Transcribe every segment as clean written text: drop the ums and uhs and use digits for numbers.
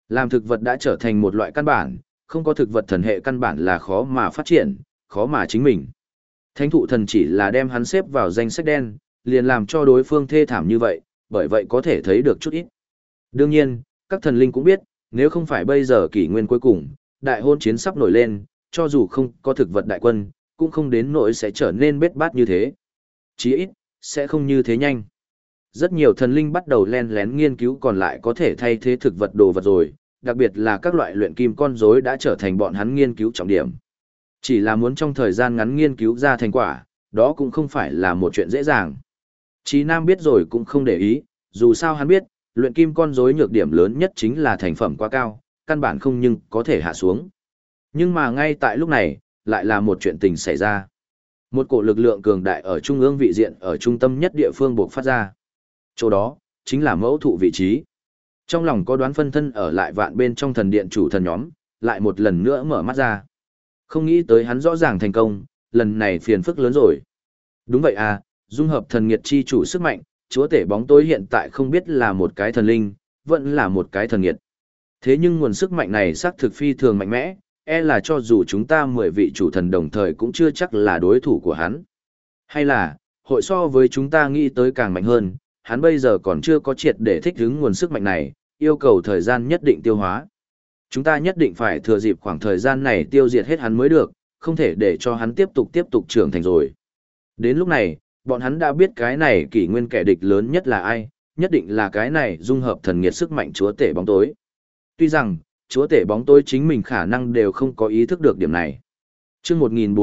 Làm thực vật đã trở thành một loại căn bản, không có thực vật thần hệ căn bản là khó mà phát triển, khó mà chính mình. Thánh thụ thần chỉ là đem hắn xếp vào danh sách đen, liền làm cho đối phương thê thảm như vậy, bởi vậy có thể thấy được chút ít. Đương nhiên, các thần linh cũng biết, nếu không phải bây giờ kỷ nguyên cuối cùng, đại hôn chiến sắp nổi lên, cho dù không có thực vật đại quân, cũng không đến nỗi sẽ trở nên bết bát như thế. Chí ít, sẽ không như thế nhanh. Rất nhiều thần linh bắt đầu len lén nghiên cứu còn lại có thể thay thế thực vật đồ vật rồi, đặc biệt là các loại luyện kim con rối đã trở thành bọn hắn nghiên cứu trọng điểm. Chỉ là muốn trong thời gian ngắn nghiên cứu ra thành quả, đó cũng không phải là một chuyện dễ dàng. Chí Nam biết rồi cũng không để ý, dù sao hắn biết, luyện kim con rối nhược điểm lớn nhất chính là thành phẩm quá cao, căn bản không nhưng có thể hạ xuống. Nhưng mà ngay tại lúc này, lại là một chuyện tình xảy ra. Một cổ lực lượng cường đại ở trung ương vị diện ở trung tâm nhất địa phương buộc phát ra. Chỗ đó, chính là mẫu thụ vị trí. Trong lòng có đoán phân thân ở lại vạn bên trong thần điện chủ thần nhóm, lại một lần nữa mở mắt ra. Không nghĩ tới hắn rõ ràng thành công, lần này phiền phức lớn rồi. Đúng vậy à, dung hợp thần nghiệt chi chủ sức mạnh, chúa tể bóng tối hiện tại không biết là một cái thần linh, vẫn là một cái thần nghiệt. Thế nhưng nguồn sức mạnh này xác thực phi thường mạnh mẽ, e là cho dù chúng ta 10 vị chủ thần đồng thời cũng chưa chắc là đối thủ của hắn. Hay là, hội so với chúng ta nghĩ tới càng mạnh hơn, hắn bây giờ còn chưa có triệt để thích ứng nguồn sức mạnh này, yêu cầu thời gian nhất định tiêu hóa. Chúng ta nhất định phải thừa dịp khoảng thời gian này tiêu diệt hết hắn mới được, không thể để cho hắn tiếp tục trưởng thành rồi. Đến lúc này, bọn hắn đã biết cái này kỷ nguyên kẻ địch lớn nhất là ai, nhất định là cái này dung hợp thần nghiệt sức mạnh chúa tể bóng tối. Tuy rằng, chúa tể bóng tối chính mình khả năng đều không có ý thức được điểm này. Chương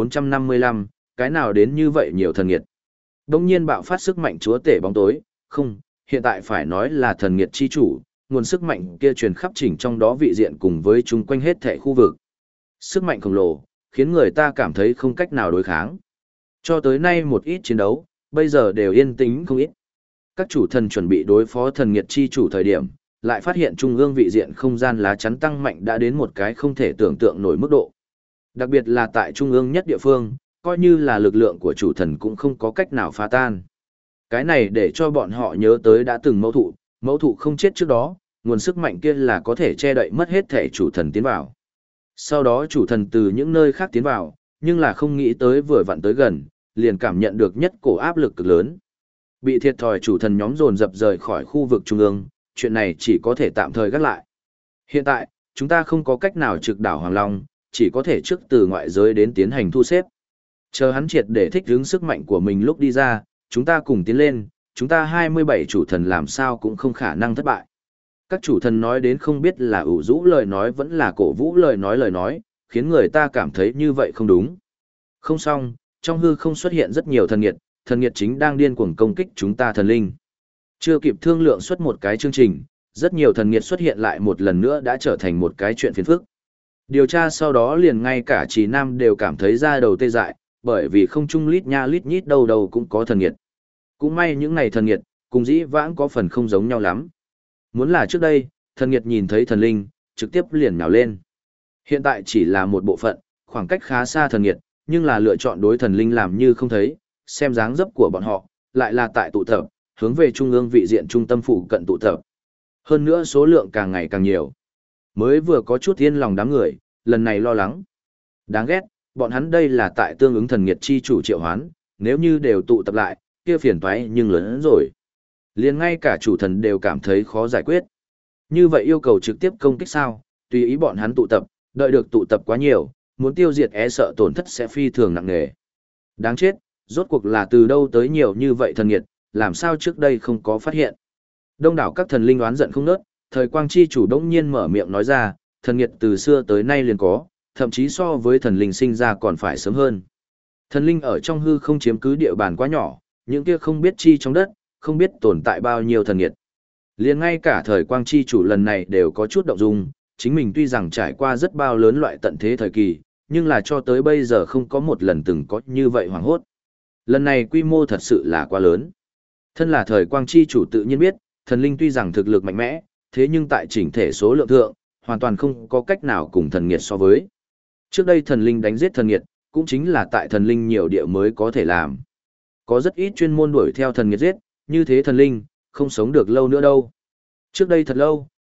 1455, cái nào đến như vậy nhiều thần nghiệt. Đông nhiên bạo phát sức mạnh chúa tể bóng tối, không, hiện tại phải nói là thần nghiệt chi chủ, nguồn sức mạnh kia truyền khắp chỉnh trong đó vị diện cùng với chung quanh hết thảy khu vực. Sức mạnh khổng lồ, khiến người ta cảm thấy không cách nào đối kháng. Cho tới nay một ít chiến đấu, bây giờ đều yên tĩnh không ít. Các chủ thần chuẩn bị đối phó thần nghiệt chi chủ thời điểm, lại phát hiện trung ương vị diện không gian lá chắn tăng mạnh đã đến một cái không thể tưởng tượng nổi mức độ. Đặc biệt là tại trung ương nhất địa phương, coi như là lực lượng của chủ thần cũng không có cách nào phá tan. Cái này để cho bọn họ nhớ tới đã từng mẫu thụ không chết trước đó, nguồn sức mạnh kia là có thể che đậy mất hết thể chủ thần tiến vào. Sau đó chủ thần từ những nơi khác tiến vào, nhưng là không nghĩ tới vừa vặn tới gần, liền cảm nhận được nhất cổ áp lực cực lớn. Bị thiệt thòi chủ thần nhóm dồn dập rời khỏi khu vực trung ương, chuyện này chỉ có thể tạm thời gác lại. Hiện tại, chúng ta không có cách nào trực đảo Hoàng Long, chỉ có thể trước từ ngoại giới đến tiến hành thu xếp. Chờ hắn triệt để thích ứng sức mạnh của mình lúc đi ra, chúng ta cùng tiến lên, chúng ta 27 chủ thần làm sao cũng không khả năng thất bại. Các chủ thần nói đến không biết là ủ rũ lời nói vẫn là cổ vũ lời nói, khiến người ta cảm thấy như vậy không đúng. Không xong, trong hư không xuất hiện rất nhiều thần nghiệt chính đang điên cuồng công kích chúng ta thần linh. Chưa kịp thương lượng xuất một cái chương trình, rất nhiều thần nghiệt xuất hiện lại một lần nữa đã trở thành một cái chuyện phiền phức. Điều tra sau đó liền ngay cả Trì Nam đều cảm thấy da đầu tê dại, bởi vì không chung lít nha lít nhít đầu đầu cũng có thần nghiệt. Cũng may những này thần nghiệt, cùng dĩ vãng có phần không giống nhau lắm. Muốn là trước đây, thần nghiệt nhìn thấy thần linh, trực tiếp liền nhào lên. Hiện tại chỉ là một bộ phận, khoảng cách khá xa thần nghiệt, nhưng là lựa chọn đối thần linh làm như không thấy, xem dáng dấp của bọn họ, lại là tại tụ tập, hướng về trung ương vị diện trung tâm phụ cận tụ tập. Hơn nữa số lượng càng ngày càng nhiều. Mới vừa có chút yên lòng đám người, lần này lo lắng. Đáng ghét, bọn hắn đây là tại tương ứng thần nghiệt chi chủ triệu hoán, nếu như đều tụ tập lại, kia phiền toái nhưng lớn hơn rồi. Liền ngay cả chủ thần đều cảm thấy khó giải quyết. Như vậy yêu cầu trực tiếp công kích sao, tùy ý bọn hắn tụ tập, đợi được tụ tập quá nhiều, muốn tiêu diệt e sợ tổn thất sẽ phi thường nặng nề. Đáng chết, rốt cuộc là từ đâu tới nhiều như vậy thần nghiệt, làm sao trước đây không có phát hiện. Đông đảo các thần linh oán giận không nớt, thời quang chi chủ đống nhiên mở miệng nói ra, thần nghiệt từ xưa tới nay liền có, thậm chí so với thần linh sinh ra còn phải sớm hơn. Thần linh ở trong hư không chiếm cứ địa bàn quá nhỏ, những kia không biết chi trong đất, không biết tồn tại bao nhiêu thần nghiệt. Liền ngay cả thời quang chi chủ lần này đều có chút động dung, chính mình tuy rằng trải qua rất bao lớn loại tận thế thời kỳ, nhưng là cho tới bây giờ không có một lần từng có như vậy hoảng hốt. Lần này quy mô thật sự là quá lớn. Thân là thời quang chi chủ tự nhiên biết, thần linh tuy rằng thực lực mạnh mẽ, thế nhưng tại chỉnh thể số lượng thượng, hoàn toàn không có cách nào cùng thần nghiệt so với. Trước đây thần linh đánh giết thần nghiệt, cũng chính là tại thần linh nhiều địa mới có thể làm. Có rất ít chuyên môn đuổi theo thần nghiệt giết, như thế thần linh, không sống được lâu nữa đâu. Trước đây thật lâu,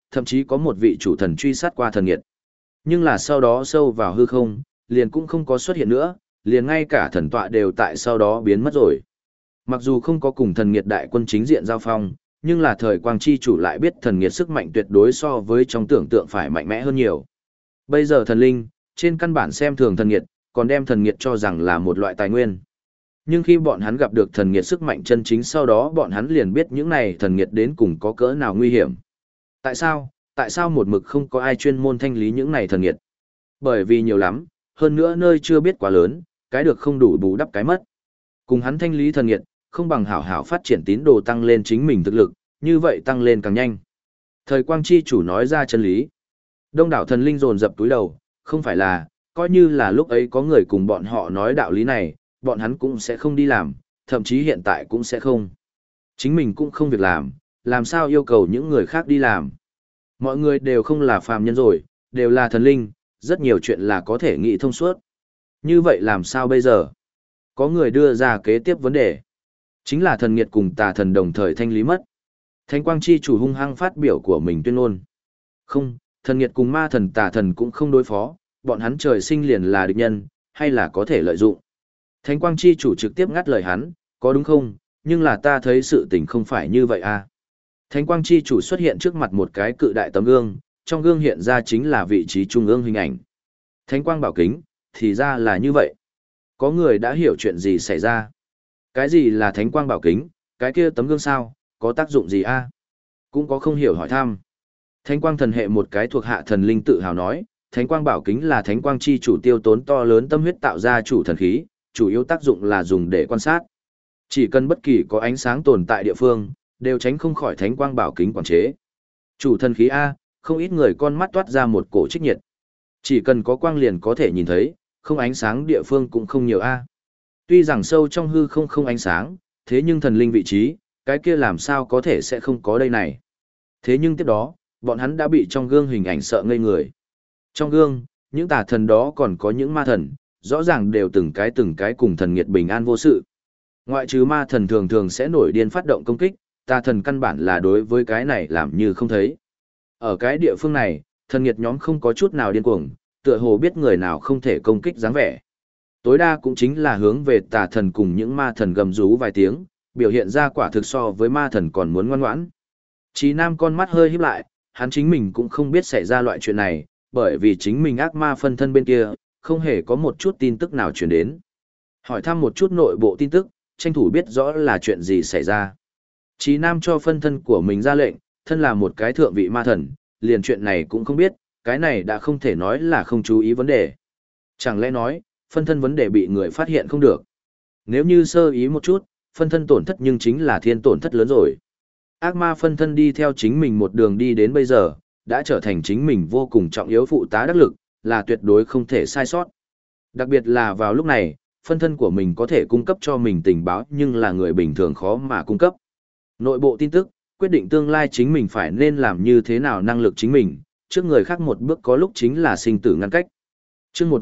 thậm chí có một vị chủ thần truy sát qua thần nghiệt. Nhưng là sau đó sâu vào hư không, liền cũng không có xuất hiện nữa, liền ngay cả thần tọa đều tại sau đó biến mất rồi. Mặc dù không có cùng thần nghiệt đại quân chính diện giao phong, nhưng là thời quang chi chủ lại biết thần nghiệt sức mạnh tuyệt đối so với trong tưởng tượng phải mạnh mẽ hơn nhiều. Bây giờ thần linh, trên căn bản xem thường thần nghiệt, còn đem thần nghiệt cho rằng là một loại tài nguyên. Nhưng khi bọn hắn gặp được thần nghiệt sức mạnh chân chính sau đó bọn hắn liền biết những này thần nghiệt đến cùng có cỡ nào nguy hiểm. Tại sao? Tại sao một mực không có ai chuyên môn thanh lý những này thần nghiệt? Bởi vì nhiều lắm, hơn nữa nơi chưa biết quá lớn, cái được không đủ bù đắp cái mất. Cùng hắn thanh lý thần nghiệt, không bằng hảo hảo phát triển tín đồ tăng lên chính mình thực lực, như vậy tăng lên càng nhanh. Thời quang chi chủ nói ra chân lý. Đông đảo thần linh dồn dập túi đầu, không phải là, coi như là lúc ấy có người cùng bọn họ nói đạo lý này, bọn hắn cũng sẽ không đi làm, thậm chí hiện tại cũng sẽ không. Chính mình cũng không việc làm sao yêu cầu những người khác đi làm. Mọi người đều không là phàm nhân rồi, đều là thần linh, rất nhiều chuyện là có thể nghĩ thông suốt. Như vậy làm sao bây giờ? Có người đưa ra kế tiếp vấn đề. Chính là thần nghiệt cùng tà thần đồng thời thanh lý mất. Thánh quang chi chủ hung hăng phát biểu của mình tuyên ngôn. Không, thần nghiệt cùng ma thần tà thần cũng không đối phó, bọn hắn trời sinh liền là địch nhân, hay là có thể lợi dụng. Thánh quang chi chủ trực tiếp ngắt lời hắn, có đúng không, nhưng là ta thấy sự tình không phải như vậy à. Thánh quang chi chủ xuất hiện trước mặt một cái cự đại tấm gương, trong gương hiện ra chính là vị trí trung ương hình ảnh. Thánh quang bảo kính, thì ra là như vậy. Có người đã hiểu chuyện gì xảy ra. Cái gì là thánh quang bảo kính, cái kia tấm gương sao, có tác dụng gì a? Cũng có không hiểu hỏi thăm. Thánh quang thần hệ một cái thuộc hạ thần linh tự hào nói, thánh quang bảo kính là thánh quang chi chủ tiêu tốn to lớn tâm huyết tạo ra chủ thần khí, chủ yếu tác dụng là dùng để quan sát. Chỉ cần bất kỳ có ánh sáng tồn tại địa phương, đều tránh không khỏi thánh quang bảo kính quản chế. Chủ thần khí A, không ít người con mắt toát ra một cổ trích nhiệt. Chỉ cần có quang liền có thể nhìn thấy, không ánh sáng địa phương cũng không nhiều A. Tuy rằng sâu trong hư không ánh sáng, thế nhưng thần linh vị trí, cái kia làm sao có thể sẽ không có đây này. Thế nhưng tiếp đó, bọn hắn đã bị trong gương hình ảnh sợ ngây người. Trong gương, những tà thần đó còn có những ma thần, rõ ràng đều từng cái cùng thần nghiệt bình an vô sự. Ngoại trừ ma thần thường thường sẽ nổi điên phát động công kích, tà thần căn bản là đối với cái này làm như không thấy. Ở cái địa phương này, thần nghiệt nhóm không có chút nào điên cuồng, tựa hồ biết người nào không thể công kích dáng vẻ. Tối đa cũng chính là hướng về tà thần cùng những ma thần gầm rú vài tiếng, biểu hiện ra quả thực so với ma thần còn muốn ngoan ngoãn. Chí Nam con mắt hơi híp lại, hắn chính mình cũng không biết xảy ra loại chuyện này, bởi vì chính mình ác ma phân thân bên kia, không hề có một chút tin tức nào truyền đến. Hỏi thăm một chút nội bộ tin tức, tranh thủ biết rõ là chuyện gì xảy ra. Chí Nam cho phân thân của mình ra lệnh, thân là một cái thượng vị ma thần, liền chuyện này cũng không biết, cái này đã không thể nói là không chú ý vấn đề. Chẳng lẽ nói, phân thân vấn đề bị người phát hiện không được. Nếu như sơ ý một chút, phân thân tổn thất nhưng chính là thiên tổn thất lớn rồi. Ác ma phân thân đi theo chính mình một đường đi đến bây giờ, đã trở thành chính mình vô cùng trọng yếu phụ tá đắc lực, là tuyệt đối không thể sai sót. Đặc biệt là vào lúc này, phân thân của mình có thể cung cấp cho mình tình báo nhưng là người bình thường khó mà cung cấp. Nội bộ tin tức, quyết định tương lai chính mình phải nên làm như thế nào năng lực chính mình, trước người khác một bước có lúc chính là sinh tử ngăn cách. Chương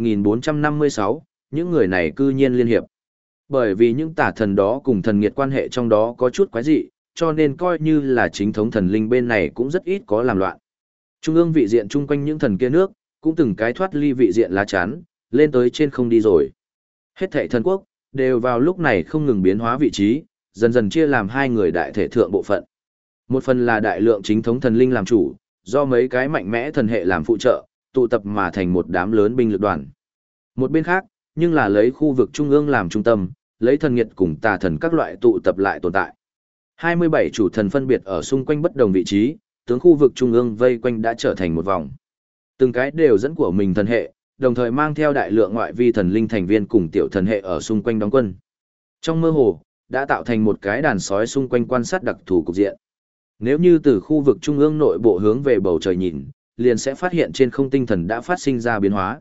1456, những người này cư nhiên liên hiệp. Bởi vì những tà thần đó cùng thần nghiệt quan hệ trong đó có chút quái dị, cho nên coi như là chính thống thần linh bên này cũng rất ít có làm loạn. Trung ương vị diện chung quanh những thần kia nước, cũng từng cái thoát ly vị diện lá chắn, lên tới trên không đi rồi. Hết thảy thần quốc, đều vào lúc này không ngừng biến hóa vị trí, dần dần chia làm hai người đại thể thượng bộ phận. Một phần là đại lượng chính thống thần linh làm chủ, do mấy cái mạnh mẽ thần hệ làm phụ trợ, tụ tập mà thành một đám lớn binh lực đoàn. Một bên khác, nhưng là lấy khu vực trung ương làm trung tâm, lấy thần nghiệt cùng tà thần các loại tụ tập lại tồn tại. 27 chủ thần phân biệt ở xung quanh bất đồng vị trí, tướng khu vực trung ương vây quanh đã trở thành một vòng. Từng cái đều dẫn của mình thần hệ, đồng thời mang theo đại lượng ngoại vi thần linh thành viên cùng tiểu thần hệ ở xung quanh đóng quân. Trong mơ hồ, đã tạo thành một cái đàn sói xung quanh quan sát đặc thù cục diện. Nếu như từ khu vực trung ương nội bộ hướng về bầu trời nhìn, liền sẽ phát hiện trên không tinh thần đã phát sinh ra biến hóa.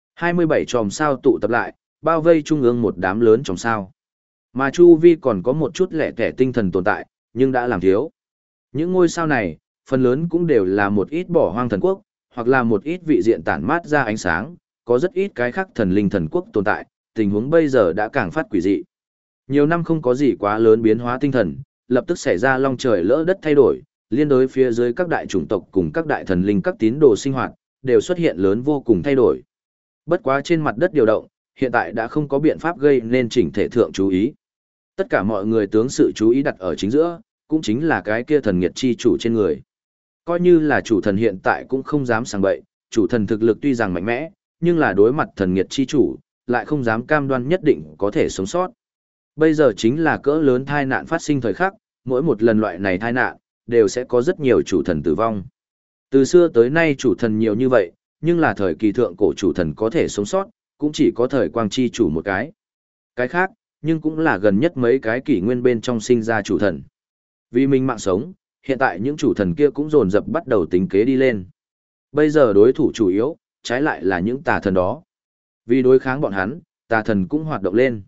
27 chòm sao tụ tập lại, bao vây trung ương một đám lớn chòm sao. Mà chu vi còn có một chút lẻ tẻ tinh thần tồn tại, nhưng đã làm thiếu. Những ngôi sao này, phần lớn cũng đều là một ít bỏ hoang thần quốc, hoặc là một ít vị diện tản mát ra ánh sáng, có rất ít cái khác thần linh thần quốc tồn tại, tình huống bây giờ đã càng phát quỷ dị. Nhiều năm không có gì quá lớn biến hóa tinh thần, lập tức xảy ra long trời lỡ đất thay đổi, liên đối phía dưới các đại chủng tộc cùng các đại thần linh các tín đồ sinh hoạt, đều xuất hiện lớn vô cùng thay đổi. Bất quá trên mặt đất điều động, hiện tại đã không có biện pháp gây nên chỉnh thể thượng chú ý. Tất cả mọi người tướng sự chú ý đặt ở chính giữa, cũng chính là cái kia thần nghiệt chi chủ trên người. Coi như là chủ thần hiện tại cũng không dám sang bậy, chủ thần thực lực tuy rằng mạnh mẽ, nhưng là đối mặt thần nghiệt chi chủ, lại không dám cam đoan nhất định có thể sống sót. Bây giờ chính là cỡ lớn tai nạn phát sinh thời khắc, mỗi một lần loại này tai nạn, đều sẽ có rất nhiều chủ thần tử vong. Từ xưa tới nay chủ thần nhiều như vậy, nhưng là thời kỳ thượng cổ chủ thần có thể sống sót, cũng chỉ có thời quang chi chủ một cái. Cái khác, nhưng cũng là gần nhất mấy cái kỷ nguyên bên trong sinh ra chủ thần. Vì mình mạng sống, hiện tại những chủ thần kia cũng dồn dập bắt đầu tính kế đi lên. Bây giờ đối thủ chủ yếu, trái lại là những tà thần đó. Vì đối kháng bọn hắn, tà thần cũng hoạt động lên.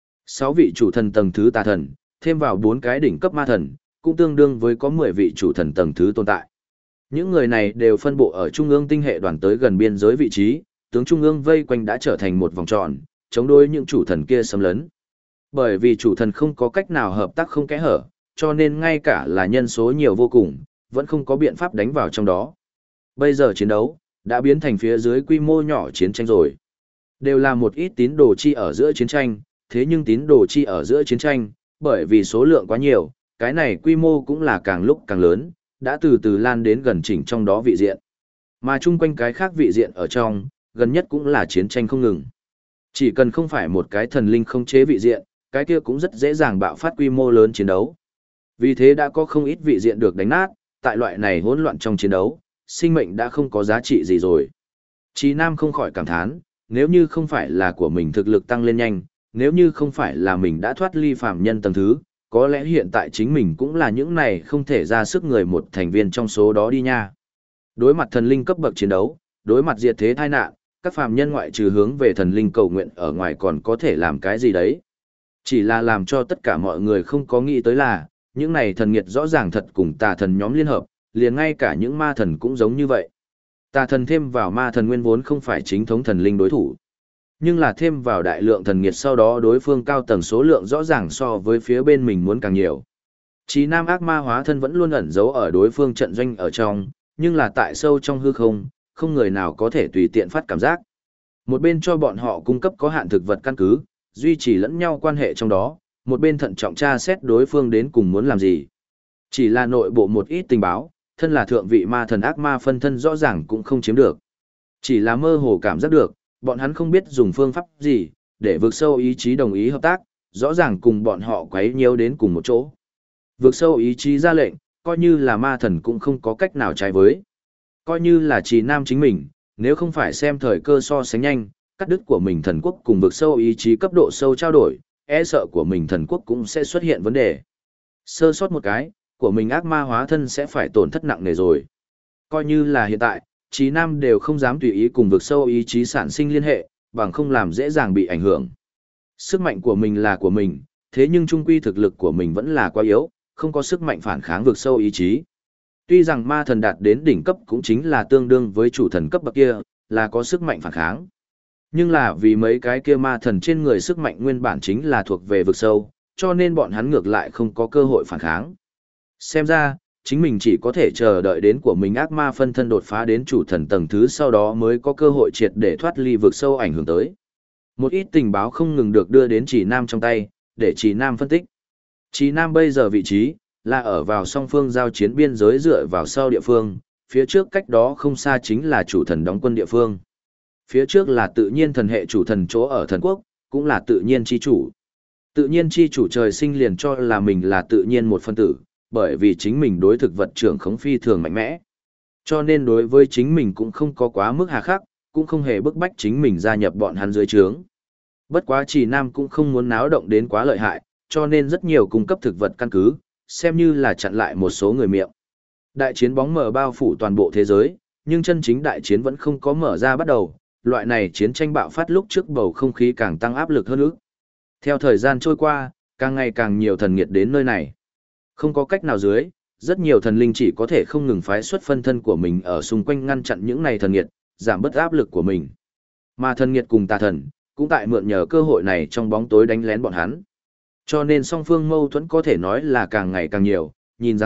6 vị chủ thần tầng thứ tà thần, thêm vào 4 cái đỉnh cấp ma thần, cũng tương đương với có 10 vị chủ thần tầng thứ tồn tại. Những người này đều phân bộ ở trung ương tinh hệ đoàn tới gần biên giới vị trí, tướng trung ương vây quanh đã trở thành một vòng tròn, chống đối những chủ thần kia xâm lấn. Bởi vì chủ thần không có cách nào hợp tác không kẽ hở, cho nên ngay cả là nhân số nhiều vô cùng, vẫn không có biện pháp đánh vào trong đó. Bây giờ chiến đấu, đã biến thành phía dưới quy mô nhỏ chiến tranh rồi. Đều là một ít tín đồ chi ở giữa chiến tranh, thế nhưng tín đồ chi ở giữa chiến tranh, bởi vì số lượng quá nhiều, cái này quy mô cũng là càng lúc càng lớn, đã từ từ lan đến gần chỉnh trong đó vị diện. Mà chung quanh cái khác vị diện ở trong, gần nhất cũng là chiến tranh không ngừng. Chỉ cần không phải một cái thần linh không chế vị diện, cái kia cũng rất dễ dàng bạo phát quy mô lớn chiến đấu. Vì thế đã có không ít vị diện được đánh nát, tại loại này hỗn loạn trong chiến đấu, sinh mệnh đã không có giá trị gì rồi. Chí Nam không khỏi cảm thán, nếu như không phải là của mình thực lực tăng lên nhanh, nếu như không phải là mình đã thoát ly phàm nhân tầng thứ, có lẽ hiện tại chính mình cũng là những này không thể ra sức người một thành viên trong số đó đi nha. Đối mặt thần linh cấp bậc chiến đấu, đối mặt diệt thế tai nạn, các phàm nhân ngoại trừ hướng về thần linh cầu nguyện ở ngoài còn có thể làm cái gì đấy. Chỉ là làm cho tất cả mọi người không có nghĩ tới là, những này thần nghiệt rõ ràng thật cùng tà thần nhóm liên hợp, liền ngay cả những ma thần cũng giống như vậy. Tà thần thêm vào ma thần nguyên vốn không phải chính thống thần linh đối thủ. Nhưng là thêm vào đại lượng thần nghiệt sau đó đối phương cao tầng số lượng rõ ràng so với phía bên mình muốn càng nhiều. Chí Nam ác ma hóa thân vẫn luôn ẩn giấu ở đối phương trận doanh ở trong, nhưng là tại sâu trong hư không, không người nào có thể tùy tiện phát cảm giác. Một bên cho bọn họ cung cấp có hạn thực vật căn cứ, duy trì lẫn nhau quan hệ trong đó, một bên thận trọng tra xét đối phương đến cùng muốn làm gì. Chỉ là nội bộ một ít tình báo, thân là thượng vị ma thần ác ma phân thân rõ ràng cũng không chiếm được. Chỉ là mơ hồ cảm giác được, bọn hắn không biết dùng phương pháp gì, để vượt sâu ý chí đồng ý hợp tác, rõ ràng cùng bọn họ quấy nhiễu đến cùng một chỗ. Vượt sâu ý chí ra lệnh, coi như là ma thần cũng không có cách nào trái với. Coi như là Trì Nam chính mình, nếu không phải xem thời cơ so sánh nhanh, cắt đứt của mình thần quốc cùng vượt sâu ý chí cấp độ sâu trao đổi, e sợ của mình thần quốc cũng sẽ xuất hiện vấn đề. Sơ sót một cái, của mình ác ma hóa thân sẽ phải tổn thất nặng nề rồi. Coi như là hiện tại, Chí Nam đều không dám tùy ý cùng vực sâu ý chí sản sinh liên hệ, bằng không làm dễ dàng bị ảnh hưởng. Sức mạnh của mình là của mình, thế nhưng trung quy thực lực của mình vẫn là quá yếu, không có sức mạnh phản kháng vực sâu ý chí. Tuy rằng ma thần đạt đến đỉnh cấp cũng chính là tương đương với chủ thần cấp bậc kia, là có sức mạnh phản kháng. Nhưng là vì mấy cái kia ma thần trên người sức mạnh nguyên bản chính là thuộc về vực sâu, cho nên bọn hắn ngược lại không có cơ hội phản kháng. Xem ra, chính mình chỉ có thể chờ đợi đến của mình ác ma phân thân đột phá đến chủ thần tầng thứ sau đó mới có cơ hội triệt để thoát ly vực sâu ảnh hưởng tới. Một ít tình báo không ngừng được đưa đến Chỉ Nam trong tay, để Chỉ Nam phân tích. Chỉ Nam bây giờ vị trí, là ở vào song phương giao chiến biên giới dựa vào sau địa phương, phía trước cách đó không xa chính là chủ thần đóng quân địa phương. Phía trước là tự nhiên thần hệ chủ thần chỗ ở thần quốc, cũng là tự nhiên chi chủ. Tự nhiên chi chủ trời sinh liền cho là mình là tự nhiên một phân tử, bởi vì chính mình đối thực vật trưởng khống phi thường mạnh mẽ. Cho nên đối với chính mình cũng không có quá mức hà khắc, cũng không hề bức bách chính mình gia nhập bọn hắn dưới trướng. Bất quá Chỉ Nam cũng không muốn náo động đến quá lợi hại, cho nên rất nhiều cung cấp thực vật căn cứ, xem như là chặn lại một số người miệng. Đại chiến bóng mờ bao phủ toàn bộ thế giới, nhưng chân chính đại chiến vẫn không có mở ra bắt đầu, loại này chiến tranh bạo phát lúc trước bầu không khí càng tăng áp lực hơn nữa. Theo thời gian trôi qua, càng ngày càng nhiều thần nghiệt đến nơi này. Không có cách nào dưới, rất nhiều thần linh chỉ có thể không ngừng phái xuất phân thân của mình ở xung quanh ngăn chặn những này thần nghiệt, giảm bớt áp lực của mình. Mà thần nghiệt cùng tà thần, cũng tại mượn nhờ cơ hội này trong bóng tối đánh lén bọn hắn. Cho nên song phương mâu thuẫn có thể nói là càng ngày càng nhiều, nhìn dáng dấp,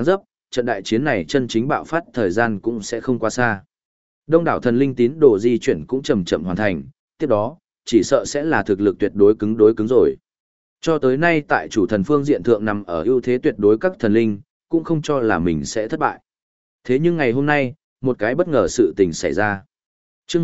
trận đại chiến này chân chính bạo phát thời gian cũng sẽ không quá xa. Đông đảo thần linh tín đồ di chuyển cũng chậm chậm hoàn thành, tiếp đó, chỉ sợ sẽ là thực lực tuyệt đối cứng rồi. Cho tới nay tại chủ thần phương diện thượng nằm ở ưu thế tuyệt đối các thần linh, cũng không cho là mình sẽ thất bại. Thế nhưng ngày hôm nay, một cái bất ngờ sự tình xảy ra. Chương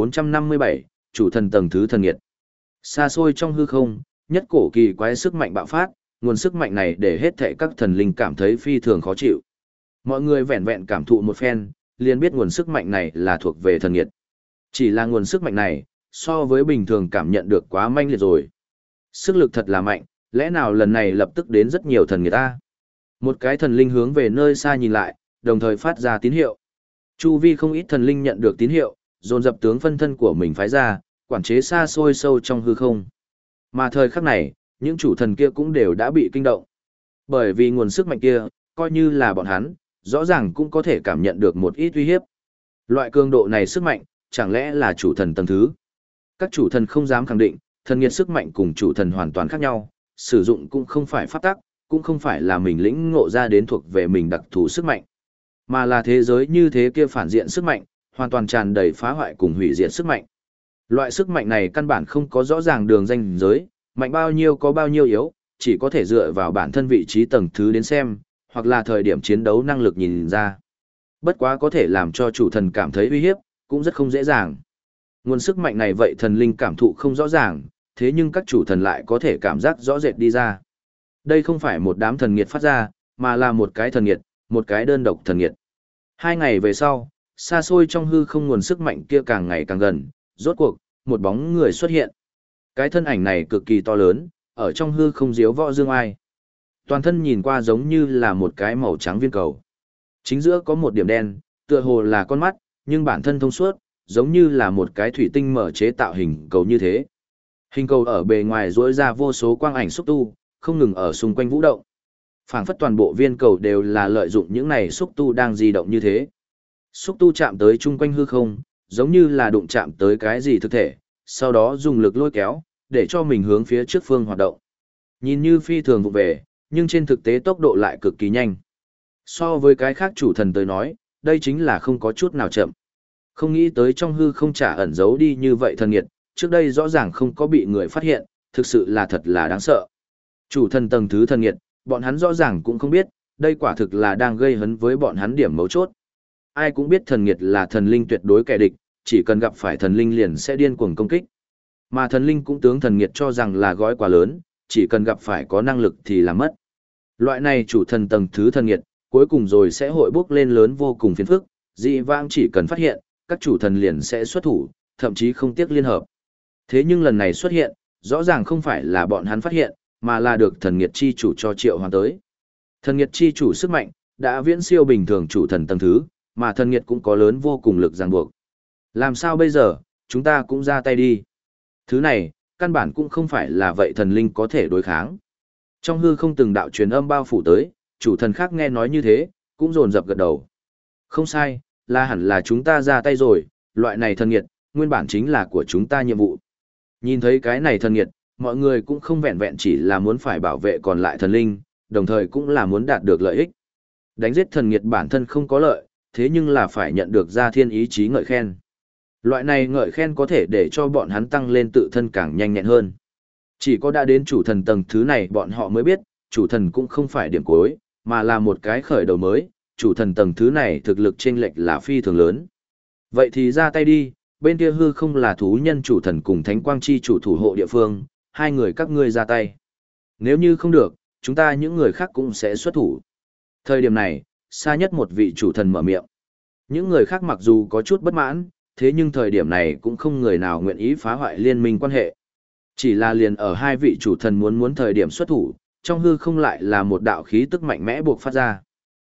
1457, chủ thần tầng thứ thần nghiệt. Xa xôi trong hư không, nhất cổ kỳ quái sức mạnh bạo phát, nguồn sức mạnh này để hết thảy các thần linh cảm thấy phi thường khó chịu. Mọi người vẹn vẹn cảm thụ một phen, liền biết nguồn sức mạnh này là thuộc về thần nghiệt. Chỉ là nguồn sức mạnh này, so với bình thường cảm nhận được quá manh liệt rồi. Sức lực thật là mạnh, lẽ nào lần này lập tức đến rất nhiều thần nghiệt ta? Một cái thần linh hướng về nơi xa nhìn lại, đồng thời phát ra tín hiệu. Chu vi không ít thần linh nhận được tín hiệu, dồn dập tướng phân thân của mình phái ra, quản chế xa xôi sâu trong hư không. Mà thời khắc này, những chủ thần kia cũng đều đã bị kinh động. Bởi vì nguồn sức mạnh kia, coi như là bọn hắn, rõ ràng cũng có thể cảm nhận được một ít uy hiếp. Loại cường độ này sức mạnh, chẳng lẽ là chủ thần tầng thứ? Các chủ thần không dám khẳng định, thần nghiệt sức mạnh cùng chủ thần hoàn toàn khác nhau, sử dụng cũng không phải pháp tắc, cũng không phải là mình lĩnh ngộ ra đến thuộc về mình đặc thù sức mạnh, mà là thế giới như thế kia phản diện sức mạnh, hoàn toàn tràn đầy phá hoại cùng hủy diệt sức mạnh. Loại sức mạnh này căn bản không có rõ ràng đường ranh giới, mạnh bao nhiêu có bao nhiêu yếu, chỉ có thể dựa vào bản thân vị trí tầng thứ đến xem, hoặc là thời điểm chiến đấu năng lực nhìn ra. Bất quá có thể làm cho chủ thần cảm thấy uy hiếp, cũng rất không dễ dàng. Nguồn sức mạnh này vậy thần linh cảm thụ không rõ ràng, thế nhưng các chủ thần lại có thể cảm giác rõ rệt đi ra. Đây không phải một đám thần nghiệt phát ra, mà là một cái thần nghiệt, một cái đơn độc thần nghiệt. 2 ngày về sau, xa xôi trong hư không nguồn sức mạnh kia càng ngày càng gần, rốt cuộc, một bóng người xuất hiện. Cái thân ảnh này cực kỳ to lớn, ở trong hư không diếu võ dương ai. Toàn thân nhìn qua giống như là một cái màu trắng viên cầu. Chính giữa có một điểm đen, tựa hồ là con mắt, nhưng bản thân thông suốt, giống như là một cái thủy tinh mở chế tạo hình cầu như thế. Hình cầu ở bề ngoài rỗi ra vô số quang ảnh xúc tu, không ngừng ở xung quanh vũ động. Phảng phất toàn bộ viên cầu đều là lợi dụng những này xúc tu đang di động như thế. Xúc tu chạm tới chung quanh hư không, giống như là đụng chạm tới cái gì thực thể, sau đó dùng lực lôi kéo, để cho mình hướng phía trước phương hoạt động. Nhìn như phi thường vụ về, nhưng trên thực tế tốc độ lại cực kỳ nhanh. So với cái khác chủ thần tới nói, đây chính là không có chút nào chậm. Không nghĩ tới trong hư không trả ẩn giấu đi như vậy thần nghiệt, trước đây rõ ràng không có bị người phát hiện, thực sự là thật là đáng sợ. Chủ thần tầng thứ thần nghiệt, bọn hắn rõ ràng cũng không biết, đây quả thực là đang gây hấn với bọn hắn điểm mấu chốt. Ai cũng biết thần nghiệt là thần linh tuyệt đối kẻ địch, chỉ cần gặp phải thần linh liền sẽ điên cuồng công kích. Mà thần linh cũng tướng thần nghiệt cho rằng là gói quá lớn, chỉ cần gặp phải có năng lực thì là mất. Loại này chủ thần tầng thứ thần nghiệt, cuối cùng rồi sẽ hội bốc lên lớn vô cùng phiền phức, dị vãng chỉ cần phát hiện, các chủ thần liền sẽ xuất thủ, thậm chí không tiếc liên hợp. Thế nhưng lần này xuất hiện, rõ ràng không phải là bọn hắn phát hiện, mà là được thần nghiệt chi chủ cho triệu hoàn tới. Thần nghiệt chi chủ sức mạnh, đã viễn siêu bình thường chủ thần tầng thứ, mà thần nghiệt cũng có lớn vô cùng lực ràng buộc. Làm sao bây giờ, chúng ta cũng ra tay đi. Thứ này, căn bản cũng không phải là vậy thần linh có thể đối kháng. Trong hư không từng đạo truyền âm bao phủ tới, chủ thần khác nghe nói như thế, cũng rồn rập gật đầu. Không sai, là hẳn là chúng ta ra tay rồi, loại này thần nghiệt, nguyên bản chính là của chúng ta nhiệm vụ. Nhìn thấy cái này thần nghiệt, mọi người cũng không vẹn vẹn chỉ là muốn phải bảo vệ còn lại thần linh, đồng thời cũng là muốn đạt được lợi ích. Đánh giết thần nghiệt bản thân không có lợi, thế nhưng là phải nhận được ra thiên ý chí ngợi khen. Loại này ngợi khen có thể để cho bọn hắn tăng lên tự thân càng nhanh nhẹn hơn. Chỉ có đã đến chủ thần tầng thứ này bọn họ mới biết, chủ thần cũng không phải điểm cuối, mà là một cái khởi đầu mới, chủ thần tầng thứ này thực lực chênh lệch là phi thường lớn. Vậy thì ra tay đi, bên kia hư không là thú nhân chủ thần cùng thánh quang chi chủ thủ hộ địa phương, hai người các ngươi ra tay. Nếu như không được, chúng ta những người khác cũng sẽ xuất thủ. Thời điểm này, xa nhất một vị chủ thần mở miệng. Những người khác mặc dù có chút bất mãn, thế nhưng thời điểm này cũng không người nào nguyện ý phá hoại liên minh quan hệ. Chỉ là liền ở hai vị chủ thần muốn thời điểm xuất thủ, trong hư không lại là một đạo khí tức mạnh mẽ buộc phát ra.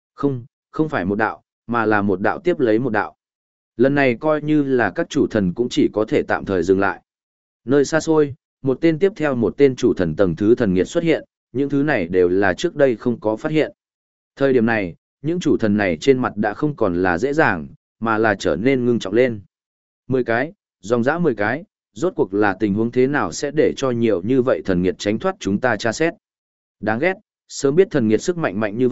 Không phải một đạo, mà là một đạo tiếp lấy một đạo. Lần này coi như là các chủ thần cũng chỉ có thể tạm thời dừng lại. Nơi xa xôi, một tên tiếp theo một tên chủ thần tầng thứ thần nghiệt xuất hiện, những thứ này đều là trước đây không có phát hiện. Thời điểm này, những chủ thần này trên mặt đã không còn là dễ dàng, mà là trở nên ngưng trọng lên. 10 cái, dòng dã 10 cái, rốt cuộc là tình huống thế nào sẽ để cho nhiều như vậy thần nghiệt tránh thoát chúng ta tra xét. Đáng ghét, sớm biết thần nghiệt sức mạnh mạnh như vậy,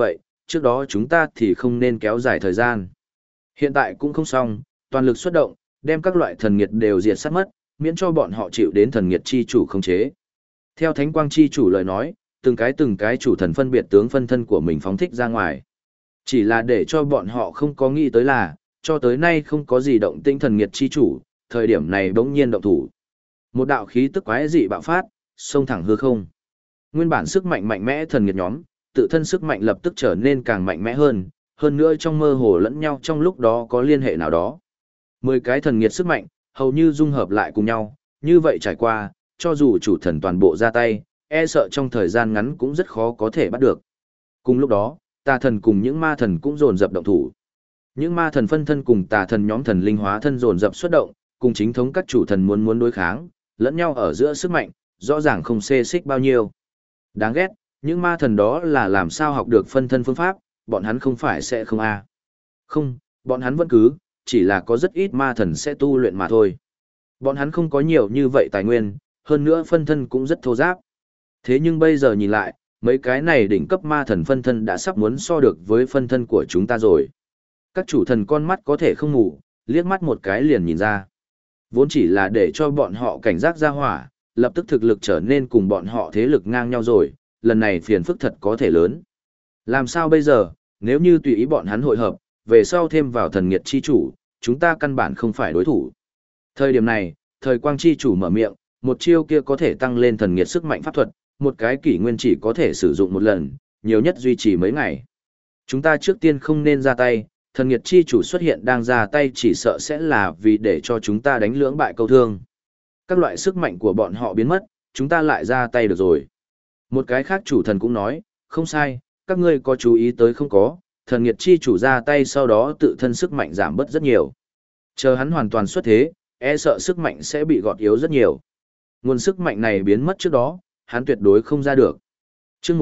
trước đó chúng ta thì không nên kéo dài thời gian. Hiện tại cũng không xong, toàn lực xuất động, đem các loại thần nghiệt đều diệt sát mất, miễn cho bọn họ chịu đến thần nghiệt chi chủ khống chế. Theo Thánh Quang chi chủ lời nói, từng cái chủ thần phân biệt tướng phân thân của mình phóng thích ra ngoài. Chỉ là để cho bọn họ không có nghĩ tới là, cho tới nay không có gì động tinh thần nghiệt chi chủ, thời điểm này bỗng nhiên động thủ. Một đạo khí tức quái dị bạo phát, xông thẳng hư không. Nguyên bản sức mạnh mạnh mẽ thần nghiệt nhóm, tự thân sức mạnh lập tức trở nên càng mạnh mẽ hơn nữa trong mơ hồ lẫn nhau trong lúc đó có liên hệ nào đó. 10 cái thần nghiệt sức mạnh, hầu như dung hợp lại cùng nhau, như vậy trải qua, cho dù chủ thần toàn bộ ra tay, e sợ trong thời gian ngắn cũng rất khó có thể bắt được. Cùng lúc đó, tà thần cùng những ma thần cũng dồn dập động thủ. Những ma thần phân thân cùng tà thần nhóm thần linh hóa thân dồn dập xuất động, cùng chính thống các chủ thần muốn đối kháng, lẫn nhau ở giữa sức mạnh, rõ ràng không xê xích bao nhiêu. Đáng ghét, những ma thần đó là làm sao học được phân thân phương pháp, bọn hắn không phải sẽ không a? Không, bọn hắn vẫn cứ, chỉ là có rất ít ma thần sẽ tu luyện mà thôi. Bọn hắn không có nhiều như vậy tài nguyên, hơn nữa phân thân cũng rất thô giáp. Thế nhưng bây giờ nhìn lại, mấy cái này đỉnh cấp ma thần phân thân đã sắp muốn so được với phân thân của chúng ta rồi. Các chủ thần con mắt có thể không ngủ, liếc mắt một cái liền nhìn ra. Vốn chỉ là để cho bọn họ cảnh giác ra hỏa, lập tức thực lực trở nên cùng bọn họ thế lực ngang nhau rồi, lần này phiền phức thật có thể lớn. Làm sao bây giờ, nếu như tùy ý bọn hắn hội hợp, về sau thêm vào thần nghiệt chi chủ, chúng ta căn bản không phải đối thủ. Thời điểm này, thời quang chi chủ mở miệng, một chiêu kia có thể tăng lên thần nghiệt sức mạnh pháp thuật, một cái kỷ nguyên chỉ có thể sử dụng một lần, nhiều nhất duy trì mấy ngày. Chúng ta trước tiên không nên ra tay, thần nghiệt chi chủ xuất hiện đang ra tay chỉ sợ sẽ là vì để cho chúng ta đánh lưỡng bại câu thương. Các loại sức mạnh của bọn họ biến mất, chúng ta lại ra tay được rồi. Một cái khác chủ thần cũng nói, không sai, các ngươi có chú ý tới không có, thần nghiệt chi chủ ra tay sau đó tự thân sức mạnh giảm bớt rất nhiều. Chờ hắn hoàn toàn xuất thế, e sợ sức mạnh sẽ bị gọt yếu rất nhiều. Nguồn sức mạnh này biến mất trước đó, hắn tuyệt đối không ra được. Trước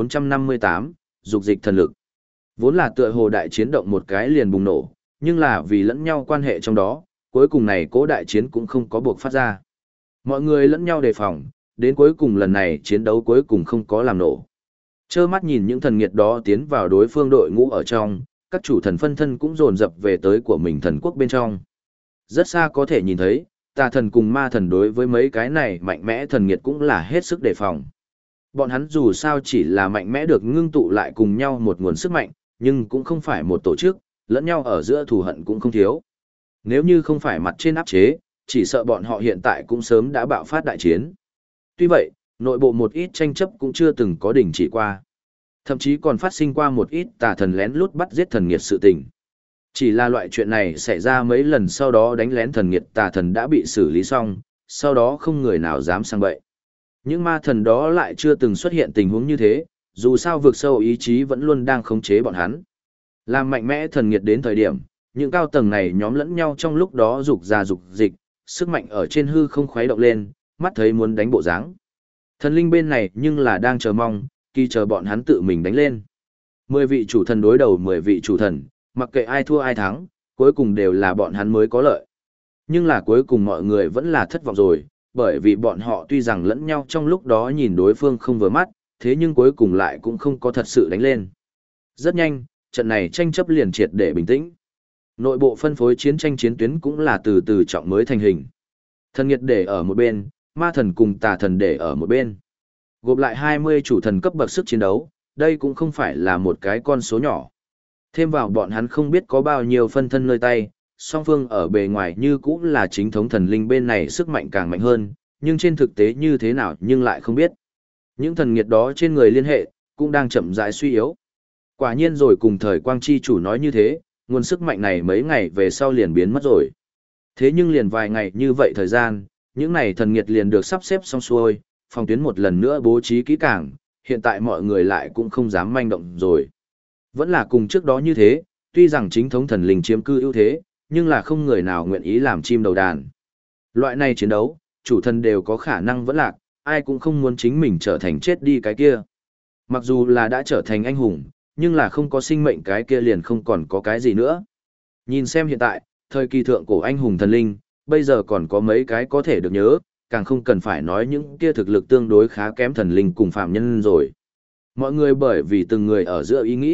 1458, dục dịch thần lực. Vốn là tựa hồ đại chiến động một cái liền bùng nổ, nhưng là vì lẫn nhau quan hệ trong đó, cuối cùng này cố đại chiến cũng không có buộc phát ra. Mọi người lẫn nhau đề phòng, đến cuối cùng lần này chiến đấu cuối cùng không có làm nổ. Chơ mắt nhìn những thần nghiệt đó tiến vào đối phương đội ngũ ở trong, các chủ thần phân thân cũng dồn dập về tới của mình thần quốc bên trong. Rất xa có thể nhìn thấy, tà thần cùng ma thần đối với mấy cái này mạnh mẽ thần nghiệt cũng là hết sức đề phòng. Bọn hắn dù sao chỉ là mạnh mẽ được ngưng tụ lại cùng nhau một nguồn sức mạnh, nhưng cũng không phải một tổ chức, lẫn nhau ở giữa thù hận cũng không thiếu. Nếu như không phải mặt trên áp chế, chỉ sợ bọn họ hiện tại cũng sớm đã bạo phát đại chiến. Tuy vậy, nội bộ một ít tranh chấp cũng chưa từng có đình chỉ qua. Thậm chí còn phát sinh qua một ít tà thần lén lút bắt giết thần nghiệt sự tình. Chỉ là loại chuyện này xảy ra mấy lần sau đó đánh lén thần nghiệt tà thần đã bị xử lý xong, sau đó không người nào dám sang bậy. Những ma thần đó lại chưa từng xuất hiện tình huống như thế, dù sao vực sâu ý chí vẫn luôn đang khống chế bọn hắn. Làm mạnh mẽ thần nghiệt đến thời điểm, những cao tầng này nhóm lẫn nhau trong lúc đó dục ra dục dịch, sức mạnh ở trên hư không khuấy động lên, mắt thấy muốn đánh bộ dáng. Thần linh bên này nhưng là đang chờ mong, kỳ chờ bọn hắn tự mình đánh lên. 10 vị chủ thần đối đầu 10 vị chủ thần, mặc kệ ai thua ai thắng, cuối cùng đều là bọn hắn mới có lợi. Nhưng là cuối cùng mọi người vẫn là thất vọng rồi, bởi vì bọn họ tuy rằng lẫn nhau trong lúc đó nhìn đối phương không vừa mắt, thế nhưng cuối cùng lại cũng không có thật sự đánh lên. Rất nhanh, trận này tranh chấp liền triệt để bình tĩnh. Nội bộ phân phối chiến tranh chiến tuyến cũng là từ từ trọng mới thành hình. Thần nghiệt để ở một bên, ma thần cùng tà thần để ở một bên. Gộp lại 20 chủ thần cấp bậc sức chiến đấu, đây cũng không phải là một cái con số nhỏ. Thêm vào bọn hắn không biết có bao nhiêu phân thân nơi tay, song phương ở bề ngoài như cũng là chính thống thần linh bên này sức mạnh càng mạnh hơn, nhưng trên thực tế như thế nào nhưng lại không biết. Những thần nghiệt đó trên người liên hệ, cũng đang chậm rãi suy yếu. Quả nhiên rồi cùng thời quang chi chủ nói như thế, nguồn sức mạnh này mấy ngày về sau liền biến mất rồi. Thế nhưng liền vài ngày như vậy thời gian, những này thần nghiệt liền được sắp xếp xong xuôi, phòng tuyến một lần nữa bố trí kỹ càng, hiện tại mọi người lại cũng không dám manh động rồi. Vẫn là cùng trước đó như thế, tuy rằng chính thống thần linh chiếm cư ưu thế, nhưng là không người nào nguyện ý làm chim đầu đàn. Loại này chiến đấu, chủ thần đều có khả năng vẫn lạc, ai cũng không muốn chính mình trở thành chết đi cái kia. Mặc dù là đã trở thành anh hùng, nhưng là không có sinh mệnh cái kia liền không còn có cái gì nữa. Nhìn xem hiện tại, thời kỳ thượng cổ anh hùng thần linh, bây giờ còn có mấy cái có thể được nhớ, càng không cần phải nói những kia thực lực tương đối khá kém thần linh cùng phạm nhân rồi. Mọi người bởi vì từng người ở giữa ý nghĩ,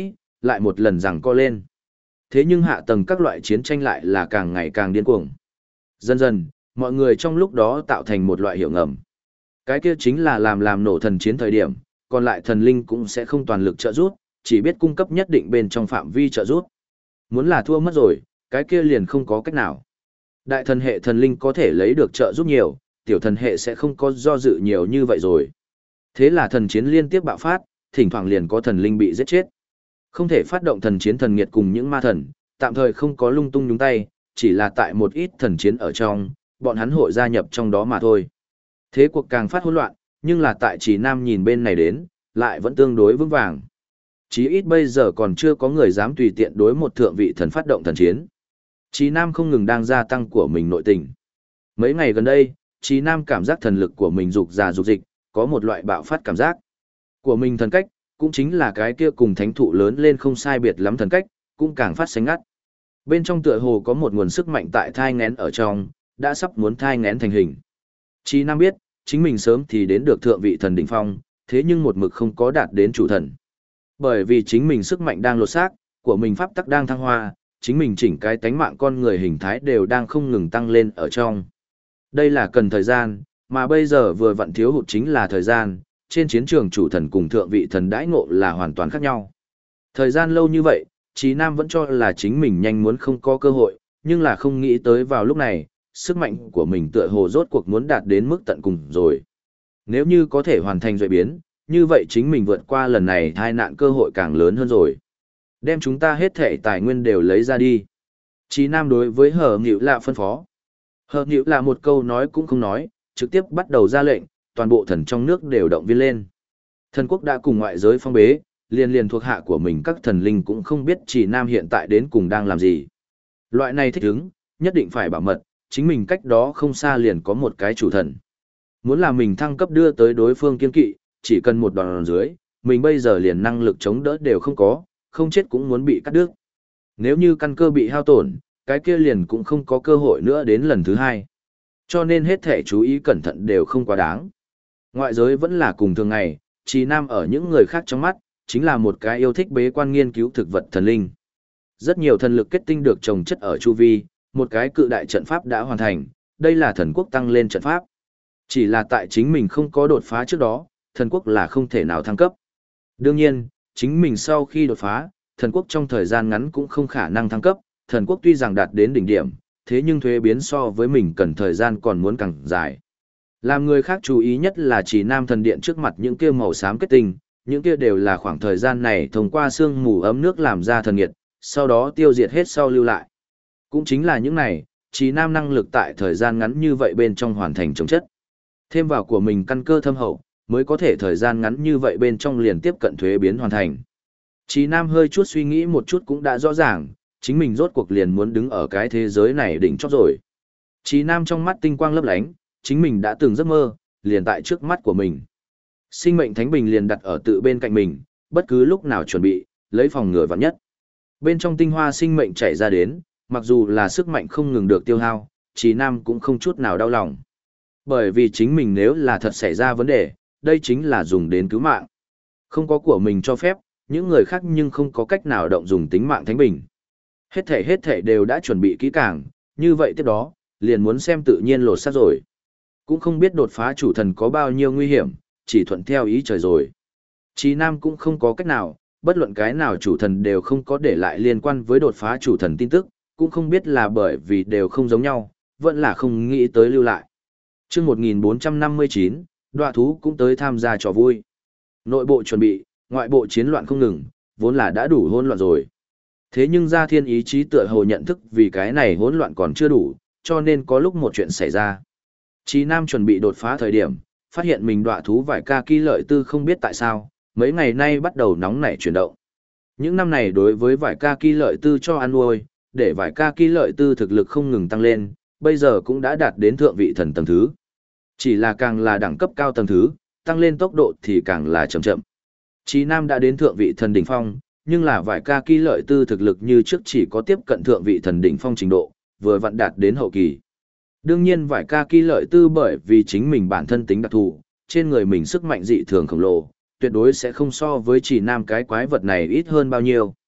lại một lần giằng co lên. Thế nhưng hạ tầng các loại chiến tranh lại là càng ngày càng điên cuồng. Dần dần, mọi người trong lúc đó tạo thành một loại hiểu ngầm. Cái kia chính là làm nổ thần chiến thời điểm, còn lại thần linh cũng sẽ không toàn lực trợ giúp, chỉ biết cung cấp nhất định bên trong phạm vi trợ giúp. Muốn là thua mất rồi, cái kia liền không có cách nào. Đại thần hệ thần linh có thể lấy được trợ giúp nhiều, tiểu thần hệ sẽ không có do dự nhiều như vậy rồi. Thế là thần chiến liên tiếp bạo phát, thỉnh thoảng liền có thần linh bị giết chết. Không thể phát động thần chiến thần nghiệt cùng những ma thần, tạm thời không có lung tung nhúng tay, chỉ là tại một ít thần chiến ở trong, bọn hắn hội gia nhập trong đó mà thôi. Thế cuộc càng phát hỗn loạn, nhưng là tại Trì Nam nhìn bên này đến, lại vẫn tương đối vững vàng. Chí ít bây giờ còn chưa có người dám tùy tiện đối một thượng vị thần phát động thần chiến. Trì Nam không ngừng đang gia tăng của mình nội tình. Mấy ngày gần đây, Trì Nam cảm giác thần lực của mình dục già dục dịch, có một loại bạo phát cảm giác. Của mình thần cách, cũng chính là cái kia cùng thánh thụ lớn lên không sai biệt lắm thần cách, cũng càng phát sánh ngắt. Bên trong tựa hồ có một nguồn sức mạnh tại thai ngén ở trong, đã sắp muốn thai ngén thành hình. Trì Nam biết, chính mình sớm thì đến được thượng vị thần đỉnh phong, thế nhưng một mực không có đạt đến chủ thần. Bởi vì chính mình sức mạnh đang lột xác, của mình pháp tắc đang thăng hoa, chính mình chỉnh cái tánh mạng con người hình thái đều đang không ngừng tăng lên ở trong. Đây là cần thời gian, mà bây giờ vừa vặn thiếu hụt chính là thời gian, trên chiến trường chủ thần cùng thượng vị thần đãi ngộ là hoàn toàn khác nhau. Thời gian lâu như vậy, Trì Nam vẫn cho là chính mình nhanh muốn không có cơ hội, nhưng là không nghĩ tới vào lúc này, sức mạnh của mình tựa hồ rốt cuộc muốn đạt đến mức tận cùng rồi. Nếu như có thể hoàn thành duệ biến, như vậy chính mình vượt qua lần này tai nạn cơ hội càng lớn hơn rồi. Đem chúng ta hết thể tài nguyên đều lấy ra đi. Trì Nam đối với Hờ Nghịu Lạ phân phó. Hờ Nghịu Lạ một câu nói cũng không nói, trực tiếp bắt đầu ra lệnh, toàn bộ thần trong nước đều động viên lên. Thần quốc đã cùng ngoại giới phong bế, liền thuộc hạ của mình các thần linh cũng không biết Trì Nam hiện tại đến cùng đang làm gì. Loại này thích ứng, nhất định phải bảo mật, chính mình cách đó không xa liền có một cái chủ thần. Muốn là mình thăng cấp đưa tới đối phương kiên kỵ, chỉ cần một đòn dưới, mình bây giờ liền năng lực chống đỡ đều không có, không chết cũng muốn bị cắt đứt. Nếu như căn cơ bị hao tổn, cái kia liền cũng không có cơ hội nữa đến lần thứ hai. Cho nên hết thể chú ý cẩn thận đều không quá đáng. Ngoại giới vẫn là cùng thường ngày, Trì Nam ở những người khác trong mắt, chính là một cái yêu thích bế quan nghiên cứu thực vật thần linh. Rất nhiều thần lực kết tinh được trồng chất ở chu vi, một cái cự đại trận pháp đã hoàn thành, đây là thần quốc tăng lên trận pháp. Chỉ là tại chính mình không có đột phá trước đó, thần quốc là không thể nào thăng cấp. Đương nhiên, chính mình sau khi đột phá, thần quốc trong thời gian ngắn cũng không khả năng thăng cấp, thần quốc tuy rằng đạt đến đỉnh điểm, thế nhưng thuế biến so với mình cần thời gian còn muốn càng dài. Làm người khác chú ý nhất là Trì Nam thần điện trước mặt những kia màu xám kết tinh, những kia đều là khoảng thời gian này thông qua sương mù ấm nước làm ra thần nghiệt, sau đó tiêu diệt hết sau lưu lại. Cũng chính là những này, Trì Nam năng lực tại thời gian ngắn như vậy bên trong hoàn thành chống chất. Thêm vào của mình căn cơ thâm hậu, mới có thể thời gian ngắn như vậy bên trong liền tiếp cận thuế biến hoàn thành. Trì Nam hơi chút suy nghĩ một chút cũng đã rõ ràng, chính mình rốt cuộc liền muốn đứng ở cái thế giới này đỉnh chót rồi. Trì Nam trong mắt tinh quang lấp lánh, chính mình đã từng giấc mơ, liền tại trước mắt của mình. Sinh mệnh thánh bình liền đặt ở tự bên cạnh mình, bất cứ lúc nào chuẩn bị, lấy phòng ngừa vạn nhất. Bên trong tinh hoa sinh mệnh chảy ra đến, mặc dù là sức mạnh không ngừng được tiêu hao, Trì Nam cũng không chút nào đau lòng. Bởi vì chính mình nếu là thật xảy ra vấn đề, đây chính là dùng đến cứu mạng. Không có của mình cho phép, những người khác nhưng không có cách nào động dùng tính mạng thánh bình. Hết thể đều đã chuẩn bị kỹ càng, như vậy tiếp đó, liền muốn xem tự nhiên lột xác rồi. Cũng không biết đột phá chủ thần có bao nhiêu nguy hiểm, chỉ thuận theo ý trời rồi. Trì Nam cũng không có cách nào, bất luận cái nào chủ thần đều không có để lại liên quan với đột phá chủ thần tin tức, cũng không biết là bởi vì đều không giống nhau, vẫn là không nghĩ tới lưu lại. Chương 1459, Đoạ thú cũng tới tham gia trò vui. Nội bộ chuẩn bị, ngoại bộ chiến loạn không ngừng, vốn là đã đủ hỗn loạn rồi. Thế nhưng Gia Thiên ý chí tựa hồ nhận thức vì cái này hỗn loạn còn chưa đủ, cho nên có lúc một chuyện xảy ra. Trì Nam chuẩn bị đột phá thời điểm, phát hiện mình đoạ thú vải ca ki lợi tư không biết tại sao, mấy ngày nay bắt đầu nóng nảy chuyển động. Những năm này đối với vải ca ki lợi tư cho ăn nuôi, để vải ca ki lợi tư thực lực không ngừng tăng lên, bây giờ cũng đã đạt đến thượng vị thần tầng thứ. Chỉ là càng là đẳng cấp cao tầng thứ, tăng lên tốc độ thì càng là chậm chậm. Trì Nam đã đến thượng vị thần đỉnh phong, nhưng là vải ca ki lợi tư thực lực như trước chỉ có tiếp cận thượng vị thần đỉnh phong trình độ, vừa vặn đạt đến hậu kỳ. Đương nhiên vải ca ki lợi tư bởi vì chính mình bản thân tính đặc thù, trên người mình sức mạnh dị thường khổng lồ, tuyệt đối sẽ không so với Trì Nam cái quái vật này ít hơn bao nhiêu.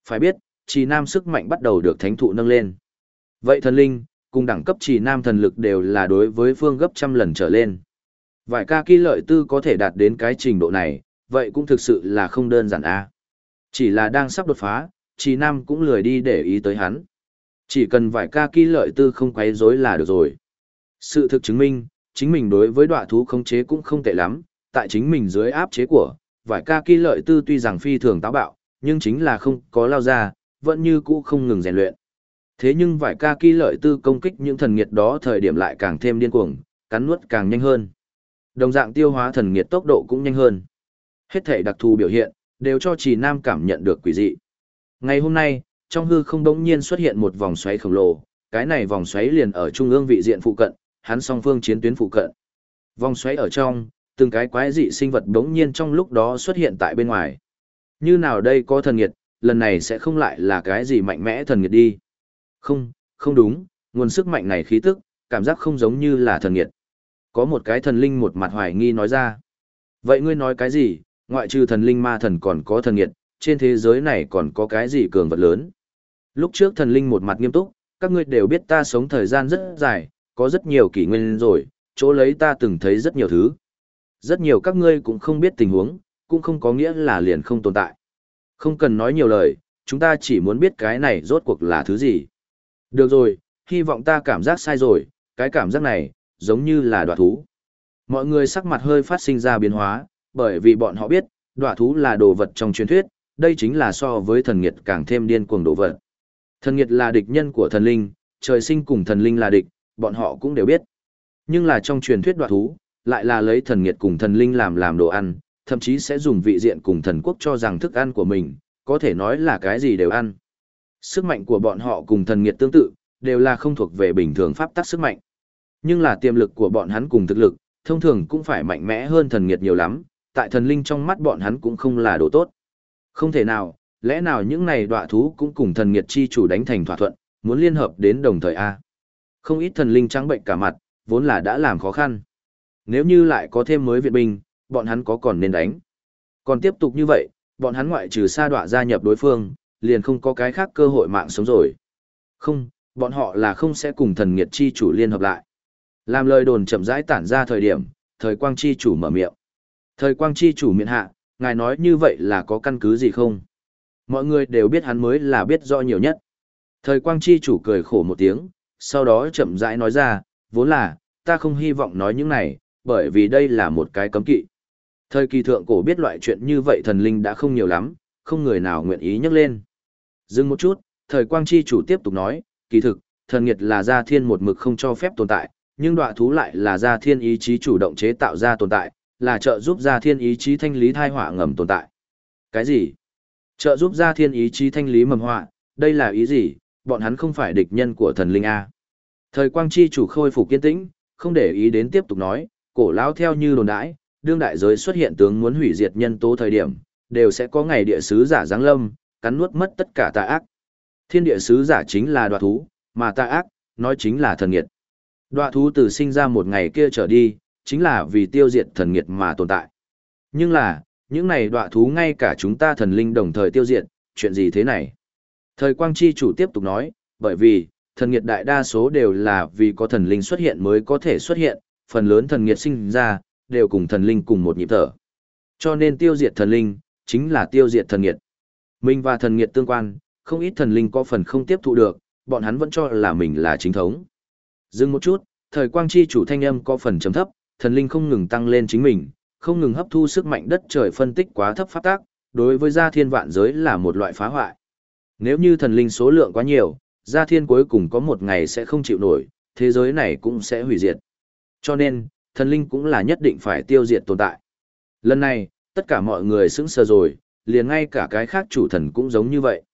Phải biết, trì nam sức mạnh bắt đầu được thánh thụ nâng lên. Vậy thần linh, cùng đẳng cấp trì nam thần lực đều là đối với phương gấp trăm lần trở lên. Vài ca kỳ lợi tư có thể đạt đến cái trình độ này, vậy cũng thực sự là không đơn giản a. Chỉ là đang sắp đột phá, trì nam cũng lười đi để ý tới hắn. Chỉ cần vài ca kỳ lợi tư không quấy rối là được rồi. Sự thực chứng minh, chính mình đối với đọa thú khống chế cũng không tệ lắm, tại chính mình dưới áp chế của, vài ca kỳ lợi tư tuy rằng phi thường táo bạo, nhưng chính là không có lao ra, vẫn như cũ không ngừng rèn luyện. Thế nhưng vài ca kỳ lợi tư công kích những thần nghiệt đó thời điểm lại càng thêm điên cuồng, cắn nuốt càng nhanh hơn. Đồng dạng tiêu hóa thần nghiệt tốc độ cũng nhanh hơn. Hết thể đặc thù biểu hiện, đều cho Trì Nam cảm nhận được quỷ dị. Ngày hôm nay, trong hư không đống nhiên xuất hiện một vòng xoáy khổng lồ, cái này vòng xoáy liền ở trung ương vị diện phụ cận, hắn song phương chiến tuyến phụ cận. Vòng xoáy ở trong, từng cái quái dị sinh vật đống nhiên trong lúc đó xuất hiện tại bên ngoài. Như nào đây có thần nghiệt, lần này sẽ không lại là cái gì mạnh mẽ thần nghiệt đi. Không, không đúng, nguồn sức mạnh này khí tức, cảm giác không giống như là thần nghiệt. Có một cái thần linh một mặt hoài nghi nói ra. Vậy ngươi nói cái gì, ngoại trừ thần linh ma thần còn có thần nghiệt, trên thế giới này còn có cái gì cường vật lớn? Lúc trước thần linh một mặt nghiêm túc, các ngươi đều biết ta sống thời gian rất dài, có rất nhiều kỷ nguyên rồi, chỗ lấy ta từng thấy rất nhiều thứ. Rất nhiều các ngươi cũng không biết tình huống, cũng không có nghĩa là liền không tồn tại. Không cần nói nhiều lời, chúng ta chỉ muốn biết cái này rốt cuộc là thứ gì. Được rồi, hy vọng ta cảm giác sai rồi, cái cảm giác này, giống như là đoạt thú. Mọi người sắc mặt hơi phát sinh ra biến hóa, bởi vì bọn họ biết, đoạt thú là đồ vật trong truyền thuyết, đây chính là so với thần nghiệt càng thêm điên cuồng đồ vật. Thần nghiệt là địch nhân của thần linh, trời sinh cùng thần linh là địch, bọn họ cũng đều biết. Nhưng là trong truyền thuyết đoạt thú, lại là lấy thần nghiệt cùng thần linh làm đồ ăn, thậm chí sẽ dùng vị diện cùng thần quốc cho rằng thức ăn của mình, có thể nói là cái gì đều ăn. Sức mạnh của bọn họ cùng thần nghiệt tương tự, đều là không thuộc về bình thường pháp tắc sức mạnh. Nhưng là tiềm lực của bọn hắn cùng thực lực, thông thường cũng phải mạnh mẽ hơn thần nghiệt nhiều lắm, tại thần linh trong mắt bọn hắn cũng không là đồ tốt. Không thể nào, lẽ nào những này đọa thú cũng cùng thần nghiệt chi chủ đánh thành thỏa thuận, muốn liên hợp đến đồng thời a? Không ít thần linh trắng bệnh cả mặt, vốn là đã làm khó khăn. Nếu như lại có thêm mới viện binh, bọn hắn có còn nên đánh. Còn tiếp tục như vậy, bọn hắn ngoại trừ sa đọa gia nhập đối phương, liền không có cái khác cơ hội mạng sống rồi. Không, bọn họ là không sẽ cùng thần nghiệt chi chủ liên hợp lại. Làm lời đồn chậm rãi tản ra thời điểm, thời quang chi chủ mở miệng. Thời quang chi chủ miệng hạ, ngài nói như vậy là có căn cứ gì không? Mọi người đều biết hắn mới là biết rõ nhiều nhất. Thời quang chi chủ cười khổ một tiếng, sau đó chậm rãi nói ra, vốn là, ta không hy vọng nói những này, bởi vì đây là một cái cấm kỵ. Thời kỳ thượng cổ biết loại chuyện như vậy thần linh đã không nhiều lắm, không người nào nguyện ý nhắc lên. Dừng một chút, thời quang chi chủ tiếp tục nói, kỳ thực, thần nghiệt là gia thiên một mực không cho phép tồn tại, nhưng đọa thú lại là gia thiên ý chí chủ động chế tạo ra tồn tại, là trợ giúp gia thiên ý chí thanh lý thai họa ngầm tồn tại. Cái gì? Trợ giúp gia thiên ý chí thanh lý mầm họa, đây là ý gì? Bọn hắn không phải địch nhân của thần linh A. Thời quang chi chủ khôi phục kiên tĩnh, không để ý đến tiếp tục nói, cổ lão theo như đồn đãi, đương đại giới xuất hiện tướng muốn hủy diệt nhân tố thời điểm, đều sẽ có ngày địa sứ giả giáng lâm, cắn nuốt mất tất cả tà ác. Thiên địa sứ giả chính là đoạt thú, mà tà ác, nói chính là thần nghiệt. Đoạt thú từ sinh ra một ngày kia trở đi, chính là vì tiêu diệt thần nghiệt mà tồn tại. Nhưng là, những này đoạt thú ngay cả chúng ta thần linh đồng thời tiêu diệt, chuyện gì thế này? Thời quang chi chủ tiếp tục nói, bởi vì, thần nghiệt đại đa số đều là vì có thần linh xuất hiện mới có thể xuất hiện, phần lớn thần nghiệt sinh ra, đều cùng thần linh cùng một nhịp thở. Cho nên tiêu diệt thần linh, chính là tiêu diệt thần nghiệt. Mình và thần nghiệt tương quan, không ít thần linh có phần không tiếp thụ được, bọn hắn vẫn cho là mình là chính thống. Dừng một chút, thời quang chi chủ thanh âm có phần trầm thấp, thần linh không ngừng tăng lên chính mình, không ngừng hấp thu sức mạnh đất trời phân tích quá thấp pháp tác, đối với gia thiên vạn giới là một loại phá hoại. Nếu như thần linh số lượng quá nhiều, gia thiên cuối cùng có một ngày sẽ không chịu nổi, thế giới này cũng sẽ hủy diệt. Cho nên, thần linh cũng là nhất định phải tiêu diệt tồn tại. Lần này, tất cả mọi người sững sờ rồi, liền ngay cả cái khác chủ thần cũng giống như vậy.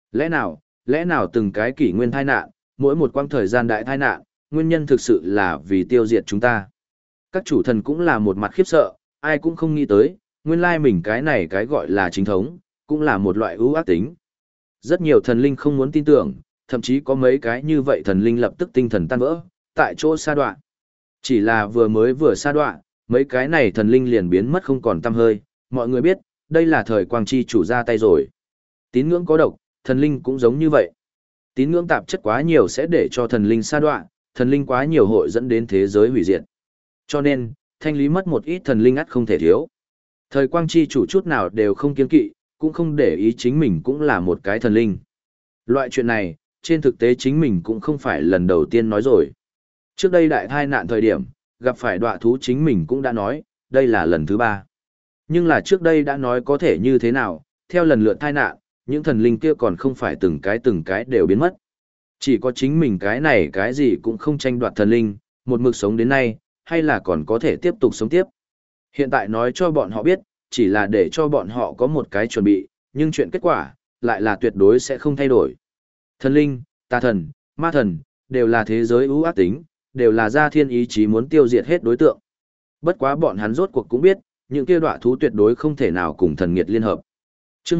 Lẽ nào từng cái kỷ nguyên tai nạn, mỗi một quãng thời gian đại tai nạn, nguyên nhân thực sự là vì tiêu diệt chúng ta. Các chủ thần cũng là một mặt khiếp sợ, ai cũng không nghĩ tới, nguyên lai mình cái này cái gọi là chính thống, cũng là một loại ưu ác tính. Rất nhiều thần linh không muốn tin tưởng, thậm chí có mấy cái như vậy thần linh lập tức tinh thần tan vỡ, tại chỗ sa đoạn. Chỉ là vừa sa đoạn, mấy cái này thần linh liền biến mất không còn tăm hơi, mọi người biết, đây là thời quang chi chủ ra tay rồi. Tín ngưỡng có độc, thần linh cũng giống như vậy. Tín ngưỡng tạp chất quá nhiều sẽ để cho thần linh sa đoạn, thần linh quá nhiều hội dẫn đến thế giới hủy diệt. Cho nên, thanh lý mất một ít thần linh ắt không thể thiếu. Thời quang chi chủ chút nào đều không kiêng kỵ, cũng không để ý chính mình cũng là một cái thần linh. Loại chuyện này, trên thực tế chính mình cũng không phải lần đầu tiên nói rồi. Trước đây đại thai nạn thời điểm, gặp phải đọa thú chính mình cũng đã nói, đây là lần thứ 3. Nhưng là trước đây đã nói có thể như thế nào, theo lần lượt thai nạn, những thần linh kia còn không phải từng cái đều biến mất. Chỉ có chính mình cái này cái gì cũng không tranh đoạt thần linh, một mực sống đến nay, hay là còn có thể tiếp tục sống tiếp. Hiện tại nói cho bọn họ biết, chỉ là để cho bọn họ có một cái chuẩn bị, nhưng chuyện kết quả, lại là tuyệt đối sẽ không thay đổi. Thần linh, tà thần, ma thần, đều là thế giới ưu ác tính, đều là gia thiên ý chí muốn tiêu diệt hết đối tượng. Bất quá bọn hắn rốt cuộc cũng biết, những kia đọa thú tuyệt đối không thể nào cùng thần nghiệt liên hợp. Chương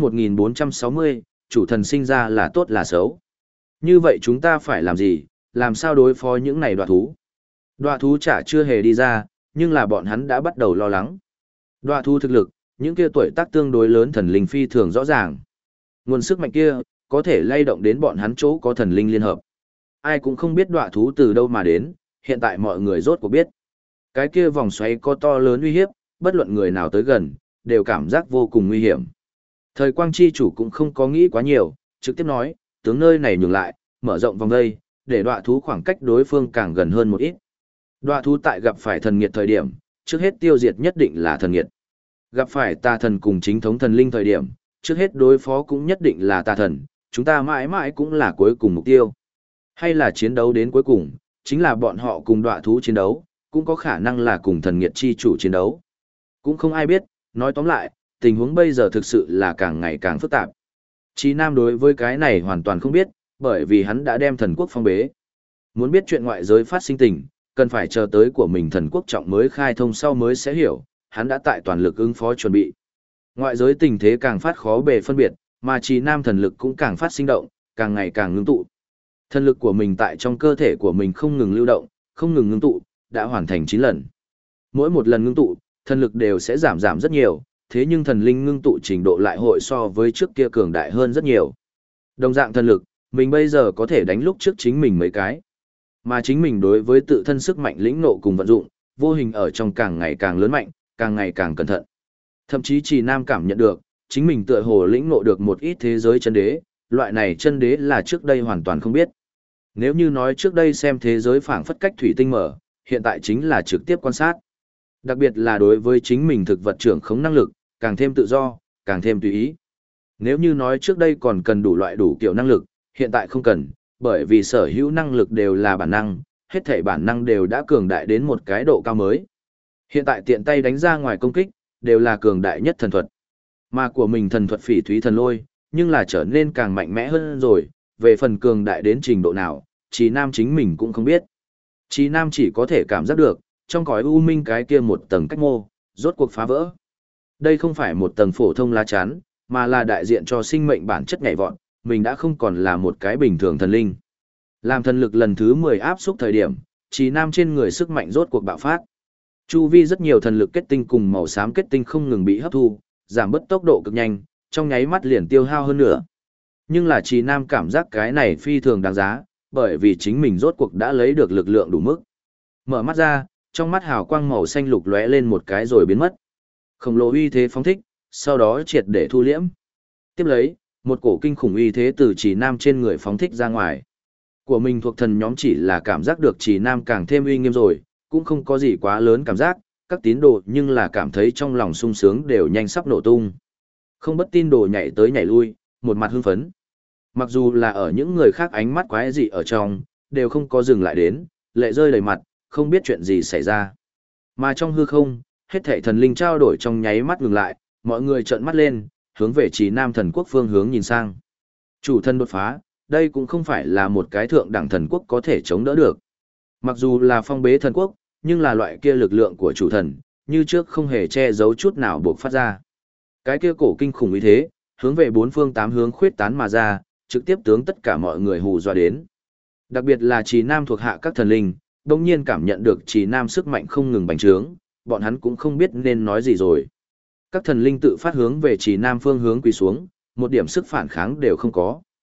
1460, chủ thần sinh ra là tốt là xấu. Như vậy chúng ta phải làm gì, làm sao đối phó những này đọa thú? Đọa thú chả chưa hề đi ra, nhưng là bọn hắn đã bắt đầu lo lắng. Đọa thú thực lực, những kia tuổi tác tương đối lớn thần linh phi thường rõ ràng. Nguồn sức mạnh kia, có thể lay động đến bọn hắn chỗ có thần linh liên hợp. Ai cũng không biết đọa thú từ đâu mà đến, hiện tại mọi người rốt cuộc biết. Cái kia vòng xoáy có to lớn uy hiếp, bất luận người nào tới gần, đều cảm giác vô cùng nguy hiểm. Thời quang chi chủ cũng không có nghĩ quá nhiều, trực tiếp nói, tướng nơi này nhường lại, mở rộng vòng vây, để đọa thú khoảng cách đối phương càng gần hơn một ít. Đọa thú tại gặp phải thần nghiệt thời điểm, trước hết tiêu diệt nhất định là thần nghiệt. Gặp phải tà thần cùng chính thống thần linh thời điểm, trước hết đối phó cũng nhất định là tà thần, chúng ta mãi mãi cũng là cuối cùng mục tiêu. Hay là chiến đấu đến cuối cùng, chính là bọn họ cùng đọa thú chiến đấu, cũng có khả năng là cùng thần nghiệt chi chủ chiến đấu. Cũng không ai biết, nói tóm lại, tình huống bây giờ thực sự là càng ngày càng phức tạp. Chí Nam đối với cái này hoàn toàn không biết, bởi vì hắn đã đem thần quốc phong bế. Muốn biết chuyện ngoại giới phát sinh tình, cần phải chờ tới của mình thần quốc trọng mới khai thông sau mới sẽ hiểu, hắn đã tại toàn lực ứng phó chuẩn bị. Ngoại giới tình thế càng phát khó bề phân biệt, mà Chí Nam thần lực cũng càng phát sinh động, càng ngày càng ngưng tụ. Thần lực của mình tại trong cơ thể của mình không ngừng lưu động, không ngừng ngưng tụ, đã hoàn thành 9 lần. Mỗi một lần ngưng tụ, thần lực đều sẽ giảm rất nhiều, thế nhưng thần linh ngưng tụ trình độ lại hội so với trước kia cường đại hơn rất nhiều. Đồng dạng thần lực, mình bây giờ có thể đánh lúc trước chính mình mấy cái. Mà chính mình đối với tự thân sức mạnh lĩnh nộ cùng vận dụng, vô hình ở trong càng ngày càng lớn mạnh, càng ngày càng cẩn thận. Thậm chí Chỉ Nam cảm nhận được, chính mình tựa hồ lĩnh nộ được một ít thế giới chân đế, loại này chân đế là trước đây hoàn toàn không biết. Nếu như nói trước đây xem thế giới phảng phất cách thủy tinh mở, hiện tại chính là trực tiếp quan sát. Đặc biệt là đối với chính mình thực vật trưởng khống năng lực, càng thêm tự do, càng thêm tùy ý. Nếu như nói trước đây còn cần đủ loại đủ kiểu năng lực, hiện tại không cần, bởi vì sở hữu năng lực đều là bản năng, hết thảy bản năng đều đã cường đại đến một cái độ cao mới. Hiện tại tiện tay đánh ra ngoài công kích, đều là cường đại nhất thần thuật. Mà của mình thần thuật phỉ thúy thần lôi, nhưng là trở nên càng mạnh mẽ hơn rồi, về phần cường đại đến trình độ nào, Chí Nam chính mình cũng không biết. Chí Nam chỉ có thể cảm giác được, trong cõi u minh cái kia một tầng cách mô, rốt cuộc phá vỡ. Đây không phải một tầng phổ thông lá chắn, mà là đại diện cho sinh mệnh bản chất nhảy vọt, mình đã không còn là một cái bình thường thần linh. Làm thần lực lần thứ 10 áp xúc thời điểm, Chí Nam trên người sức mạnh rốt cuộc bạo phát. Chu vi rất nhiều thần lực kết tinh cùng màu xám kết tinh không ngừng bị hấp thu, giảm bớt tốc độ cực nhanh, trong nháy mắt liền tiêu hao hơn nữa. Nhưng là Chí Nam cảm giác cái này phi thường đáng giá, bởi vì chính mình rốt cuộc đã lấy được lực lượng đủ mức. Mở mắt ra, trong mắt hào quang màu xanh lục lóe lên một cái rồi biến mất. Khổng lồ uy thế phóng thích, sau đó triệt để thu liễm. Tiếp lấy, một cổ kinh khủng uy thế từ Chí Nam trên người phóng thích ra ngoài. Của mình thuộc thần nhóm chỉ là cảm giác được Chí Nam càng thêm uy nghiêm rồi, cũng không có gì quá lớn cảm giác, các tín đồ nhưng là cảm thấy trong lòng sung sướng đều nhanh sắp nổ tung. Không bất tin đồ nhảy tới nhảy lui, một mặt hưng phấn. Mặc dù là ở những người khác ánh mắt quái dị ở trong, đều không có dừng lại đến, lệ rơi đầy mặt, không biết chuyện gì xảy ra. Mà trong hư không, hết thảy thần linh trao đổi trong nháy mắt ngừng lại, mọi người trợn mắt lên, hướng về Chí Nam thần quốc phương hướng nhìn sang. Chủ thần đột phá, đây cũng không phải là một cái thượng đẳng thần quốc có thể chống đỡ được. Mặc dù là phong bế thần quốc, nhưng là loại kia lực lượng của chủ thần, như trước không hề che giấu chút nào bộc phát ra. Cái kia cổ kinh khủng ý thế, hướng về bốn phương tám hướng khuyết tán mà ra, trực tiếp tướng tất cả mọi người hù dọa đến. Đặc biệt là Chí Nam thuộc hạ các thần linh, đồng nhiên cảm nhận được Chí Nam sức mạnh không ngừng bành trướng, bọn hắn cũng không biết nên nói gì rồi. Các thần linh tự phát hướng về Chí Nam phương hướng quỳ xuống, một điểm sức phản kháng đều không có.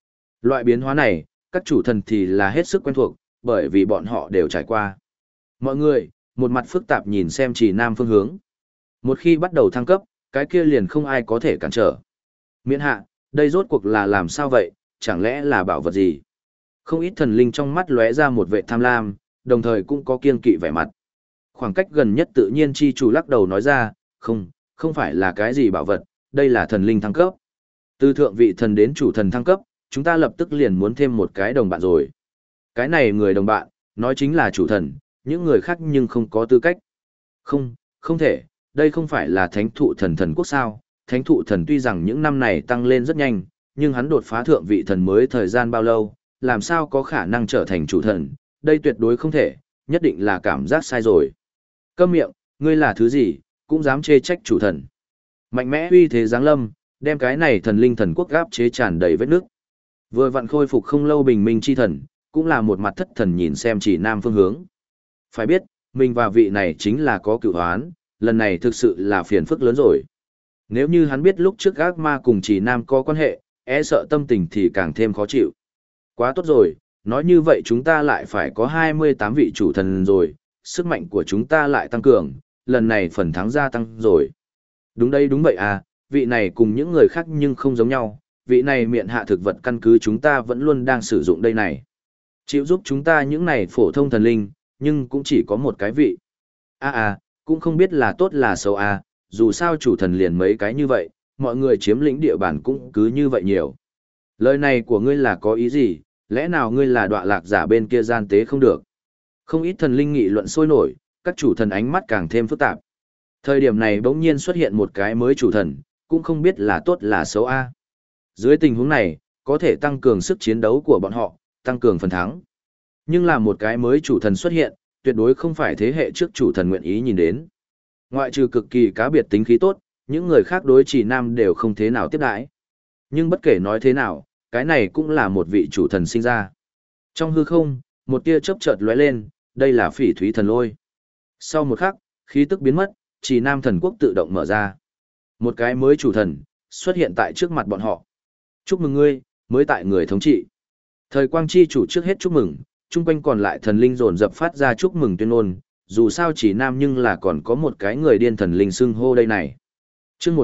Loại biến hóa này, các chủ thần thì là hết sức quen thuộc, bởi vì bọn họ đều trải qua. Mọi người, một mặt phức tạp nhìn xem Trì Nam phương hướng. Một khi bắt đầu thăng cấp, cái kia liền không ai có thể cản trở. Miễn hạ, đây rốt cuộc là làm sao vậy, chẳng lẽ là bảo vật gì? Không ít thần linh trong mắt lóe ra một vẻ tham lam, đồng thời cũng có kiêng kỵ vẻ mặt. Khoảng cách gần nhất tự nhiên chi chủ lắc đầu nói ra, không phải là cái gì bảo vật, đây là thần linh thăng cấp. Từ thượng vị thần đến chủ thần thăng cấp, chúng ta lập tức liền muốn thêm một cái đồng bạn rồi. Cái này người đồng bạn, nói chính là chủ thần, những người khác nhưng không có tư cách. Không thể, đây không phải là thánh thụ thần thần quốc sao. Thánh thụ thần tuy rằng những năm này tăng lên rất nhanh, nhưng hắn đột phá thượng vị thần mới thời gian bao lâu, làm sao có khả năng trở thành chủ thần, đây tuyệt đối không thể, nhất định là cảm giác sai rồi. Câm miệng, ngươi là thứ gì, cũng dám chê trách chủ thần. Mạnh mẽ uy thế giáng lâm, đem cái này thần linh thần quốc gáp chế tràn đầy vết nước. Vừa vặn khôi phục không lâu bình minh chi thần, cũng là một mặt thất thần nhìn xem Chỉ Nam phương hướng. Phải biết, mình và vị này chính là có cựu hoán, lần này thực sự là phiền phức lớn rồi. Nếu như hắn biết lúc trước ác ma cùng Chỉ Nam có quan hệ, e sợ tâm tình thì càng thêm khó chịu. Quá tốt rồi, nói như vậy chúng ta lại phải có 28 vị chủ thần rồi, sức mạnh của chúng ta lại tăng cường, lần này phần thắng gia tăng rồi. Đúng đây đúng vậy à, vị này cùng những người khác nhưng không giống nhau, vị này miệng hạ thực vật căn cứ chúng ta vẫn luôn đang sử dụng đây này. Chịu giúp chúng ta những này phổ thông thần linh, nhưng cũng chỉ có một cái vị. Cũng không biết là tốt là xấu à, dù sao chủ thần liền mấy cái như vậy, mọi người chiếm lĩnh địa bàn cũng cứ như vậy nhiều. Lời này của ngươi là có ý gì, lẽ nào ngươi là đọa lạc giả bên kia gian tế không được? Không ít thần linh nghị luận sôi nổi, các chủ thần ánh mắt càng thêm phức tạp. Thời điểm này bỗng nhiên xuất hiện một cái mới chủ thần, cũng không biết là tốt là xấu a. Dưới tình huống này, có thể tăng cường sức chiến đấu của bọn họ, tăng cường phần thắng. Nhưng là một cái mới chủ thần xuất hiện, tuyệt đối không phải thế hệ trước chủ thần nguyện ý nhìn đến. Ngoại trừ cực kỳ cá biệt tính khí tốt, những người khác đối Chỉ Nam đều không thế nào tiếp đãi. Nhưng bất kể nói thế nào, cái này cũng là một vị chủ thần sinh ra. Trong hư không, một tia chớp chợt lóe lên, đây là Phỉ Thúy thần lôi. Sau một khắc, khí tức biến mất, Chỉ Nam thần quốc tự động mở ra. Một cái mới chủ thần xuất hiện tại trước mặt bọn họ. Chúc mừng ngươi, mới tại người thống trị. Thời quang chi chủ trước hết chúc mừng, chung quanh còn lại thần linh dồn dập phát ra chúc mừng tuyên ngôn, dù sao Chỉ Nam nhưng là còn có một cái người điên thần linh xưng hô đây này. Chương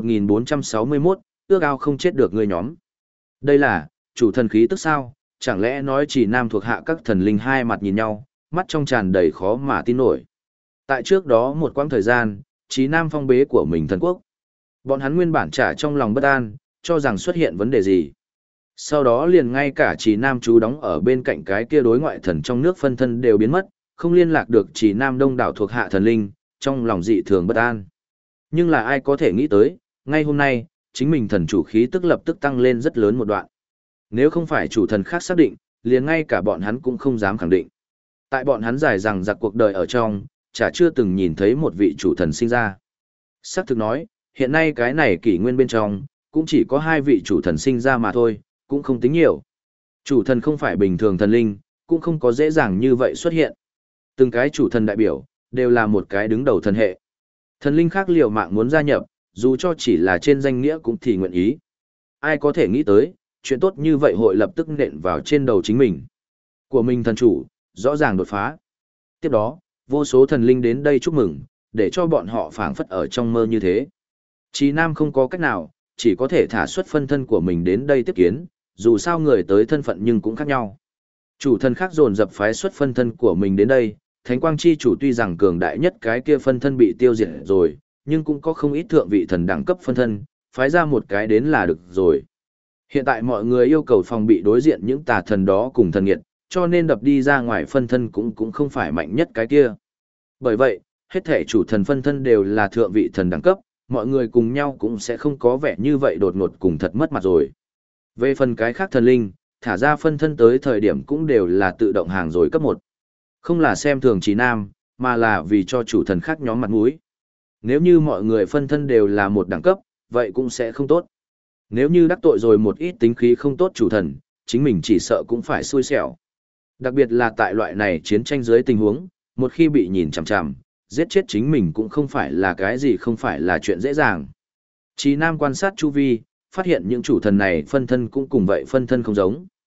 1461, ước ao không chết được ngươi nhóm. Đây là chủ thần khí tức sao? Chẳng lẽ nói Chỉ Nam thuộc hạ các thần linh hai mặt nhìn nhau, mắt trong tràn đầy khó mà tin nổi. Tại trước đó một quãng thời gian, Chỉ Nam phong bế của mình thần quốc. Bọn hắn nguyên bản trả trong lòng bất an, cho rằng xuất hiện vấn đề gì. Sau đó liền ngay cả Chỉ Nam chú đóng ở bên cạnh cái kia đối ngoại thần trong nước phân thân đều biến mất, không liên lạc được Chỉ Nam đông đảo thuộc hạ thần linh, trong lòng dị thường bất an. Nhưng là ai có thể nghĩ tới, ngay hôm nay, chính mình thần chủ khí tức lập tức tăng lên rất lớn một đoạn. Nếu không phải chủ thần khác xác định, liền ngay cả bọn hắn cũng không dám khẳng định. Tại bọn hắn dài rằng giặc cuộc đời ở trong, chả chưa từng nhìn thấy một vị chủ thần sinh ra. Xác thực nói, hiện nay cái này kỷ nguyên bên trong, cũng chỉ có hai vị chủ thần sinh ra mà thôi, cũng không tính nhiều. Chủ thần không phải bình thường thần linh, cũng không có dễ dàng như vậy xuất hiện. Từng cái chủ thần đại biểu, đều là một cái đứng đầu thần hệ. Thần linh khác liều mạng muốn gia nhập, dù cho chỉ là trên danh nghĩa cũng thì nguyện ý. Ai có thể nghĩ tới, chuyện tốt như vậy hội lập tức nện vào trên đầu chính mình. Của mình thần chủ, rõ ràng đột phá. Tiếp đó, vô số thần linh đến đây chúc mừng, để cho bọn họ phảng phất ở trong mơ như thế. Chí Nam không có cách nào, chỉ có thể thả xuất phân thân của mình đến đây tiếp kiến, dù sao người tới thân phận nhưng cũng khác nhau. Chủ thần khác dồn dập phái xuất phân thân của mình đến đây, Thánh Quang Chi chủ tuy rằng cường đại nhất cái kia phân thân bị tiêu diệt rồi, nhưng cũng có không ít thượng vị thần đẳng cấp phân thân, phái ra một cái đến là được rồi. Hiện tại mọi người yêu cầu phòng bị đối diện những tà thần đó cùng thần nghiệt, cho nên đập đi ra ngoài phân thân cũng không phải mạnh nhất cái kia. Bởi vậy, hết thể chủ thần phân thân đều là thượng vị thần đẳng cấp, mọi người cùng nhau cũng sẽ không có vẻ như vậy đột ngột cùng thật mất mặt rồi. Về phần cái khác thần linh, thả ra phân thân tới thời điểm cũng đều là tự động hàng rồi cấp 1. Không là xem thường Chí Nam, mà là vì cho chủ thần khác nhóm mặt mũi. Nếu như mọi người phân thân đều là một đẳng cấp, vậy cũng sẽ không tốt. Nếu như đắc tội rồi một ít tính khí không tốt chủ thần, chính mình chỉ sợ cũng phải xui xẻo. Đặc biệt là tại loại này chiến tranh dưới tình huống, một khi bị nhìn chằm chằm, giết chết chính mình cũng không phải là cái gì không phải là chuyện dễ dàng. Chí Nam quan sát chu vi, phát hiện những chủ thần này phân thân cũng cùng vậy phân thân không giống.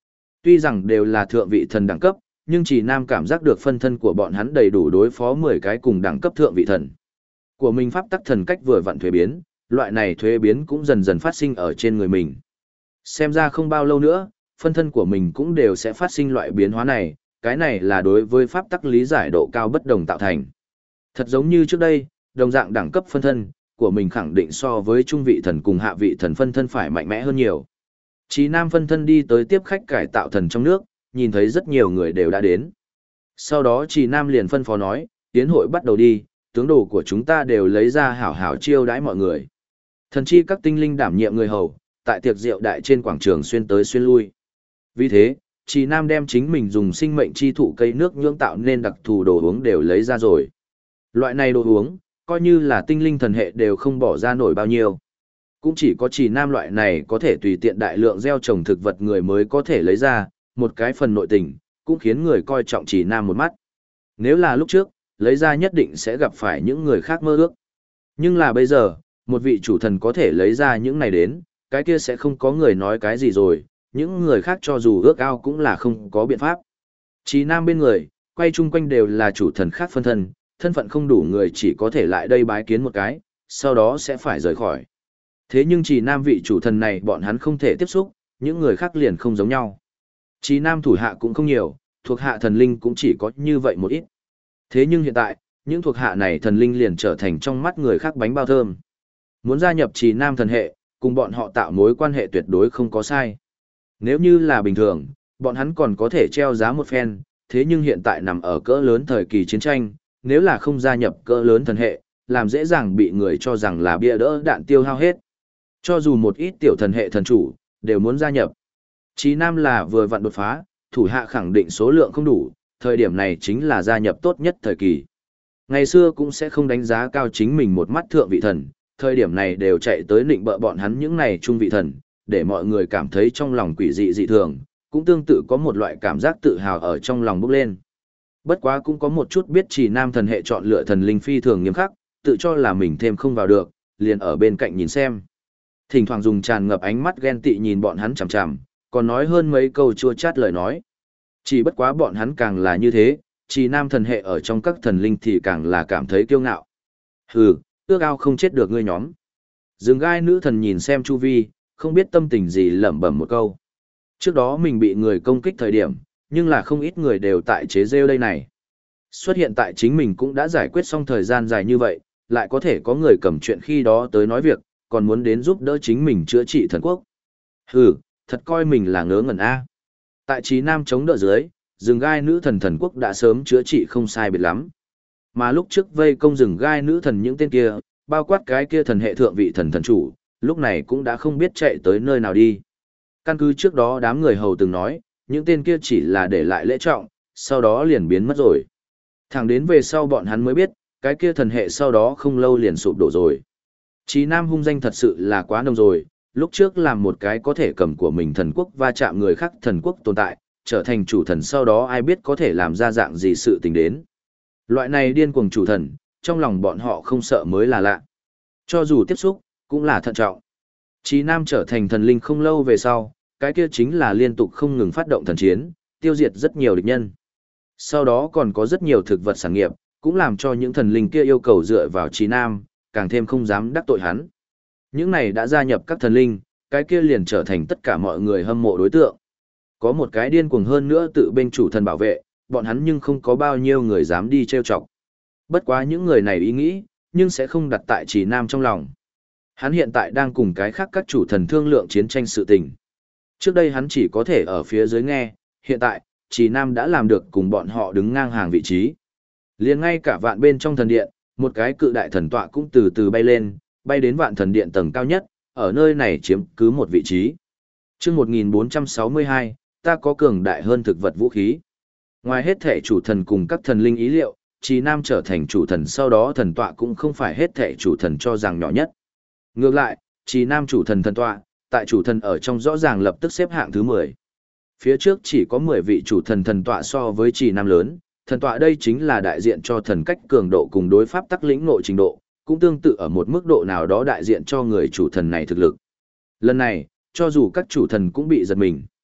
Tuy rằng đều là thượng vị thần đẳng cấp, nhưng Trì Nam cảm giác được phân thân của bọn hắn đầy đủ đối phó 10 cái cùng đẳng cấp thượng vị thần. Của mình pháp tắc thần cách vừa vặn thuế biến, loại này thuế biến cũng dần dần phát sinh ở trên người mình. Xem ra không bao lâu nữa, phân thân của mình cũng đều sẽ phát sinh loại biến hóa này, cái này là đối với pháp tắc lý giải độ cao bất đồng tạo thành. Thật giống như trước đây, đồng dạng đẳng cấp phân thân của mình khẳng định so với trung vị thần cùng hạ vị thần phân thân phải mạnh mẽ hơn nhiều. Chí Nam phân thân đi tới tiếp khách cải tạo thần trong nước, nhìn thấy rất nhiều người đều đã đến. Sau đó Chí Nam liền phân phó nói, tiến hội bắt đầu đi, tướng đồ của chúng ta đều lấy ra hảo hảo chiêu đãi mọi người. Thần chi các tinh linh đảm nhiệm người hầu, tại tiệc rượu đại trên quảng trường xuyên tới xuyên lui. Vì thế, Chí Nam đem chính mình dùng sinh mệnh chi thụ cây nước nhưỡng tạo nên đặc thù đồ uống đều lấy ra rồi. Loại này đồ uống, coi như là tinh linh thần hệ đều không bỏ ra nổi bao nhiêu. Cũng chỉ có Chí Nam loại này có thể tùy tiện đại lượng gieo trồng thực vật người mới có thể lấy ra, một cái phần nội tình, cũng khiến người coi trọng Chí Nam một mắt. Nếu là lúc trước, lấy ra nhất định sẽ gặp phải những người khác mơ ước. Nhưng là bây giờ, một vị chủ thần có thể lấy ra những này đến, cái kia sẽ không có người nói cái gì rồi, những người khác cho dù ước ao cũng là không có biện pháp. Chí Nam bên người, quay chung quanh đều là chủ thần khác phân thân, thân phận không đủ người chỉ có thể lại đây bái kiến một cái, sau đó sẽ phải rời khỏi. Thế nhưng Chí Nam vị chủ thần này bọn hắn không thể tiếp xúc, những người khác liền không giống nhau. Chí Nam thủ hạ cũng không nhiều, thuộc hạ thần linh cũng chỉ có như vậy một ít. Thế nhưng hiện tại, những thuộc hạ này thần linh liền trở thành trong mắt người khác bánh bao thơm. Muốn gia nhập Chí Nam thần hệ, cùng bọn họ tạo mối quan hệ tuyệt đối không có sai. Nếu như là bình thường, bọn hắn còn có thể treo giá một phen, thế nhưng hiện tại nằm ở cỡ lớn thời kỳ chiến tranh, nếu là không gia nhập cỡ lớn thần hệ, làm dễ dàng bị người cho rằng là bia đỡ đạn tiêu hao hết. Cho dù một ít tiểu thần hệ thần chủ, đều muốn gia nhập. Chí Nam là vừa vặn đột phá, thủ hạ khẳng định số lượng không đủ, thời điểm này chính là gia nhập tốt nhất thời kỳ. Ngày xưa cũng sẽ không đánh giá cao chính mình một mắt thượng vị thần, thời điểm này đều chạy tới nịnh bợ bọn hắn những này trung vị thần, để mọi người cảm thấy trong lòng quỷ dị dị thường, cũng tương tự có một loại cảm giác tự hào ở trong lòng bốc lên. Bất quá cũng có một chút biết Chí Nam thần hệ chọn lựa thần linh phi thường nghiêm khắc, tự cho là mình thêm không vào được, liền ở bên cạnh nhìn xem. Thỉnh thoảng dùng tràn ngập ánh mắt ghen tị nhìn bọn hắn chằm chằm, còn nói hơn mấy câu chua chát lời nói. Chỉ bất quá bọn hắn càng là như thế, Chí Nam thần hệ ở trong các thần linh thì càng là cảm thấy kiêu ngạo. Hừ, ước ao không chết được ngươi nhóm. Rừng gai nữ thần nhìn xem chu vi, không biết tâm tình gì lẩm bẩm một câu. Trước đó mình bị người công kích thời điểm, nhưng là không ít người đều tại chế rêu đây này. Xuất hiện tại chính mình cũng đã giải quyết xong thời gian dài như vậy, lại có thể có người cầm chuyện khi đó tới nói việc, còn muốn đến giúp đỡ chính mình chữa trị thần quốc. Hừ, thật coi mình là ngớ ngẩn a. Tại Chí Nam chống đỡ dưới, rừng gai nữ thần thần quốc đã sớm chữa trị không sai biệt lắm. Mà lúc trước vây công rừng gai nữ thần những tên kia, bao quát cái kia thần hệ thượng vị thần thần chủ, lúc này cũng đã không biết chạy tới nơi nào đi. Căn cứ trước đó đám người hầu từng nói, những tên kia chỉ là để lại lễ trọng, sau đó liền biến mất rồi. Thẳng đến về sau bọn hắn mới biết, cái kia thần hệ sau đó không lâu liền sụp đổ rồi. Chí Nam hung danh thật sự là quá nồng rồi, lúc trước làm một cái có thể cầm của mình thần quốc va chạm người khác thần quốc tồn tại, trở thành chủ thần sau đó ai biết có thể làm ra dạng gì sự tình đến. Loại này điên cuồng chủ thần, trong lòng bọn họ không sợ mới là lạ. Cho dù tiếp xúc, cũng là thận trọng. Chí Nam trở thành thần linh không lâu về sau, cái kia chính là liên tục không ngừng phát động thần chiến, tiêu diệt rất nhiều địch nhân. Sau đó còn có rất nhiều thực vật sản nghiệp, cũng làm cho những thần linh kia yêu cầu dựa vào Chí Nam, càng thêm không dám đắc tội hắn. Những này đã gia nhập các thần linh, cái kia liền trở thành tất cả mọi người hâm mộ đối tượng. Có một cái điên cuồng hơn nữa tự bên chủ thần bảo vệ, bọn hắn nhưng không có bao nhiêu người dám đi trêu chọc. Bất quá những người này ý nghĩ, nhưng sẽ không đặt tại Chí Nam trong lòng. Hắn hiện tại đang cùng cái khác các chủ thần thương lượng chiến tranh sự tình. Trước đây hắn chỉ có thể ở phía dưới nghe, hiện tại, Chí Nam đã làm được cùng bọn họ đứng ngang hàng vị trí. Liền ngay cả vạn bên trong thần điện, một cái cự đại thần tọa cũng từ từ bay lên, bay đến vạn thần điện tầng cao nhất, ở nơi này chiếm cứ một vị trí. Chương 1462, ta có cường đại hơn thực vật vũ khí. Ngoài hết thể chủ thần cùng các thần linh ý liệu, Chí Nam trở thành chủ thần sau đó thần tọa cũng không phải hết thể chủ thần cho rằng nhỏ nhất. Ngược lại, Chí Nam chủ thần thần tọa, tại chủ thần ở trong rõ ràng lập tức xếp hạng thứ 10. Phía trước chỉ có 10 vị chủ thần thần tọa so với Chí Nam lớn, thần tọa đây chính là đại diện cho thần cách cường độ cùng đối pháp tắc lĩnh ngộ trình độ, cũng tương tự ở một mức độ nào đó đại diện cho người chủ thần này thực lực. Lần này, cho dù các chủ thần cũng bị giật mình.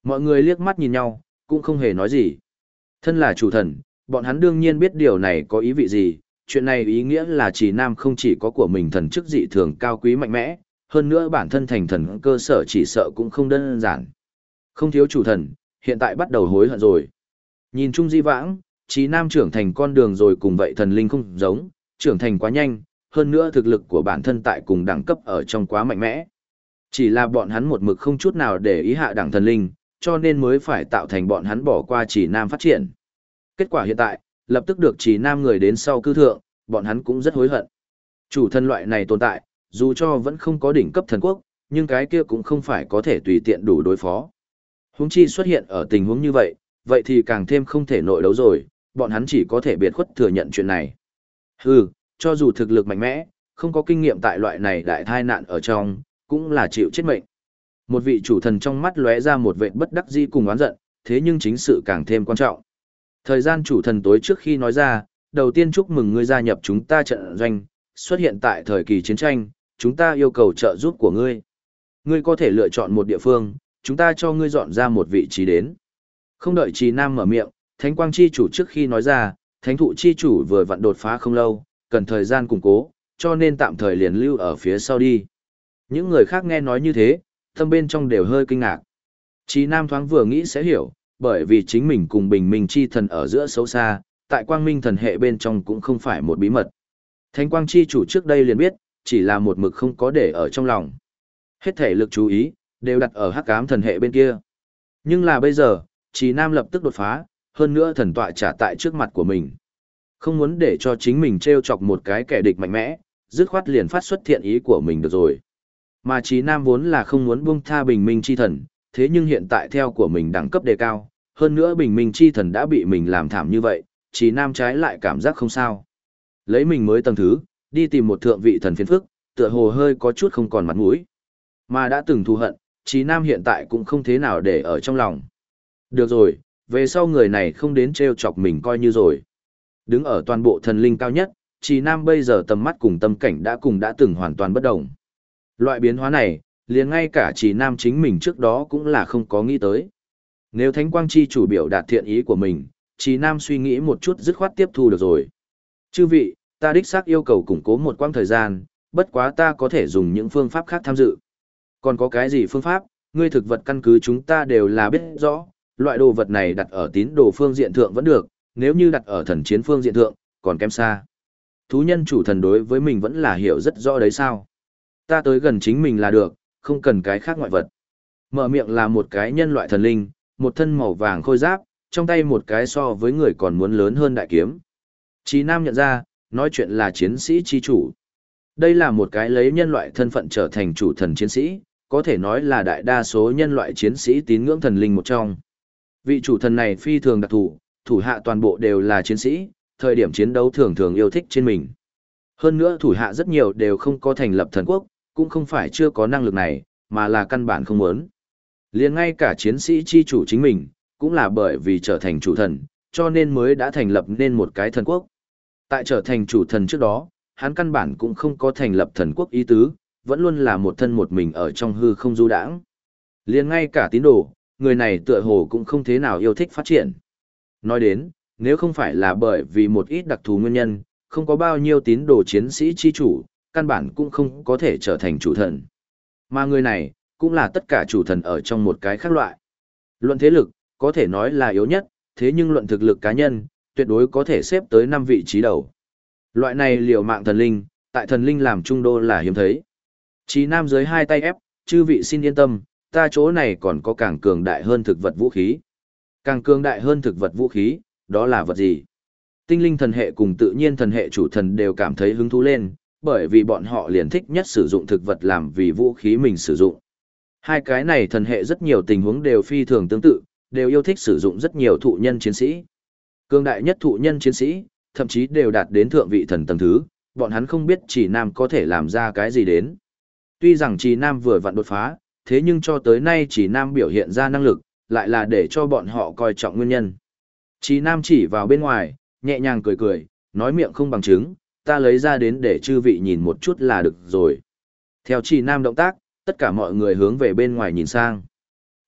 Mọi người liếc mắt nhìn nhau, cũng không hề nói gì. Thân là chủ thần, bọn hắn đương nhiên biết điều này có ý vị gì, chuyện này ý nghĩa là Trì Nam không chỉ có của mình thần chức dị thường cao quý mạnh mẽ, hơn nữa bản thân thành thần cơ sở chỉ sợ cũng không đơn giản. Không thiếu chủ thần, hiện tại bắt đầu hối hận rồi. Nhìn chung di vãng, Trì Nam trưởng thành con đường rồi cùng vậy thần linh không giống, trưởng thành quá nhanh, hơn nữa thực lực của bản thân tại cùng đẳng cấp ở trong quá mạnh mẽ. Chỉ là bọn hắn một mực không chút nào để ý hạ đẳng thần linh, cho nên mới phải tạo thành bọn hắn bỏ qua Trì Nam phát triển. Kết quả hiện tại, lập tức được Trì Nam người đến sau cư thượng, bọn hắn cũng rất hối hận. Chủ thần loại này tồn tại, dù cho vẫn không có đỉnh cấp thần quốc, nhưng cái kia cũng không phải có thể tùy tiện đủ đối phó. Huống chi xuất hiện ở tình huống như vậy, vậy thì càng thêm không thể nội đấu rồi, bọn hắn chỉ có thể biệt khuất thừa nhận chuyện này. Hừ, cho dù thực lực mạnh mẽ, không có kinh nghiệm tại loại này đại tai nạn ở trong, cũng là chịu chết mệnh. Một vị chủ thần trong mắt lóe ra một vệt bất đắc dĩ cùng oán giận, thế nhưng chính sự càng thêm quan trọng. Thời gian chủ thần tối trước khi nói ra, đầu tiên chúc mừng ngươi gia nhập chúng ta trận doanh, xuất hiện tại thời kỳ chiến tranh, chúng ta yêu cầu trợ giúp của ngươi. Ngươi có thể lựa chọn một địa phương, chúng ta cho ngươi dọn ra một vị trí đến. Không đợi Trì Nam mở miệng, Thánh Quang Chi Chủ trước khi nói ra, Thánh Thụ Chi Chủ vừa vặn đột phá không lâu, cần thời gian củng cố, cho nên tạm thời liền lưu ở phía sau đi. Những người khác nghe nói như thế, tâm bên trong đều hơi kinh ngạc. Trì Nam thoáng vừa nghĩ sẽ hiểu, bởi vì chính mình cùng Bình Minh Chi Thần ở giữa xấu xa, tại Quang Minh Thần hệ bên trong cũng không phải một bí mật. Thánh Quang Chi Chủ trước đây liền biết, chỉ là một mực không có để ở trong lòng. Hết thể lực chú ý, đều đặt ở Hắc Ám Thần hệ bên kia. Nhưng là bây giờ, Trì Nam lập tức đột phá, hơn nữa thần tọa trả tại trước mặt của mình. Không muốn để cho chính mình treo chọc một cái kẻ địch mạnh mẽ, dứt khoát liền phát xuất thiện ý của mình được rồi. Mà Trì Nam vốn là không muốn buông tha Bình Minh Chi Thần, thế nhưng hiện tại theo của mình đẳng cấp đề cao, hơn nữa Bình Minh Chi Thần đã bị mình làm thảm như vậy, Trì Nam trái lại cảm giác không sao. Lấy mình mới tầng thứ, đi tìm một thượng vị thần phiền phức, tựa hồ hơi có chút không còn mặt mũi. Mà đã từng thù hận, Trì Nam hiện tại cũng không thế nào để ở trong lòng. Được rồi, về sau người này không đến trêu chọc mình coi như rồi. Đứng ở toàn bộ thần linh cao nhất, Trì Nam bây giờ tầm mắt cùng tâm cảnh đã từng hoàn toàn bất động. Loại biến hóa này, liền ngay cả Trì Nam chính mình trước đó cũng là không có nghĩ tới. Nếu Thánh Quang Chi Chủ biểu đạt thiện ý của mình, Trì Nam suy nghĩ một chút dứt khoát tiếp thu được rồi. Chư vị, ta đích xác yêu cầu củng cố một quãng thời gian, bất quá ta có thể dùng những phương pháp khác tham dự. Còn có cái gì phương pháp, ngươi thực vật căn cứ chúng ta đều là biết rõ, loại đồ vật này đặt ở tín đồ phương diện thượng vẫn được, nếu như đặt ở thần chiến phương diện thượng, còn kém xa. Thú nhân chủ thần đối với mình vẫn là hiểu rất rõ đấy sao. Ta tới gần chính mình là được, không cần cái khác ngoại vật. Mở miệng là một cái nhân loại thần linh, một thân màu vàng khôi giáp, trong tay một cái so với người còn muốn lớn hơn đại kiếm. Chí Nam nhận ra, nói chuyện là chiến sĩ chi chủ. Đây là một cái lấy nhân loại thân phận trở thành chủ thần chiến sĩ, có thể nói là đại đa số nhân loại chiến sĩ tín ngưỡng thần linh một trong. Vị chủ thần này phi thường đặc thù, thủ hạ toàn bộ đều là chiến sĩ, thời điểm chiến đấu thường thường yêu thích trên mình. Hơn nữa thủ hạ rất nhiều đều không có thành lập thần quốc, cũng không phải chưa có năng lực này, mà là căn bản không muốn. Liền ngay cả chiến sĩ chi chủ chính mình, cũng là bởi vì trở thành chủ thần, cho nên mới đã thành lập nên một cái thần quốc. Tại trở thành chủ thần trước đó, hắn căn bản cũng không có thành lập thần quốc ý tứ, vẫn luôn là một thân một mình ở trong hư không du đãng. Liền ngay cả tín đồ, người này tựa hồ cũng không thế nào yêu thích phát triển. Nói đến, nếu không phải là bởi vì một ít đặc thù nguyên nhân, không có bao nhiêu tín đồ chiến sĩ chi chủ, căn bản cũng không có thể trở thành chủ thần. Mà người này, cũng là tất cả chủ thần ở trong một cái khác loại. Luận thế lực, có thể nói là yếu nhất, thế nhưng luận thực lực cá nhân, tuyệt đối có thể xếp tới 5 vị trí đầu. Loại này liều mạng thần linh, tại thần linh làm trung đô là hiếm thấy. Chí Nam dưới hai tay ép, chư vị xin yên tâm, ta chỗ này còn có càng cường đại hơn thực vật vũ khí. Càng cường đại hơn thực vật vũ khí, đó là vật gì? Tinh linh thần hệ cùng tự nhiên thần hệ chủ thần đều cảm thấy hứng thú lên, bởi vì bọn họ liền thích nhất sử dụng thực vật làm vì vũ khí mình sử dụng. Hai cái này thần hệ rất nhiều tình huống đều phi thường tương tự, đều yêu thích sử dụng rất nhiều thụ nhân chiến sĩ. Cường đại nhất thụ nhân chiến sĩ, thậm chí đều đạt đến thượng vị thần tầng thứ, bọn hắn không biết Chỉ Nam có thể làm ra cái gì đến. Tuy rằng Chỉ Nam vừa vặn đột phá, thế nhưng cho tới nay Chỉ Nam biểu hiện ra năng lực, lại là để cho bọn họ coi trọng nguyên nhân. Chỉ Nam chỉ vào bên ngoài, nhẹ nhàng cười cười, nói miệng không bằng chứng, ta lấy ra đến để chư vị nhìn một chút là được rồi. Theo Chỉ Nam động tác, tất cả mọi người hướng về bên ngoài nhìn sang.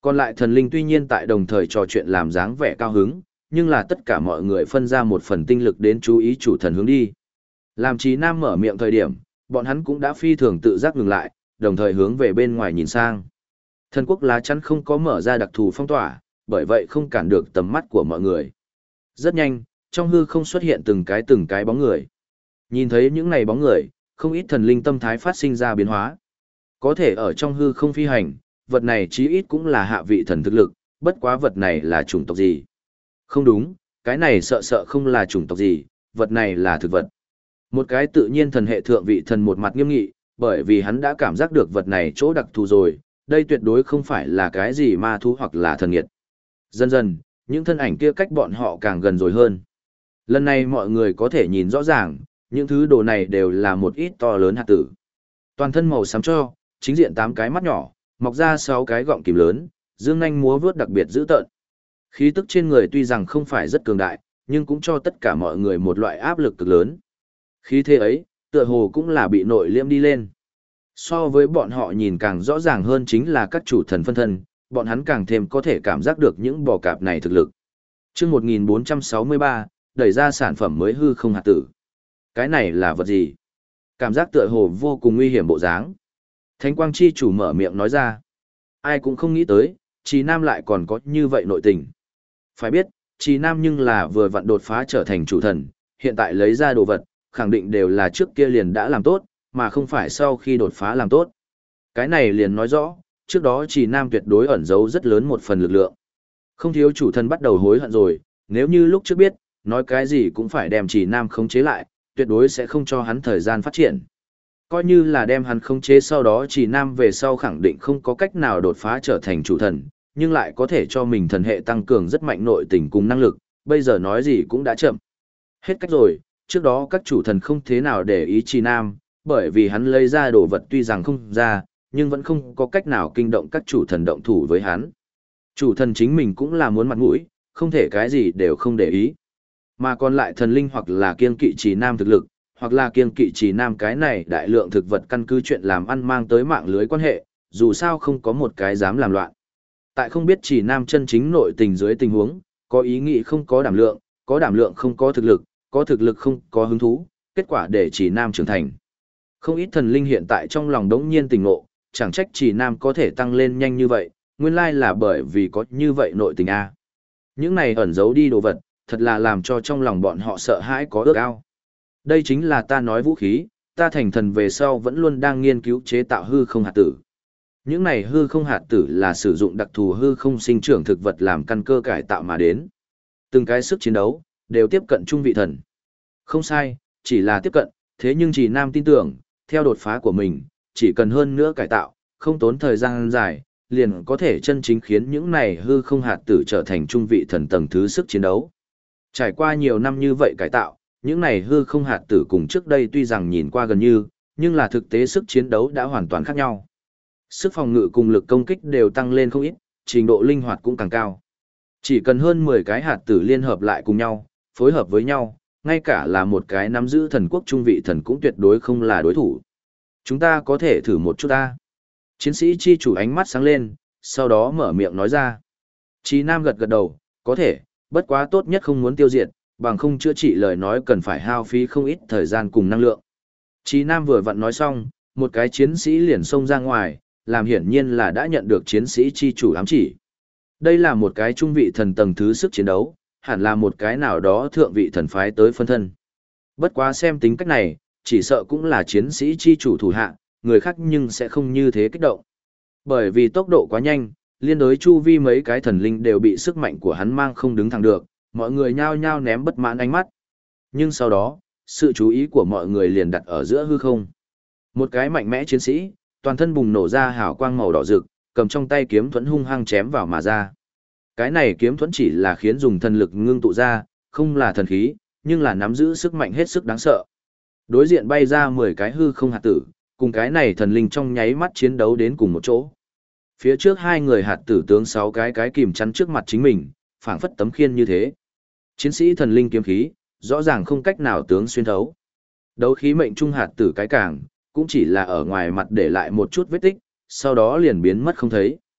Còn lại thần linh tuy nhiên tại đồng thời trò chuyện làm dáng vẻ cao hứng, nhưng là tất cả mọi người phân ra một phần tinh lực đến chú ý chủ thần hướng đi. Làm Trí Nam mở miệng thời điểm, bọn hắn cũng đã phi thường tự giác ngừng lại, đồng thời hướng về bên ngoài nhìn sang. Thần quốc lá chắn không có mở ra đặc thù phong tỏa, bởi vậy không cản được tầm mắt của mọi người. Rất nhanh, trong hư không xuất hiện từng cái bóng người. Nhìn thấy những này bóng người, không ít thần linh tâm thái phát sinh ra biến hóa. Có thể ở trong hư không phi hành, vật này chí ít cũng là hạ vị thần thực lực, bất quá vật này là chủng tộc gì? Không đúng, cái này sợ không là chủng tộc gì, vật này là thực vật. Một cái tự nhiên thần hệ thượng vị thần một mặt nghiêm nghị, bởi vì hắn đã cảm giác được vật này chỗ đặc thù rồi, đây tuyệt đối không phải là cái gì ma thú hoặc là thần nghiệt. Dần dần, những thân ảnh kia cách bọn họ càng gần rồi hơn. Lần này mọi người có thể nhìn rõ ràng, những thứ đồ này đều là một ít to lớn hạt tử. Toàn thân màu xám cho, chính diện 8 cái mắt nhỏ, mọc ra 6 cái gọng kìm lớn, dương nanh múa vướt đặc biệt dữ tợn. Khí tức trên người tuy rằng không phải rất cường đại, nhưng cũng cho tất cả mọi người một loại áp lực cực lớn. Khí thế ấy, tựa hồ cũng là bị nội liễm đi lên. So với bọn họ nhìn càng rõ ràng hơn chính là các chủ thần phân thân, bọn hắn càng thêm có thể cảm giác được những bò cạp này thực lực. Chương 1463, đẩy ra sản phẩm mới hư không hạt tử. Cái này là vật gì? Cảm giác tựa hồ vô cùng nguy hiểm bộ dáng. Thánh quang chi chủ mở miệng nói ra. Ai cũng không nghĩ tới, Trì Nam lại còn có như vậy nội tình. Phải biết, Trì Nam nhưng là vừa vặn đột phá trở thành chủ thần, hiện tại lấy ra đồ vật, khẳng định đều là trước kia liền đã làm tốt, mà không phải sau khi đột phá làm tốt. Cái này liền nói rõ, trước đó Trì Nam tuyệt đối ẩn giấu rất lớn một phần lực lượng. Không thiếu chủ thần bắt đầu hối hận rồi, nếu như lúc trước biết, nói cái gì cũng phải đem Trì Nam khống chế lại, tuyệt đối sẽ không cho hắn thời gian phát triển. Coi như là đem hắn khống chế sau đó Trì Nam về sau khẳng định không có cách nào đột phá trở thành chủ thần, nhưng lại có thể cho mình thần hệ tăng cường rất mạnh nội tình cùng năng lực, bây giờ nói gì cũng đã chậm. Hết cách rồi, trước đó các chủ thần không thế nào để ý Trì Nam, bởi vì hắn lấy ra đồ vật tuy rằng không ra, nhưng vẫn không có cách nào kinh động các chủ thần động thủ với hắn. Chủ thần chính mình cũng là muốn mặt mũi, không thể cái gì đều không để ý. Mà còn lại thần linh hoặc là kiêng kỵ Trì Nam thực lực, hoặc là kiêng kỵ Trì Nam cái này đại lượng thực vật căn cứ chuyện làm ăn mang tới mạng lưới quan hệ, dù sao không có một cái dám làm loạn. Tại không biết Trì Nam chân chính nội tình dưới tình huống, có ý nghĩ không có đảm lượng không có thực lực không có hứng thú, kết quả để Trì Nam trưởng thành. Không ít thần linh hiện tại trong lòng đống nhiên tỉnh ngộ, chẳng trách Trì Nam có thể tăng lên nhanh như vậy, nguyên lai là bởi vì có như vậy nội tình a. Những này ẩn giấu đi đồ vật, thật là làm cho trong lòng bọn họ sợ hãi có ước ao. Đây chính là ta nói vũ khí, ta thành thần về sau vẫn luôn đang nghiên cứu chế tạo hư không hạt tử. Những này hư không hạt tử là sử dụng đặc thù hư không sinh trưởng thực vật làm căn cơ cải tạo mà đến. Từng cái sức chiến đấu, đều tiếp cận trung vị thần. Không sai, chỉ là tiếp cận, thế nhưng Trì Nam tin tưởng, theo đột phá của mình, chỉ cần hơn nữa cải tạo, không tốn thời gian dài, liền có thể chân chính khiến những này hư không hạt tử trở thành trung vị thần tầng thứ sức chiến đấu. Trải qua nhiều năm như vậy cải tạo, những này hư không hạt tử cùng trước đây tuy rằng nhìn qua gần như, nhưng là thực tế sức chiến đấu đã hoàn toàn khác nhau. Sức phòng ngự cùng lực công kích đều tăng lên không ít, trình độ linh hoạt cũng càng cao. Chỉ cần hơn 10 cái hạt tử liên hợp lại cùng nhau, phối hợp với nhau, ngay cả là một cái nắm giữ thần quốc trung vị thần cũng tuyệt đối không là đối thủ. Chúng ta có thể thử một chút ta. Chiến sĩ chi chủ ánh mắt sáng lên, sau đó mở miệng nói ra. Chí Nam gật gật đầu, có thể, bất quá tốt nhất không muốn tiêu diệt, bằng không chữa trị lời nói cần phải hao phí không ít thời gian cùng năng lượng. Chí Nam vừa vặn nói xong, một cái chiến sĩ liền xông ra ngoài, làm hiển nhiên là đã nhận được chiến sĩ chi chủ ám chỉ. Đây là một cái trung vị thần tầng thứ sức chiến đấu, hẳn là một cái nào đó thượng vị thần phái tới phân thân. Bất quá xem tính cách này, chỉ sợ cũng là chiến sĩ chi chủ thủ hạ, người khác nhưng sẽ không như thế kích động. Bởi vì tốc độ quá nhanh, liên đối chu vi mấy cái thần linh đều bị sức mạnh của hắn mang không đứng thẳng được, mọi người nhao nhao ném bất mãn ánh mắt. Nhưng sau đó, sự chú ý của mọi người liền đặt ở giữa hư không. Một cái mạnh mẽ chiến sĩ, toàn thân bùng nổ ra hào quang màu đỏ rực, cầm trong tay kiếm thuẫn hung hăng chém vào mà ra. Cái này kiếm thuẫn chỉ là khiến dùng thần lực ngưng tụ ra, không là thần khí, nhưng là nắm giữ sức mạnh hết sức đáng sợ. Đối diện bay ra 10 cái hư không hạt tử, cùng cái này thần linh trong nháy mắt chiến đấu đến cùng một chỗ. Phía trước hai người hạt tử tướng 6 cái kìm chắn trước mặt chính mình, phảng phất tấm khiên như thế. Chiến sĩ thần linh kiếm khí, rõ ràng không cách nào tướng xuyên thấu. Đấu khí mệnh trung hạt tử cái càng, cũng chỉ là ở ngoài mặt để lại một chút vết tích, sau đó liền biến mất không thấy.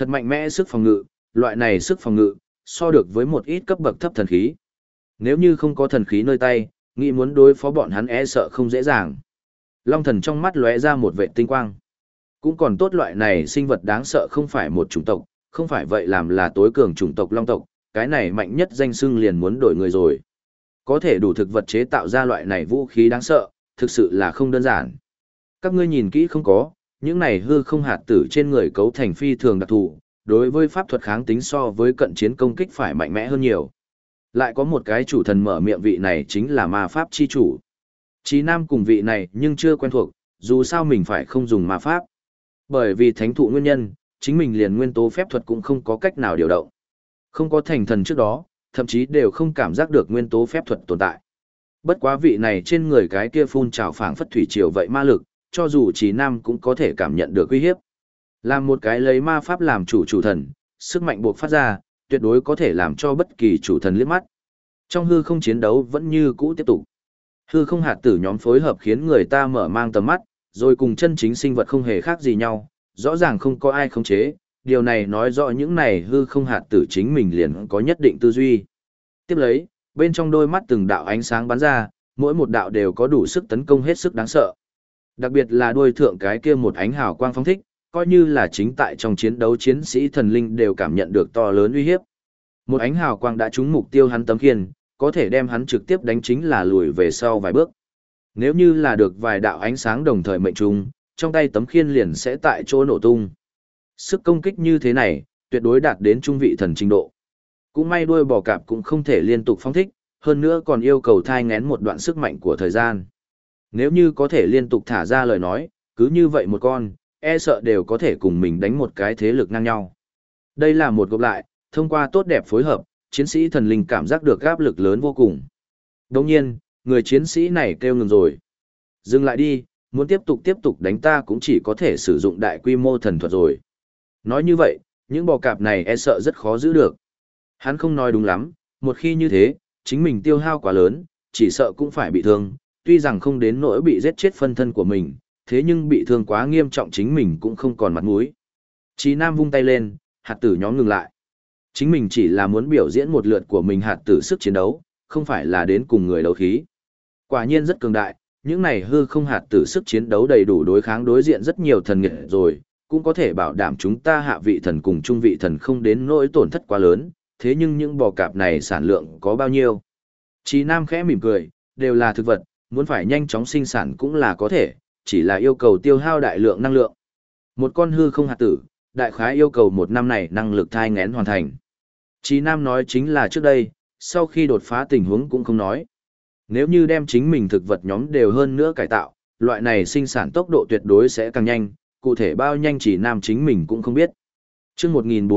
Thật mạnh mẽ sức phòng ngự, loại này sức phòng ngự, so được với một ít cấp bậc thấp thần khí. Nếu như không có thần khí nơi tay, nghĩ muốn đối phó bọn hắn e sợ không dễ dàng. Long thần trong mắt lóe ra một vệ tinh quang. Cũng còn tốt loại này sinh vật đáng sợ không phải một chủng tộc, không phải vậy làm là tối cường chủng tộc long tộc, cái này mạnh nhất danh xưng liền muốn đổi người rồi. Có thể đủ thực vật chế tạo ra loại này vũ khí đáng sợ, thực sự là không đơn giản. Các ngươi nhìn kỹ không có, những này hư không hạt tử trên người cấu thành phi thường đặc thù, đối với pháp thuật kháng tính so với cận chiến công kích phải mạnh mẽ hơn nhiều. Lại có một cái chủ thần mở miệng, vị này chính là ma pháp chi chủ. Chí Nam cùng vị này nhưng chưa quen thuộc, dù sao mình phải không dùng ma pháp. Bởi vì thánh thụ nguyên nhân, chính mình liền nguyên tố phép thuật cũng không có cách nào điều động. Không có thành thần trước đó, thậm chí đều không cảm giác được nguyên tố phép thuật tồn tại. Bất quá vị này trên người cái kia phun trào phảng phất thủy triều vậy ma lực, cho dù Chí Nam cũng có thể cảm nhận được uy hiếp. Làm một cái lấy ma pháp làm chủ thần, sức mạnh buộc phát ra, tuyệt đối có thể làm cho bất kỳ chủ thần liếc mắt. Trong hư không chiến đấu vẫn như cũ tiếp tục. Hư không hạt tử nhóm phối hợp khiến người ta mở mang tầm mắt, rồi cùng chân chính sinh vật không hề khác gì nhau, rõ ràng không có ai khống chế, điều này nói rõ những này hư không hạt tử chính mình liền có nhất định tư duy. Tiếp lấy, bên trong đôi mắt từng đạo ánh sáng bắn ra, mỗi một đạo đều có đủ sức tấn công hết sức đáng sợ. Đặc biệt là đuôi thượng cái kia một ánh hào quang phóng thích, coi như là chính tại trong chiến đấu chiến sĩ thần linh đều cảm nhận được to lớn uy hiếp. Một ánh hào quang đã trúng mục tiêu hắn tấm khiên, có thể đem hắn trực tiếp đánh chính là lùi về sau vài bước. Nếu như là được vài đạo ánh sáng đồng thời mệnh trùng, trong tay tấm khiên liền sẽ tại chỗ nổ tung. Sức công kích như thế này, tuyệt đối đạt đến trung vị thần trình độ. Cũng may đuôi bò cạp cũng không thể liên tục phóng thích, hơn nữa còn yêu cầu thai ngén một đoạn sức mạnh của thời gian. Nếu như có thể liên tục thả ra lời nói, cứ như vậy một con, e sợ đều có thể cùng mình đánh một cái thế lực ngang nhau. Đây là một gộp lại, thông qua tốt đẹp phối hợp, chiến sĩ thần linh cảm giác được áp lực lớn vô cùng. Đồng nhiên, người chiến sĩ này kêu ngừng rồi. Dừng lại đi, muốn tiếp tục đánh ta cũng chỉ có thể sử dụng đại quy mô thần thuật rồi. Nói như vậy, những bò cạp này e sợ rất khó giữ được. Hắn không nói đúng lắm, một khi như thế, chính mình tiêu hao quá lớn, chỉ sợ cũng phải bị thương, tuy rằng không đến nỗi bị giết chết phân thân của mình, thế nhưng bị thương quá nghiêm trọng chính mình cũng không còn mặt mũi. Chí Nam vung tay lên, hạt tử nhóm ngừng lại. Chính mình chỉ là muốn biểu diễn một lượt của mình hạt tử sức chiến đấu, không phải là đến cùng người đấu khí. Quả nhiên rất cường đại, những này hư không hạt tử sức chiến đấu đầy đủ đối kháng đối diện rất nhiều thần nghiệt rồi, cũng có thể bảo đảm chúng ta hạ vị thần cùng trung vị thần không đến nỗi tổn thất quá lớn, thế nhưng những bò cạp này sản lượng có bao nhiêu? Chí Nam khẽ mỉm cười, đều là thực vật, muốn phải nhanh chóng sinh sản cũng là có thể, chỉ là yêu cầu tiêu hao đại lượng năng lượng. Một con hư không hạt tử, đại khái yêu cầu một năm này năng lực thai ngén hoàn thành. Chí Nam nói chính là trước đây, sau khi đột phá tình huống cũng không nói. Nếu như đem chính mình thực vật nhóm đều hơn nữa cải tạo, loại này sinh sản tốc độ tuyệt đối sẽ càng nhanh, cụ thể bao nhanh Chí Nam chính mình cũng không biết. Chương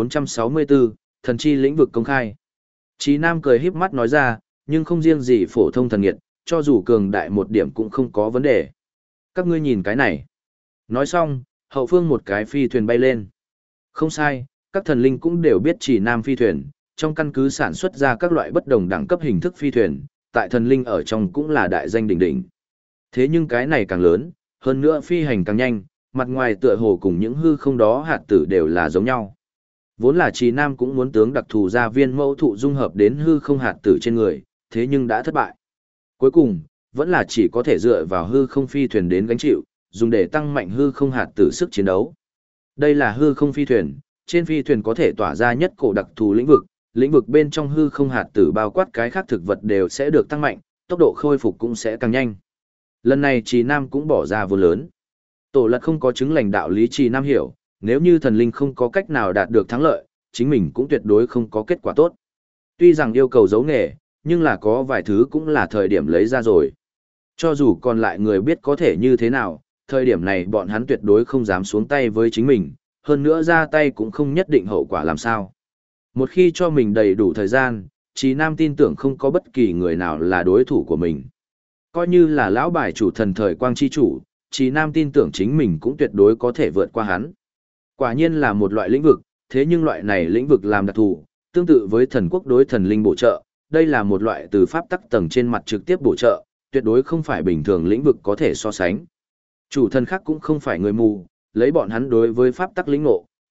1464, thần chi lĩnh vực công khai. Chí Nam cười híp mắt nói ra, nhưng không riêng gì phổ thông thần nghiệt, cho dù cường đại một điểm cũng không có vấn đề. Các ngươi nhìn cái này. Nói xong, hậu phương một cái phi thuyền bay lên. Không sai, các thần linh cũng đều biết Chí Nam phi thuyền, trong căn cứ sản xuất ra các loại bất đồng đẳng cấp hình thức phi thuyền, tại thần linh ở trong cũng là đại danh đỉnh đỉnh. Thế nhưng cái này càng lớn, hơn nữa phi hành càng nhanh, mặt ngoài tựa hồ cùng những hư không đó hạt tử đều là giống nhau. Vốn là Chí Nam cũng muốn tướng đặc thù ra viên mẫu thụ dung hợp đến hư không hạt tử trên người, thế nhưng đã thất bại. Cuối cùng, vẫn là chỉ có thể dựa vào hư không phi thuyền đến gánh chịu, dùng để tăng mạnh hư không hạt tử sức chiến đấu. Đây là hư không phi thuyền, trên phi thuyền có thể tỏa ra nhất cổ đặc thù lĩnh vực bên trong hư không hạt tử bao quát cái khác thực vật đều sẽ được tăng mạnh, tốc độ khôi phục cũng sẽ càng nhanh. Lần này Chí Nam cũng bỏ ra vốn lớn. Tổ Lật không có chứng lành đạo lý Chí Nam hiểu, nếu như thần linh không có cách nào đạt được thắng lợi, chính mình cũng tuyệt đối không có kết quả tốt. Tuy rằng yêu cầu giấu nghề, nhưng là có vài thứ cũng là thời điểm lấy ra rồi. Cho dù còn lại người biết có thể như thế nào, thời điểm này bọn hắn tuyệt đối không dám xuống tay với chính mình, hơn nữa ra tay cũng không nhất định hậu quả làm sao. Một khi cho mình đầy đủ thời gian, Chí Nam tin tưởng không có bất kỳ người nào là đối thủ của mình. Coi như là lão bài chủ thần thời quang chi chủ, Chí Nam tin tưởng chính mình cũng tuyệt đối có thể vượt qua hắn. Quả nhiên là một loại lĩnh vực, thế nhưng loại này lĩnh vực làm đặc thù, tương tự với thần quốc đối thần linh bổ trợ, đây là một loại từ pháp tắc tầng trên mặt trực tiếp bổ trợ, tuyệt đối không phải bình thường lĩnh vực có thể so sánh. Chủ thần khác cũng không phải người mù, lấy bọn hắn đối với pháp tắc lĩnh ngộ,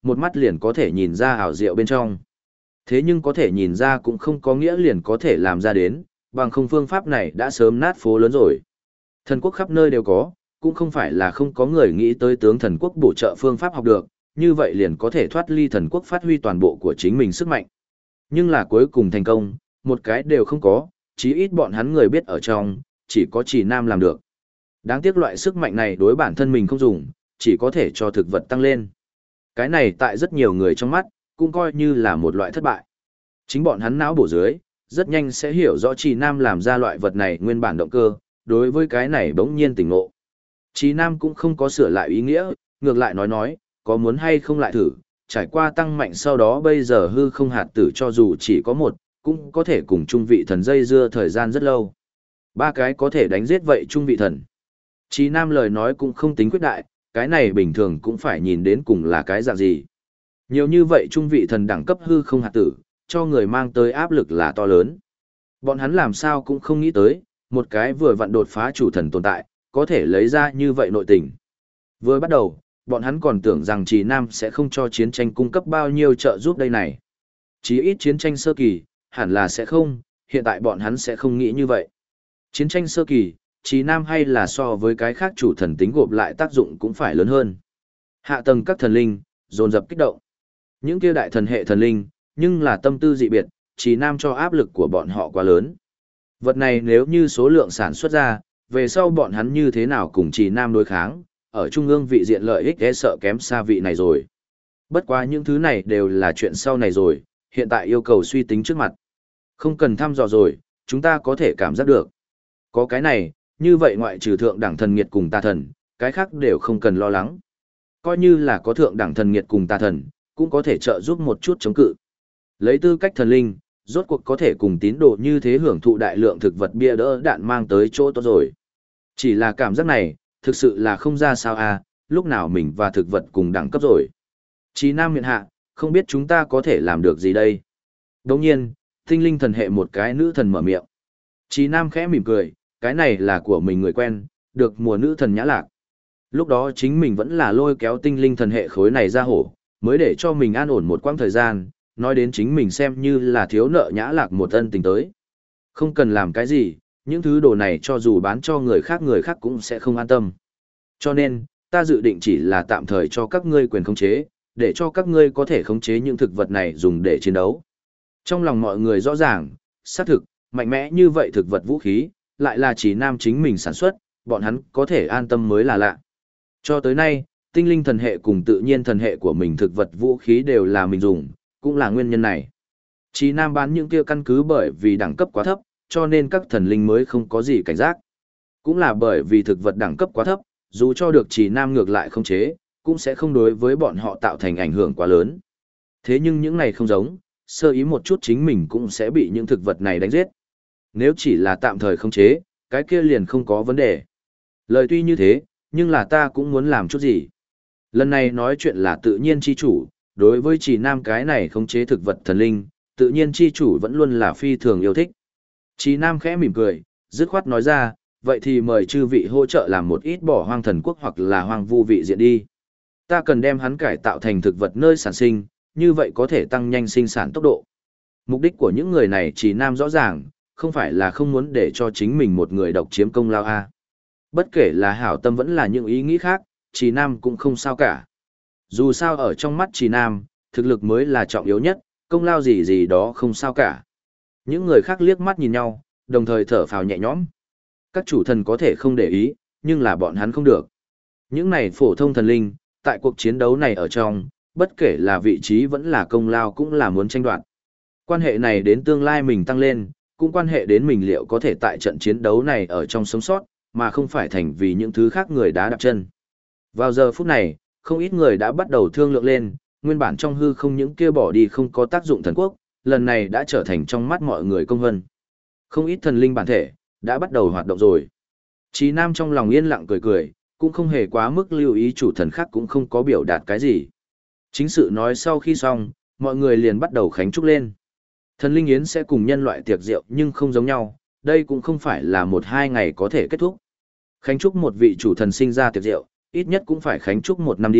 một mắt liền có thể nhìn ra ảo diệu bên trong. Thế nhưng có thể nhìn ra cũng không có nghĩa liền có thể làm ra đến, bằng không phương pháp này đã sớm nát phố lớn rồi. Thần quốc khắp nơi đều có, cũng không phải là không có người nghĩ tới tướng thần quốc bổ trợ phương pháp học được, như vậy liền có thể thoát ly thần quốc phát huy toàn bộ của chính mình sức mạnh. Nhưng là cuối cùng thành công, một cái đều không có, chí ít bọn hắn người biết ở trong, chỉ có Trì Nam làm được. Đáng tiếc loại sức mạnh này đối bản thân mình không dùng, chỉ có thể cho thực vật tăng lên. Cái này tại rất nhiều người trong mắt, cũng coi như là một loại thất bại. Chính bọn hắn não bổ dưới, rất nhanh sẽ hiểu rõ Trì Nam làm ra loại vật này nguyên bản động cơ, đối với cái này bỗng nhiên tỉnh ngộ. Trì Nam cũng không có sửa lại ý nghĩa, ngược lại nói, có muốn hay không lại thử, trải qua tăng mạnh sau đó bây giờ hư không hạt tử cho dù chỉ có một, cũng có thể cùng trung vị thần dây dưa thời gian rất lâu. Ba cái có thể đánh giết vậy trung vị thần. Trì Nam lời nói cũng không tính quyết đại, cái này bình thường cũng phải nhìn đến cùng là cái dạng gì. Nhiều như vậy trung vị thần đẳng cấp hư không hạt tử, cho người mang tới áp lực là to lớn. Bọn hắn làm sao cũng không nghĩ tới, một cái vừa vặn đột phá chủ thần tồn tại, có thể lấy ra như vậy nội tình. Vừa bắt đầu, bọn hắn còn tưởng rằng Trì Nam sẽ không cho chiến tranh cung cấp bao nhiêu trợ giúp đây này. Chí ít chiến tranh sơ kỳ, hẳn là sẽ không, hiện tại bọn hắn sẽ không nghĩ như vậy. Chiến tranh sơ kỳ, Trì Nam hay là so với cái khác chủ thần tính gộp lại tác dụng cũng phải lớn hơn. Hạ tầng các thần linh, dồn dập kích động. Những kia đại thần hệ thần linh, nhưng là tâm tư dị biệt, Trì Nam cho áp lực của bọn họ quá lớn. Vật này nếu như số lượng sản xuất ra, về sau bọn hắn như thế nào cùng Trì Nam đối kháng, ở trung ương vị diện lợi ích e sợ kém xa vị này rồi. Bất quá những thứ này đều là chuyện sau này rồi, hiện tại yêu cầu suy tính trước mặt. Không cần thăm dò rồi, chúng ta có thể cảm giác được. Có cái này, như vậy ngoại trừ thượng đẳng thần nghiệt cùng tà thần, cái khác đều không cần lo lắng. Coi như là có thượng đẳng thần nghiệt cùng tà thần, cũng có thể trợ giúp một chút chống cự. Lấy tư cách thần linh, rốt cuộc có thể cùng tín đồ như thế hưởng thụ đại lượng thực vật bia đỡ đạn mang tới chỗ tốt rồi. Chỉ là cảm giác này, thực sự là không ra sao à, lúc nào mình và thực vật cùng đẳng cấp rồi. Trì Nam miện hạ, không biết chúng ta có thể làm được gì đây. Đồng nhiên, tinh linh thần hệ một cái nữ thần mở miệng. Trì Nam khẽ mỉm cười, cái này là của mình người quen, được mùa nữ thần nhã lạc. Lúc đó chính mình vẫn là lôi kéo tinh linh thần hệ khối này ra hổ, mới để cho mình an ổn một quãng thời gian, nói đến chính mình xem như là thiếu nợ nhã lạc một ân tình tới. Không cần làm cái gì, những thứ đồ này cho dù bán cho người khác cũng sẽ không an tâm. Cho nên, ta dự định chỉ là tạm thời cho các ngươi quyền khống chế, để cho các ngươi có thể khống chế những thực vật này dùng để chiến đấu. Trong lòng mọi người rõ ràng, xác thực, mạnh mẽ như vậy thực vật vũ khí, lại là Trì Nam chính mình sản xuất, bọn hắn có thể an tâm mới là lạ. Cho tới nay, tinh linh thần hệ cùng tự nhiên thần hệ của mình thực vật vũ khí đều là mình dùng, cũng là nguyên nhân này. Trì Nam bán những kia căn cứ bởi vì đẳng cấp quá thấp, cho nên các thần linh mới không có gì cảnh giác. Cũng là bởi vì thực vật đẳng cấp quá thấp, dù cho được Trì Nam ngược lại không chế, cũng sẽ không đối với bọn họ tạo thành ảnh hưởng quá lớn. Thế nhưng những này không giống, sơ ý một chút chính mình cũng sẽ bị những thực vật này đánh giết. Nếu chỉ là tạm thời không chế, cái kia liền không có vấn đề. Lời tuy như thế, nhưng là ta cũng muốn làm chút gì. Lần này nói chuyện là tự nhiên chi chủ, đối với Trì Nam cái này không chế thực vật thần linh, tự nhiên chi chủ vẫn luôn là phi thường yêu thích. Trì Nam khẽ mỉm cười, dứt khoát nói ra, vậy thì mời chư vị hỗ trợ làm một ít bỏ hoang thần quốc hoặc là hoang vu vị diện đi. Ta cần đem hắn cải tạo thành thực vật nơi sản sinh, như vậy có thể tăng nhanh sinh sản tốc độ. Mục đích của những người này Trì Nam rõ ràng, không phải là không muốn để cho chính mình một người độc chiếm công lao a. Bất kể là hảo tâm vẫn là những ý nghĩ khác, Trì Nam cũng không sao cả. Dù sao ở trong mắt Trì Nam, thực lực mới là trọng yếu nhất, công lao gì gì đó không sao cả. Những người khác liếc mắt nhìn nhau, đồng thời thở phào nhẹ nhõm. Các chủ thần có thể không để ý, nhưng là bọn hắn không được. Những này phổ thông thần linh, tại cuộc chiến đấu này ở trong, bất kể là vị trí vẫn là công lao cũng là muốn tranh đoạt. Quan hệ này đến tương lai mình tăng lên, cũng quan hệ đến mình liệu có thể tại trận chiến đấu này ở trong sống sót, mà không phải thành vì những thứ khác người đá đạp chân. Vào giờ phút này, không ít người đã bắt đầu thương lượng lên, nguyên bản trong hư không những kia bỏ đi không có tác dụng thần quốc, lần này đã trở thành trong mắt mọi người công vân. Không ít thần linh bản thể, đã bắt đầu hoạt động rồi. Trì Nam trong lòng yên lặng cười cười, cũng không hề quá mức lưu ý chủ thần khác cũng không có biểu đạt cái gì. Chính sự nói sau khi xong, mọi người liền bắt đầu khánh chúc lên. Thần linh yến sẽ cùng nhân loại tiệc rượu nhưng không giống nhau, đây cũng không phải là 1-2 ngày có thể kết thúc. Khánh chúc một vị chủ thần sinh ra tiệc rượu, ít nhất cũng phải khánh chúc 1 năm đi,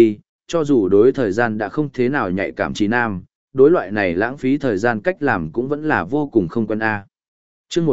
cho dù đối thời gian đã không thế nào nhạy cảm trí nam, đối loại này lãng phí thời gian cách làm cũng vẫn là vô cùng không quen a. Chương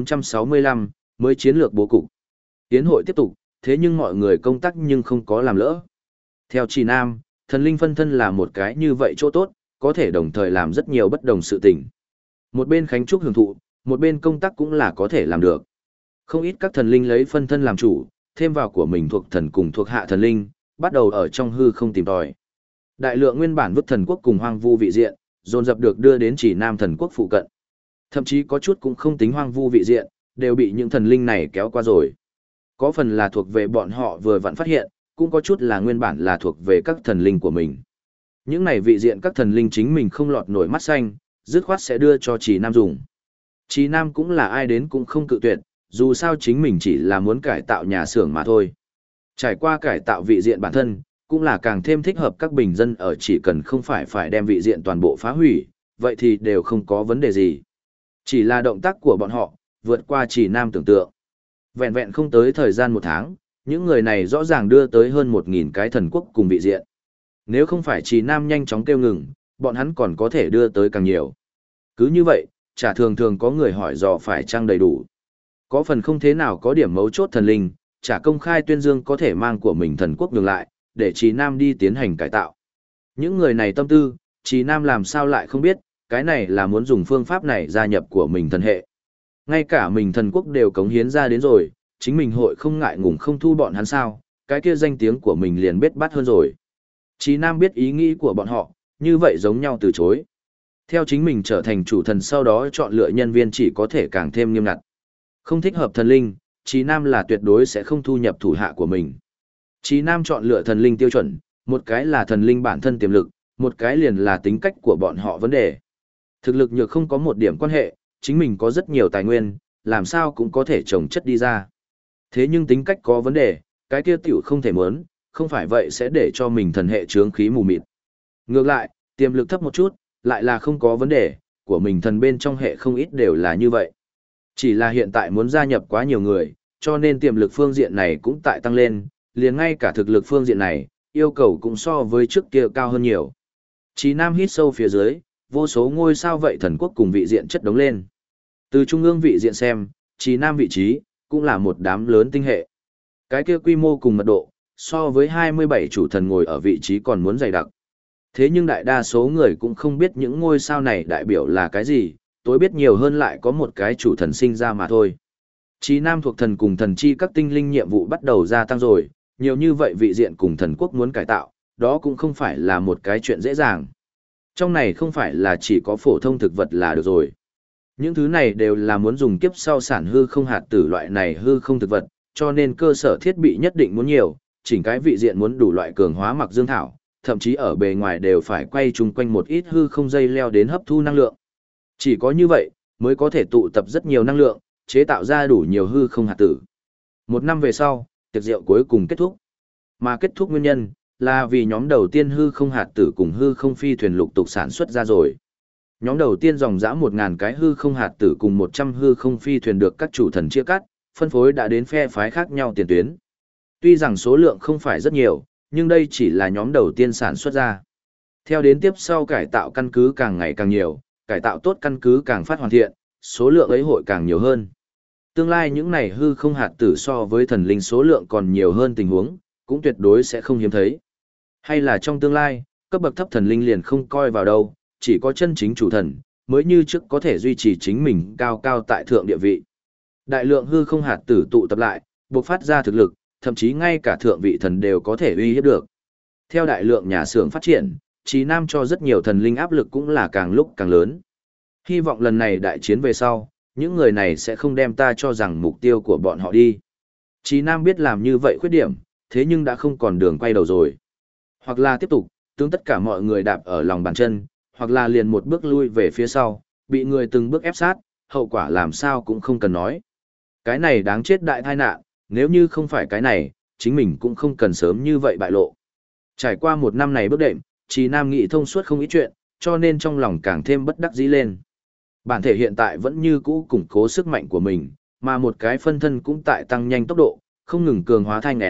1465, mới chiến lược bố cục. Tiến hội tiếp tục, thế nhưng mọi người công tác nhưng không có làm lỡ. Theo Trì Nam, thần linh phân thân là một cái như vậy chỗ tốt, có thể đồng thời làm rất nhiều bất đồng sự tình. Một bên khánh trúc hưởng thụ, một bên công tác cũng là có thể làm được. Không ít các thần linh lấy phân thân làm chủ, thêm vào của mình thuộc thần cùng thuộc hạ thần linh, bắt đầu ở trong hư không tìm tòi. Đại lượng nguyên bản vứt thần quốc cùng hoang vu vị diện, dồn dập được đưa đến Chỉ Nam thần quốc phụ cận. Thậm chí có chút cũng không tính hoang vu vị diện, đều bị những thần linh này kéo qua rồi. Có phần là thuộc về bọn họ vừa vặn phát hiện, cũng có chút là nguyên bản là thuộc về các thần linh của mình. Những này vị diện các thần linh chính mình không lọt nổi mắt xanh, dứt khoát sẽ đưa cho Chỉ Nam dùng. Chỉ Nam cũng là ai đến cũng không cự tuyệt, dù sao chính mình chỉ là muốn cải tạo nhà xưởng mà thôi. Trải qua cải tạo vị diện bản thân, cũng là càng thêm thích hợp các bình dân ở, chỉ cần không phải đem vị diện toàn bộ phá hủy, vậy thì đều không có vấn đề gì. Chỉ là động tác của bọn họ, vượt qua Chỉ Nam tưởng tượng. Vẹn vẹn không tới thời gian 1 tháng, những người này rõ ràng đưa tới hơn 1.000 cái thần quốc cùng vị diện. Nếu không phải Chỉ Nam nhanh chóng kêu ngừng, bọn hắn còn có thể đưa tới càng nhiều. Cứ như vậy, chả thường thường có người hỏi dò phải chăng đầy đủ. Có phần không thế nào có điểm mấu chốt thần linh, chả công khai tuyên dương có thể mang của mình thần quốc ngừng lại, để Chỉ Nam đi tiến hành cải tạo. Những người này tâm tư, Chỉ Nam làm sao lại không biết, cái này là muốn dùng phương pháp này gia nhập của mình thần hệ. Ngay cả mình thần quốc đều cống hiến ra đến rồi, chính mình hội không ngại ngùng không thu bọn hắn sao, cái kia danh tiếng của mình liền biết bắt hơn rồi. Chỉ Nam biết ý nghĩ của bọn họ, như vậy giống nhau từ chối. Theo chính mình trở thành chủ thần sau đó chọn lựa nhân viên chỉ có thể càng thêm nghiêm ngặt. Không thích hợp thần linh, Chỉ Nam là tuyệt đối sẽ không thu nhập thủ hạ của mình. Chỉ Nam chọn lựa thần linh tiêu chuẩn, một cái là thần linh bản thân tiềm lực, một cái liền là tính cách của bọn họ vấn đề. Thực lực nhược không có một điểm quan hệ, chính mình có rất nhiều tài nguyên, làm sao cũng có thể trồng chất đi ra. Thế nhưng tính cách có vấn đề, cái kia tiểu không thể muốn, không phải vậy sẽ để cho mình thần hệ chướng khí mù mịt. Ngược lại, tiềm lực thấp một chút, lại là không có vấn đề, của mình thần bên trong hệ không ít đều là như vậy. Chỉ là hiện tại muốn gia nhập quá nhiều người, cho nên tiềm lực phương diện này cũng tại tăng lên, liền ngay cả thực lực phương diện này, yêu cầu cũng so với trước kia cao hơn nhiều. Chỉ Nam hít sâu phía dưới, vô số ngôi sao vậy thần quốc cùng vị diện chất đống lên. Từ trung ương vị diện xem, Chỉ Nam vị trí, cũng là một đám lớn tinh hệ. Cái kia quy mô cùng mật độ, so với 27 chủ thần ngồi ở vị trí còn muốn dày đặc. Thế nhưng đại đa số người cũng không biết những ngôi sao này đại biểu là cái gì, tối biết nhiều hơn lại có một cái chủ thần sinh ra mà thôi. Chỉ Nam thuộc thần cùng thần chi các tinh linh nhiệm vụ bắt đầu gia tăng rồi, nhiều như vậy vị diện cùng thần quốc muốn cải tạo, đó cũng không phải là một cái chuyện dễ dàng. Trong này không phải là chỉ có phổ thông thực vật là được rồi. Những thứ này đều là muốn dùng kiếp sau sản hư không hạt tử loại này hư không thực vật, cho nên cơ sở thiết bị nhất định muốn nhiều, chỉnh cái vị diện muốn đủ loại cường hóa mặc dương thảo, thậm chí ở bề ngoài đều phải quay chung quanh một ít hư không dây leo đến hấp thu năng lượng. Chỉ có như vậy, mới có thể tụ tập rất nhiều năng lượng, chế tạo ra đủ nhiều hư không hạt tử. 1 năm về sau, tiệc rượu cuối cùng kết thúc. Mà kết thúc nguyên nhân, là vì nhóm đầu tiên hư không hạt tử cùng hư không phi thuyền lục tục sản xuất ra rồi. Nhóm đầu tiên dòng dã 1.000 cái hư không hạt tử cùng 100 hư không phi thuyền được các chủ thần chia cắt, phân phối đã đến phe phái khác nhau tiền tuyến. Tuy rằng số lượng không phải rất nhiều, nhưng đây chỉ là nhóm đầu tiên sản xuất ra. Theo đến tiếp sau cải tạo căn cứ càng ngày càng nhiều, cải tạo tốt căn cứ càng phát hoàn thiện, số lượng ấy hội càng nhiều hơn. Tương lai những này hư không hạt tử so với thần linh số lượng còn nhiều hơn tình huống, cũng tuyệt đối sẽ không hiếm thấy. Hay là trong tương lai, cấp bậc thấp thần linh liền không coi vào đâu, chỉ có chân chính chủ thần, mới như trước có thể duy trì chính mình cao cao tại thượng địa vị. Đại lượng hư không hạt tử tụ tập lại, bộc phát ra thực lực, thậm chí ngay cả thượng vị thần đều có thể uy hiếp được. Theo đại lượng nhà xưởng phát triển, Chí Nam cho rất nhiều thần linh áp lực cũng là càng lúc càng lớn. Hy vọng lần này đại chiến về sau, những người này sẽ không đem ta cho rằng mục tiêu của bọn họ đi. Chí Nam biết làm như vậy khuyết điểm, thế nhưng đã không còn đường quay đầu rồi. Hoặc là tiếp tục, tướng tất cả mọi người đạp ở lòng bàn chân, hoặc là liền một bước lui về phía sau, bị người từng bước ép sát, hậu quả làm sao cũng không cần nói. Cái này đáng chết đại tai nạn, nếu như không phải cái này, chính mình cũng không cần sớm như vậy bại lộ. Trải qua 1 năm này bước đệm, Chí Nam nghĩ thông suốt không ít chuyện, cho nên trong lòng càng thêm bất đắc dĩ lên. Bản thể hiện tại vẫn như cũ củng cố sức mạnh của mình, mà một cái phân thân cũng tại tăng nhanh tốc độ, không ngừng cường hóa thai nghén,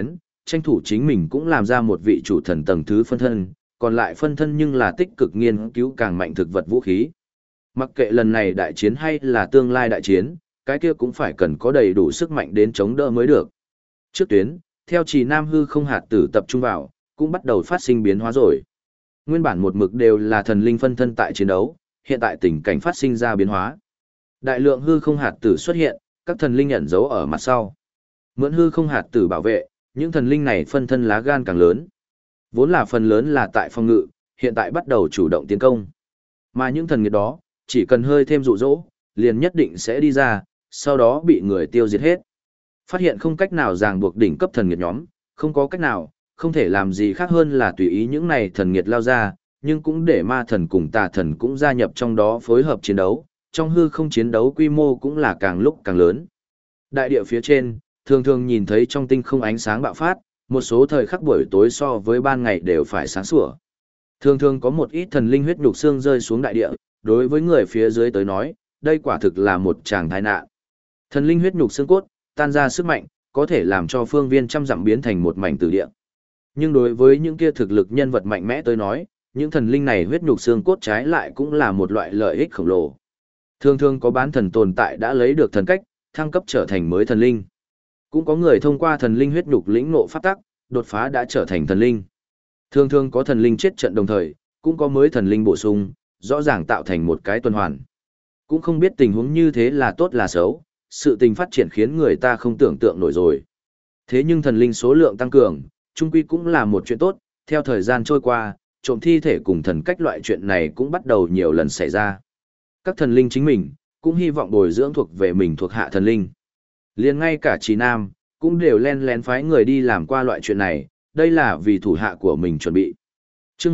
tranh thủ chính mình cũng làm ra một vị chủ thần tầng thứ phân thân, còn lại phân thân nhưng là tích cực nghiên cứu càng mạnh thực vật vũ khí. Mặc kệ lần này đại chiến hay là tương lai đại chiến, cái kia cũng phải cần có đầy đủ sức mạnh đến chống đỡ mới được. Trước tuyến, theo Trì Nam hư không hạt tử tập trung vào, cũng bắt đầu phát sinh biến hóa rồi. Nguyên bản một mực đều là thần linh phân thân tại chiến đấu, hiện tại tình cảnh phát sinh ra biến hóa. Đại lượng hư không hạt tử xuất hiện, các thần linh ẩn giấu ở mặt sau. Mượn hư không hạt tử bảo vệ, những thần linh này phân thân lá gan càng lớn. Vốn là phần lớn là tại phòng ngự, hiện tại bắt đầu chủ động tiến công. Mà những thần nghiệt đó, chỉ cần hơi thêm dụ dỗ, liền nhất định sẽ đi ra, sau đó bị người tiêu diệt hết. Phát hiện không cách nào ràng buộc đỉnh cấp thần nghiệt nhóm, không có cách nào, không thể làm gì khác hơn là tùy ý những này thần nghiệt lao ra, nhưng cũng để ma thần cùng tà thần cũng gia nhập trong đó phối hợp chiến đấu, trong hư không chiến đấu quy mô cũng là càng lúc càng lớn. Đại địa phía trên, thường thường nhìn thấy trong tinh không ánh sáng bạo phát, một số thời khắc buổi tối so với ban ngày đều phải sáng sủa. Thường thường có một ít thần linh huyết nhục xương rơi xuống đại địa, đối với người phía dưới tới nói, đây quả thực là một tràng tai nạn. Thần linh huyết nhục xương cốt, tan ra sức mạnh, có thể làm cho phương viên trăm dặm biến thành một mảnh tử địa. Nhưng đối với những kia thực lực nhân vật mạnh mẽ tới nói, những thần linh này huyết nhục xương cốt trái lại cũng là một loại lợi ích khổng lồ. Thường thường có bán thần tồn tại đã lấy được thần cách, thăng cấp trở thành mới thần linh. Cũng có người thông qua thần linh huyết nhục lĩnh ngộ pháp tắc, đột phá đã trở thành thần linh. Thường thường có thần linh chết trận đồng thời, cũng có mới thần linh bổ sung, rõ ràng tạo thành một cái tuần hoàn. Cũng không biết tình huống như thế là tốt là xấu, sự tình phát triển khiến người ta không tưởng tượng nổi rồi. Thế nhưng thần linh số lượng tăng cường, chung quy cũng là một chuyện tốt, theo thời gian trôi qua, trộm thi thể cùng thần cách loại chuyện này cũng bắt đầu nhiều lần xảy ra. Các thần linh chính mình, cũng hy vọng bồi dưỡng thuộc về mình thuộc hạ thần linh. Liền ngay cả Trì Nam, cũng đều len lén phái người đi làm qua loại chuyện này, đây là vì thủ hạ của mình chuẩn bị. Chương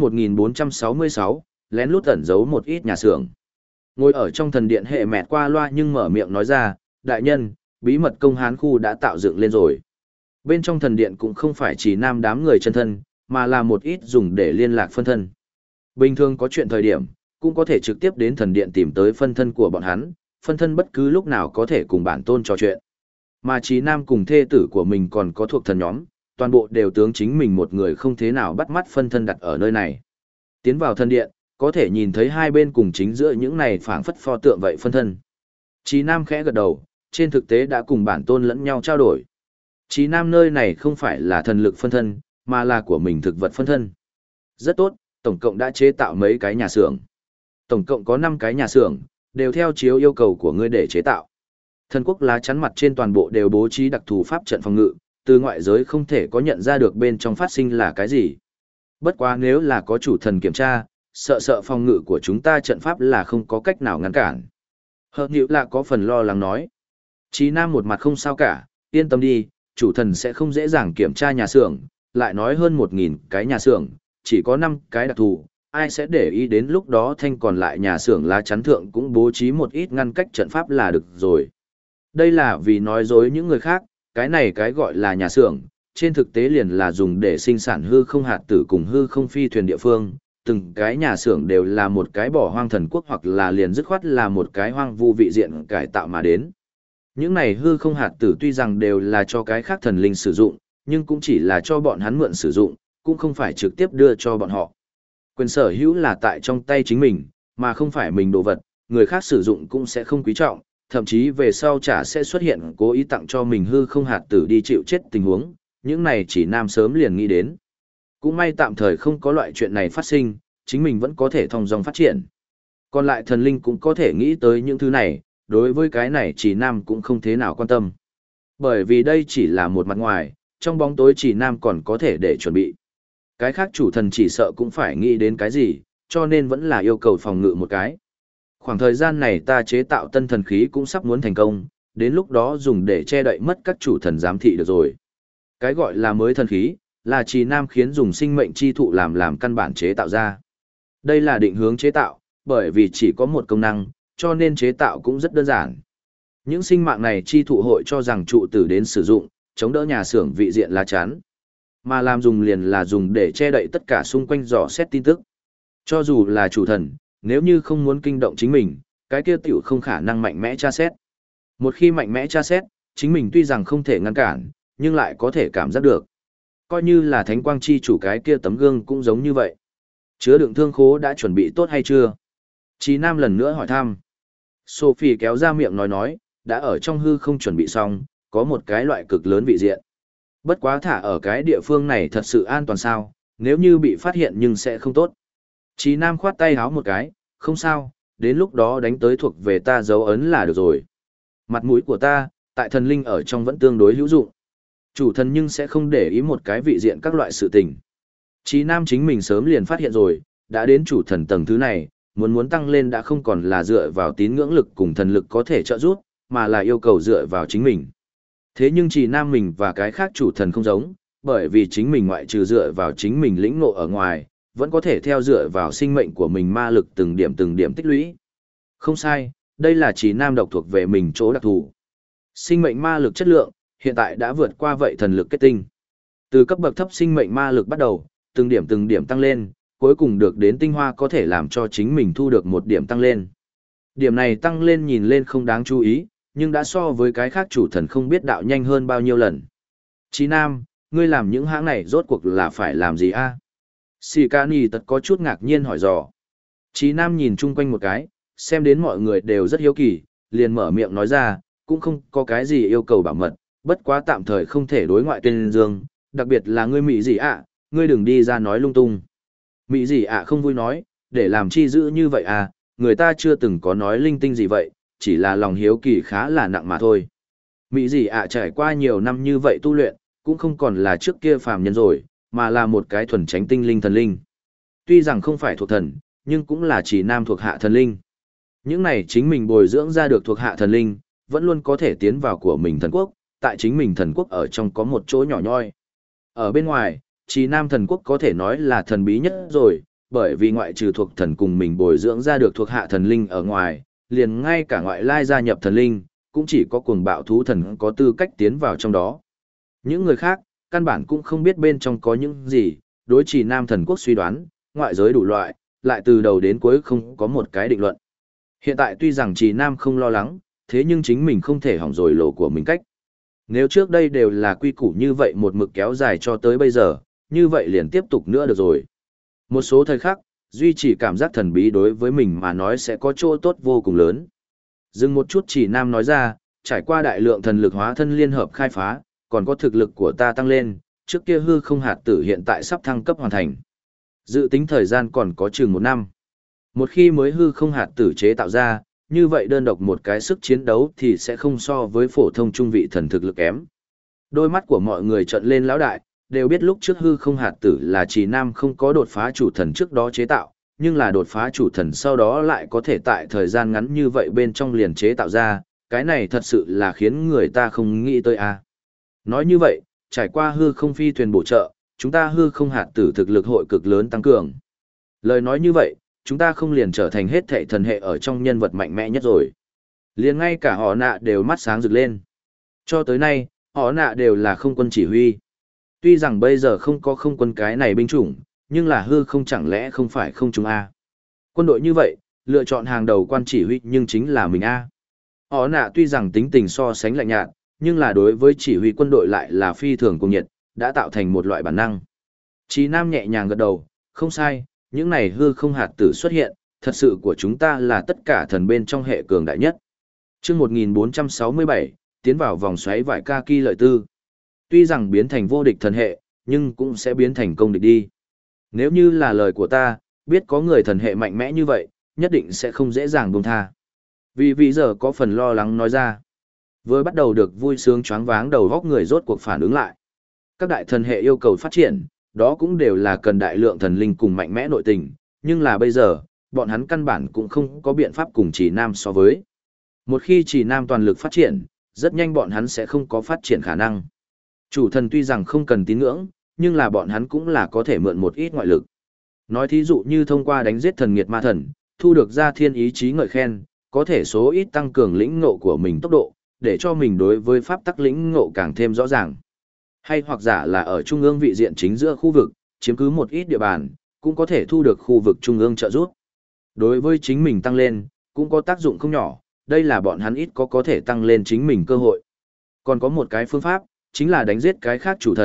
1466, lén lút ẩn giấu một ít nhà xưởng. Ngồi ở trong thần điện hệ mẹt qua loa nhưng mở miệng nói ra, đại nhân, bí mật công hán khu đã tạo dựng lên rồi. Bên trong thần điện cũng không phải chỉ nam đám người chân thân, mà là một ít dùng để liên lạc phân thân. Bình thường có chuyện thời điểm, cũng có thể trực tiếp đến thần điện tìm tới phân thân của bọn hắn, phân thân bất cứ lúc nào có thể cùng bản tôn trò chuyện. Mà Chí Nam cùng thê tử của mình còn có thuộc thần nhóm, toàn bộ đều tướng chính mình một người không thế nào bắt mắt phân thân đặt ở nơi này. Tiến vào thần điện, có thể nhìn thấy hai bên cùng chính giữa những này phảng phất pho tượng vậy phân thân. Chí Nam khẽ gật đầu, trên thực tế đã cùng bản tôn lẫn nhau trao đổi. Chí Nam nơi này không phải là thần lực phân thân, mà là của mình thực vật phân thân. Rất tốt, tổng cộng đã chế tạo mấy cái nhà xưởng. Tổng cộng có 5 cái nhà xưởng, đều theo chiếu yêu cầu của ngươi để chế tạo. Thần quốc lá chắn mặt trên toàn bộ đều bố trí đặc thù pháp trận phòng ngự, từ ngoại giới không thể có nhận ra được bên trong phát sinh là cái gì. Bất quá nếu là có chủ thần kiểm tra, sợ phòng ngự của chúng ta trận pháp là không có cách nào ngăn cản. Hợp nhữ là có phần lo lắng nói. Chí Nam một mặt không sao cả, yên tâm đi, chủ thần sẽ không dễ dàng kiểm tra nhà xưởng, lại nói hơn 1000 cái nhà xưởng, chỉ có 5 cái đặc thù, ai sẽ để ý đến lúc đó thanh còn lại nhà xưởng lá chắn thượng cũng bố trí một ít ngăn cách trận pháp là được rồi. Đây là vì nói dối những người khác, cái này cái gọi là nhà xưởng, trên thực tế liền là dùng để sinh sản hư không hạt tử cùng hư không phi thuyền địa phương, từng cái nhà xưởng đều là một cái bỏ hoang thần quốc hoặc là liền dứt khoát là một cái hoang vu vị diện cải tạo mà đến. Những này hư không hạt tử tuy rằng đều là cho cái khác thần linh sử dụng, nhưng cũng chỉ là cho bọn hắn mượn sử dụng, cũng không phải trực tiếp đưa cho bọn họ. Quyền sở hữu là tại trong tay chính mình, mà không phải mình đồ vật, người khác sử dụng cũng sẽ không quý trọng, thậm chí về sau chả sẽ xuất hiện cố ý tặng cho mình hư không hạt tử đi chịu chết tình huống, những này chỉ Nam sớm liền nghĩ đến. Cũng may tạm thời không có loại chuyện này phát sinh, chính mình vẫn có thể thong dong phát triển. Còn lại thần linh cũng có thể nghĩ tới những thứ này, đối với cái này chỉ Nam cũng không thế nào quan tâm. Bởi vì đây chỉ là một mặt ngoài, trong bóng tối chỉ Nam còn có thể để chuẩn bị. Cái khác chủ thần chỉ sợ cũng phải nghĩ đến cái gì, cho nên vẫn là yêu cầu phòng ngự một cái. Khoảng thời gian này ta chế tạo tân thần khí cũng sắp muốn thành công, đến lúc đó dùng để che đậy mất các chủ thần giám thị được rồi. Cái gọi là mới thần khí, là Trì Nam khiến dùng sinh mệnh chi thụ làm căn bản chế tạo ra. Đây là định hướng chế tạo, bởi vì chỉ có một công năng, cho nên chế tạo cũng rất đơn giản. Những sinh mạng này chi thụ hội cho rằng trụ tử đến sử dụng, chống đỡ nhà xưởng vị diện lá chắn. Mà làm dùng liền là dùng để che đậy tất cả xung quanh dò xét tin tức. Cho dù là chủ thần, nếu như không muốn kinh động chính mình, cái kia tiểu không khả năng mạnh mẽ tra xét. Một khi mạnh mẽ tra xét, chính mình tuy rằng không thể ngăn cản, nhưng lại có thể cảm giác được. Coi như là thánh quang chi chủ cái kia tấm gương cũng giống như vậy. Chứa đựng thương khố đã chuẩn bị tốt hay chưa? Chí Nam lần nữa hỏi thăm. Sophie kéo ra miệng nói, đã ở trong hư không chuẩn bị xong, có một cái loại cực lớn vị diện. Bất quá thả ở cái địa phương này thật sự an toàn sao, nếu như bị phát hiện nhưng sẽ không tốt. Chí Nam khoát tay háo một cái, không sao, đến lúc đó đánh tới thuộc về ta dấu ấn là được rồi. Mặt mũi của ta, tại thần linh ở trong vẫn tương đối hữu dụng. Chủ thần nhưng sẽ không để ý một cái vị diện các loại sự tình. Chí Nam chính mình sớm liền phát hiện rồi, đã đến chủ thần tầng thứ này, muốn tăng lên đã không còn là dựa vào tín ngưỡng lực cùng thần lực có thể trợ giúp, mà là yêu cầu dựa vào chính mình. Thế nhưng Chí Nam mình và cái khác chủ thần không giống, bởi vì chính mình ngoại trừ dựa vào chính mình lĩnh ngộ ở ngoài, vẫn có thể theo dựa vào sinh mệnh của mình ma lực từng điểm tích lũy. Không sai, đây là Chí Nam độc thuộc về mình chỗ đặc thù. Sinh mệnh ma lực chất lượng, hiện tại đã vượt qua vậy thần lực kết tinh. Từ cấp bậc thấp sinh mệnh ma lực bắt đầu, từng điểm tăng lên, cuối cùng được đến tinh hoa có thể làm cho chính mình thu được một điểm tăng lên. Điểm này tăng lên nhìn lên không đáng chú ý, nhưng đã so với cái khác chủ thần không biết đạo nhanh hơn bao nhiêu lần. Chí Nam, ngươi làm những hãng này rốt cuộc là phải làm gì a? Sikani tật có chút ngạc nhiên hỏi dò. Chí Nam nhìn chung quanh một cái, xem đến mọi người đều rất hiếu kỳ, liền mở miệng nói ra, cũng không có cái gì yêu cầu bảo mật, bất quá tạm thời không thể đối ngoại tuyên dương, đặc biệt là ngươi Mỹ gì ạ, ngươi đừng đi ra nói lung tung. Mỹ gì ạ không vui nói, để làm chi giữ như vậy à, người ta chưa từng có nói linh tinh gì vậy, chỉ là lòng hiếu kỳ khá là nặng mà thôi. Mỹ gì ạ trải qua nhiều năm như vậy tu luyện, cũng không còn là trước kia phàm nhân rồi, mà là một cái thuần tránh tinh linh thần linh. Tuy rằng không phải thuộc thần, nhưng cũng là chỉ nam thuộc hạ thần linh. Những này chính mình bồi dưỡng ra được thuộc hạ thần linh, vẫn luôn có thể tiến vào của mình thần quốc, tại chính mình thần quốc ở trong có một chỗ nhỏ nhoi. Ở bên ngoài, chỉ nam thần quốc có thể nói là thần bí nhất rồi, bởi vì ngoại trừ thuộc thần cùng mình bồi dưỡng ra được thuộc hạ thần linh ở ngoài, liền ngay cả ngoại lai gia nhập thần linh, cũng chỉ có cuồng bạo thú thần có tư cách tiến vào trong đó. Những người khác, căn bản cũng không biết bên trong có những gì, đối chỉ nam thần quốc suy đoán, ngoại giới đủ loại, lại từ đầu đến cuối không có một cái định luận. Hiện tại tuy rằng chỉ nam không lo lắng, thế nhưng chính mình không thể hỏng rồi lộ của mình cách. Nếu trước đây đều là quy củ như vậy một mực kéo dài cho tới bây giờ, như vậy liền tiếp tục nữa được rồi. Một số thời khắc, duy trì cảm giác thần bí đối với mình mà nói sẽ có chỗ tốt vô cùng lớn. Dừng một chút chỉ nam nói ra, trải qua đại lượng thần lực hóa thân liên hợp khai phá, còn có thực lực của ta tăng lên, trước kia hư không hạt tử hiện tại sắp thăng cấp hoàn thành. Dự tính thời gian còn có chừng 1 năm. Một khi mới hư không hạt tử chế tạo ra, như vậy đơn độc một cái sức chiến đấu thì sẽ không so với phổ thông trung vị thần thực lực kém. Đôi mắt của mọi người trợn lên lão đại, đều biết lúc trước hư không hạt tử là chỉ nam không có đột phá chủ thần trước đó chế tạo, nhưng là đột phá chủ thần sau đó lại có thể tại thời gian ngắn như vậy bên trong liền chế tạo ra, cái này thật sự là khiến người ta không nghĩ tới a. Nói như vậy, trải qua hư không phi thuyền bổ trợ, chúng ta hư không hạt tử thực lực hội cực lớn tăng cường. Lời nói như vậy, chúng ta không liền trở thành hết thệ thần hệ ở trong nhân vật mạnh mẽ nhất rồi. Liền ngay cả họ nạ đều mắt sáng rực lên. Cho tới nay, họ nạ đều là không quân chỉ huy. Tuy rằng bây giờ không có không quân cái này binh chủng, nhưng là hư không chẳng lẽ không phải không chúng A. Quân đội như vậy, lựa chọn hàng đầu quan chỉ huy nhưng chính là mình A. Họ nạ tuy rằng tính tình so sánh lạnh nhạt, nhưng là đối với chỉ huy quân đội lại là phi thường cùng nhiệt, đã tạo thành một loại bản năng. Chí Nam nhẹ nhàng gật đầu, không sai, những này hư không hạt tử xuất hiện, thật sự của chúng ta là tất cả thần bên trong hệ cường đại nhất. Chương 1467, tiến vào vòng xoáy vải ca kỳ lợi tư. Tuy rằng biến thành vô địch thần hệ, nhưng cũng sẽ biến thành công địch đi. Nếu như là lời của ta, biết có người thần hệ mạnh mẽ như vậy, nhất định sẽ không dễ dàng buông tha. Vì giờ có phần lo lắng nói ra. Vừa bắt đầu được vui sướng choáng váng đầu góc người rốt cuộc phản ứng lại. Các đại thần hệ yêu cầu phát triển, đó cũng đều là cần đại lượng thần linh cùng mạnh mẽ nội tình, nhưng là bây giờ, bọn hắn căn bản cũng không có biện pháp cùng chỉ nam so với. Một khi chỉ nam toàn lực phát triển, rất nhanh bọn hắn sẽ không có phát triển khả năng. Chủ thần tuy rằng không cần tín ngưỡng, nhưng là bọn hắn cũng là có thể mượn một ít ngoại lực. Nói thí dụ như thông qua đánh giết thần nghiệt ma thần, thu được ra thiên ý chí ngợi khen, có thể số ít tăng cường lĩnh ngộ của mình tốc độ, để cho mình đối với pháp tắc lĩnh ngộ càng thêm rõ ràng. Hay hoặc giả là ở trung ương vị diện chính giữa khu vực, chiếm cứ một ít địa bàn, cũng có thể thu được khu vực trung ương trợ giúp. Đối với chính mình tăng lên, cũng có tác dụng không nhỏ, đây là bọn hắn ít có thể tăng lên chính mình cơ hội. Còn có một cái phương pháp, chính là đánh giết cái khác chủ thần,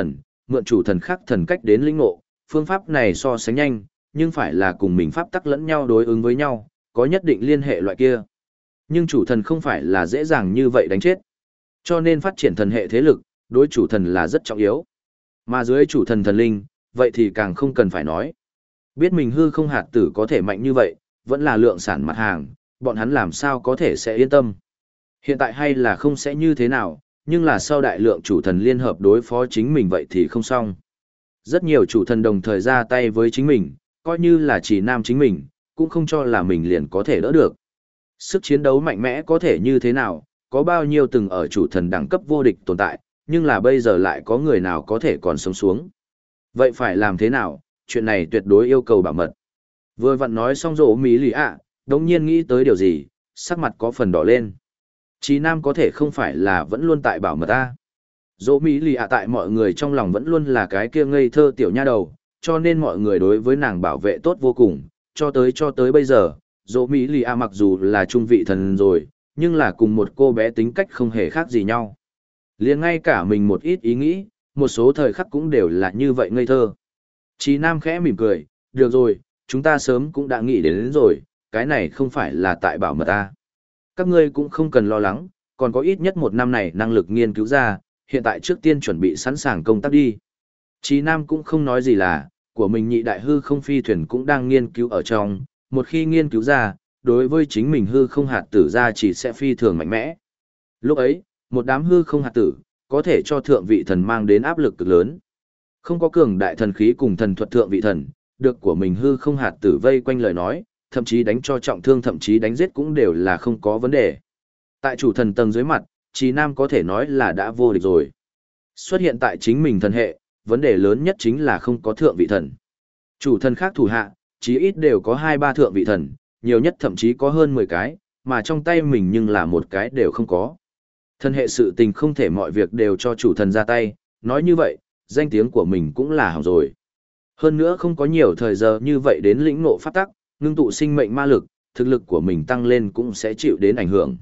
mượn chủ thần khác thần cách đến lĩnh ngộ, phương pháp này so sánh nhanh, nhưng phải là cùng mình pháp tắc lẫn nhau đối ứng với nhau, có nhất định liên hệ loại kia. Nhưng chủ thần không phải là dễ dàng như vậy đánh chết. Cho nên phát triển thần hệ thế lực, đối chủ thần là rất trọng yếu. Mà dưới chủ thần thần linh, vậy thì càng không cần phải nói. Biết mình hư không hạt tử có thể mạnh như vậy, vẫn là lượng sản mặt hàng, bọn hắn làm sao có thể sẽ yên tâm. Hiện tại hay là không sẽ như thế nào, nhưng là sau đại lượng chủ thần liên hợp đối phó chính mình vậy thì không xong. Rất nhiều chủ thần đồng thời ra tay với chính mình, coi như là chỉ nam chính mình, cũng không cho là mình liền có thể đỡ được. Sức chiến đấu mạnh mẽ có thể như thế nào, có bao nhiêu từng ở chủ thần đẳng cấp vô địch tồn tại, nhưng là bây giờ lại có người nào có thể còn sống xuống. Vậy phải làm thế nào, chuyện này tuyệt đối yêu cầu bảo mật. Vừa vặn nói xong rỗ Mỹ lì ạ, đống nhiên nghĩ tới điều gì, sắc mặt có phần đỏ lên. Chí Nam có thể không phải là vẫn luôn tại bảo mật ta. Dỗ Mỹ lì ạ tại mọi người trong lòng vẫn luôn là cái kia ngây thơ tiểu nha đầu, cho nên mọi người đối với nàng bảo vệ tốt vô cùng, cho tới bây giờ, dỗ Mỹ lì ạ mặc dù là trung vị thần rồi, nhưng là cùng một cô bé tính cách không hề khác gì nhau. Liền ngay cả mình một ít ý nghĩ, một số thời khắc cũng đều là như vậy ngây thơ. Chí Nam khẽ mỉm cười, được rồi, chúng ta sớm cũng đã nghĩ đến rồi, cái này không phải là tại bảo mật ta. Các ngươi cũng không cần lo lắng, còn có ít nhất một năm này năng lực nghiên cứu ra, hiện tại trước tiên chuẩn bị sẵn sàng công tác đi. Chí Nam cũng không nói gì là, của mình nhị đại hư không phi thuyền cũng đang nghiên cứu ở trong, một khi nghiên cứu ra, đối với chính mình hư không hạt tử ra chỉ sẽ phi thường mạnh mẽ. Lúc ấy, một đám hư không hạt tử, có thể cho thượng vị thần mang đến áp lực cực lớn. Không có cường đại thần khí cùng thần thuật thượng vị thần, được của mình hư không hạt tử vây quanh lời nói, thậm chí đánh cho trọng thương thậm chí đánh giết cũng đều là không có vấn đề. Tại chủ thần tầng dưới mặt, Chí Nam có thể nói là đã vô địch rồi. Xuất hiện tại chính mình thần hệ, vấn đề lớn nhất chính là không có thượng vị thần. Chủ thần khác thủ hạ, chí ít đều có 2-3 thượng vị thần, nhiều nhất thậm chí có hơn 10 cái, mà trong tay mình nhưng là một cái đều không có. Thần hệ sự tình không thể mọi việc đều cho chủ thần ra tay, nói như vậy, danh tiếng của mình cũng là hỏng rồi. Hơn nữa không có nhiều thời giờ như vậy đến lĩnh ngộ pháp tắc, ngưng tụ sinh mệnh ma lực, thực lực của mình tăng lên cũng sẽ chịu đến ảnh hưởng.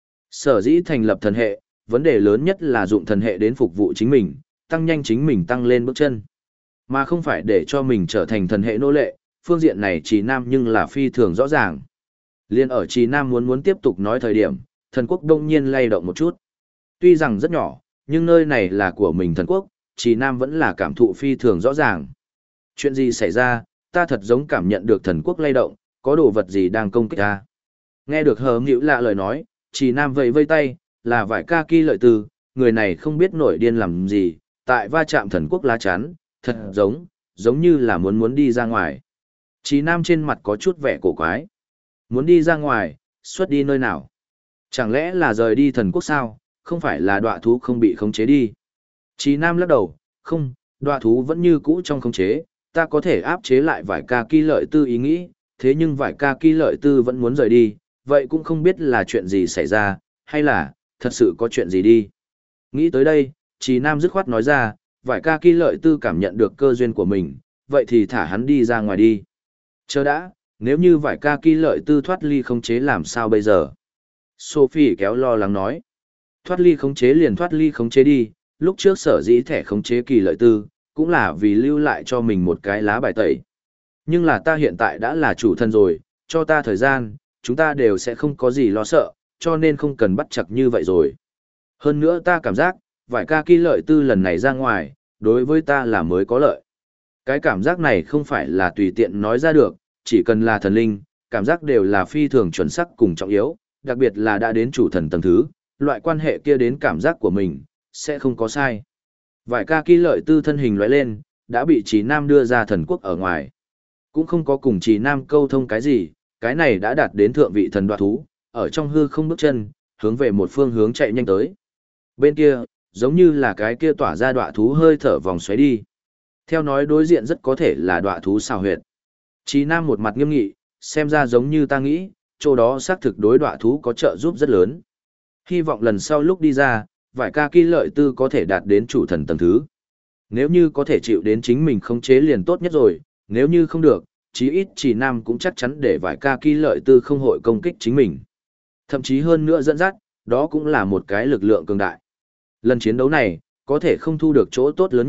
Sở dĩ thành lập thần hệ, vấn đề lớn nhất là dụng thần hệ đến phục vụ chính mình, tăng nhanh chính mình tăng lên bước chân. Mà không phải để cho mình trở thành thần hệ nô lệ, phương diện này Chí Nam nhưng là phi thường rõ ràng. Liên ở Chí Nam muốn tiếp tục nói thời điểm, thần quốc đông nhiên lay động một chút. Tuy rằng rất nhỏ, nhưng nơi này là của mình thần quốc, Chí Nam vẫn là cảm thụ phi thường rõ ràng. Chuyện gì xảy ra, ta thật giống cảm nhận được thần quốc lay động, có đồ vật gì đang công kích ta. Nghe được hờ nghĩu lạ lời nói, Chí Nam vẫy vây tay, là vải ca kỳ lợi từ, người này không biết nổi điên làm gì, tại va chạm thần quốc lá chắn, thật giống như là muốn đi ra ngoài. Chí Nam trên mặt có chút vẻ cổ quái. Muốn đi ra ngoài, xuất đi nơi nào? Chẳng lẽ là rời đi thần quốc sao, không phải là đọa thú không bị khống chế đi. Chí Nam lắc đầu, không, đọa thú vẫn như cũ trong khống chế, ta có thể áp chế lại vải ca kỳ lợi tư ý nghĩ, thế nhưng vải ca kỳ lợi tư vẫn muốn rời đi, vậy cũng không biết là chuyện gì xảy ra, hay là, thật sự có chuyện gì đi. Nghĩ tới đây, Chí Nam dứt khoát nói ra, vải ca kỳ lợi tư cảm nhận được cơ duyên của mình, vậy thì thả hắn đi ra ngoài đi. Chờ đã, nếu như vải ca kỳ lợi tư thoát ly khống chế làm sao bây giờ? Sophie kéo lo lắng nói. Thoát ly khống chế liền thoát ly khống chế đi, lúc trước sở dĩ thẻ khống chế kỳ lợi tư, cũng là vì lưu lại cho mình một cái lá bài tẩy. Nhưng là ta hiện tại đã là chủ thân rồi, cho ta thời gian, chúng ta đều sẽ không có gì lo sợ, cho nên không cần bắt chặt như vậy rồi. Hơn nữa ta cảm giác, vải ca kỳ lợi tư lần này ra ngoài, đối với ta là mới có lợi. Cái cảm giác này không phải là tùy tiện nói ra được, chỉ cần là thần linh, cảm giác đều là phi thường chuẩn xác cùng trọng yếu, đặc biệt là đã đến chủ thần tầng thứ, loại quan hệ kia đến cảm giác của mình, sẽ không có sai. Vải ca kỳ lợi tư thân hình lóe lên, đã bị Chí Nam đưa ra thần quốc ở ngoài. Cũng không có cùng Chí Nam câu thông cái gì, cái này đã đạt đến thượng vị thần đoạt thú, ở trong hư không bước chân, hướng về một phương hướng chạy nhanh tới. Bên kia, giống như là cái kia tỏa ra đoạt thú hơi thở vòng xoáy đi. Theo nói đối diện rất có thể là đoạt thú xào huyệt. Chí Nam một mặt nghiêm nghị, xem ra giống như ta nghĩ, chỗ đó xác thực đối đoạt thú có trợ giúp rất lớn. Hy vọng lần sau lúc đi ra, vải ca kỳ lợi tư có thể đạt đến chủ thần tầng thứ. Nếu như có thể chịu đến chính mình khống chế liền tốt nhất rồi, nếu như không được, chí ít Chí Nam cũng chắc chắn để vải ca kỳ lợi tư không hội công kích chính mình. Thậm chí hơn nữa dẫn dắt, đó cũng là một cái lực lượng cường đại. Lần chiến đấu này, có thể không thu được chỗ tốt lớn nhất,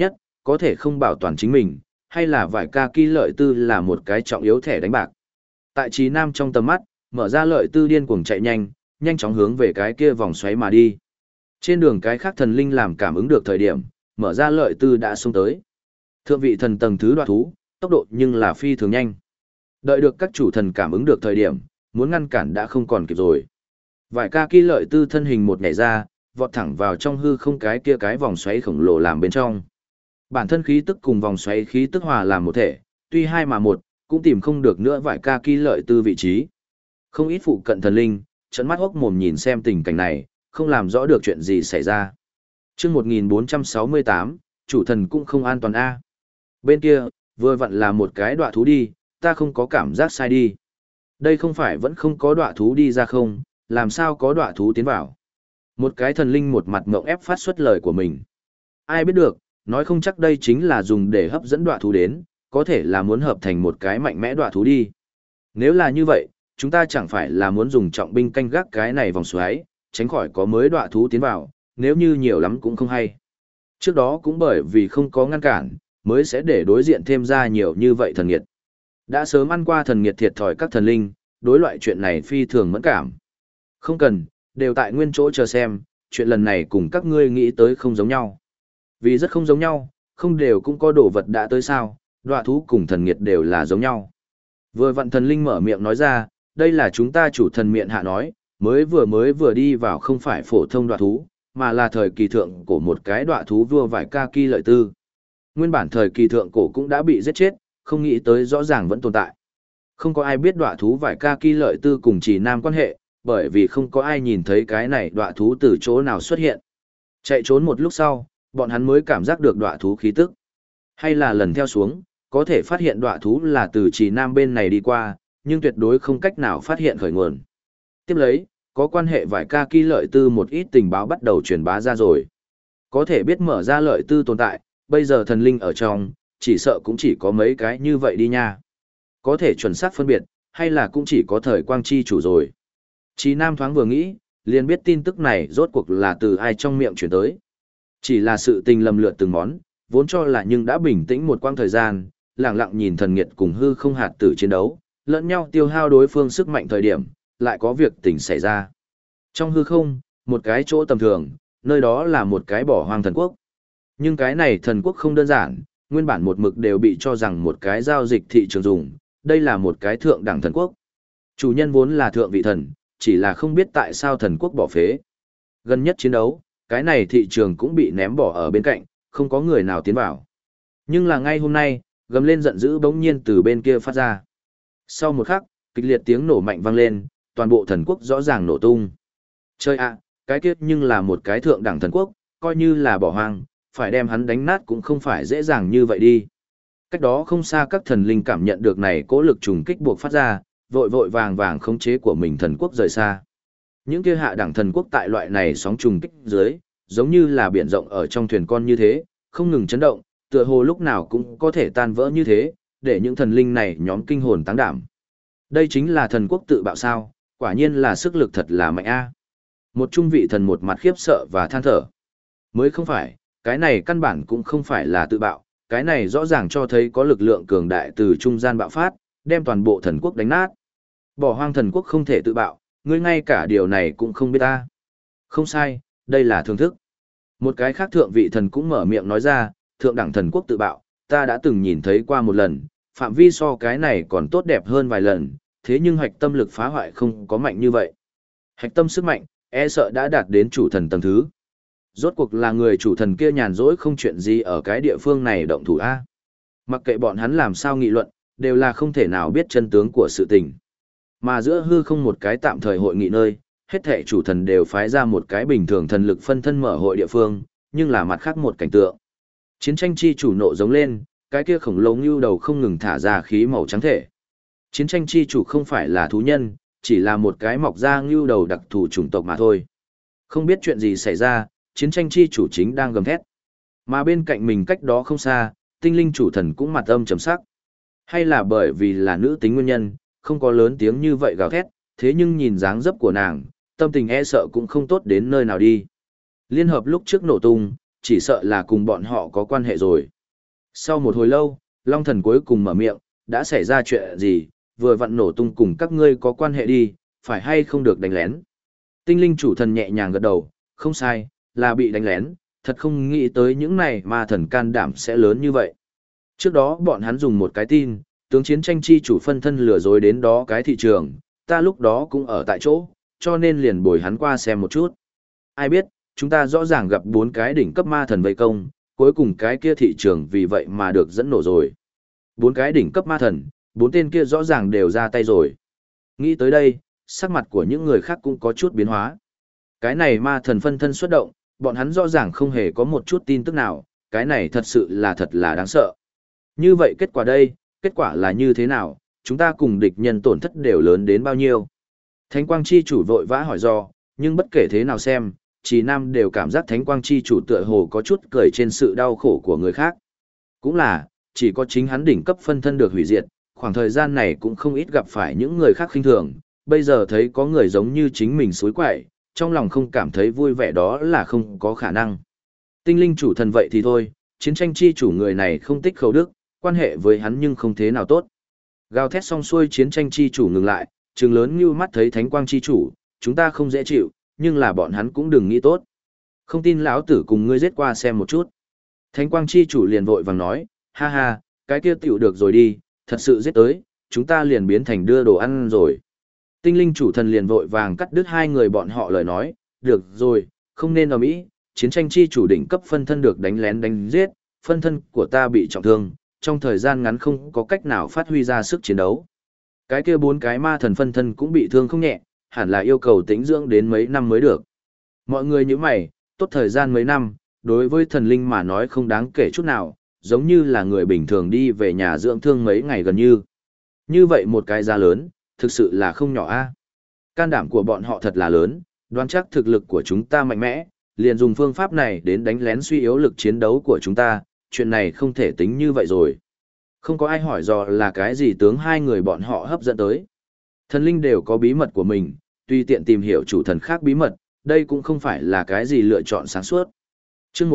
có thể không bảo toàn chính mình, hay là vải ca kỳ lợi tư là một cái trọng yếu thẻ đánh bạc. Tại Trí Nam trong tầm mắt, mở ra lợi tư điên cuồng chạy nhanh, nhanh chóng hướng về cái kia vòng xoáy mà đi. Trên đường cái khác thần linh làm cảm ứng được thời điểm, mở ra lợi tư đã xông tới. Thượng vị thần tầng thứ đoạt thú, tốc độ nhưng là phi thường nhanh. Đợi được các chủ thần cảm ứng được thời điểm, muốn ngăn cản đã không còn kịp rồi. Vải ca kỳ lợi tư thân hình một nhảy ra, vọt thẳng vào trong hư không cái kia cái vòng xoáy khổng lồ làm bên trong. Bản thân khí tức cùng vòng xoáy khí tức hòa làm một thể, tuy hai mà một, cũng tìm không được nữa vải ca kỳ lợi tư vị trí. Không ít phụ cận thần linh, trợn mắt hốc mồm nhìn xem tình cảnh này, không làm rõ được chuyện gì xảy ra. Chương 1468, chủ thần cũng không an toàn a. Bên kia, vừa vặn là một cái đọa thú đi, ta không có cảm giác sai đi. Đây không phải vẫn không có đọa thú đi ra không, làm sao có đọa thú tiến vào. Một cái thần linh một mặt ngộng ép phát xuất lời của mình. Ai biết được, nói không chắc đây chính là dùng để hấp dẫn đọa thú đến, có thể là muốn hợp thành một cái mạnh mẽ đọa thú đi. Nếu là như vậy, chúng ta chẳng phải là muốn dùng trọng binh canh gác cái này vòng xoáy, tránh khỏi có mới đọa thú tiến vào, nếu như nhiều lắm cũng không hay. Trước đó cũng bởi vì không có ngăn cản, mới sẽ để đối diện thêm ra nhiều như vậy thần nghiệt. Đã sớm ăn qua thần nghiệt thiệt thòi các thần linh, đối loại chuyện này phi thường mẫn cảm. Không cần, đều tại nguyên chỗ chờ xem, chuyện lần này cùng các ngươi nghĩ tới không giống nhau. Vì rất không giống nhau, không đều cũng có đồ vật đã tới sao, đọa thú cùng thần nghiệt đều là giống nhau. Vừa vặn thần linh mở miệng nói ra, đây là chúng ta chủ thần miệng hạ nói, mới vừa đi vào không phải phổ thông đọa thú, mà là thời kỳ thượng của một cái đọa thú vua vải ca kỳ lợi tư. Nguyên bản thời kỳ thượng cổ cũng đã bị giết chết, không nghĩ tới rõ ràng vẫn tồn tại. Không có ai biết đọa thú vải ca kỳ lợi tư cùng Chỉ Nam quan hệ, bởi vì không có ai nhìn thấy cái này đọa thú từ chỗ nào xuất hiện. Chạy trốn một lúc sau, bọn hắn mới cảm giác được đọa thú khí tức. Hay là lần theo xuống, có thể phát hiện đọa thú là từ Chỉ Nam bên này đi qua, nhưng tuyệt đối không cách nào phát hiện khởi nguồn. Tiếp lấy, có quan hệ vải ca kỳ lợi tư một ít tình báo bắt đầu truyền bá ra rồi. Có thể biết mở ra lợi tư tồn tại, bây giờ thần linh ở trong, chỉ sợ cũng chỉ có mấy cái như vậy đi nha. Có thể chuẩn xác phân biệt, hay là cũng chỉ có thời quang chi chủ rồi. Chí Nam thoáng vừa nghĩ, liền biết tin tức này rốt cuộc là từ ai trong miệng truyền tới. Chỉ là sự tình lầm lượt từng món, vốn cho là nhưng đã bình tĩnh một quãng thời gian, lặng lặng nhìn thần nghiệt cùng hư không hạt tử chiến đấu, lẫn nhau tiêu hao đối phương sức mạnh thời điểm, lại có việc tình xảy ra. Trong hư không, một cái chỗ tầm thường, nơi đó là một cái bỏ hoang thần quốc. Nhưng cái này thần quốc không đơn giản, nguyên bản một mực đều bị cho rằng một cái giao dịch thị trường dùng, đây là một cái thượng đẳng thần quốc. Chủ nhân vốn là thượng vị thần, chỉ là không biết tại sao thần quốc bỏ phế. Gần nhất chiến đấu, cái này thị trường cũng bị ném bỏ ở bên cạnh, không có người nào tiến vào. Nhưng là ngay hôm nay, gầm lên giận dữ bỗng nhiên từ bên kia phát ra. Sau một khắc, kịch liệt tiếng nổ mạnh vang lên, toàn bộ thần quốc rõ ràng nổ tung. Chơi ạ, cái kiếp nhưng là một cái thượng đẳng thần quốc, coi như là bỏ hoang, phải đem hắn đánh nát cũng không phải dễ dàng như vậy đi. Cách đó không xa các thần linh cảm nhận được này cố lực trùng kích buộc phát ra, vội vội vàng vàng khống chế của mình thần quốc rời xa. Những kia hạ đẳng thần quốc tại loại này sóng trùng kích dưới, giống như là biển rộng ở trong thuyền con như thế, không ngừng chấn động, tựa hồ lúc nào cũng có thể tan vỡ như thế, để những thần linh này nhóm kinh hồn táng đảm. Đây chính là thần quốc tự bạo sao, quả nhiên là sức lực thật là mạnh a. Một trung vị thần một mặt khiếp sợ và than thở. Mới không phải, cái này căn bản cũng không phải là tự bạo, cái này rõ ràng cho thấy có lực lượng cường đại từ trung gian bạo phát, đem toàn bộ thần quốc đánh nát. Bỏ hoang thần quốc không thể tự bạo, ngươi ngay cả điều này cũng không biết ta. Không sai, đây là thưởng thức. Một cái khác thượng vị thần cũng mở miệng nói ra, thượng đẳng thần quốc tự bạo, ta đã từng nhìn thấy qua một lần, phạm vi so cái này còn tốt đẹp hơn vài lần, thế nhưng hạch tâm lực phá hoại không có mạnh như vậy. Hạch tâm sức mạnh, e sợ đã đạt đến chủ thần tầng thứ. Rốt cuộc là người chủ thần kia nhàn rỗi không chuyện gì ở cái địa phương này động thủ A. Mặc kệ bọn hắn làm sao nghị luận, đều là không thể nào biết chân tướng của sự tình. Mà giữa hư không một cái tạm thời hội nghị nơi, hết thảy chủ thần đều phái ra một cái bình thường thần lực phân thân mở hội địa phương, nhưng là mặt khác một cảnh tượng. Chiến tranh chi chủ nộ giống lên, cái kia khổng lồ ngưu đầu không ngừng thả ra khí màu trắng thể. Chiến tranh chi chủ không phải là thú nhân, chỉ là một cái mọc ra ngưu đầu đặc thù chủng tộc mà thôi. Không biết chuyện gì xảy ra, chiến tranh chi chủ chính đang gầm thét. Mà bên cạnh mình cách đó không xa, tinh linh chủ thần cũng mặt âm trầm sắc. Hay là bởi vì là nữ tính nguyên nhân, không có lớn tiếng như vậy gào thét, thế nhưng nhìn dáng dấp của nàng, tâm tình e sợ cũng không tốt đến nơi nào đi. Liên hợp lúc trước nổ tung, chỉ sợ là cùng bọn họ có quan hệ rồi. Sau một hồi lâu, Long Thần cuối cùng mở miệng, đã xảy ra chuyện gì, vừa vặn nổ tung cùng các ngươi có quan hệ đi, phải hay không được đánh lén. Tinh linh chủ thần nhẹ nhàng gật đầu, không sai, là bị đánh lén, thật không nghĩ tới những này mà thần can đảm sẽ lớn như vậy. Trước đó bọn hắn dùng một cái tin, tướng chiến tranh chi chủ phân thân lừa dối đến đó cái thị trường, ta lúc đó cũng ở tại chỗ, cho nên liền bồi hắn qua xem một chút. Ai biết, chúng ta rõ ràng gặp 4 cái đỉnh cấp ma thần vây công, cuối cùng cái kia thị trường vì vậy mà được dẫn nổ rồi. 4 cái đỉnh cấp ma thần, 4 tên kia rõ ràng đều ra tay rồi. Nghĩ tới đây, sắc mặt của những người khác cũng có chút biến hóa. Cái này ma thần phân thân xuất động, bọn hắn rõ ràng không hề có một chút tin tức nào, cái này thật sự là đáng sợ. Như vậy kết quả đây, kết quả là như thế nào, chúng ta cùng địch nhân tổn thất đều lớn đến bao nhiêu. Thánh quang chi chủ vội vã hỏi do, nhưng bất kể thế nào xem, Trì Nam đều cảm giác Thánh quang chi chủ tựa hồ có chút cười trên sự đau khổ của người khác. Cũng là, chỉ có chính hắn đỉnh cấp phân thân được hủy diệt, khoảng thời gian này cũng không ít gặp phải những người khác khinh thường, bây giờ thấy có người giống như chính mình suối quậy, trong lòng không cảm thấy vui vẻ đó là không có khả năng. Tinh linh chủ thần vậy thì thôi, chiến tranh chi chủ người này không tích khẩu đức, quan hệ với hắn nhưng không thế nào tốt. Gào thét xong xuôi chiến tranh chi chủ ngừng lại, trừng lớn như mắt thấy thánh quang chi chủ, chúng ta không dễ chịu, nhưng là bọn hắn cũng đừng nghĩ tốt. Không tin lão tử cùng ngươi giết qua xem một chút. Thánh quang chi chủ liền vội vàng nói, ha ha, cái kia tiểu được rồi đi, thật sự giết tới, chúng ta liền biến thành đưa đồ ăn rồi. Tinh linh chủ thần liền vội vàng cắt đứt hai người bọn họ lời nói, được rồi, không nên ầm ĩ, chiến tranh chi chủ đỉnh cấp phân thân được đánh lén đánh giết, phân thân của ta bị trọng thương, trong thời gian ngắn không có cách nào phát huy ra sức chiến đấu. Cái kia 4 cái ma thần phân thân cũng bị thương không nhẹ, hẳn là yêu cầu tĩnh dưỡng đến mấy năm mới được. Mọi người như mày, tốt thời gian mấy năm, đối với thần linh mà nói không đáng kể chút nào, giống như là người bình thường đi về nhà dưỡng thương mấy ngày gần như. Như vậy một cái giá lớn, thực sự là không nhỏ a. Can đảm của bọn họ thật là lớn, đoán chắc thực lực của chúng ta mạnh mẽ, liền dùng phương pháp này đến đánh lén suy yếu lực chiến đấu của chúng ta, chuyện này không thể tính như vậy rồi. Không có ai hỏi dò là cái gì tướng hai người bọn họ hấp dẫn tới. Thần linh đều có bí mật của mình, tùy tiện tìm hiểu chủ thần khác bí mật, đây cũng không phải là cái gì lựa chọn sáng suốt. Chương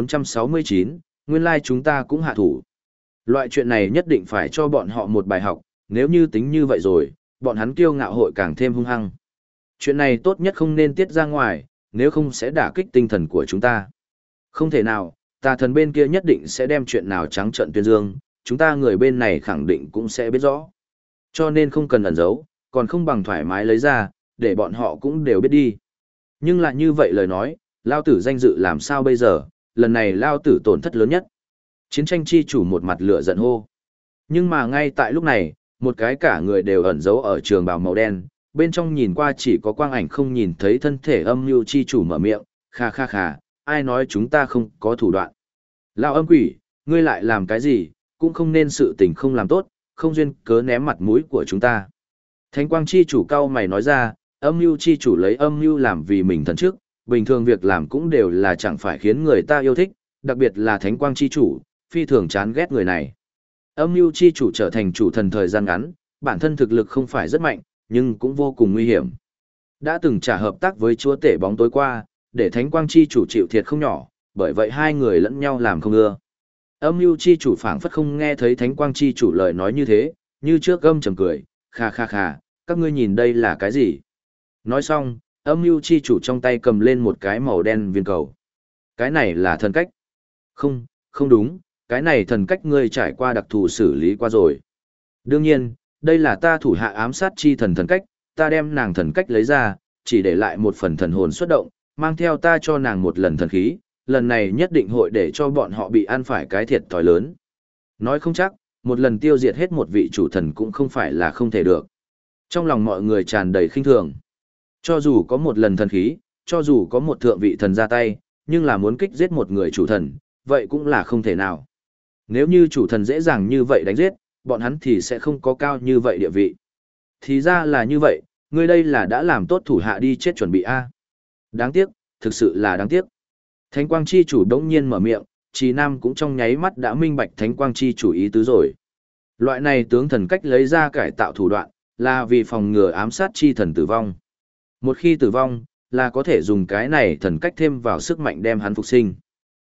1469, nguyên lai chúng ta cũng hạ thủ. Loại chuyện này nhất định phải cho bọn họ một bài học, nếu như tính như vậy rồi, bọn hắn kiêu ngạo hội càng thêm hung hăng. Chuyện này tốt nhất không nên tiết ra ngoài, nếu không sẽ đả kích tinh thần của chúng ta. Không thể nào, tà thần bên kia nhất định sẽ đem chuyện nào trắng trợn tuyên dương, chúng ta người bên này khẳng định cũng sẽ biết rõ. Cho nên không cần ẩn giấu, còn không bằng thoải mái lấy ra, để bọn họ cũng đều biết đi. Nhưng lại như vậy lời nói, Lao tử danh dự làm sao bây giờ, lần này Lao tử tổn thất lớn nhất. Chiến tranh chi chủ một mặt lửa giận hô. Nhưng mà ngay tại lúc này, một cái cả người đều ẩn giấu ở trường bào màu đen, bên trong nhìn qua chỉ có quang ảnh không nhìn thấy thân thể âm mưu chi chủ mở miệng, kha kha kha, ai nói chúng ta không có thủ đoạn. Lão âm quỷ, ngươi lại làm cái gì, cũng không nên sự tình không làm tốt, không duyên cớ ném mặt mũi của chúng ta. Thánh quang chi chủ cao mày nói ra, âm mưu chi chủ lấy âm mưu làm vì mình thần trước, bình thường việc làm cũng đều là chẳng phải khiến người ta yêu thích, đặc biệt là thánh quang chi chủ, phi thường chán ghét người này. Âm mưu chi chủ trở thành chủ thần thời gian ngắn, bản thân thực lực không phải rất mạnh, nhưng cũng vô cùng nguy hiểm. Đã từng trả hợp tác với chúa tể bóng tối qua, để thánh quang chi chủ chịu thiệt không nhỏ, bởi vậy hai người lẫn nhau làm không ưa. Âm mưu chi chủ phảng phất không nghe thấy thánh quang chi chủ lời nói như thế, như trước gâm trầm cười, kha kha kha, các ngươi nhìn đây là cái gì? Nói xong, âm mưu chi chủ trong tay cầm lên một cái màu đen viên cầu. Cái này là thần cách. Không, không đúng, cái này thần cách ngươi trải qua đặc thù xử lý qua rồi. Đương nhiên, đây là ta thủ hạ ám sát chi thần thần cách, ta đem nàng thần cách lấy ra, chỉ để lại một phần thần hồn xuất động, mang theo ta cho nàng một lần thần khí, lần này nhất định hội để cho bọn họ bị ăn phải cái thiệt thòi lớn. Nói không chắc, một lần tiêu diệt hết một vị chủ thần cũng không phải là không thể được. Trong lòng mọi người tràn đầy khinh thường. Cho dù có một lần thần khí, cho dù có một thượng vị thần ra tay, nhưng là muốn kích giết một người chủ thần, vậy cũng là không thể nào. Nếu như chủ thần dễ dàng như vậy đánh giết, bọn hắn thì sẽ không có cao như vậy địa vị. Thì ra là như vậy, ngươi đây là đã làm tốt thủ hạ đi chết chuẩn bị a. Đáng tiếc, thực sự là đáng tiếc. Thánh quang chi chủ đống nhiên mở miệng, Trì Nam cũng trong nháy mắt đã minh bạch thánh quang chi chủ ý tứ rồi. Loại này tướng thần cách lấy ra cải tạo thủ đoạn, là vì phòng ngừa ám sát chi thần tử vong. Một khi tử vong, là có thể dùng cái này thần cách thêm vào sức mạnh đem hắn phục sinh.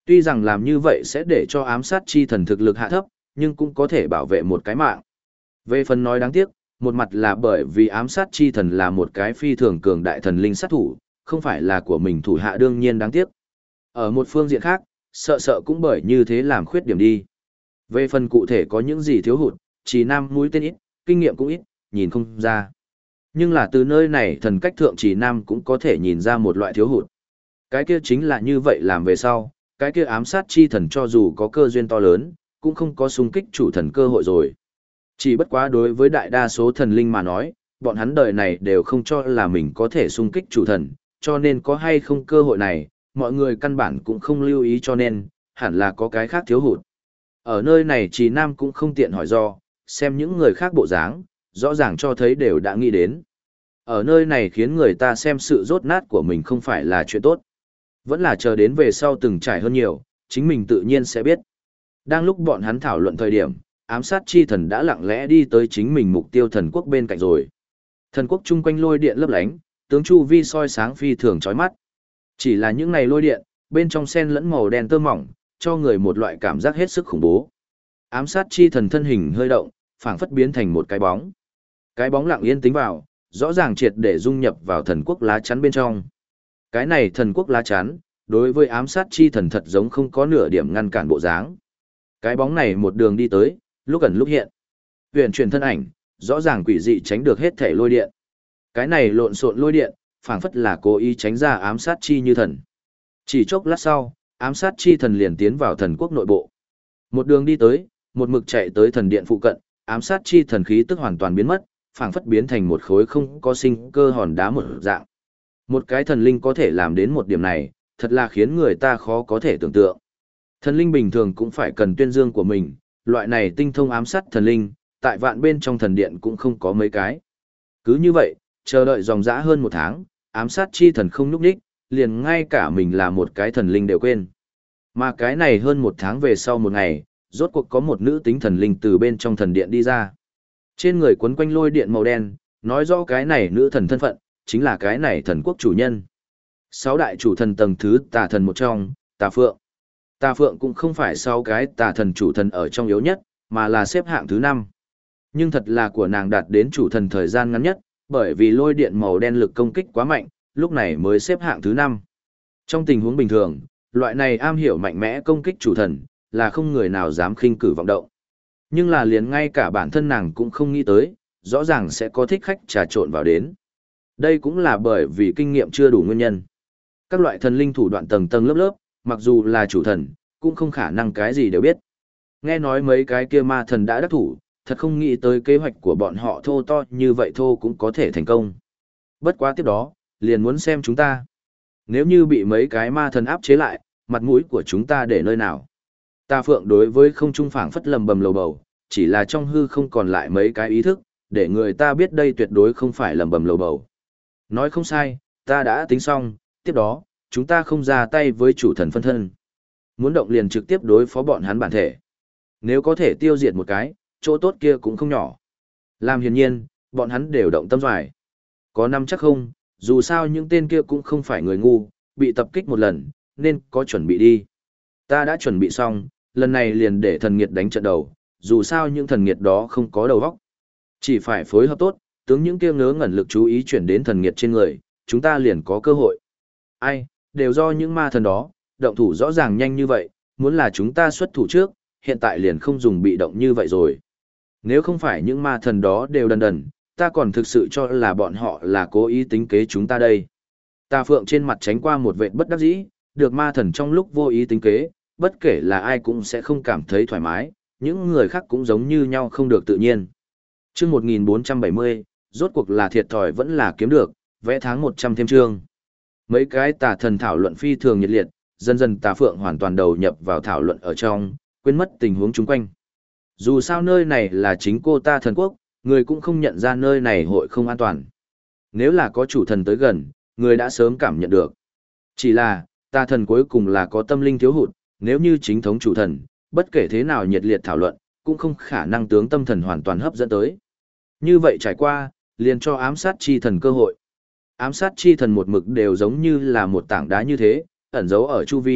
Tuy rằng làm như vậy sẽ để cho ám sát chi thần thực lực hạ thấp, nhưng cũng có thể bảo vệ một cái mạng. Về phần nói đáng tiếc, một mặt là bởi vì ám sát chi thần là một cái phi thường cường đại thần linh sát thủ, không phải là của mình thủ hạ đương nhiên đáng tiếc. Ở một phương diện khác, sợ sợ cũng bởi như thế làm khuyết điểm đi. Về phần cụ thể có những gì thiếu hụt, chỉ nam mũi tên ít, kinh nghiệm cũng ít, nhìn không ra. Nhưng là từ nơi này thần cách thượng chỉ nam cũng có thể nhìn ra một loại thiếu hụt. Cái kia chính là như vậy làm về sau, cái kia ám sát chi thần cho dù có cơ duyên to lớn, cũng không có xung kích chủ thần cơ hội rồi. Chỉ bất quá đối với đại đa số thần linh mà nói, bọn hắn đời này đều không cho là mình có thể xung kích chủ thần, cho nên có hay không cơ hội này, mọi người căn bản cũng không lưu ý cho nên, hẳn là có cái khác thiếu hụt. Ở nơi này chỉ nam cũng không tiện hỏi do, xem những người khác bộ dáng, rõ ràng cho thấy đều đã nghĩ đến. Ở nơi này khiến người ta xem sự rốt nát của mình không phải là chuyện tốt. Vẫn là chờ đến về sau từng trải hơn nhiều, chính mình tự nhiên sẽ biết. Đang lúc bọn hắn thảo luận thời điểm, ám sát chi thần đã lặng lẽ đi tới chính mình mục tiêu thần quốc bên cạnh rồi. Thần quốc chung quanh lôi điện lấp lánh, tướng chu vi soi sáng phi thường chói mắt. Chỉ là những này lôi điện, bên trong sen lẫn màu đen tơ mỏng, cho người một loại cảm giác hết sức khủng bố. Ám sát chi thần thân hình hơi động, phảng phất biến thành một cái bóng. Cái bóng lặng yên tính vào, rõ ràng triệt để dung nhập vào thần quốc lá chắn bên trong. Cái này thần quốc lá chắn, đối với ám sát chi thần thật giống không có nửa điểm ngăn cản bộ dáng. Cái bóng này một đường đi tới, lúc ẩn lúc hiện. Huyền chuyển thân ảnh, rõ ràng quỷ dị tránh được hết thể lôi điện. Cái này lộn xộn lôi điện, phảng phất là cố ý tránh ra ám sát chi như thần. Chỉ chốc lát sau, ám sát chi thần liền tiến vào thần quốc nội bộ. Một đường đi tới, một mực chạy tới thần điện phụ cận, ám sát chi thần khí tức hoàn toàn biến mất, phảng phất biến thành một khối không có sinh cơ hòn đá một dạng. Một cái thần linh có thể làm đến một điểm này, thật là khiến người ta khó có thể tưởng tượng. Thần linh bình thường cũng phải cần tuyên dương của mình, loại này tinh thông ám sát thần linh, tại vạn bên trong thần điện cũng không có mấy cái. Cứ như vậy, chờ đợi dòng dã hơn một tháng, ám sát chi thần không nhúc nhích, liền ngay cả mình là một cái thần linh đều quên. Mà cái này hơn một tháng về sau một ngày, rốt cuộc có một nữ tính thần linh từ bên trong thần điện đi ra. Trên người quấn quanh lôi điện màu đen, nói rõ cái này nữ thần thân phận, chính là cái này thần quốc chủ nhân. Sáu đại chủ thần tầng thứ tà thần một trong, Tà Phượng. Tà Phượng cũng không phải sáu cái tà thần chủ thần ở trong yếu nhất, mà là xếp hạng thứ 5. Nhưng thật là của nàng đạt đến chủ thần thời gian ngắn nhất, bởi vì lôi điện màu đen lực công kích quá mạnh, lúc này mới xếp hạng thứ 5. Trong tình huống bình thường, loại này am hiểu mạnh mẽ công kích chủ thần, là không người nào dám khinh cử vọng động. Nhưng là liền ngay cả bản thân nàng cũng không nghĩ tới, rõ ràng sẽ có thích khách trà trộn vào đến. Đây cũng là bởi vì kinh nghiệm chưa đủ nguyên nhân. Các loại thần linh thủ đoạn tầng tầng lớp lớp, mặc dù là chủ thần, cũng không khả năng cái gì đều biết. Nghe nói mấy cái kia ma thần đã đắc thủ, thật không nghĩ tới kế hoạch của bọn họ thô to như vậy thô cũng có thể thành công. Bất quá tiếp đó, liền muốn xem chúng ta. Nếu như bị mấy cái ma thần áp chế lại, mặt mũi của chúng ta để nơi nào? Tà Phượng đối với không trung phảng phất lầm bầm lầu bầu, chỉ là trong hư không còn lại mấy cái ý thức, để người ta biết đây tuyệt đối không phải lầm bầm lầu bầu. Nói không sai, ta đã tính xong, tiếp đó, chúng ta không ra tay với chủ thần phân thân. Muốn động liền trực tiếp đối phó bọn hắn bản thể. Nếu có thể tiêu diệt một cái, chỗ tốt kia cũng không nhỏ. Làm hiển nhiên, bọn hắn đều động tâm doài. Có năm chắc không, dù sao những tên kia cũng không phải người ngu, bị tập kích một lần, nên có chuẩn bị đi. Ta đã chuẩn bị xong, lần này liền để thần nghiệt đánh trận đầu, dù sao những thần nghiệt đó không có đầu óc. Chỉ phải phối hợp tốt, tướng những kia ngớ ngẩn lực chú ý chuyển đến thần nghiệt trên người, chúng ta liền có cơ hội. Ai, đều do những ma thần đó, động thủ rõ ràng nhanh như vậy, muốn là chúng ta xuất thủ trước, hiện tại liền không dùng bị động như vậy rồi. Nếu không phải những ma thần đó đều đần đần, ta còn thực sự cho là bọn họ là cố ý tính kế chúng ta đây. Tà Phượng trên mặt tránh qua một vệt bất đắc dĩ, được ma thần trong lúc vô ý tính kế, bất kể là ai cũng sẽ không cảm thấy thoải mái, những người khác cũng giống như nhau không được tự nhiên. Chương 1470, rốt cuộc là thiệt thòi vẫn là kiếm được, vẽ tháng 100 thêm chương. Mấy cái tà thần thảo luận phi thường nhiệt liệt, dần dần Tà Phượng hoàn toàn đầu nhập vào thảo luận ở trong, quên mất tình huống chung quanh. Dù sao nơi này là chính cô ta thần quốc, người cũng không nhận ra nơi này hội không an toàn. Nếu là có chủ thần tới gần, người đã sớm cảm nhận được. Chỉ là, tà thần cuối cùng là có tâm linh thiếu hụt, nếu như chính thống chủ thần, bất kể thế nào nhiệt liệt thảo luận, cũng không khả năng tướng tâm thần hoàn toàn hấp dẫn tới. Như vậy trải qua, liền cho ám sát chi thần cơ hội. Ám sát chi thần một mực đều giống như là một tảng đá như thế, ẩn giấu ở chu vi,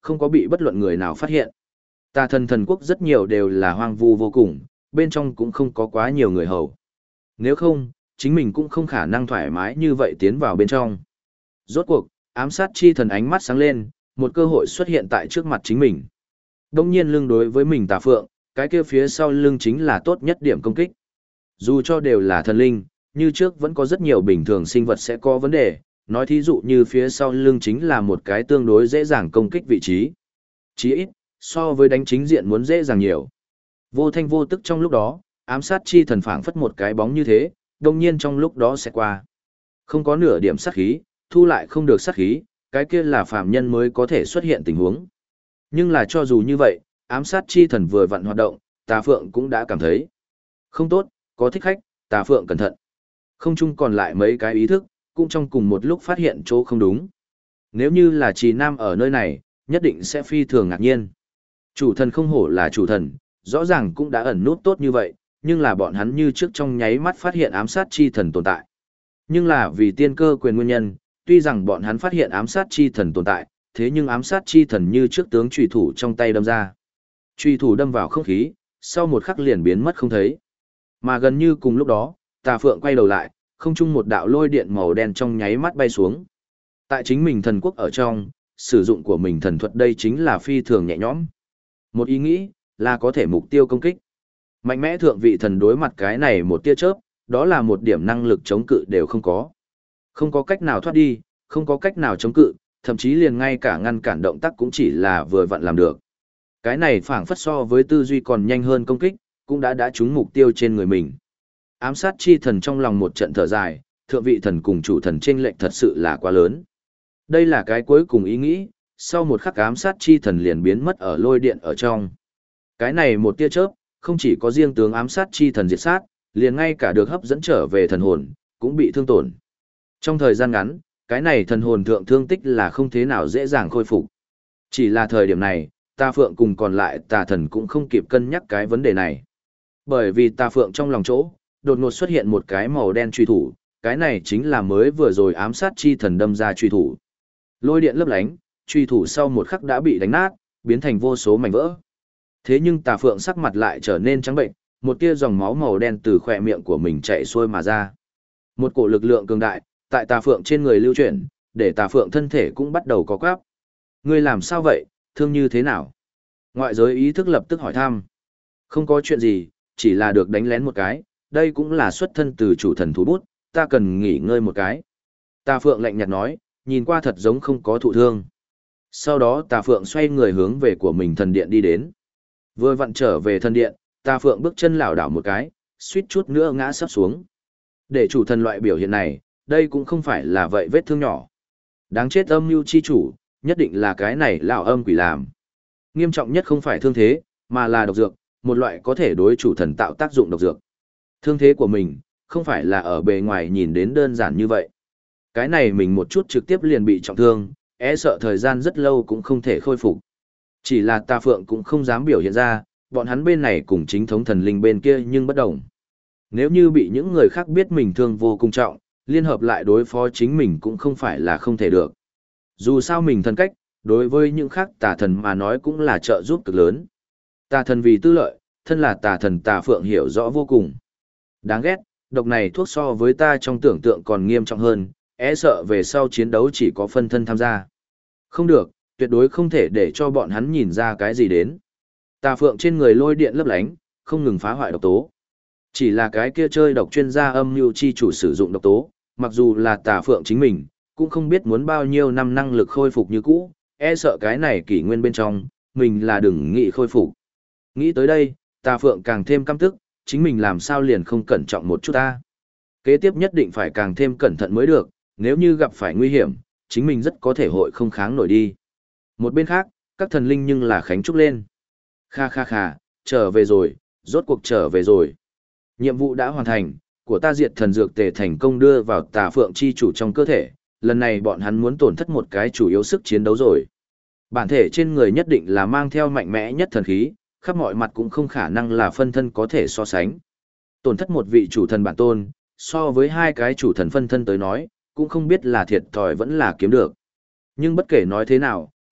không có bị bất luận người nào phát hiện. Tà thần thần quốc rất nhiều đều là hoang vu vô cùng, bên trong cũng không có quá nhiều người hầu. Nếu không, chính mình cũng không khả năng thoải mái như vậy tiến vào bên trong. Rốt cuộc, ám sát chi thần ánh mắt sáng lên, một cơ hội xuất hiện tại trước mặt chính mình. Đông nhiên lưng đối với mình Tà Phượng, cái kia phía sau lưng chính là tốt nhất điểm công kích. Dù cho đều là thần linh, như trước vẫn có rất nhiều bình thường sinh vật sẽ có vấn đề, nói thí dụ như phía sau lưng chính là một cái tương đối dễ dàng công kích vị trí. Chí ít, so với đánh chính diện muốn dễ dàng nhiều. Vô thanh vô tức trong lúc đó, ám sát chi thần phảng phất một cái bóng như thế, đồng nhiên trong lúc đó sẽ qua. Không có nửa điểm sát khí, thu lại không được sát khí, cái kia là phàm nhân mới có thể xuất hiện tình huống. Nhưng là cho dù như vậy, ám sát chi thần vừa vặn hoạt động, Tà Phượng cũng đã cảm thấy không tốt, có thích khách, Tà Phượng cẩn thận. Không chung còn lại mấy cái ý thức, cũng trong cùng một lúc phát hiện chỗ không đúng. Nếu như là Trì Nam ở nơi này, nhất định sẽ phi thường ngạc nhiên. Chủ thần không hổ là chủ thần, rõ ràng cũng đã ẩn nút tốt như vậy, nhưng là bọn hắn như trước trong nháy mắt phát hiện ám sát chi thần tồn tại. Nhưng là vì tiên cơ quyền nguyên nhân, tuy rằng bọn hắn phát hiện ám sát chi thần tồn tại, thế nhưng ám sát chi thần như trước tướng chùy thủ trong tay đâm ra. Chùy thủ đâm vào không khí, sau một khắc liền biến mất không thấy. Mà gần như cùng lúc đó, Tà Phượng quay đầu lại, không trung một đạo lôi điện màu đen trong nháy mắt bay xuống. Tại chính mình thần quốc ở trong, sử dụng của mình thần thuật đây chính là phi thường nhẹ nhõm. Một ý nghĩ, là có thể mục tiêu công kích. Mạnh mẽ thượng vị thần đối mặt cái này một tia chớp, đó là một điểm năng lực chống cự đều không có. Không có cách nào thoát đi, không có cách nào chống cự, thậm chí liền ngay cả ngăn cản động tác cũng chỉ là vừa vặn làm được. Cái này phảng phất so với tư duy còn nhanh hơn công kích, cũng đã trúng mục tiêu trên người mình. Ám sát chi thần trong lòng một trận thở dài, thượng vị thần cùng chủ thần chênh lệch thật sự là quá lớn. Đây là cái cuối cùng ý nghĩ, sau một khắc ám sát chi thần liền biến mất ở lôi điện ở trong. Cái này một tia chớp, không chỉ có riêng tướng ám sát chi thần diệt sát, liền ngay cả được hấp dẫn trở về thần hồn, cũng bị thương tổn. Trong thời gian ngắn, cái này thần hồn thượng thương tích là không thế nào dễ dàng khôi phục. Chỉ là thời điểm này, Tà Phượng cùng còn lại tà thần cũng không kịp cân nhắc cái vấn đề này. Bởi vì Tà Phượng trong lòng chỗ, đột ngột xuất hiện một cái màu đen truy thủ, cái này chính là mới vừa rồi ám sát chi thần đâm ra truy thủ. Lôi điện lấp lánh, truy thủ sau một khắc đã bị đánh nát, biến thành vô số mảnh vỡ. Thế nhưng Tà Phượng sắc mặt lại trở nên trắng bệnh, một tia dòng máu màu đen từ khỏe miệng của mình chảy xuôi mà ra. Một cổ lực lượng cường đại, tại Tà Phượng trên người lưu chuyển, để Tà Phượng thân thể cũng bắt đầu có quáp. Ngươi làm sao vậy, thương như thế nào? Ngoại giới ý thức lập tức hỏi thăm. Không có chuyện gì, chỉ là được đánh lén một cái, đây cũng là xuất thân từ chủ thần thú bút, ta cần nghỉ ngơi một cái. Tà Phượng lạnh nhạt nói, nhìn qua thật giống không có thụ thương. Sau đó Tà Phượng xoay người hướng về của mình thần điện đi đến. Vừa vặn trở về thần điện, Tà Phượng bước chân lảo đảo một cái, suýt chút nữa ngã sắp xuống. Để chủ thần loại biểu hiện này, đây cũng không phải là vậy vết thương nhỏ. Đáng chết âm mưu chi chủ, nhất định là cái này lão âm quỷ làm. Nghiêm trọng nhất không phải thương thế, mà là độc dược, một loại có thể đối chủ thần tạo tác dụng độc dược. Thương thế của mình, không phải là ở bề ngoài nhìn đến đơn giản như vậy. Cái này mình một chút trực tiếp liền bị trọng thương, sợ thời gian rất lâu cũng không thể khôi phục. Chỉ là Tà Phượng cũng không dám biểu hiện ra, bọn hắn bên này cùng chính thống thần linh bên kia nhưng bất đồng. Nếu như bị những người khác biết mình thương vô cùng trọng, liên hợp lại đối phó chính mình cũng không phải là không thể được. Dù sao mình thần cách, đối với những khác tà thần mà nói cũng là trợ giúp cực lớn. Tà thần vì tư lợi, thân là tà thần Tà Phượng hiểu rõ vô cùng. Đáng ghét, độc này thuốc so với ta trong tưởng tượng còn nghiêm trọng hơn, sợ về sau chiến đấu chỉ có phân thân tham gia. Không được, tuyệt đối không thể để cho bọn hắn nhìn ra cái gì đến. Tà Phượng trên người lôi điện lấp lánh, không ngừng phá hoại độc tố. Chỉ là cái kia chơi độc chuyên gia âm mưu chi chủ sử dụng độc tố, mặc dù là Tà Phượng chính mình, cũng không biết muốn bao nhiêu năm năng lực khôi phục như cũ, sợ cái này kỷ nguyên bên trong, mình là đừng nghĩ khôi phục. Nghĩ tới đây, Tà Phượng càng thêm căm tức, chính mình làm sao liền không cẩn trọng một chút ta. Kế tiếp nhất định phải càng thêm cẩn thận mới được, nếu như gặp phải nguy hiểm, chính mình rất có thể hội không kháng nổi đi. Một bên khác, các thần linh nhưng là khánh trúc lên. Kha kha kha, trở về rồi, rốt cuộc trở về rồi. Nhiệm vụ đã hoàn thành, của ta diệt thần dược tề thành công đưa vào Tà Phượng chi chủ trong cơ thể, lần này bọn hắn muốn tổn thất một cái chủ yếu sức chiến đấu rồi. Bản thể trên người nhất định là mang theo mạnh mẽ nhất thần khí, khắp mọi mặt cũng không khả năng là phân thân có thể so sánh. Tổn thất một vị chủ thần bản tôn, so với hai cái chủ thần phân thân tới nói, cũng không biết là thiệt thòi vẫn là kiếm được. Nhưng bất kể nói thế nào,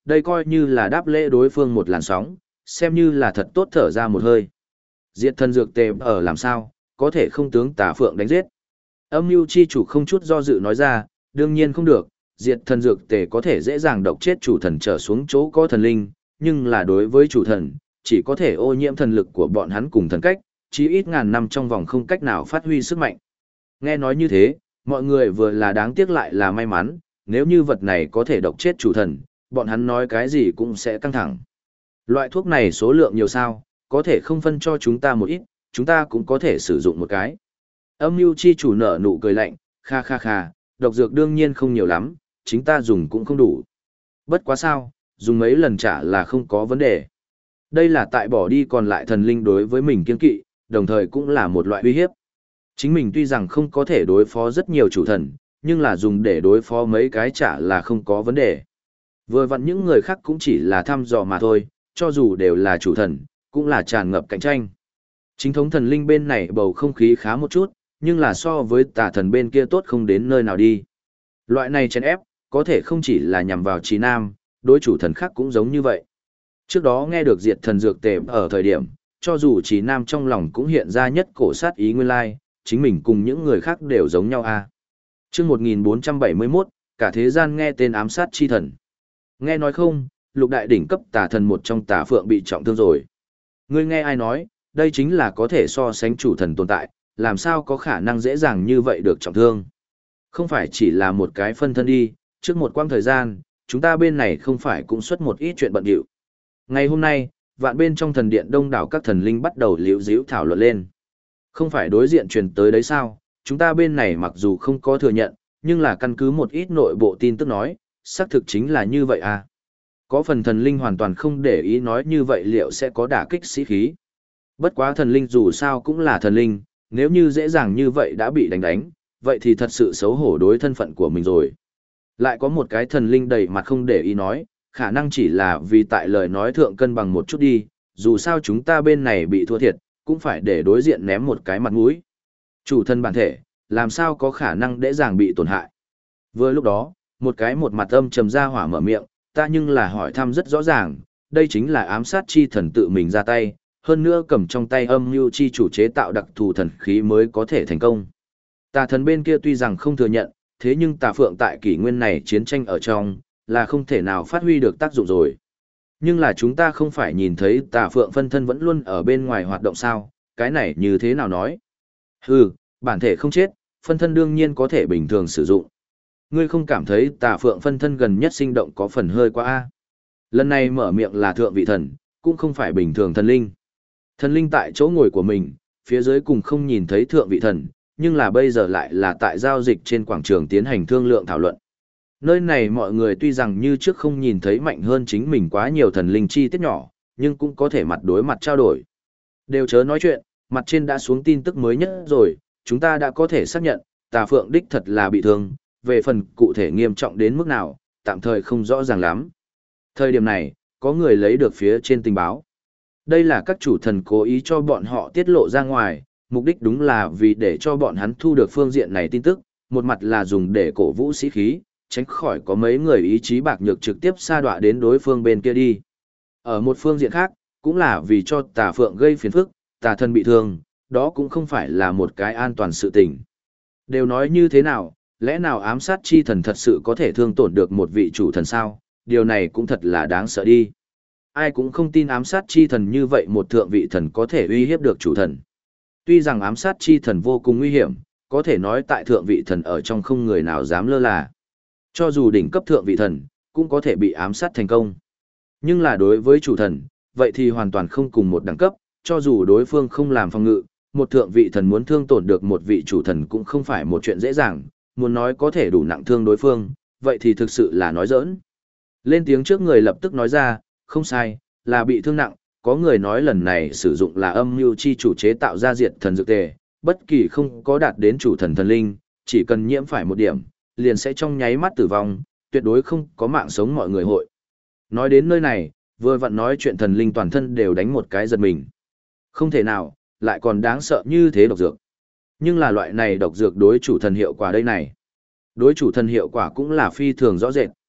đây coi như là đáp lễ đối phương một làn sóng, xem như là thật tốt thở ra một hơi. Diệt thần dược tề ở làm sao, có thể không tướng Tà Phượng đánh giết. Âm mưu chi chủ không chút do dự nói ra, đương nhiên không được, diệt thần dược tề có thể dễ dàng độc chết chủ thần trở xuống chỗ có thần linh, nhưng là đối với chủ thần, chỉ có thể ô nhiễm thần lực của bọn hắn cùng thần cách, chí ít ngàn năm trong vòng không cách nào phát huy sức mạnh. Nghe nói như thế, mọi người vừa là đáng tiếc lại là may mắn, nếu như vật này có thể độc chết chủ thần, bọn hắn nói cái gì cũng sẽ căng thẳng. Loại thuốc này số lượng nhiều sao, có thể không phân cho chúng ta một ít, chúng ta cũng có thể sử dụng một cái. Âm mưu chi chủ nở nụ cười lạnh, kha kha kha, độc dược đương nhiên không nhiều lắm, chính ta dùng cũng không đủ. Bất quá sao, dùng mấy lần trả là không có vấn đề. Đây là tại bỏ đi còn lại thần linh đối với mình kiên kỵ, đồng thời cũng là một loại uy hiếp. Chính mình tuy rằng không có thể đối phó rất nhiều chủ thần, nhưng là dùng để đối phó mấy cái trả là không có vấn đề. Vừa vặn những người khác cũng chỉ là thăm dò mà thôi, cho dù đều là chủ thần, cũng là tràn ngập cạnh tranh. Chính thống thần linh bên này bầu không khí khá một chút, nhưng là so với tà thần bên kia tốt không đến nơi nào đi. Loại này chèn ép, có thể không chỉ là nhằm vào Trí Nam, đối chủ thần khác cũng giống như vậy. Trước đó nghe được diệt thần dược tề ở thời điểm, cho dù Trí Nam trong lòng cũng hiện ra nhất cổ sát ý nguyên lai, chính mình cùng những người khác đều giống nhau a. Chương 1471, cả thế gian nghe tên ám sát chi thần. Nghe nói không, lục đại đỉnh cấp tà thần một trong Tà Phượng bị trọng thương rồi. Ngươi nghe ai nói, đây chính là có thể so sánh chủ thần tồn tại, làm sao có khả năng dễ dàng như vậy được trọng thương. Không phải chỉ là một cái phân thân đi, trước một quãng thời gian, chúng ta bên này không phải cũng xuất một ít chuyện bận điệu. Ngày hôm nay, vạn bên trong thần điện đông đảo các thần linh bắt đầu liễu díu thảo luận lên. Không phải đối diện truyền tới đấy sao, chúng ta bên này mặc dù không có thừa nhận, nhưng là căn cứ một ít nội bộ tin tức nói, xác thực chính là như vậy à. Có phần thần linh hoàn toàn không để ý nói như vậy liệu sẽ có đả kích sĩ khí. Bất quá thần linh dù sao cũng là thần linh, nếu như dễ dàng như vậy đã bị đánh, vậy thì thật sự xấu hổ đối thân phận của mình rồi. Lại có một cái thần linh đầy mặt không để ý nói, khả năng chỉ là vì tại lời nói thượng cân bằng một chút đi, dù sao chúng ta bên này bị thua thiệt, cũng phải để đối diện ném một cái mặt mũi. Chủ thân bản thể, làm sao có khả năng dễ dàng bị tổn hại. Vừa lúc đó, một mặt âm trầm ra hỏa mở miệng, ta nhưng là hỏi thăm rất rõ ràng, đây chính là ám sát chi thần tự mình ra tay, hơn nữa cầm trong tay âm mưu chi chủ chế tạo đặc thù thần khí mới có thể thành công. Tà thần bên kia tuy rằng không thừa nhận, thế nhưng Tà Phượng tại kỷ nguyên này chiến tranh ở trong, là không thể nào phát huy được tác dụng rồi. Nhưng là chúng ta không phải nhìn thấy Tà Phượng phân thân vẫn luôn ở bên ngoài hoạt động sao, cái này như thế nào nói? Hừ, bản thể không chết, phân thân đương nhiên có thể bình thường sử dụng. Ngươi không cảm thấy Tà Phượng phân thân gần nhất sinh động có phần hơi quá a? Lần này mở miệng là thượng vị thần, cũng không phải bình thường thần linh. Thần linh tại chỗ ngồi của mình, phía dưới cùng không nhìn thấy thượng vị thần, nhưng là bây giờ lại là tại giao dịch trên quảng trường tiến hành thương lượng thảo luận. Nơi này mọi người tuy rằng như trước không nhìn thấy mạnh hơn chính mình quá nhiều thần linh chi tiết nhỏ, nhưng cũng có thể mặt đối mặt trao đổi. Đều chớ nói chuyện, mặt trên đã xuống tin tức mới nhất rồi, chúng ta đã có thể xác nhận, Tà Phượng đích thật là bị thương, về phần cụ thể nghiêm trọng đến mức nào, tạm thời không rõ ràng lắm. Thời điểm này, có người lấy được phía trên tình báo. Đây là các chủ thần cố ý cho bọn họ tiết lộ ra ngoài, mục đích đúng là vì để cho bọn hắn thu được phương diện này tin tức, một mặt là dùng để cổ vũ sĩ khí, tránh khỏi có mấy người ý chí bạc nhược trực tiếp sa đọa đến đối phương bên kia đi. Ở một phương diện khác, cũng là vì cho Tà Phượng gây phiền phức, Tà thần bị thương, đó cũng không phải là một cái an toàn sự tình. Đều nói như thế nào, lẽ nào ám sát chi thần thật sự có thể thương tổn được một vị chủ thần sao, điều này cũng thật là đáng sợ đi. Ai cũng không tin ám sát chi thần như vậy một thượng vị thần có thể uy hiếp được chủ thần. Tuy rằng ám sát chi thần vô cùng nguy hiểm, có thể nói tại thượng vị thần ở trong không người nào dám lơ là. Cho dù đỉnh cấp thượng vị thần, cũng có thể bị ám sát thành công. Nhưng là đối với chủ thần, vậy thì hoàn toàn không cùng một đẳng cấp, cho dù đối phương không làm phòng ngự, một thượng vị thần muốn thương tổn được một vị chủ thần cũng không phải một chuyện dễ dàng, muốn nói có thể đủ nặng thương đối phương, vậy thì thực sự là nói giỡn. Lên tiếng trước người lập tức nói ra, không sai, là bị thương nặng, có người nói lần này sử dụng là âm mưu chi chủ chế tạo ra diệt thần dược tề, bất kỳ không có đạt đến chủ thần thần linh, chỉ cần nhiễm phải một điểm, liền sẽ trong nháy mắt tử vong, tuyệt đối không có mạng sống mọi người hội. Nói đến nơi này, vừa vặn nói chuyện thần linh toàn thân đều đánh một cái giật mình. Không thể nào, lại còn đáng sợ như thế độc dược. Nhưng là loại này độc dược đối chủ thần hiệu quả đây này. Đối chủ thần hiệu quả cũng là phi thường rõ rệt.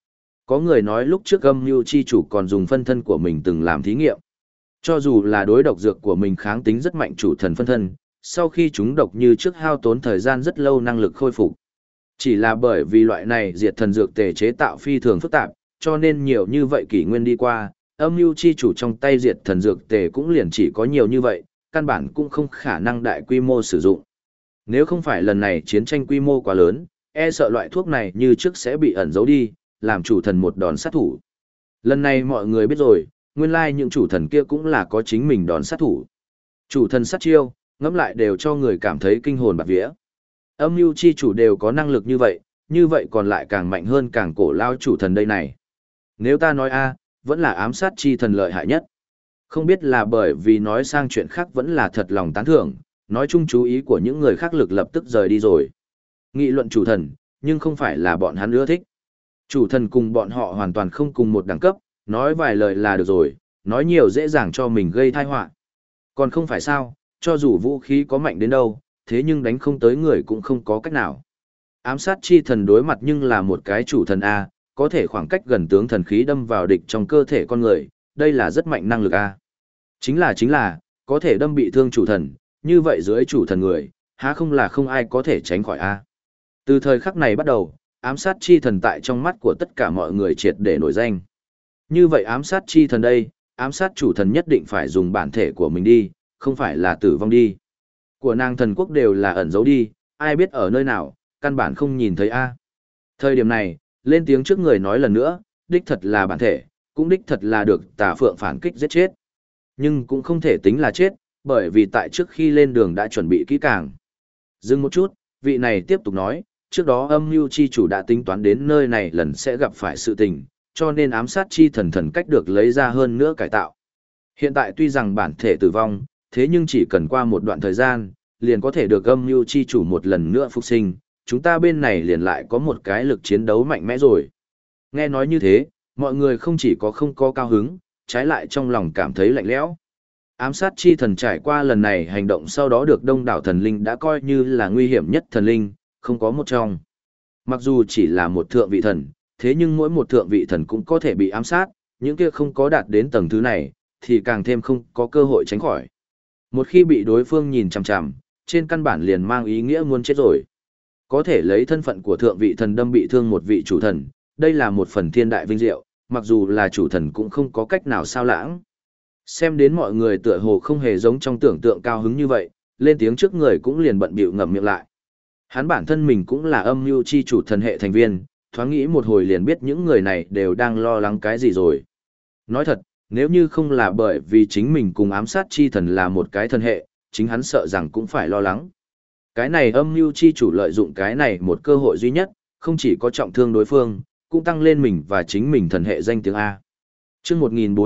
Có người nói lúc trước âm mưu chi chủ còn dùng phân thân của mình từng làm thí nghiệm. Cho dù là đối độc dược của mình kháng tính rất mạnh chủ thần phân thân, sau khi chúng độc như trước hao tốn thời gian rất lâu năng lực khôi phục. Chỉ là bởi vì loại này diệt thần dược tề chế tạo phi thường phức tạp, cho nên nhiều như vậy kỷ nguyên đi qua, âm mưu chi chủ trong tay diệt thần dược tề cũng liền chỉ có nhiều như vậy, căn bản cũng không khả năng đại quy mô sử dụng. Nếu không phải lần này chiến tranh quy mô quá lớn, e sợ loại thuốc này như trước sẽ bị ẩn giấu đi, làm chủ thần một đòn sát thủ. Lần này mọi người biết rồi, nguyên lai những chủ thần kia cũng là có chính mình đòn sát thủ. Chủ thần sát chiêu, ngẫm lại đều cho người cảm thấy kinh hồn bạt vía. Âm mưu chi chủ đều có năng lực như vậy còn lại càng mạnh hơn càng cổ lao chủ thần đây này. Nếu ta nói A, vẫn là ám sát chi thần lợi hại nhất. Không biết là bởi vì nói sang chuyện khác vẫn là thật lòng tán thưởng, nói chung chú ý của những người khác lực lập tức rời đi rồi. Nghị luận chủ thần, nhưng không phải là bọn hắn ưa thích. Chủ thần cùng bọn họ hoàn toàn không cùng một đẳng cấp, nói vài lời là được rồi, nói nhiều dễ dàng cho mình gây tai họa. Còn không phải sao, cho dù vũ khí có mạnh đến đâu, thế nhưng đánh không tới người cũng không có cách nào. Ám sát chi thần đối mặt nhưng là một cái chủ thần A, có thể khoảng cách gần tướng thần khí đâm vào địch trong cơ thể con người, đây là rất mạnh năng lực A. Chính là, có thể đâm bị thương chủ thần, như vậy dưới chủ thần người, há không là không ai có thể tránh khỏi A. Từ thời khắc này bắt đầu, ám sát chi thần tại trong mắt của tất cả mọi người triệt để nổi danh. Như vậy ám sát chi thần đây, ám sát chủ thần nhất định phải dùng bản thể của mình đi, không phải là tử vong đi. Của nàng thần quốc đều là ẩn giấu đi, ai biết ở nơi nào, căn bản không nhìn thấy A. Thời điểm này, lên tiếng trước người nói lần nữa, đích thật là bản thể, cũng đích thật là được Tà Phượng phản kích giết chết. Nhưng cũng không thể tính là chết, bởi vì tại trước khi lên đường đã chuẩn bị kỹ càng. Dừng một chút, vị này tiếp tục nói, trước đó âm mưu chi chủ đã tính toán đến nơi này lần sẽ gặp phải sự tình, cho nên ám sát chi thần thần cách được lấy ra hơn nữa cải tạo. Hiện tại tuy rằng bản thể tử vong, thế nhưng chỉ cần qua một đoạn thời gian, liền có thể được âm mưu chi chủ một lần nữa phục sinh, chúng ta bên này liền lại có một cái lực chiến đấu mạnh mẽ rồi. Nghe nói như thế, mọi người không chỉ có không có cao hứng, trái lại trong lòng cảm thấy lạnh lẽo. Ám sát chi thần trải qua lần này hành động sau đó được đông đảo thần linh đã coi như là nguy hiểm nhất thần linh, không có một trong. Mặc dù chỉ là một thượng vị thần, thế nhưng mỗi một thượng vị thần cũng có thể bị ám sát, những kia không có đạt đến tầng thứ này, thì càng thêm không có cơ hội tránh khỏi. Một khi bị đối phương nhìn chằm chằm, trên căn bản liền mang ý nghĩa muốn chết rồi. Có thể lấy thân phận của thượng vị thần đâm bị thương một vị chủ thần, đây là một phần thiên đại vinh diệu, mặc dù là chủ thần cũng không có cách nào sao lãng. Xem đến mọi người tựa hồ không hề giống trong tưởng tượng cao hứng như vậy, lên tiếng trước người cũng liền bận bịu ngậm miệng lại. Hắn bản thân mình cũng là âm mưu chi chủ thần hệ thành viên, thoáng nghĩ một hồi liền biết những người này đều đang lo lắng cái gì rồi. Nói thật, nếu như không là bởi vì chính mình cùng ám sát chi thần là một cái thần hệ, chính hắn sợ rằng cũng phải lo lắng. Cái này âm mưu chi chủ lợi dụng cái này một cơ hội duy nhất, không chỉ có trọng thương đối phương, cũng tăng lên mình và chính mình thần hệ danh tiếng A. Trước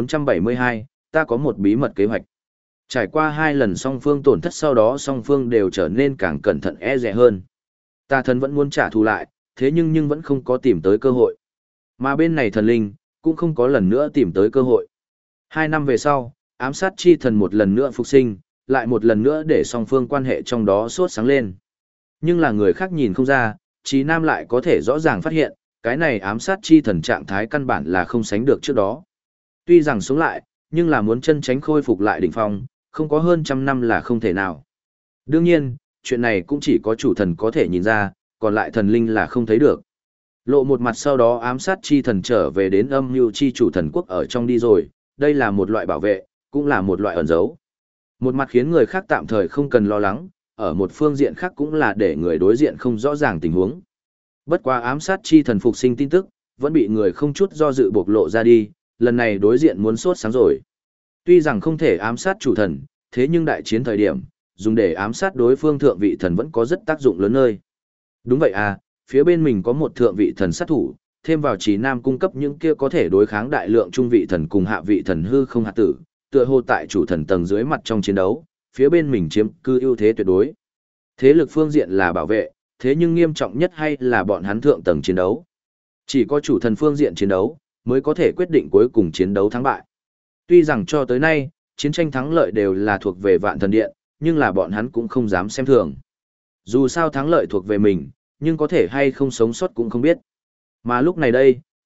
1472, ta có một bí mật kế hoạch. Trải qua 2 lần song phương tổn thất sau đó song phương đều trở nên càng cẩn thận e dè hơn. Tà thần vẫn muốn trả thù lại, thế nhưng vẫn không có tìm tới cơ hội. Mà bên này thần linh, cũng không có lần nữa tìm tới cơ hội. 2 năm về sau, ám sát chi thần một lần nữa phục sinh, lại một lần nữa để song phương quan hệ trong đó sốt sáng lên. Nhưng là người khác nhìn không ra, Chí Nam lại có thể rõ ràng phát hiện, cái này ám sát chi thần trạng thái căn bản là không sánh được trước đó. Tuy rằng sống lại, nhưng là muốn chân tránh khôi phục lại đỉnh phong, không có hơn 100 năm là không thể nào. Đương nhiên, chuyện này cũng chỉ có chủ thần có thể nhìn ra, còn lại thần linh là không thấy được. Lộ một mặt sau đó ám sát chi thần trở về đến âm mưu chi chủ thần quốc ở trong đi rồi, đây là một loại bảo vệ, cũng là một loại ẩn giấu. Một mặt khiến người khác tạm thời không cần lo lắng, ở một phương diện khác cũng là để người đối diện không rõ ràng tình huống. Bất quá ám sát chi thần phục sinh tin tức, vẫn bị người không chút do dự bộc lộ ra đi, lần này đối diện muốn sốt sáng rồi. Tuy rằng không thể ám sát chủ thần, thế nhưng đại chiến thời điểm, dùng để ám sát đối phương thượng vị thần vẫn có rất tác dụng lớn nơi. Đúng vậy à, phía bên mình có một thượng vị thần sát thủ, thêm vào Chí Nam cung cấp những kia có thể đối kháng đại lượng trung vị thần cùng hạ vị thần hư không hạt tử, tựa hồ tại chủ thần tầng dưới mặt trong chiến đấu, phía bên mình chiếm cư ưu thế tuyệt đối. Thế lực phương diện là bảo vệ, thế nhưng nghiêm trọng nhất hay là bọn hắn thượng tầng chiến đấu. Chỉ có chủ thần phương diện chiến đấu, mới có thể quyết định cuối cùng chiến đấu thắng bại. Tuy rằng cho tới nay, chiến tranh thắng lợi đều là thuộc về Vạn Thần Điện, nhưng là bọn hắn cũng không dám xem thường. Dù sao thắng lợi thuộc về mình, nhưng có thể hay không sống sót cũng không biết. Mà lúc này đây,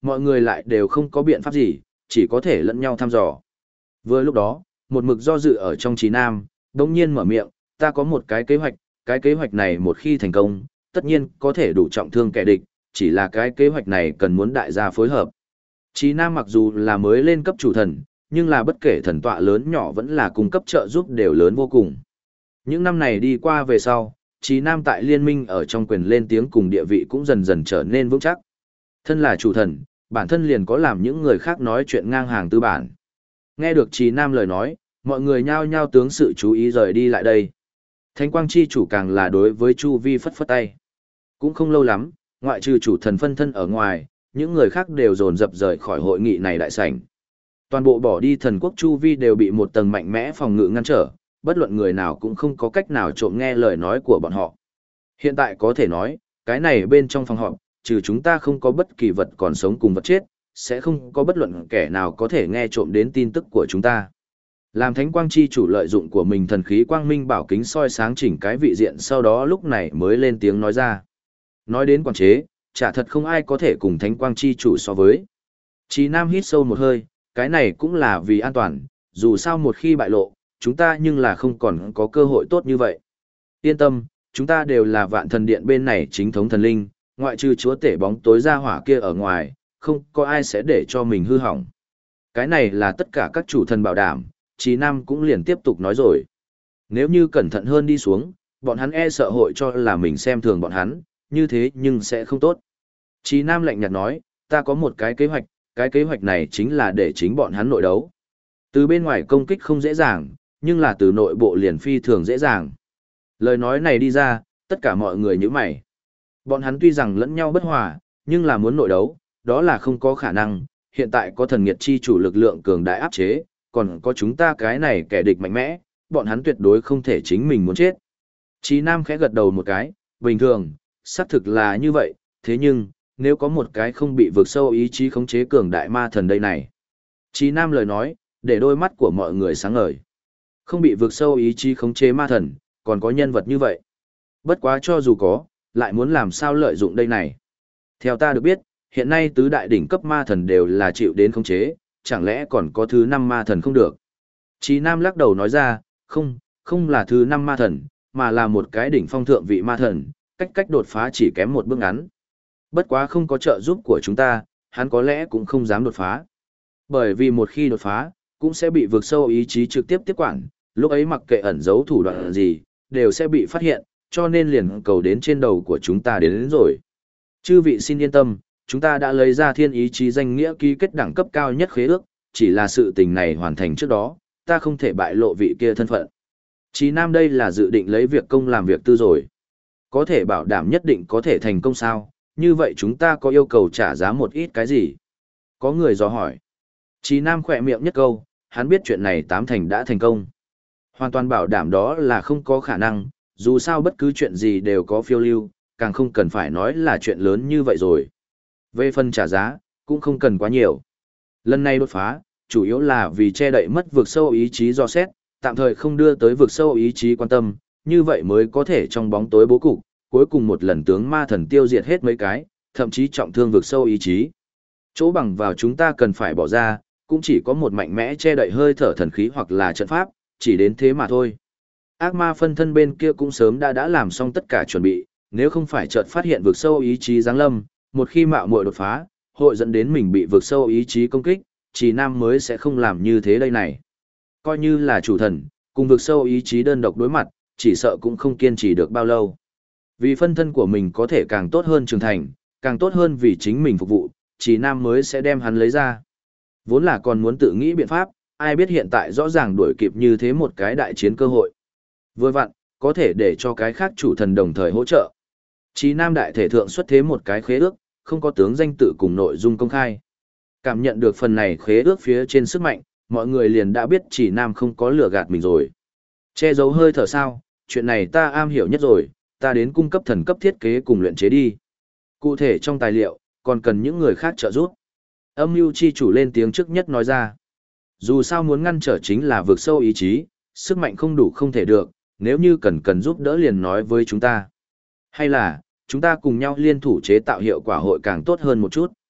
mọi người lại đều không có biện pháp gì, chỉ có thể lẫn nhau thăm dò. Vừa lúc đó, một mực do dự ở trong Trí Nam, đống nhiên mở miệng, ta có một cái kế hoạch này một khi thành công, tất nhiên có thể đủ trọng thương kẻ địch, chỉ là cái kế hoạch này cần muốn đại gia phối hợp. Trí Nam mặc dù là mới lên cấp chủ thần, nhưng là bất kể thần tọa lớn nhỏ vẫn là cung cấp trợ giúp đều lớn vô cùng. Những năm này đi qua về sau, Trí Nam tại liên minh ở trong quyền lên tiếng cùng địa vị cũng dần dần trở nên vững chắc. Thân là chủ thần, bản thân liền có làm những người khác nói chuyện ngang hàng tư bản. Nghe được Trí Nam lời nói, mọi người nhao nhao tướng sự chú ý rời đi lại đây. Thánh quang chi chủ càng là đối với Chu Vi phất phất tay. Cũng không lâu lắm, ngoại trừ chủ thần phân thân ở ngoài, những người khác đều dồn dập rời khỏi hội nghị này đại sảnh. Toàn bộ bỏ đi thần quốc Chu Vi đều bị một tầng mạnh mẽ phòng ngự ngăn trở, bất luận người nào cũng không có cách nào trộm nghe lời nói của bọn họ. Hiện tại có thể nói, cái này bên trong phòng họp, trừ chúng ta không có bất kỳ vật còn sống cùng vật chết, sẽ không có bất luận kẻ nào có thể nghe trộm đến tin tức của chúng ta. Làm thánh quang chi chủ lợi dụng của mình thần khí quang minh bảo kính soi sáng chỉnh cái vị diện, sau đó lúc này mới lên tiếng nói ra. Nói đến quản chế, chả thật không ai có thể cùng thánh quang chi chủ so với. Chí Nam hít sâu một hơi, cái này cũng là vì an toàn, dù sao một khi bại lộ, chúng ta nhưng là không còn có cơ hội tốt như vậy. Yên tâm, chúng ta đều là vạn thần điện bên này chính thống thần linh, ngoại trừ chúa tể bóng tối ra hỏa kia ở ngoài, không có ai sẽ để cho mình hư hỏng. Cái này là tất cả các chủ thần bảo đảm, Chí Nam cũng liền tiếp tục nói rồi. Nếu như cẩn thận hơn đi xuống, bọn hắn e sợ hội cho là mình xem thường bọn hắn, như thế nhưng sẽ không tốt. Chí Nam lạnh nhạt nói, ta có một cái kế hoạch này chính là để chính bọn hắn nội đấu. Từ bên ngoài công kích không dễ dàng, nhưng là từ nội bộ liền phi thường dễ dàng. Lời nói này đi ra, tất cả mọi người nhíu mày. Bọn hắn tuy rằng lẫn nhau bất hòa, nhưng là muốn nội đấu, đó là không có khả năng, hiện tại có thần nghiệt chi chủ lực lượng cường đại áp chế, còn có chúng ta cái này kẻ địch mạnh mẽ, bọn hắn tuyệt đối không thể chính mình muốn chết. Chí Nam khẽ gật đầu một cái, bình thường, xác thực là như vậy, thế nhưng, nếu có một cái không bị vượt sâu ý chí khống chế cường đại ma thần đây này. Chí Nam lời nói, để đôi mắt của mọi người sáng ngời. Không bị vượt sâu ý chí khống chế ma thần, còn có nhân vật như vậy. Bất quá cho dù có, lại muốn làm sao lợi dụng đây này. Theo ta được biết, hiện nay tứ đại đỉnh cấp ma thần đều là chịu đến khống chế, chẳng lẽ còn có thứ 5 ma thần không được. Chí Nam lắc đầu nói ra, không là thứ 5 ma thần, mà là một cái đỉnh phong thượng vị ma thần, cách đột phá chỉ kém một bước ngắn. Bất quá không có trợ giúp của chúng ta, hắn có lẽ cũng không dám đột phá. Bởi vì một khi đột phá, cũng sẽ bị vượt sâu ý chí trực tiếp tiếp quản, lúc ấy mặc kệ ẩn giấu thủ đoạn gì, đều sẽ bị phát hiện, cho nên liền cầu đến trên đầu của chúng ta đến rồi. Chư vị xin yên tâm, chúng ta đã lấy ra thiên ý chí danh nghĩa ký kết đẳng cấp cao nhất khế ước, chỉ là sự tình này hoàn thành trước đó, ta không thể bại lộ vị kia thân phận. Chí Nam đây là dự định lấy việc công làm việc tư rồi. Có thể bảo đảm nhất định có thể thành công sao, như vậy chúng ta có yêu cầu trả giá một ít cái gì? Có người dò hỏi. Chí Nam khỏe miệng nhất câu, hắn biết chuyện này 8 thành đã thành công. Hoàn toàn bảo đảm đó là không có khả năng, dù sao bất cứ chuyện gì đều có phiêu lưu, càng không cần phải nói là chuyện lớn như vậy rồi. Về phần trả giá, cũng không cần quá nhiều. Lần này đột phá, chủ yếu là vì che đậy mất vực sâu ý chí do xét, tạm thời không đưa tới vực sâu ý chí quan tâm, như vậy mới có thể trong bóng tối bố cục, cuối cùng một lần tướng ma thần tiêu diệt hết mấy cái, thậm chí trọng thương vực sâu ý chí. Chỗ bằng vào chúng ta cần phải bỏ ra, cũng chỉ có một mạnh mẽ che đậy hơi thở thần khí hoặc là trận pháp, chỉ đến thế mà thôi. Ác ma phân thân bên kia cũng sớm đã làm xong tất cả chuẩn bị, nếu không phải chợt phát hiện vực sâu ý chí giáng lâm, một khi mạo muội đột phá, hội dẫn đến mình bị vực sâu ý chí công kích, Chí Nam mới sẽ không làm như thế đây này. Coi như là chủ thần, cùng vực sâu ý chí đơn độc đối mặt, chỉ sợ cũng không kiên trì được bao lâu. Vì phân thân của mình có thể càng tốt hơn trưởng thành, càng tốt hơn vì chính mình phục vụ, Chí Nam mới sẽ đem hắn lấy ra. Vốn là còn muốn tự nghĩ biện pháp, ai biết hiện tại rõ ràng đuổi kịp như thế một cái đại chiến cơ hội. Vừa vặn, có thể để cho cái khác chủ thần đồng thời hỗ trợ. Chí Nam đại thể thượng xuất thế một cái khế ước, không có tướng danh tự cùng nội dung công khai. Cảm nhận được phần này khế ước phía trên sức mạnh, mọi người liền đã biết Chí Nam không có lừa gạt mình rồi. Che giấu hơi thở sao, chuyện này ta am hiểu nhất rồi, ta đến cung cấp thần cấp thiết kế cùng luyện chế đi. Cụ thể trong tài liệu, còn cần những người khác trợ giúp. Âm mưu chi chủ lên tiếng trước nhất nói ra. Dù sao muốn ngăn trở chính là vượt sâu ý chí, sức mạnh không đủ không thể được, nếu như cần giúp đỡ liền nói với chúng ta. Hay là, chúng ta cùng nhau liên thủ chế tạo hiệu quả hội càng tốt hơn một chút.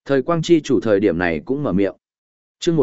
Thời quang chi chủ thời điểm này cũng mở miệng. Chương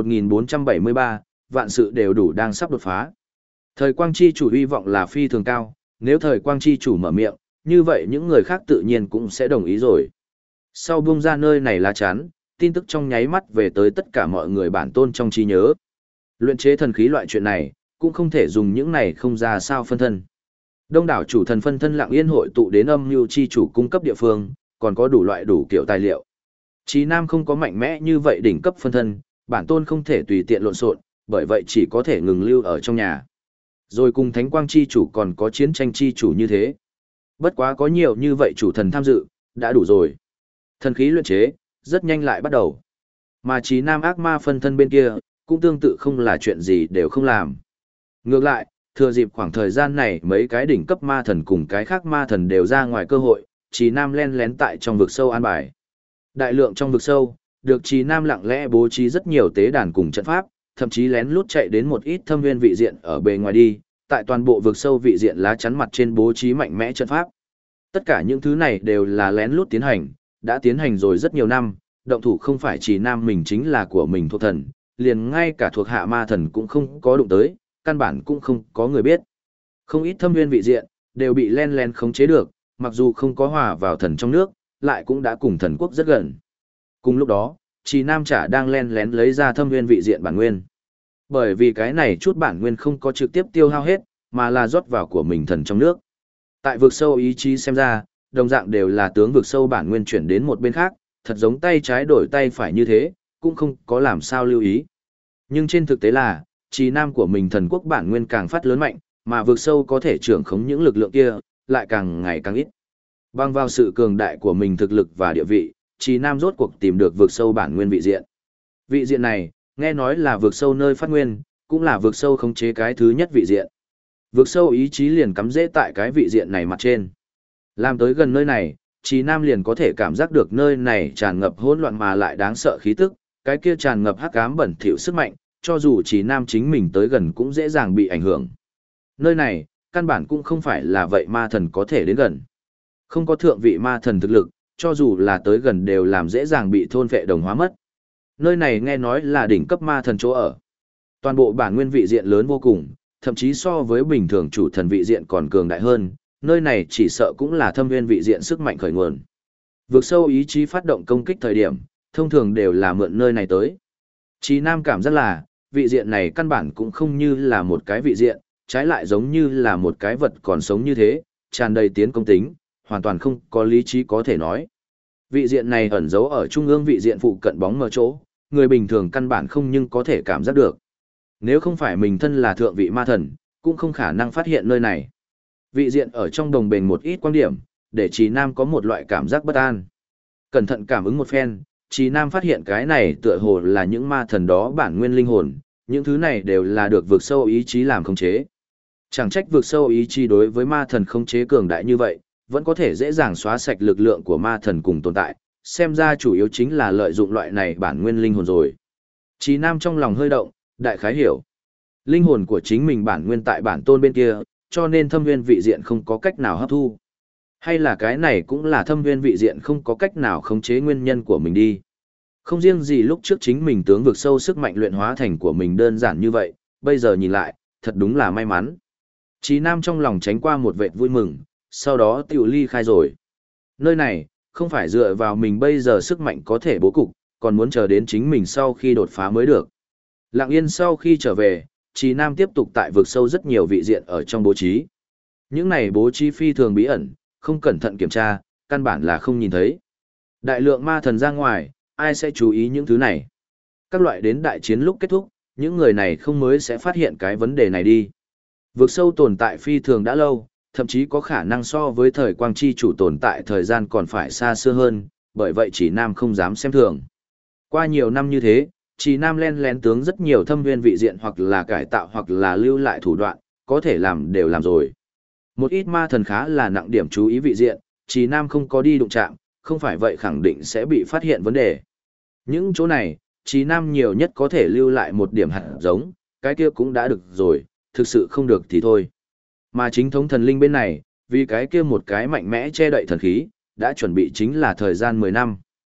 1473, vạn sự đều đủ đang sắp đột phá. Thời quang chi chủ hy vọng là phi thường cao, nếu thời quang chi chủ mở miệng, như vậy những người khác tự nhiên cũng sẽ đồng ý rồi. Sau buông ra nơi này lá chắn, tin tức trong nháy mắt về tới tất cả mọi người bản tôn trong trí nhớ. Luyện chế thần khí loại chuyện này, cũng không thể dùng những này không ra sao phân thân. Đông đảo chủ thần phân thân lặng yên hội tụ đến âm mưu chi chủ cung cấp địa phương, còn có đủ loại đủ kiểu tài liệu. Chí Nam không có mạnh mẽ như vậy đỉnh cấp phân thân, bản tôn không thể tùy tiện lộn xộn, bởi vậy chỉ có thể ngừng lưu ở trong nhà. Rồi cùng Thánh Quang chi chủ còn có chiến tranh chi chủ như thế. Bất quá có nhiều như vậy chủ thần tham dự, đã đủ rồi. Thần khí luyện chế, rất nhanh lại bắt đầu. Mà Chí Nam ác ma phân thân bên kia, cũng tương tự không là chuyện gì đều không làm. Ngược lại, thừa dịp khoảng thời gian này mấy cái đỉnh cấp ma thần cùng cái khác ma thần đều ra ngoài cơ hội, Chí Nam len lén tại trong vực sâu an bài. Đại lượng trong vực sâu, được Chí Nam lặng lẽ bố trí rất nhiều tế đàn cùng trận pháp, thậm chí lén lút chạy đến một ít thâm viên vị diện ở bề ngoài đi, tại toàn bộ vực sâu vị diện lá chắn mặt trên bố trí mạnh mẽ trận pháp. Tất cả những thứ này đều là lén lút tiến hành, đã tiến hành rồi rất nhiều năm, động thủ không phải Chí Nam mình chính là của mình thuộc thần, liền ngay cả thuộc hạ ma thần cũng không có đụng tới, căn bản cũng không có người biết. Không ít thâm viên vị diện, đều bị len lén khống chế được, mặc dù không có hòa vào thần trong nước, lại cũng đã cùng thần quốc rất gần. Cùng lúc đó, Chí Nam chả đang len lén lấy ra thâm viên vị diện bản nguyên. Bởi vì cái này chút bản nguyên không có trực tiếp tiêu hao hết, mà là rót vào của mình thần trong nước. Tại vực sâu ý chí xem ra, đồng dạng đều là tướng vực sâu bản nguyên chuyển đến một bên khác, thật giống tay trái đổi tay phải như thế, cũng không có làm sao lưu ý. Nhưng trên thực tế là, Chí Nam của mình thần quốc bản nguyên càng phát lớn mạnh, mà vực sâu có thể trưởng khống những lực lượng kia, lại càng ngày càng ít. Bằng vào sự cường đại của mình thực lực và địa vị, Chí Nam rốt cuộc tìm được vực sâu bản nguyên vị diện. Vị diện này, nghe nói là vực sâu nơi phát nguyên, cũng là vực sâu khống chế cái thứ nhất vị diện. Vực sâu ý chí liền cắm rễ tại cái vị diện này mặt trên. Làm tới gần nơi này, Chí Nam liền có thể cảm giác được nơi này tràn ngập hỗn loạn mà lại đáng sợ khí tức, cái kia tràn ngập hắc ám bẩn thỉu sức mạnh, cho dù Chí Nam chính mình tới gần cũng dễ dàng bị ảnh hưởng. Nơi này, căn bản cũng không phải là vậy ma thần có thể đến gần. Không có thượng vị ma thần thực lực, cho dù là tới gần đều làm dễ dàng bị thôn phệ đồng hóa mất. Nơi này nghe nói là đỉnh cấp ma thần chỗ ở. Toàn bộ bản nguyên vị diện lớn vô cùng, thậm chí so với bình thường chủ thần vị diện còn cường đại hơn, nơi này chỉ sợ cũng là thâm nguyên vị diện sức mạnh khởi nguồn. Vượt sâu ý chí phát động công kích thời điểm, thông thường đều là mượn nơi này tới. Chí Nam cảm giác là, vị diện này căn bản cũng không như là một cái vị diện, trái lại giống như là một cái vật còn sống như thế, tràn đầy tiến công tính, hoàn toàn không có lý trí có thể nói. Vị diện này ẩn giấu ở trung ương vị diện phụ cận bóng mờ chỗ, người bình thường căn bản không nhưng có thể cảm giác được. Nếu không phải mình thân là thượng vị ma thần, cũng không khả năng phát hiện nơi này. Vị diện ở trong đồng bền một ít quan điểm, để Chí Nam có một loại cảm giác bất an. Cẩn thận cảm ứng một phen, Chí Nam phát hiện cái này tựa hồ là những ma thần đó bản nguyên linh hồn, những thứ này đều là được vượt sâu ý chí làm khống chế. Chẳng trách vượt sâu ý chí đối với ma thần khống chế cường đại như vậy, vẫn có thể dễ dàng xóa sạch lực lượng của ma thần cùng tồn tại, xem ra chủ yếu chính là lợi dụng loại này bản nguyên linh hồn rồi. Chí Nam trong lòng hơi động, đại khái hiểu. Linh hồn của chính mình bản nguyên tại bản tôn bên kia, cho nên thâm nguyên vị diện không có cách nào hấp thu. Hay là cái này cũng là thâm nguyên vị diện không có cách nào khống chế nguyên nhân của mình đi. Không riêng gì lúc trước chính mình tướng vực sâu sức mạnh luyện hóa thành của mình đơn giản như vậy, bây giờ nhìn lại, thật đúng là may mắn. Chí Nam trong lòng tránh qua một vệt vui mừng, sau đó tiểu ly khai rồi. Nơi này, không phải dựa vào mình bây giờ sức mạnh có thể bố cục, còn muốn chờ đến chính mình sau khi đột phá mới được. Lặng yên sau khi trở về, Chí Nam tiếp tục tại vực sâu rất nhiều vị diện ở trong bố trí. Những này bố trí phi thường bí ẩn, không cẩn thận kiểm tra, căn bản là không nhìn thấy. Đại lượng ma thần ra ngoài, ai sẽ chú ý những thứ này? Các loại đến đại chiến lúc kết thúc, những người này không mới sẽ phát hiện cái vấn đề này đi. Vực sâu tồn tại phi thường đã lâu, thậm chí có khả năng so với thời quang chi chủ tồn tại thời gian còn phải xa xưa hơn, bởi vậy Chí Nam không dám xem thường. Qua nhiều năm như thế, Chí Nam len lén tướng rất nhiều thâm viên vị diện hoặc là cải tạo hoặc là lưu lại thủ đoạn, có thể làm đều làm rồi. Một ít ma thần khá là nặng điểm chú ý vị diện, Chí Nam không có đi đụng chạm, không phải vậy khẳng định sẽ bị phát hiện vấn đề. Những chỗ này, Chí Nam nhiều nhất có thể lưu lại một điểm hạt giống, cái kia cũng đã được rồi, thực sự không được thì thôi. Mà chính thống thần linh bên này, vì cái kia một cái mạnh mẽ che đậy thần khí, đã chuẩn bị chính là thời gian 10 năm.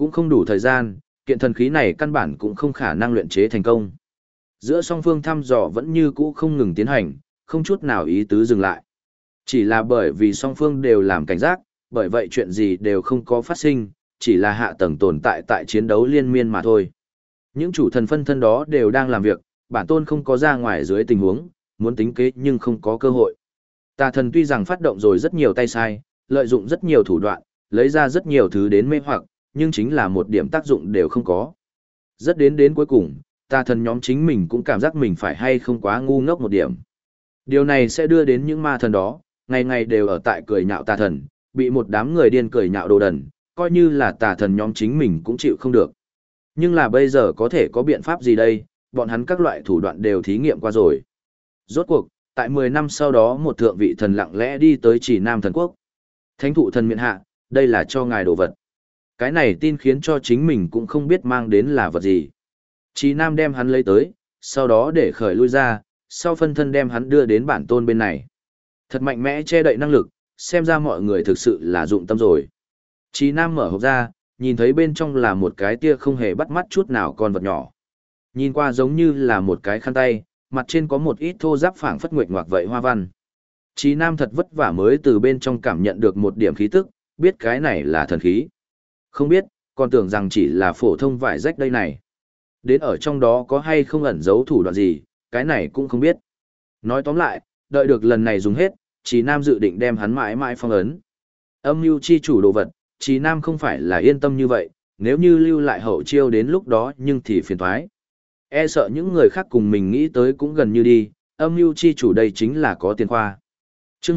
cũng không đủ thời gian, kiện thần khí này căn bản cũng không khả năng luyện chế thành công. Giữa song phương thăm dò vẫn như cũ không ngừng tiến hành, không chút nào ý tứ dừng lại. Chỉ là bởi vì song phương đều làm cảnh giác, bởi vậy chuyện gì đều không có phát sinh, chỉ là hạ tầng tồn tại tại chiến đấu liên miên mà thôi. Những chủ thần phân thân đó đều đang làm việc, bản tôn không có ra ngoài dưới tình huống, muốn tính kế nhưng không có cơ hội. Tà thần tuy rằng phát động rồi rất nhiều tay sai, lợi dụng rất nhiều thủ đoạn, lấy ra rất nhiều thứ đến mê hoặc, nhưng chính là một điểm tác dụng đều không có. Rất đến cuối cùng, tà thần nhóm chính mình cũng cảm giác mình phải hay không quá ngu ngốc một điểm. Điều này sẽ đưa đến những ma thần đó, ngày ngày đều ở tại cười nhạo tà thần, bị một đám người điên cười nhạo đồ đần, coi như là tà thần nhóm chính mình cũng chịu không được. Nhưng là bây giờ có thể có biện pháp gì đây, bọn hắn các loại thủ đoạn đều thí nghiệm qua rồi. Rốt cuộc, tại 10 năm sau đó một thượng vị thần lặng lẽ đi tới Chỉ Nam thần quốc. Thánh thụ thần miện hạ, đây là cho ngài đồ vật. Cái này tin khiến cho chính mình cũng không biết mang đến là vật gì. Chỉ Nam đem hắn lấy tới, sau đó để khởi lui ra, sau phân thân đem hắn đưa đến bản tôn bên này. Thật mạnh mẽ che đậy năng lực, xem ra mọi người thực sự là dụng tâm rồi. Chỉ Nam mở hộp ra, nhìn thấy bên trong là một cái tia không hề bắt mắt chút nào con vật nhỏ. Nhìn qua giống như là một cái khăn tay, mặt trên có một ít thô ráp phảng phất nguệch ngoạc vậy hoa văn. Chí Nam thật vất vả mới từ bên trong cảm nhận được một điểm khí tức, biết cái này là thần khí. Không biết, còn tưởng rằng chỉ là phổ thông vải rách đây này. Đến ở trong đó có hay không ẩn giấu thủ đoạn gì, cái này cũng không biết. Nói tóm lại, đợi được lần này dùng hết, Chí Nam dự định đem hắn mãi mãi phong ấn. Âm mưu chi chủ đồ vật, Chí Nam không phải là yên tâm như vậy, nếu như lưu lại hậu chiêu đến lúc đó nhưng thì phiền toái. E sợ những người khác cùng mình nghĩ tới cũng gần như đi, âm mưu chi chủ đây chính là có tiền khoa. Trước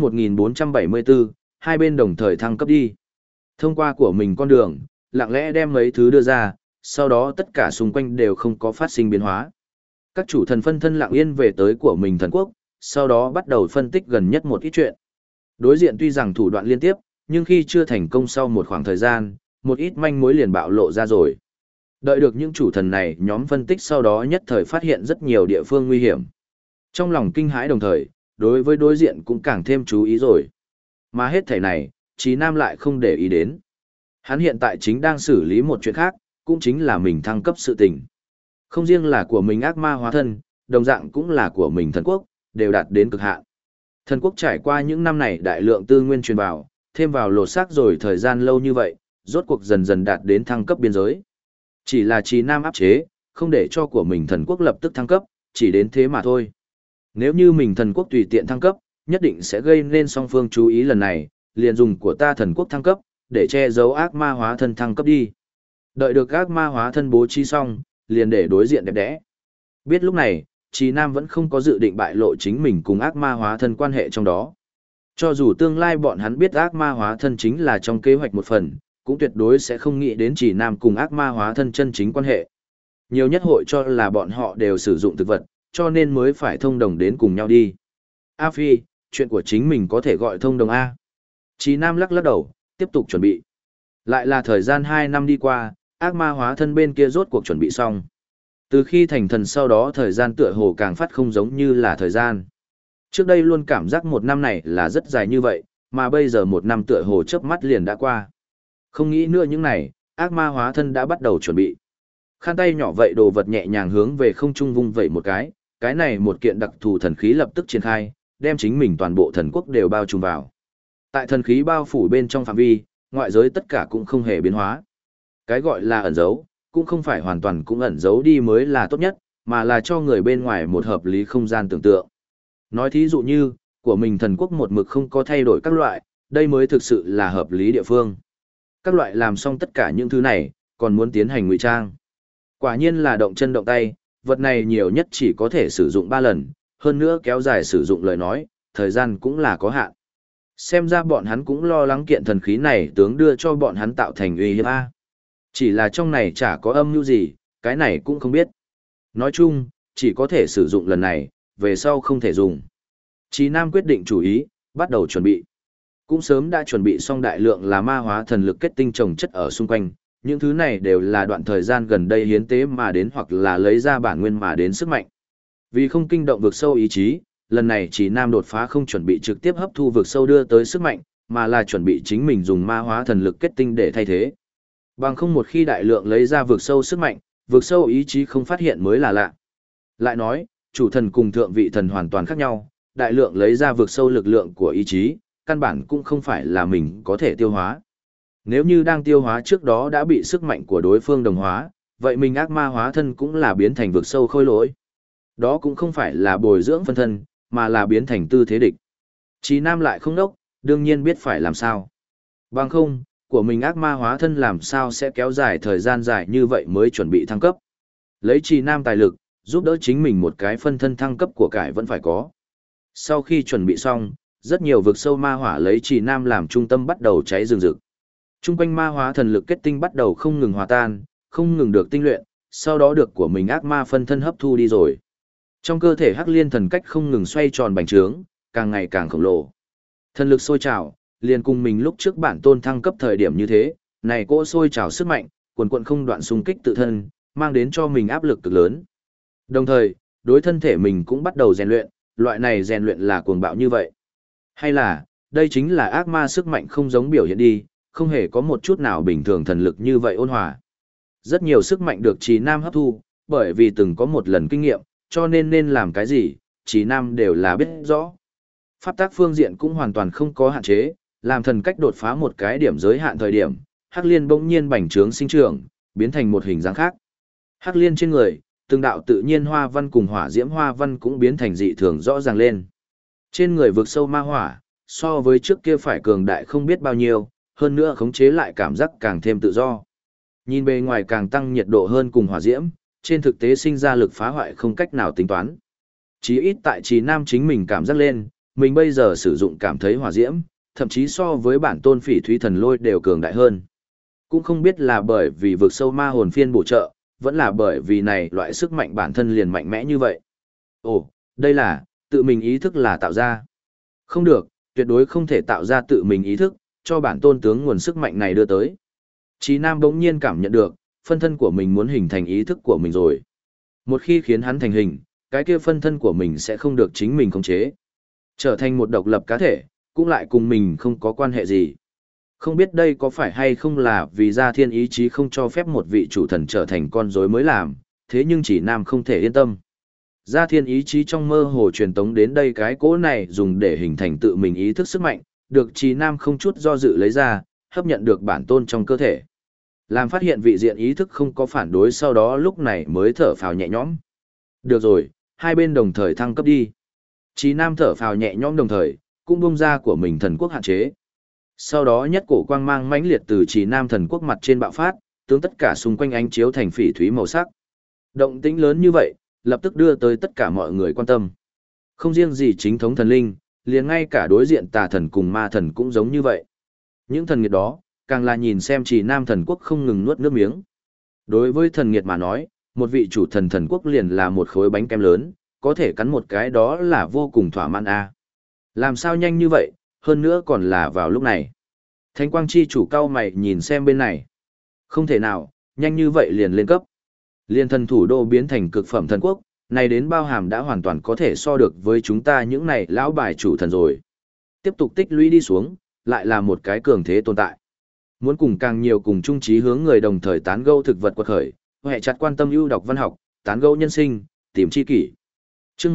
1474, hai bên đồng thời thăng cấp đi. Thông qua của mình con đường, lặng lẽ đem mấy thứ đưa ra, sau đó tất cả xung quanh đều không có phát sinh biến hóa. Các chủ thần phân thân lặng yên về tới của mình thần quốc, sau đó bắt đầu phân tích gần nhất một ít chuyện. Đối diện tuy rằng thủ đoạn liên tiếp, nhưng khi chưa thành công sau một khoảng thời gian, một ít manh mối liền bạo lộ ra rồi. Đợi được những chủ thần này nhóm phân tích sau đó nhất thời phát hiện rất nhiều địa phương nguy hiểm. Trong lòng kinh hãi đồng thời, đối với đối diện cũng càng thêm chú ý rồi. Mà hết thảy này, Chí Nam lại không để ý đến. Hắn hiện tại chính đang xử lý một chuyện khác, cũng chính là mình thăng cấp sự tình. Không riêng là của mình ác ma hóa thân, đồng dạng cũng là của mình thần quốc, đều đạt đến cực hạn. Thần quốc trải qua những năm này đại lượng tư nguyên truyền vào, thêm vào lột xác rồi thời gian lâu như vậy, rốt cuộc dần dần đạt đến thăng cấp biên giới. Chỉ là Chí Nam áp chế, không để cho của mình thần quốc lập tức thăng cấp, chỉ đến thế mà thôi. Nếu như mình thần quốc tùy tiện thăng cấp, nhất định sẽ gây nên song phương chú ý lần này, liền dùng của ta thần quốc thăng cấp, để che giấu ác ma hóa thân thăng cấp đi. Đợi được ác ma hóa thân bố trí xong, liền để đối diện đẹp đẽ. Biết lúc này, Chí Nam vẫn không có dự định bại lộ chính mình cùng ác ma hóa thân quan hệ trong đó. Cho dù tương lai bọn hắn biết ác ma hóa thân chính là trong kế hoạch một phần, cũng tuyệt đối sẽ không nghĩ đến Chí Nam cùng ác ma hóa thân chân chính quan hệ. Nhiều nhất hội cho là bọn họ đều sử dụng thực vật, cho nên mới phải thông đồng đến cùng nhau đi. A Phi, chuyện của chính mình có thể gọi thông đồng A. Chí Nam lắc lắc đầu, tiếp tục chuẩn bị. Lại là thời gian 2 năm đi qua, ác ma hóa thân bên kia rốt cuộc chuẩn bị xong. Từ khi thành thần sau đó thời gian tựa hồ càng phát không giống như là thời gian. Trước đây luôn cảm giác một năm này là rất dài như vậy, mà bây giờ một năm tựa hồ chớp mắt liền đã qua. Không nghĩ nữa những này, ác ma hóa thân đã bắt đầu chuẩn bị. Khăn tay nhỏ vậy đồ vật nhẹ nhàng hướng về không trung vung vẩy một cái này một kiện đặc thù thần khí lập tức triển khai, đem chính mình toàn bộ thần quốc đều bao trùm vào. Tại thần khí bao phủ bên trong phạm vi, ngoại giới tất cả cũng không hề biến hóa. Cái gọi là ẩn giấu, cũng không phải hoàn toàn cũng ẩn giấu đi mới là tốt nhất, mà là cho người bên ngoài một hợp lý không gian tưởng tượng. Nói thí dụ như, của mình thần quốc một mực không có thay đổi các loại, đây mới thực sự là hợp lý địa phương. Các loại làm xong tất cả những thứ này, còn muốn tiến hành ngụy trang. Quả nhiên là động chân động tay, vật này nhiều nhất chỉ có thể sử dụng 3 lần, hơn nữa kéo dài sử dụng lời nói, thời gian cũng là có hạn. Xem ra bọn hắn cũng lo lắng kiện thần khí này tướng đưa cho bọn hắn tạo thành uy hiếp A. Chỉ là trong này chả có âm mưu gì, cái này cũng không biết. Nói chung, chỉ có thể sử dụng lần này, về sau không thể dùng. Chí Nam quyết định chủ ý, bắt đầu chuẩn bị. Cũng sớm đã chuẩn bị xong đại lượng là ma hóa thần lực kết tinh trồng chất ở xung quanh, những thứ này đều là đoạn thời gian gần đây hiến tế mà đến hoặc là lấy ra bản nguyên mà đến sức mạnh. Vì không kinh động vực sâu ý chí, lần này Chí Nam đột phá không chuẩn bị trực tiếp hấp thu vực sâu đưa tới sức mạnh, mà là chuẩn bị chính mình dùng ma hóa thần lực kết tinh để thay thế. Bằng không một khi đại lượng lấy ra vực sâu sức mạnh, vực sâu ý chí không phát hiện mới là lạ. Lại nói, chủ thần cùng thượng vị thần hoàn toàn khác nhau, đại lượng lấy ra vực sâu lực lượng của ý chí, căn bản cũng không phải là mình có thể tiêu hóa. Nếu như đang tiêu hóa trước đó đã bị sức mạnh của đối phương đồng hóa, vậy mình ác ma hóa thân cũng là biến thành vực sâu khôi lỗi. Đó cũng không phải là bồi dưỡng phân thân, mà là biến thành tư thế địch. Chí Nam lại không đốc, đương nhiên biết phải làm sao. Bằng không, của mình ác ma hóa thân làm sao sẽ kéo dài thời gian dài như vậy mới chuẩn bị thăng cấp. Lấy Chí Nam tài lực, giúp đỡ chính mình một cái phân thân thăng cấp của cải vẫn phải có. Sau khi chuẩn bị xong, rất nhiều vực sâu ma hỏa lấy Chí Nam làm trung tâm bắt đầu cháy rừng rực. Trung quanh ma hóa thần lực kết tinh bắt đầu không ngừng hòa tan, không ngừng được tinh luyện, sau đó được của mình ác ma phân thân hấp thu đi rồi. Trong cơ thể Hắc Liên thần cách không ngừng xoay tròn bành trướng, càng ngày càng khổng lồ. Thần lực sôi trào, liền cùng mình lúc trước bản tôn thăng cấp thời điểm như thế, này cỗ sôi trào sức mạnh, quần quần không đoạn xung kích tự thân, mang đến cho mình áp lực cực lớn. Đồng thời, đối thân thể mình cũng bắt đầu rèn luyện, loại này rèn luyện là cuồng bạo như vậy. Hay là, đây chính là ác ma sức mạnh không giống biểu hiện đi, không hề có một chút nào bình thường thần lực như vậy ôn hòa. Rất nhiều sức mạnh được Chí Nam hấp thu, bởi vì từng có một lần kinh nghiệm, cho nên làm cái gì, Chí Nam đều là biết rõ. Pháp tác phương diện cũng hoàn toàn không có hạn chế, làm thần cách đột phá một cái điểm giới hạn thời điểm, Hắc Liên bỗng nhiên bành trướng sinh trưởng, biến thành một hình dáng khác. Hắc Liên trên người, từng đạo tự nhiên hoa văn cùng hỏa diễm hoa văn cũng biến thành dị thường rõ ràng lên. Trên người vực sâu ma hỏa, so với trước kia phải cường đại không biết bao nhiêu, hơn nữa khống chế lại cảm giác càng thêm tự do. Nhìn bề ngoài càng tăng nhiệt độ hơn cùng hỏa diễm, trên thực tế sinh ra lực phá hoại không cách nào tính toán. Chí ít tại Chí Nam chính mình cảm giác lên, mình bây giờ sử dụng cảm thấy hỏa diễm, thậm chí so với bản tôn Phỉ Thúy Thần Lôi đều cường đại hơn. Cũng không biết là bởi vì vực sâu ma hồn phiên bổ trợ, vẫn là bởi vì này loại sức mạnh bản thân liền mạnh mẽ như vậy. Ồ, đây là, tự mình ý thức là tạo ra. Không được, tuyệt đối không thể tạo ra tự mình ý thức, cho bản tôn tướng nguồn sức mạnh này đưa tới. Chí Nam bỗng nhiên cảm nhận được, phân thân của mình muốn hình thành ý thức của mình rồi. Một khi khiến hắn thành hình, cái kia phân thân của mình sẽ không được chính mình khống chế. Trở thành một độc lập cá thể, cũng lại cùng mình không có quan hệ gì. Không biết đây có phải hay không là vì gia thiên ý chí không cho phép một vị chủ thần trở thành con rối mới làm, thế nhưng Chí Nam không thể yên tâm. Gia thiên ý chí trong mơ hồ truyền tống đến đây cái cỗ này dùng để hình thành tự mình ý thức sức mạnh, được Chí Nam không chút do dự lấy ra, hấp nhận được bản tôn trong cơ thể. Làm phát hiện vị diện ý thức không có phản đối, sau đó lúc này mới thở phào nhẹ nhõm. Được rồi, hai bên đồng thời thăng cấp đi. Chí Nam thở phào nhẹ nhõm đồng thời, cũng bung ra của mình thần quốc hạn chế. Sau đó nhất cổ quang mang mãnh liệt từ Chí Nam thần quốc mặt trên bạo phát, tướng tất cả xung quanh ánh chiếu thành phỉ thúy màu sắc. Động tĩnh lớn như vậy, lập tức đưa tới tất cả mọi người quan tâm. Không riêng gì chính thống thần linh, liền ngay cả đối diện tà thần cùng ma thần cũng giống như vậy. Những thần nghiệt đó, càng là nhìn xem Chí Nam thần quốc không ngừng nuốt nước miếng. Đối với thần nghiệt mà nói, một vị chủ thần thần quốc liền là một khối bánh kem lớn, có thể cắn một cái đó là vô cùng thỏa mãn a. Làm sao nhanh như vậy, hơn nữa còn là vào lúc này. Thánh quang chi chủ cao mày nhìn xem bên này. Không thể nào, nhanh như vậy liền lên cấp. Liên thần thủ đô biến thành cực phẩm thần quốc, này đến bao hàm đã hoàn toàn có thể so được với chúng ta những này lão bài chủ thần rồi. Tiếp tục tích lũy đi xuống, lại là một cái cường thế tồn tại. Muốn cùng càng nhiều cùng chung chí hướng người đồng thời tán gẫu thực vật quật khởi, hệ chặt quan tâm ưu đọc văn học, tán gẫu nhân sinh, tìm chi kỷ. Chương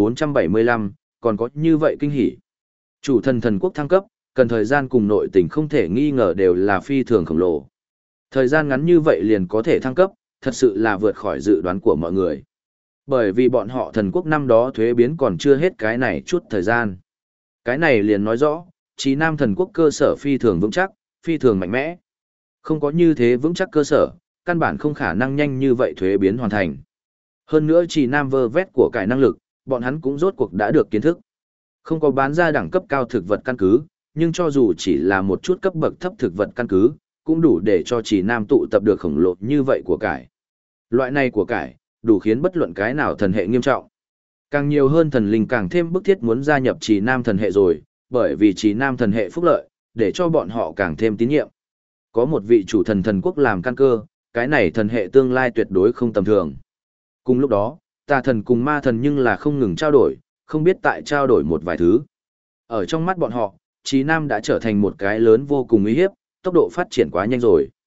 1475, còn có như vậy kinh hỉ. Chủ thần thần quốc thăng cấp, cần thời gian cùng nội tình không thể nghi ngờ đều là phi thường khổng lồ. Thời gian ngắn như vậy liền có thể thăng cấp, thật sự là vượt khỏi dự đoán của mọi người. Bởi vì bọn họ thần quốc năm đó thuế biến còn chưa hết cái này chút thời gian. Cái này liền nói rõ, Chí Nam thần quốc cơ sở phi thường vững chắc, phi thường mạnh mẽ. Không có như thế vững chắc cơ sở, căn bản không khả năng nhanh như vậy thuế biến hoàn thành. Hơn nữa Chí Nam vơ vét của cải năng lực, bọn hắn cũng rốt cuộc đã được kiến thức. Không có bán ra đẳng cấp cao thực vật căn cứ, nhưng cho dù chỉ là một chút cấp bậc thấp thực vật căn cứ, cũng đủ để cho Chí Nam tụ tập được khổng lồ như vậy của cải. Loại này của cải, đủ khiến bất luận cái nào thần hệ nghiêm trọng. Càng nhiều hơn thần linh càng thêm bức thiết muốn gia nhập Chí Nam thần hệ rồi, bởi vì Chí Nam thần hệ phúc lợi, để cho bọn họ càng thêm tín nhiệm. Có một vị chủ thần thần quốc làm căn cơ, cái này thần hệ tương lai tuyệt đối không tầm thường. Cùng lúc đó, tà thần cùng ma thần nhưng là không ngừng trao đổi, không biết tại trao đổi một vài thứ. Ở trong mắt bọn họ, Chí Nam đã trở thành một cái lớn vô cùng uy hiếp, tốc độ phát triển quá nhanh rồi.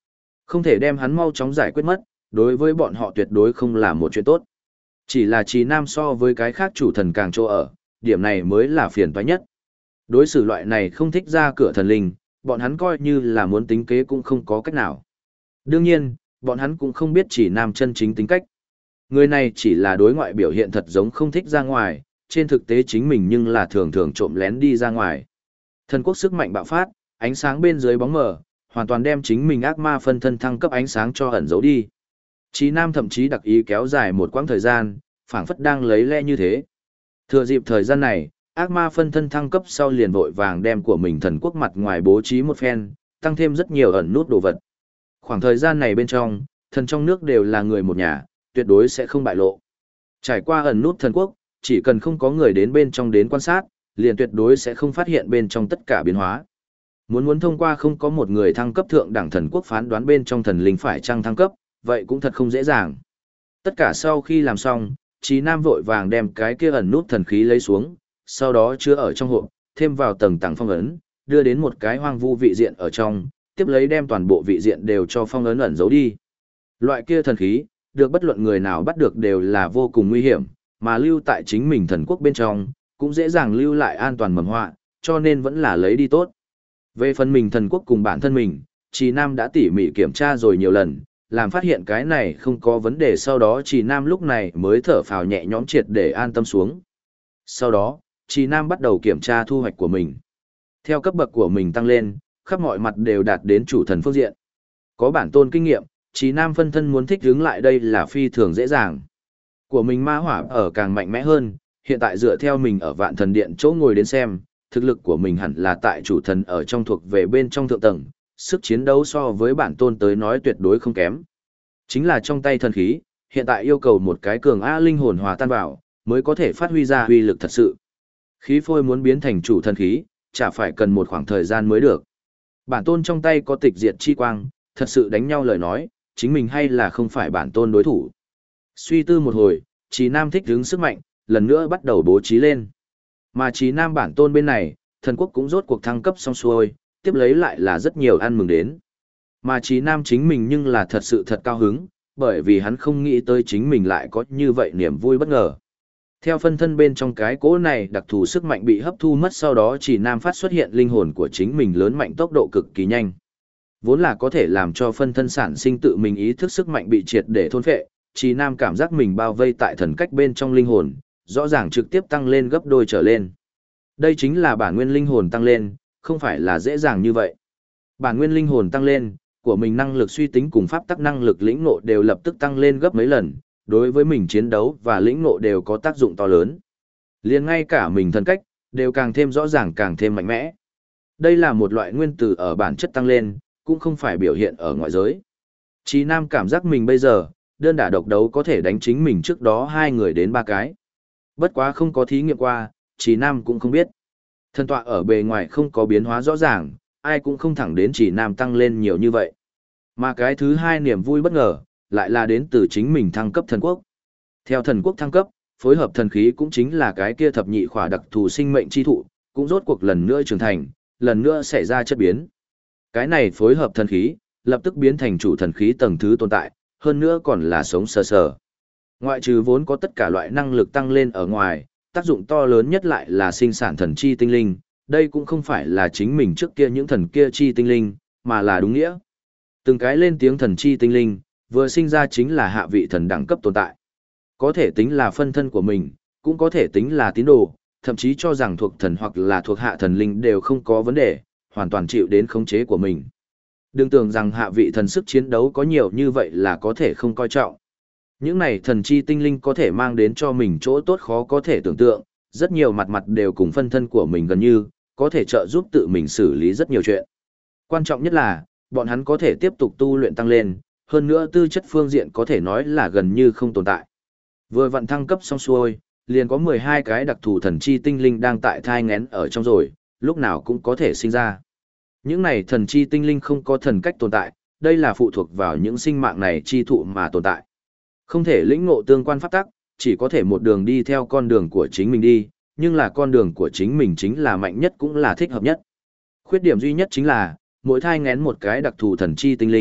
Không thể đem hắn mau chóng giải quyết mất, đối với bọn họ tuyệt đối không là một chuyện tốt. Chỉ là Trì Nam so với cái khác chủ thần càng chỗ ở, điểm này mới là phiền toái nhất. Đối xử loại này không thích ra cửa thần linh, bọn hắn coi như là muốn tính kế cũng không có cách nào. Đương nhiên, bọn hắn cũng không biết Trì Nam chân chính tính cách. Người này chỉ là đối ngoại biểu hiện thật giống không thích ra ngoài, trên thực tế chính mình nhưng là thường thường trộm lén đi ra ngoài. Thần quốc sức mạnh bạo phát, ánh sáng bên dưới bóng mờ, hoàn toàn đem chính mình ác ma phân thân thăng cấp ánh sáng cho ẩn giấu đi. Chí Nam thậm chí đặc ý kéo dài một quãng thời gian, phảng phất đang lấy lẽ như thế. Thừa dịp thời gian này, ác ma phân thân thăng cấp sau liền vội vàng đem của mình thần quốc mặt ngoài bố trí một phen, tăng thêm rất nhiều ẩn nút đồ vật. Khoảng thời gian này bên trong, thần trong nước đều là người một nhà, tuyệt đối sẽ không bại lộ. Trải qua ẩn nút thần quốc, chỉ cần không có người đến bên trong đến quan sát, liền tuyệt đối sẽ không phát hiện bên trong tất cả biến hóa. Muốn thông qua không có một người thăng cấp thượng đẳng thần quốc phán đoán bên trong thần linh phải chăng thăng cấp, vậy cũng thật không dễ dàng. Tất cả sau khi làm xong, Chí Nam vội vàng đem cái kia ẩn nút thần khí lấy xuống, sau đó chứa ở trong hộp, thêm vào tầng tầng phong ấn, đưa đến một cái hoang vu vị diện ở trong, tiếp lấy đem toàn bộ vị diện đều cho phong ấn ẩn giấu đi. Loại kia thần khí, được bất luận người nào bắt được đều là vô cùng nguy hiểm, mà lưu tại chính mình thần quốc bên trong, cũng dễ dàng lưu lại an toàn mầm họa, cho nên vẫn là lấy đi tốt. Về phần mình thần quốc cùng bản thân mình, Trì Nam đã tỉ mỉ kiểm tra rồi nhiều lần, làm phát hiện cái này không có vấn đề, sau đó Trì Nam lúc này mới thở phào nhẹ nhõm triệt để an tâm xuống. Sau đó, Trì Nam bắt đầu kiểm tra thu hoạch của mình. Theo cấp bậc của mình tăng lên, khắp mọi mặt đều đạt đến chủ thần phương diện. Có bản tôn kinh nghiệm, Trì Nam phân thân muốn thích ứng lại đây là phi thường dễ dàng. Của mình ma hỏa ở càng mạnh mẽ hơn, hiện tại dựa theo mình ở Vạn Thần Điện chỗ ngồi đến xem, thực lực của mình hẳn là tại chủ thần ở trong thuộc về bên trong thượng tầng, sức chiến đấu so với bản tôn tới nói tuyệt đối không kém. Chính là trong tay thần khí, hiện tại yêu cầu một cái cường A linh hồn hòa tan vào, mới có thể phát huy ra uy lực thật sự. Khí phôi muốn biến thành chủ thần khí, chả phải cần một khoảng thời gian mới được. Bản tôn trong tay có tịch diệt chi quang, thật sự đánh nhau lời nói, chính mình hay là không phải bản tôn đối thủ. Suy tư một hồi, Chí Nam thích hứng sức mạnh, lần nữa bắt đầu bố trí lên. Mà Chí Nam bản tôn bên này, thần quốc cũng rốt cuộc thăng cấp xong xuôi, tiếp lấy lại là rất nhiều ăn mừng đến. Mà Chí Nam chính mình nhưng là thật sự thật cao hứng, bởi vì hắn không nghĩ tới chính mình lại có như vậy niềm vui bất ngờ. Theo phân thân bên trong cái cỗ này đặc thù sức mạnh bị hấp thu mất, sau đó Chí Nam phát xuất hiện linh hồn của chính mình lớn mạnh tốc độ cực kỳ nhanh. Vốn là có thể làm cho phân thân sản sinh tự mình ý thức sức mạnh bị triệt để thôn phệ, Chí Nam cảm giác mình bao vây tại thần cách bên trong linh hồn, rõ ràng trực tiếp tăng lên gấp đôi trở lên. Đây chính là bản nguyên linh hồn tăng lên, không phải là dễ dàng như vậy. Bản nguyên linh hồn tăng lên, của mình năng lực suy tính cùng pháp tắc năng lực lĩnh ngộ đều lập tức tăng lên gấp mấy lần, đối với mình chiến đấu và lĩnh ngộ đều có tác dụng to lớn. Liền ngay cả mình thần cách, đều càng thêm rõ ràng càng thêm mạnh mẽ. Đây là một loại nguyên tử ở bản chất tăng lên, cũng không phải biểu hiện ở ngoại giới. Chí Nam cảm giác mình bây giờ, đơn đả độc đấu có thể đánh chính mình trước đó 2 người đến 3 cái. Bất quá không có thí nghiệm qua, Chí Nam cũng không biết. Thần tọa ở bề ngoài không có biến hóa rõ ràng, ai cũng không thẳng đến Chí Nam tăng lên nhiều như vậy. Mà cái thứ 2 niềm vui bất ngờ, lại là đến từ chính mình thăng cấp thần quốc. Theo thần quốc thăng cấp, phối hợp thần khí cũng chính là cái kia thập nhị khỏa đặc thù sinh mệnh chi thụ, cũng rốt cuộc lần nữa trưởng thành, lần nữa xảy ra chất biến. Cái này phối hợp thần khí, lập tức biến thành chủ thần khí tầng thứ tồn tại, hơn nữa còn là sống sờ sờ. Ngoại trừ vốn có tất cả loại năng lực tăng lên ở ngoài, tác dụng to lớn nhất lại là sinh sản thần chi tinh linh, đây cũng không phải là chính mình trước kia những thần kia chi tinh linh, mà là đúng nghĩa. Từng cái lên tiếng thần chi tinh linh, vừa sinh ra chính là hạ vị thần đẳng cấp tồn tại. Có thể tính là phân thân của mình, cũng có thể tính là tín đồ, thậm chí cho rằng thuộc thần hoặc là thuộc hạ thần linh đều không có vấn đề, hoàn toàn chịu đến khống chế của mình. Đừng tưởng rằng hạ vị thần sức chiến đấu có nhiều như vậy là có thể không coi trọng. Những này thần chi tinh linh có thể mang đến cho mình chỗ tốt khó có thể tưởng tượng, rất nhiều mặt mặt đều cùng phân thân của mình gần như, có thể trợ giúp tự mình xử lý rất nhiều chuyện. Quan trọng nhất là, bọn hắn có thể tiếp tục tu luyện tăng lên, hơn nữa tư chất phương diện có thể nói là gần như không tồn tại. Vừa vận thăng cấp xong xuôi, liền có 12 cái đặc thù thần chi tinh linh đang tại thai nghén ở trong rồi, lúc nào cũng có thể sinh ra. Những này thần chi tinh linh không có thần cách tồn tại, đây là phụ thuộc vào những sinh mạng này chi thụ mà tồn tại. Không thể lĩnh ngộ tương quan pháp tắc, chỉ có thể một đường đi theo con đường của chính mình đi, nhưng là con đường của chính mình chính là mạnh nhất cũng là thích hợp nhất. Khuyết điểm duy nhất chính là, mỗi thai ngén một cái đặc thù thần chi tinh linh,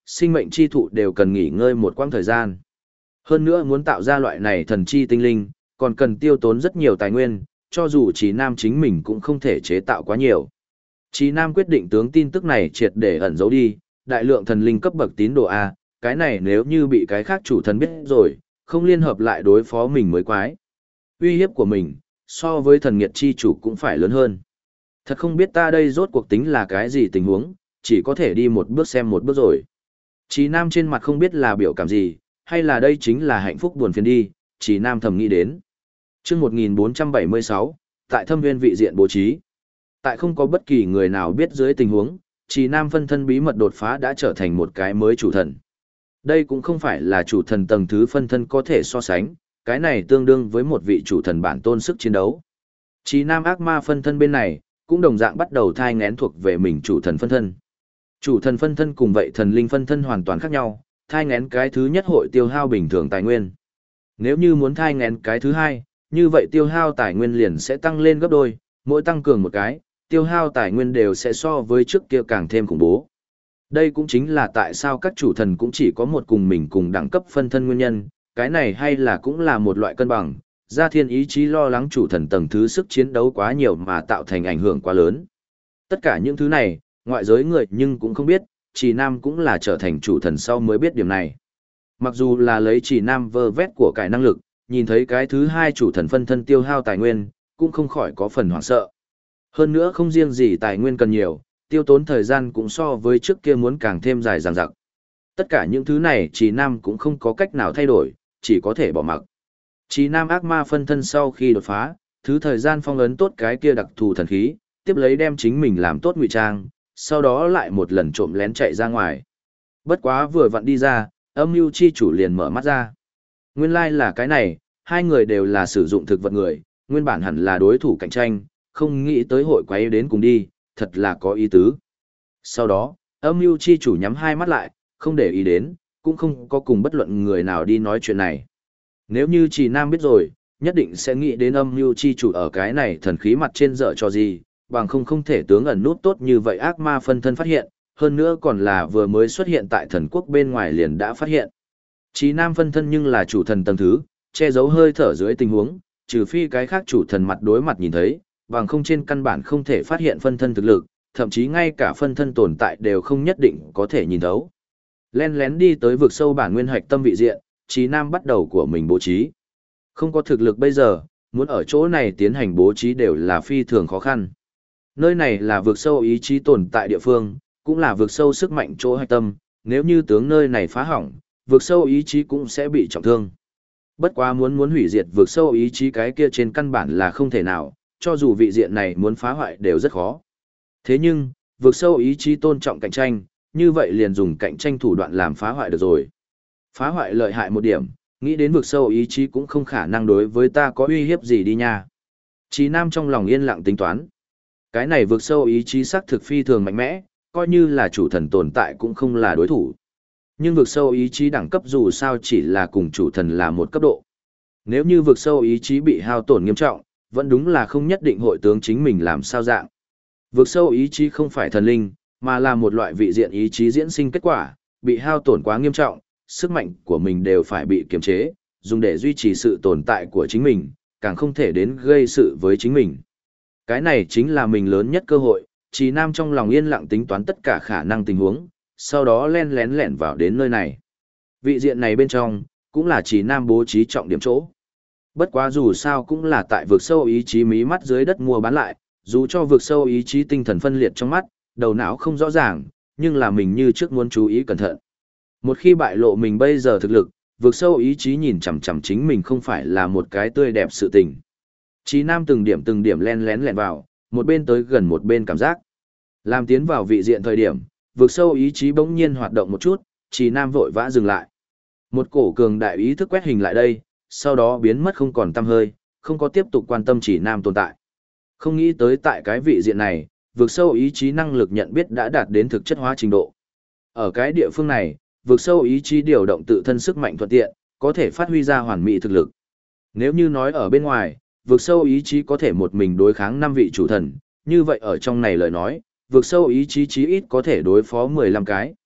sinh mệnh chi thụ đều cần nghỉ ngơi một quãng thời gian. Hơn nữa muốn tạo ra loại này thần chi tinh linh, còn cần tiêu tốn rất nhiều tài nguyên, cho dù Trí Nam chính mình cũng không thể chế tạo quá nhiều. Trí Nam quyết định tướng tin tức này triệt để ẩn giấu đi, đại lượng thần linh cấp bậc tín đồ A, cái này nếu như bị cái khác chủ thần biết rồi, không liên hợp lại đối phó mình mới quái. Uy hiếp của mình, so với thần nghiệt chi chủ cũng phải lớn hơn. Thật không biết ta đây rốt cuộc tính là cái gì tình huống, chỉ có thể đi một bước xem một bước rồi. Trí Nam trên mặt không biết là biểu cảm gì, hay là đây chính là hạnh phúc buồn phiền đi, Trí Nam thầm nghĩ đến. Trước 1476, tại thâm viên vị diện bố trí. Tại không có bất kỳ người nào biết dưới tình huống, Trí Nam phân thân bí mật đột phá đã trở thành một cái mới chủ thần. Đây cũng không phải là chủ thần tầng thứ phân thân có thể so sánh, cái này tương đương với một vị chủ thần bản tôn sức chiến đấu. Trí Nam ác ma phân thân bên này, cũng đồng dạng bắt đầu thai ngén thuộc về mình chủ thần phân thân. Chủ thần phân thân cùng vậy thần linh phân thân hoàn toàn khác nhau, thai ngén cái thứ nhất hội tiêu hao bình thường tài nguyên. Nếu như muốn thai ngén cái thứ hai, như vậy tiêu hao tài nguyên liền sẽ tăng lên gấp đôi, mỗi tăng cường một cái, tiêu hao tài nguyên đều sẽ so với trước kia càng thêm khủng bố. Đây cũng chính là tại sao các chủ thần cũng chỉ có một cùng mình cùng đẳng cấp phân thân nguyên nhân, cái này hay là cũng là một loại cân bằng, gia thiên ý chí lo lắng chủ thần tầng thứ sức chiến đấu quá nhiều mà tạo thành ảnh hưởng quá lớn. Tất cả những thứ này, ngoại giới người nhưng cũng không biết, Trì Nam cũng là trở thành chủ thần sau mới biết điểm này. Mặc dù là lấy Trì Nam vơ vét của cải năng lực, nhìn thấy cái thứ hai chủ thần phân thân tiêu hao tài nguyên, cũng không khỏi có phần hoảng sợ. Hơn nữa không riêng gì tài nguyên cần nhiều, tiêu tốn thời gian cũng so với trước kia muốn càng thêm dài dằng dặc. Tất cả những thứ này Trì Nam cũng không có cách nào thay đổi, chỉ có thể bỏ mặc. Trì Nam ác ma phân thân sau khi đột phá, thứ thời gian phong ấn tốt cái kia đặc thù thần khí, tiếp lấy đem chính mình làm tốt ngụy trang, sau đó lại một lần trộm lén chạy ra ngoài. Bất quá vừa vặn đi ra, âm mưu chi chủ liền mở mắt ra. Nguyên lai là cái này, hai người đều là sử dụng thực vật người, nguyên bản hẳn là đối thủ cạnh tranh, không nghĩ tới hội quay đến cùng đi, thật là có ý tứ. Sau đó, âm mưu chi chủ nhắm hai mắt lại, không để ý đến, cũng không có cùng bất luận người nào đi nói chuyện này. Nếu như Trì Nam biết rồi, nhất định sẽ nghĩ đến âm mưu chi chủ ở cái này thần khí mặt trên dở cho gì, bằng không thể tướng ẩn nút tốt như vậy ác ma phân thân phát hiện, hơn nữa còn là vừa mới xuất hiện tại thần quốc bên ngoài liền đã phát hiện. Trì Nam phân thân nhưng là chủ thần tầng thứ, che giấu hơi thở dưới tình huống, trừ phi cái khác chủ thần mặt đối mặt nhìn thấy, bằng không trên căn bản không thể phát hiện phân thân thực lực, thậm chí ngay cả phân thân tồn tại đều không nhất định có thể nhìn thấu. Len lén đi tới vực sâu bản nguyên hạch tâm vị diện, Trì Nam bắt đầu của mình bố trí. Không có thực lực bây giờ, muốn ở chỗ này tiến hành bố trí đều là phi thường khó khăn. Nơi này là vực sâu ý chí tồn tại địa phương, cũng là vực sâu sức mạnh chỗ hạch tâm, nếu như tướng nơi này phá hỏng, vực sâu ý chí cũng sẽ bị trọng thương. Bất quá muốn hủy diệt vực sâu ý chí cái kia trên căn bản là không thể nào, cho dù vị diện này muốn phá hoại đều rất khó. Thế nhưng, vực sâu ý chí tôn trọng cạnh tranh, như vậy liền dùng cạnh tranh thủ đoạn làm phá hoại được rồi. Phá hoại lợi hại một điểm, nghĩ đến vực sâu ý chí cũng không khả năng đối với ta có uy hiếp gì đi nha. Trí Nam trong lòng yên lặng tính toán. Cái này vực sâu ý chí sắc thực phi thường mạnh mẽ, coi như là chủ thần tồn tại cũng không là đối thủ. Nhưng vực sâu ý chí đẳng cấp dù sao chỉ là cùng chủ thần là một cấp độ. Nếu như vực sâu ý chí bị hao tổn nghiêm trọng, vẫn đúng là không nhất định hội tướng chính mình làm sao dạng. Vực sâu ý chí không phải thần linh, mà là một loại vị diện ý chí diễn sinh kết quả, bị hao tổn quá nghiêm trọng, sức mạnh của mình đều phải bị kiềm chế, dùng để duy trì sự tồn tại của chính mình, càng không thể đến gây sự với chính mình. Cái này chính là mình lớn nhất cơ hội, Trì Nam trong lòng yên lặng tính toán tất cả khả năng tình huống, sau đó len lén lẻn vào đến nơi này. Vị diện này bên trong, cũng là Trì Nam bố trí trọng điểm chỗ. Bất quá dù sao cũng là tại vực sâu ý chí mí mắt dưới đất mua bán lại, dù cho vực sâu ý chí tinh thần phân liệt trong mắt, đầu não không rõ ràng, nhưng là mình như trước muốn chú ý cẩn thận. Một khi bại lộ mình bây giờ thực lực, vực sâu ý chí nhìn chằm chằm chính mình không phải là một cái tươi đẹp sự tình. Trì Nam từng điểm len lén lẻn vào, một bên tới gần một bên cảm giác. Làm tiến vào vị diện thời điểm, vực sâu ý chí bỗng nhiên hoạt động một chút, Trì Nam vội vã dừng lại. Một cổ cường đại ý thức quét hình lại đây, sau đó biến mất không còn tăm hơi, không có tiếp tục quan tâm Trì Nam tồn tại. Không nghĩ tới tại cái vị diện này, vực sâu ý chí năng lực nhận biết đã đạt đến thực chất hóa trình độ. Ở cái địa phương này, vực sâu ý chí điều động tự thân sức mạnh thuận tiện, có thể phát huy ra hoàn mỹ thực lực. Nếu như nói ở bên ngoài, vực sâu ý chí có thể một mình đối kháng 5 vị chủ thần, như vậy ở trong này lời nói, vực sâu ý chí chí ít có thể đối phó 15 cái.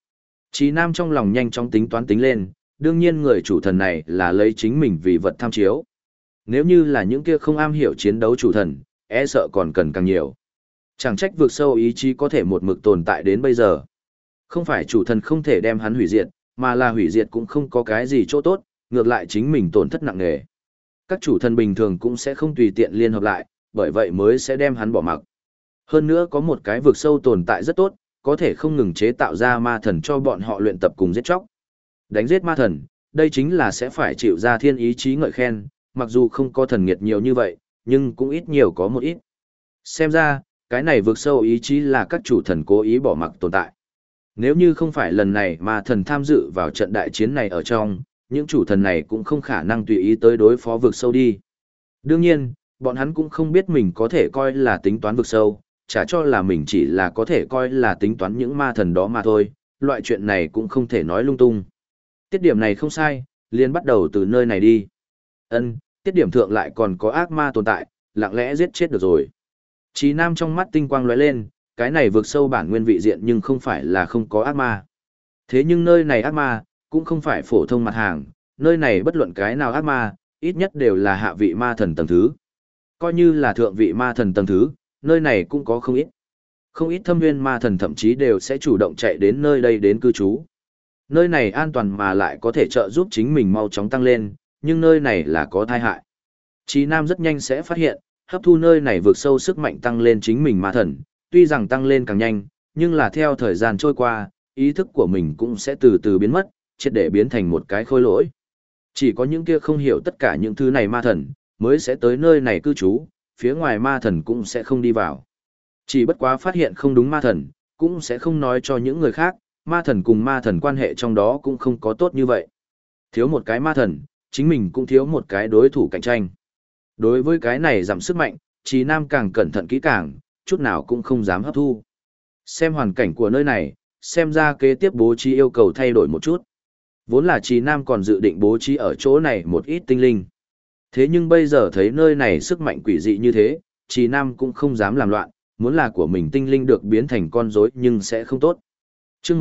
Chí Nam trong lòng nhanh chóng tính toán tính lên, đương nhiên người chủ thần này là lấy chính mình vì vật tham chiếu. Nếu như là những kia không am hiểu chiến đấu chủ thần, e sợ còn cần càng nhiều. Chẳng trách vượt sâu ý chí có thể một mực tồn tại đến bây giờ. Không phải chủ thần không thể đem hắn hủy diệt, mà là hủy diệt cũng không có cái gì chỗ tốt, ngược lại chính mình tổn thất nặng nề. Các chủ thần bình thường cũng sẽ không tùy tiện liên hợp lại, bởi vậy mới sẽ đem hắn bỏ mặc. Hơn nữa có một cái vực sâu tồn tại rất tốt, có thể không ngừng chế tạo ra ma thần cho bọn họ luyện tập cùng giết chóc. Đánh giết ma thần, đây chính là sẽ phải chịu ra thiên ý chí ngợi khen, mặc dù không có thần nghiệt nhiều như vậy, nhưng cũng ít nhiều có một ít. Xem ra, cái này vực sâu ý chí là các chủ thần cố ý bỏ mặc tồn tại. Nếu như không phải lần này ma thần tham dự vào trận đại chiến này ở trong, những chủ thần này cũng không khả năng tùy ý tới đối phó vực sâu đi. Đương nhiên, bọn hắn cũng không biết mình có thể coi là tính toán vực sâu, chả cho là mình chỉ là có thể coi là tính toán những ma thần đó mà thôi, loại chuyện này cũng không thể nói lung tung. Tiết điểm này không sai, liền bắt đầu từ nơi này đi. Tiết điểm thượng lại còn có ác ma tồn tại, lặng lẽ giết chết được rồi. Chí Nam trong mắt tinh quang lóe lên, cái này vượt sâu bản nguyên vị diện nhưng không phải là không có ác ma. Thế nhưng nơi này ác ma, cũng không phải phổ thông mặt hàng, nơi này bất luận cái nào ác ma, ít nhất đều là hạ vị ma thần tầng thứ. Coi như là thượng vị ma thần tầng thứ, nơi này cũng có không ít. Không ít thâm nguyên ma thần thậm chí đều sẽ chủ động chạy đến nơi đây đến cư trú. Nơi này an toàn mà lại có thể trợ giúp chính mình mau chóng tăng lên, nhưng nơi này là có tai hại. Chí Nam rất nhanh sẽ phát hiện, hấp thu nơi này vượt sâu sức mạnh tăng lên chính mình ma thần, tuy rằng tăng lên càng nhanh, nhưng là theo thời gian trôi qua, ý thức của mình cũng sẽ từ từ biến mất, triệt để biến thành một cái khôi lỗi. Chỉ có những kia không hiểu tất cả những thứ này ma thần, mới sẽ tới nơi này cư trú, phía ngoài ma thần cũng sẽ không đi vào. Chỉ bất quá phát hiện không đúng ma thần, cũng sẽ không nói cho những người khác, ma thần cùng ma thần quan hệ trong đó cũng không có tốt như vậy. Thiếu một cái ma thần, chính mình cũng thiếu một cái đối thủ cạnh tranh. Đối với cái này giảm sức mạnh, Chí Nam càng cẩn thận kỹ càng, chút nào cũng không dám hấp thu. Xem hoàn cảnh của nơi này, xem ra kế tiếp bố trí yêu cầu thay đổi một chút. Vốn là Chí Nam còn dự định bố trí ở chỗ này một ít tinh linh. Thế nhưng bây giờ thấy nơi này sức mạnh quỷ dị như thế, Chí Nam cũng không dám làm loạn, muốn là của mình tinh linh được biến thành con rối nhưng sẽ không tốt. Chương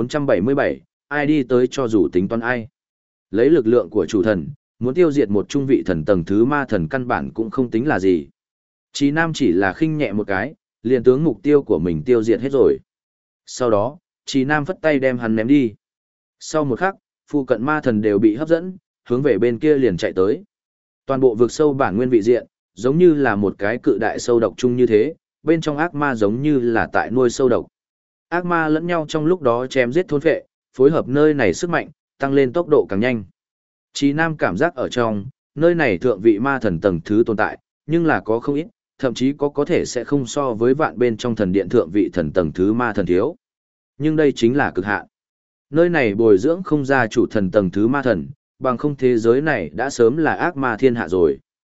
1477, ai đi tới cho dù tính toán ai. Lấy lực lượng của chủ thần, muốn tiêu diệt một trung vị thần tầng thứ ma thần căn bản cũng không tính là gì. Chí Nam chỉ là khinh nhẹ một cái, liền tướng mục tiêu của mình tiêu diệt hết rồi. Sau đó, Chí Nam phất tay đem hắn ném đi. Sau một khắc, phụ cận ma thần đều bị hấp dẫn, hướng về bên kia liền chạy tới. Toàn bộ vực sâu bản nguyên vị diện, giống như là một cái cự đại sâu độc chung như thế, bên trong ác ma giống như là tại nuôi sâu độc. Ác ma lẫn nhau trong lúc đó chém giết thôn phệ, phối hợp nơi này sức mạnh, tăng lên tốc độ càng nhanh. Chí Nam cảm giác ở trong, nơi này thượng vị ma thần tầng thứ tồn tại, nhưng là có không ít, thậm chí có thể sẽ không so với vạn bên trong thần điện thượng vị thần tầng thứ ma thần thiếu. Nhưng đây chính là cực hạn. Nơi này bồi dưỡng không ra chủ thần tầng thứ ma thần, bằng không thế giới này đã sớm là ác ma thiên hạ rồi.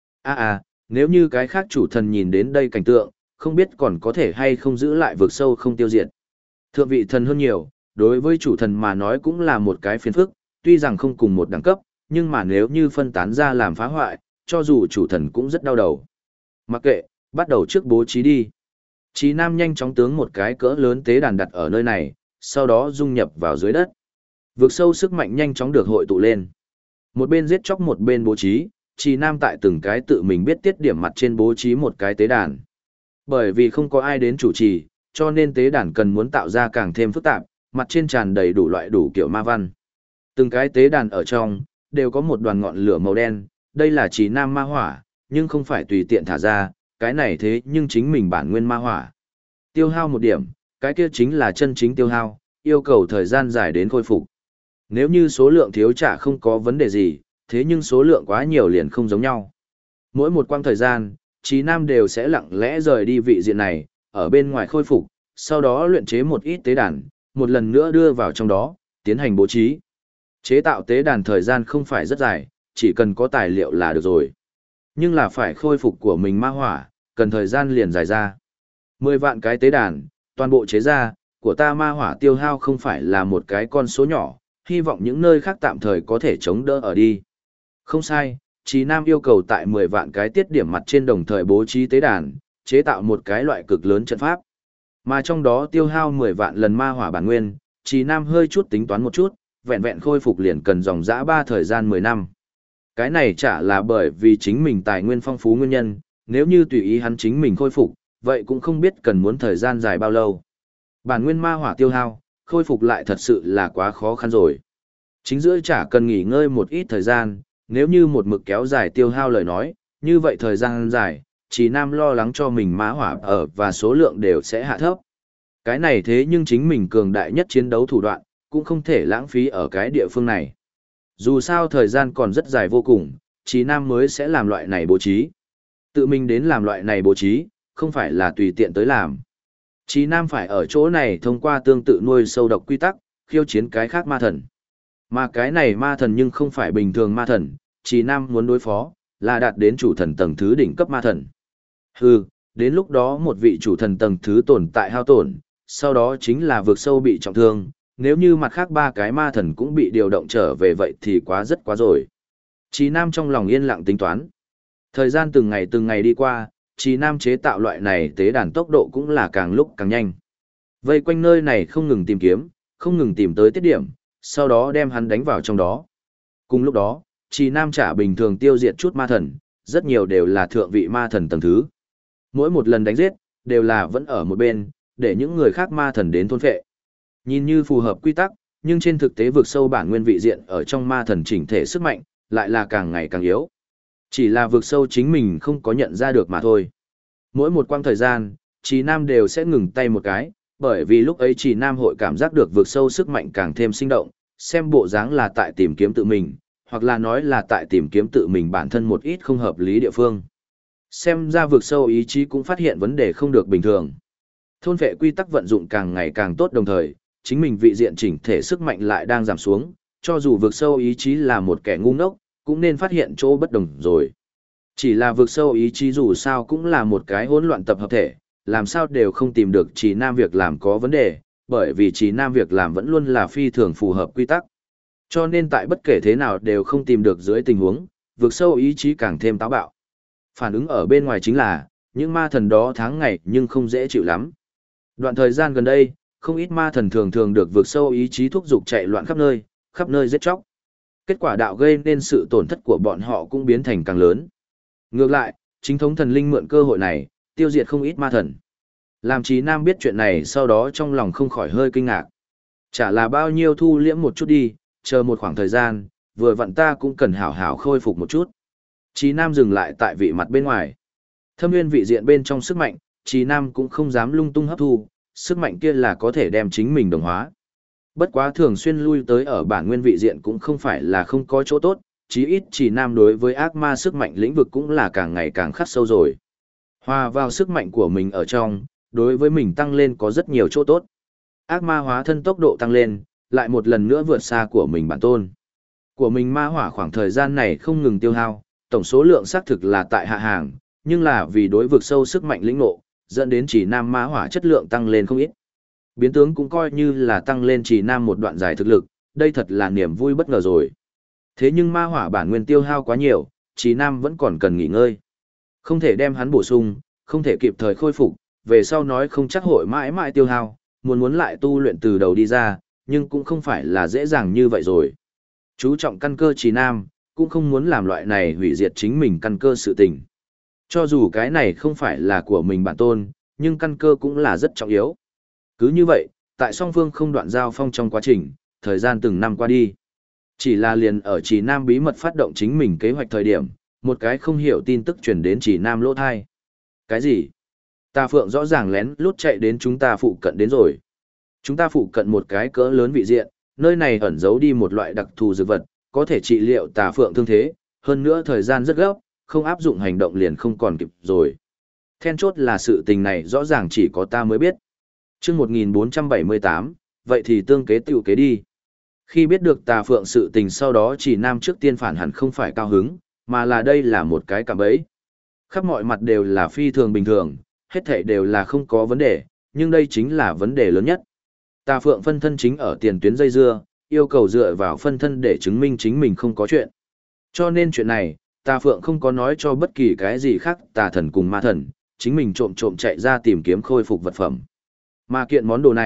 Nếu như cái khác chủ thần nhìn đến đây cảnh tượng, không biết còn có thể hay không giữ lại vực sâu không tiêu diệt. Thượng vị thần hơn nhiều, đối với chủ thần mà nói cũng là một cái phiền phức, tuy rằng không cùng một đẳng cấp, nhưng mà nếu như phân tán ra làm phá hoại, cho dù chủ thần cũng rất đau đầu. Mặc kệ, bắt đầu trước bố trí đi. Chí Nam nhanh chóng tướng một cái cỡ lớn tế đàn đặt ở nơi này, sau đó dung nhập vào dưới đất. Vực sâu sức mạnh nhanh chóng được hội tụ lên. Một bên giết chóc một bên bố trí, Chí Nam tại từng cái tự mình biết tiết điểm mặt trên bố trí một cái tế đàn. Bởi vì không có ai đến chủ trì, cho nên tế đàn cần muốn tạo ra càng thêm phức tạp, mặt trên tràn đầy đủ loại đủ kiểu ma văn. Từng cái tế đàn ở trong, đều có một đoàn ngọn lửa màu đen, đây là Chí Nam ma hỏa, nhưng không phải tùy tiện thả ra, cái này thế nhưng chính mình bản nguyên ma hỏa. Tiêu hao một điểm, cái kia chính là chân chính tiêu hao, yêu cầu thời gian dài đến khôi phục. Nếu như số lượng thiếu chả không có vấn đề gì, thế nhưng số lượng quá nhiều liền không giống nhau. Mỗi một quãng thời gian, Chí Nam đều sẽ lặng lẽ rời đi vị diện này, ở bên ngoài khôi phục, sau đó luyện chế một ít tế đàn, một lần nữa đưa vào trong đó, tiến hành bố trí. Chế tạo tế đàn thời gian không phải rất dài, chỉ cần có tài liệu là được rồi. Nhưng là phải khôi phục của mình ma hỏa, cần thời gian liền dài ra. 10 vạn cái tế đàn, toàn bộ chế ra, của ta ma hỏa tiêu hao không phải là một cái con số nhỏ, hy vọng những nơi khác tạm thời có thể chống đỡ ở đi. Không sai, Chí Nam yêu cầu tại 10 vạn cái tiết điểm mặt trên đồng thời bố trí tế đàn, chế tạo một cái loại cực lớn trận pháp. Mà trong đó tiêu hao 10 vạn lần ma hỏa bản nguyên, Trì Nam hơi chút tính toán một chút, vẹn vẹn khôi phục liền cần dòng dã 3 thời gian 10 năm. Cái này chả là bởi vì chính mình tài nguyên phong phú nguyên nhân, nếu như tùy ý hắn chính mình khôi phục, vậy cũng không biết cần muốn thời gian dài bao lâu. Bản nguyên ma hỏa tiêu hao, khôi phục lại thật sự là quá khó khăn rồi. Chính giữa chả cần nghỉ ngơi một ít thời gian, nếu như một mực kéo dài tiêu hao lời nói, như vậy thời gian dài, Trì Nam lo lắng cho mình ma hỏa ở và số lượng đều sẽ hạ thấp. Cái này thế nhưng chính mình cường đại nhất chiến đấu thủ đoạn, cũng không thể lãng phí ở cái địa phương này. Dù sao thời gian còn rất dài vô cùng, Trì Nam mới sẽ làm loại này bố trí. Tự mình đến làm loại này bố trí, không phải là tùy tiện tới làm. Trì Nam phải ở chỗ này thông qua tương tự nuôi sâu độc quy tắc, khiêu chiến cái khác ma thần. Mà cái này ma thần nhưng không phải bình thường ma thần, Trì Nam muốn đối phó, là đạt đến chủ thần tầng thứ đỉnh cấp ma thần. Hừ, đến lúc đó một vị chủ thần tầng thứ tồn tại hao tổn, sau đó chính là vượt sâu bị trọng thương, nếu như mặt khác 3 cái ma thần cũng bị điều động trở về vậy thì quá rất quá rồi. Trì Nam trong lòng yên lặng tính toán. Thời gian từng ngày đi qua, Trì Nam chế tạo loại này tế đàn tốc độ cũng là càng lúc càng nhanh. Vây quanh nơi này không ngừng tìm kiếm, không ngừng tìm tới tiết điểm, sau đó đem hắn đánh vào trong đó. Cùng lúc đó, Trì Nam trả bình thường tiêu diệt chút ma thần, rất nhiều đều là thượng vị ma thần tầng thứ. Mỗi một lần đánh giết, đều là vẫn ở một bên, để những người khác ma thần đến thôn phệ. Nhìn như phù hợp quy tắc, nhưng trên thực tế vượt sâu bản nguyên vị diện ở trong ma thần chỉnh thể sức mạnh, lại là càng ngày càng yếu. Chỉ là vượt sâu chính mình không có nhận ra được mà thôi. Mỗi một quãng thời gian, Trì Nam đều sẽ ngừng tay một cái, bởi vì lúc ấy Trì Nam hội cảm giác được vượt sâu sức mạnh càng thêm sinh động, xem bộ dáng là tại tìm kiếm tự mình, hoặc là nói là tại tìm kiếm tự mình bản thân một ít không hợp lý địa phương. Xem ra vượt sâu ý chí cũng phát hiện vấn đề không được bình thường. Thôn vệ quy tắc vận dụng càng ngày càng tốt đồng thời, chính mình vị diện chỉnh thể sức mạnh lại đang giảm xuống, cho dù vượt sâu ý chí là một kẻ ngu ngốc, cũng nên phát hiện chỗ bất đồng rồi. Chỉ là vượt sâu ý chí dù sao cũng là một cái hỗn loạn tập hợp thể, làm sao đều không tìm được Trì Nam việc làm có vấn đề, bởi vì Trì Nam việc làm vẫn luôn là phi thường phù hợp quy tắc. Cho nên tại bất kể thế nào đều không tìm được dưới tình huống, vượt sâu ý chí càng thêm táo bạo. Phản ứng ở bên ngoài chính là, những ma thần đó tháng ngày nhưng không dễ chịu lắm. Đoạn thời gian gần đây, không ít ma thần thường thường được vượt sâu ý chí thúc giục chạy loạn khắp nơi giết chóc. Kết quả đạo gây nên sự tổn thất của bọn họ cũng biến thành càng lớn. Ngược lại, chính thống thần linh mượn cơ hội này, tiêu diệt không ít ma thần. Làm Trì Nam biết chuyện này sau đó trong lòng không khỏi hơi kinh ngạc. Chả là bao nhiêu thu liễm một chút đi, chờ một khoảng thời gian, vừa vặn ta cũng cần hảo hảo khôi phục một chút. Trì Nam dừng lại tại vị mặt bên ngoài. Thâm nguyên vị diện bên trong sức mạnh, Trì Nam cũng không dám lung tung hấp thu, sức mạnh kia là có thể đem chính mình đồng hóa. Bất quá thường xuyên lui tới ở bản nguyên vị diện cũng không phải là không có chỗ tốt, chí ít Trì Nam đối với ác ma sức mạnh lĩnh vực cũng là càng ngày càng khắc sâu rồi. Hòa vào sức mạnh của mình ở trong, đối với mình tăng lên có rất nhiều chỗ tốt. Ác ma hóa thân tốc độ tăng lên, lại một lần nữa vượt xa của mình bản tôn. Của mình ma hỏa khoảng thời gian này không ngừng tiêu hao, tổng số lượng xác thực là tại hạ hàng, nhưng là vì đối vực sâu sức mạnh lĩnh ngộ, dẫn đến Trì Nam ma hỏa chất lượng tăng lên không ít. Biến tướng cũng coi như là tăng lên Trì Nam một đoạn dài thực lực, đây thật là niềm vui bất ngờ rồi. Thế nhưng ma hỏa bản nguyên tiêu hao quá nhiều, Trì Nam vẫn còn cần nghỉ ngơi. Không thể đem hắn bổ sung, không thể kịp thời khôi phục, về sau nói không chắc hội mãi mãi tiêu hao, muốn lại tu luyện từ đầu đi ra, nhưng cũng không phải là dễ dàng như vậy rồi. Chú trọng căn cơ Trì Nam, cũng không muốn làm loại này hủy diệt chính mình căn cơ sự tình. Cho dù cái này không phải là của mình bản tôn, nhưng căn cơ cũng là rất trọng yếu. Cứ như vậy, tại song phương không đoạn giao phong trong quá trình, thời gian từng năm qua đi. Chỉ là liền ở Trì Nam bí mật phát động chính mình kế hoạch thời điểm, một cái không hiểu tin tức truyền đến Trì Nam lỗ thai. Cái gì? Tà Phượng rõ ràng lén lút chạy đến chúng ta phụ cận đến rồi. Chúng ta phụ cận một cái cỡ lớn vị diện, nơi này ẩn giấu đi một loại đặc thù dược vật, có thể trị liệu Tà Phượng thương thế, hơn nữa thời gian rất gấp, không áp dụng hành động liền không còn kịp rồi. Then chốt là sự tình này rõ ràng chỉ có ta mới biết. Chương 1478, vậy thì tương kế tiểu kế đi. Khi biết được Tà Phượng sự tình sau đó Trì Nam trước tiên phản hẳn không phải cao hứng, mà là đây là một cái cạm bẫy. Khắp mọi mặt đều là phi thường bình thường, hết thảy đều là không có vấn đề, nhưng đây chính là vấn đề lớn nhất. Tà Phượng phân thân chính ở tiền tuyến dây dưa, yêu cầu dựa vào phân thân để chứng minh chính mình không có chuyện. Cho nên chuyện này, Tà Phượng không có nói cho bất kỳ cái gì khác tà thần cùng ma thần, chính mình trộm chạy ra tìm kiếm khôi phục vật phẩm. Mà kiện món đồ này,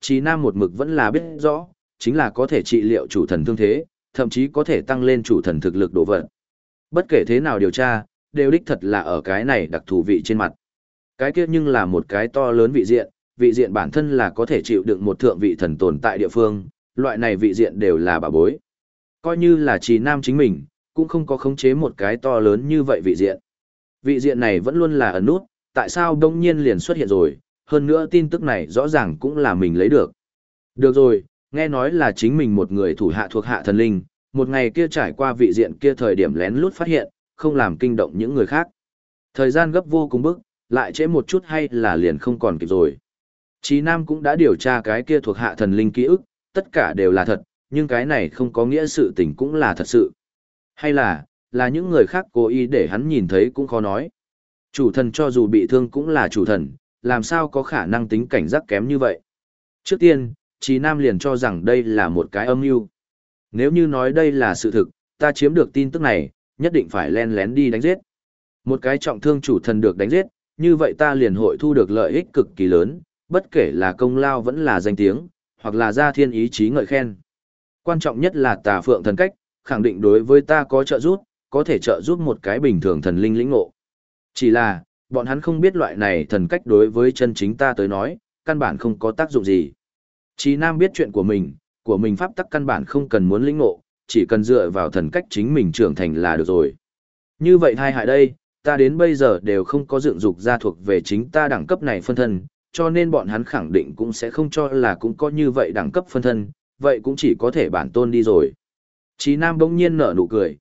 Chí Nam một mực vẫn là biết rõ, chính là có thể trị liệu chủ thần thương thế, thậm chí có thể tăng lên chủ thần thực lực độ vật. Bất kể thế nào điều tra, đều đích thật là ở cái này đặc thù vị trên mặt. Cái kia nhưng là một cái to lớn vị diện bản thân là có thể chịu đựng một thượng vị thần tồn tại địa phương, loại này vị diện đều là bảo bối. Coi như là Chí Nam chính mình, cũng không có khống chế một cái to lớn như vậy vị diện. Vị diện này vẫn luôn là ẩn nút, tại sao đông nhiên liền xuất hiện rồi, hơn nữa tin tức này rõ ràng cũng là mình lấy được. Được rồi, nghe nói là chính mình một người thủ hạ thuộc hạ thần linh, một ngày kia trải qua vị diện kia thời điểm lén lút phát hiện, không làm kinh động những người khác. Thời gian gấp vô cùng bức, lại trễ một chút hay là liền không còn kịp rồi. Chí Nam cũng đã điều tra cái kia thuộc hạ thần linh ký ức, tất cả đều là thật, nhưng cái này không có nghĩa sự tình cũng là thật sự. Hay là những người khác cố ý để hắn nhìn thấy cũng khó nói. Chủ thần cho dù bị thương cũng là chủ thần, làm sao có khả năng tính cảnh giác kém như vậy. Trước tiên, Chí Nam liền cho rằng đây là một cái âm mưu. Nếu như nói đây là sự thực, ta chiếm được tin tức này, nhất định phải len lén đi đánh giết. Một cái trọng thương chủ thần được đánh giết, như vậy ta liền hội thu được lợi ích cực kỳ lớn, bất kể là công lao vẫn là danh tiếng, hoặc là gia thiên ý chí ngợi khen. Quan trọng nhất là Tà Phượng thần cách, khẳng định đối với ta có trợ giúp, có thể trợ giúp một cái bình thường thần linh lĩnh ngộ. Chỉ là, bọn hắn không biết loại này thần cách đối với chân chính ta tới nói, căn bản không có tác dụng gì. Chí Nam biết chuyện của mình pháp tắc căn bản không cần muốn lĩnh ngộ, chỉ cần dựa vào thần cách chính mình trưởng thành là được rồi. Như vậy hai hại đây, ta đến bây giờ đều không có dựng dục ra thuộc về chính ta đẳng cấp này phân thân, cho nên bọn hắn khẳng định cũng sẽ không cho là cũng có như vậy đẳng cấp phân thân, vậy cũng chỉ có thể bản tôn đi rồi. Chí Nam bỗng nhiên nở nụ cười,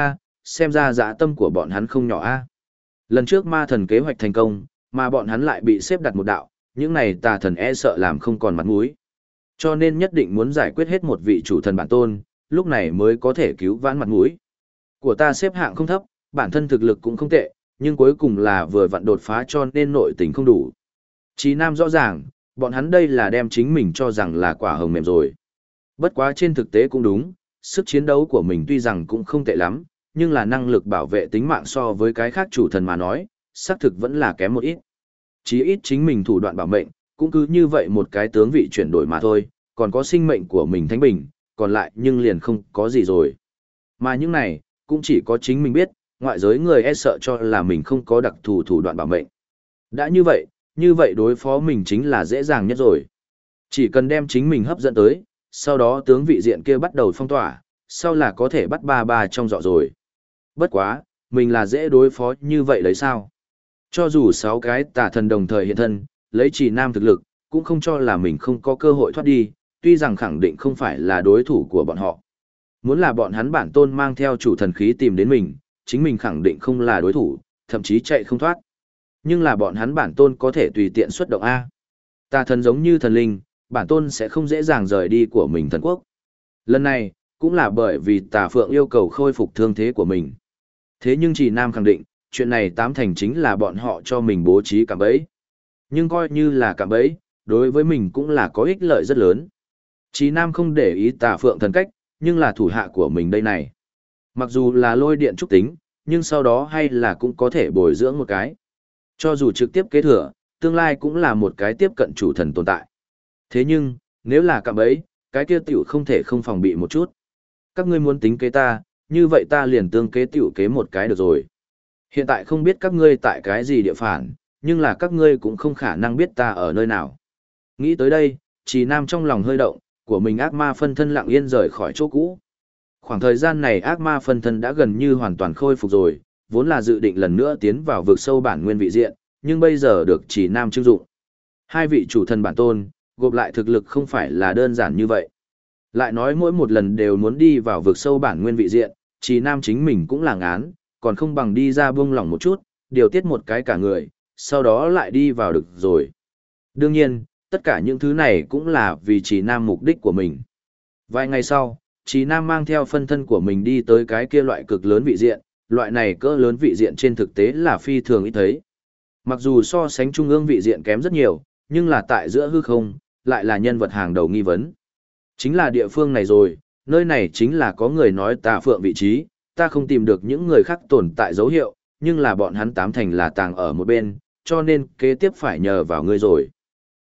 xem ra dã tâm của bọn hắn không nhỏ a. Lần trước ma thần kế hoạch thành công, mà bọn hắn lại bị xếp đặt một đạo, những này tà thần e sợ làm không còn mặt mũi. Cho nên nhất định muốn giải quyết hết một vị chủ thần bản tôn, lúc này mới có thể cứu vãn mặt mũi. Của ta xếp hạng không thấp, bản thân thực lực cũng không tệ, nhưng cuối cùng là vừa vặn đột phá cho nên nội tình không đủ. Chí Nam rõ ràng, bọn hắn đây là đem chính mình cho rằng là quả hồng mềm rồi. Bất quá trên thực tế cũng đúng, sức chiến đấu của mình tuy rằng cũng không tệ lắm, nhưng là năng lực bảo vệ tính mạng so với cái khác chủ thần mà nói, xác thực vẫn là kém một ít. Chí ít chính mình thủ đoạn bảo mệnh, cũng cứ như vậy một cái tướng vị chuyển đổi mà thôi, còn có sinh mệnh của mình thánh bình, còn lại nhưng liền không có gì rồi. Mà những này, cũng chỉ có chính mình biết, ngoại giới người e sợ cho là mình không có đặc thù thủ đoạn bảo mệnh. Đã như vậy đối phó mình chính là dễ dàng nhất rồi. Chỉ cần đem chính mình hấp dẫn tới, sau đó tướng vị diện kia bắt đầu phong tỏa, sau là có thể bắt ba trong dọ rồi. Bất quá, mình là dễ đối phó như vậy đấy sao? Cho dù 6 cái tà thần đồng thời hiện thân, lấy Chí Nam thực lực, cũng không cho là mình không có cơ hội thoát đi, tuy rằng khẳng định không phải là đối thủ của bọn họ. Muốn là bọn hắn bản tôn mang theo chủ thần khí tìm đến mình, chính mình khẳng định không là đối thủ, thậm chí chạy không thoát. Nhưng là bọn hắn bản tôn có thể tùy tiện xuất động A. Tà thần giống như thần linh, bản tôn sẽ không dễ dàng rời đi của mình thần quốc. Lần này, cũng là bởi vì Tà Phượng yêu cầu khôi phục thương thế của mình. Thế nhưng Chí Nam khẳng định, chuyện này tám thành chính là bọn họ cho mình bố trí cạm bẫy. Nhưng coi như là cạm bẫy, đối với mình cũng là có ích lợi rất lớn. Chí Nam không để ý Tà Phượng thần cách, nhưng là thủ hạ của mình đây này. Mặc dù là lôi điện trúc tính, nhưng sau đó hay là cũng có thể bồi dưỡng một cái. Cho dù trực tiếp kế thừa, tương lai cũng là một cái tiếp cận chủ thần tồn tại. Thế nhưng, nếu là cạm bẫy, cái kia tiểu không thể không phòng bị một chút. Các ngươi muốn tính kế ta, như vậy ta liền tương kế tiểu kế một cái được rồi. Hiện tại không biết các ngươi tại cái gì địa phản, nhưng là các ngươi cũng không khả năng biết ta ở nơi nào. Nghĩ tới đây, Chí Nam trong lòng hơi động, của mình ác ma phân thân lặng yên rời khỏi chỗ cũ. Khoảng thời gian này ác ma phân thân đã gần như hoàn toàn khôi phục rồi, vốn là dự định lần nữa tiến vào vực sâu bản nguyên vị diện, nhưng bây giờ được Chí Nam trưng dụng. Hai vị chủ thần bản tôn, gộp lại thực lực không phải là đơn giản như vậy. Lại nói mỗi một lần đều muốn đi vào vực sâu bản nguyên vị diện, Chí Nam chính mình cũng là ngán, còn không bằng đi ra buông lỏng một chút, điều tiết một cái cả người, sau đó lại đi vào được rồi. Đương nhiên, tất cả những thứ này cũng là vì Chí Nam mục đích của mình. Vài ngày sau, Chí Nam mang theo phân thân của mình đi tới cái kia loại cực lớn vị diện, loại này cỡ lớn vị diện trên thực tế là phi thường ít thấy. Mặc dù so sánh trung ương vị diện kém rất nhiều, nhưng là tại giữa hư không, lại là nhân vật hàng đầu nghi vấn. Chính là địa phương này rồi, nơi này chính là có người nói Tà Phượng vị trí, ta không tìm được những người khác tồn tại dấu hiệu, nhưng là bọn hắn tám thành là tàng ở một bên, cho nên kế tiếp phải nhờ vào ngươi rồi.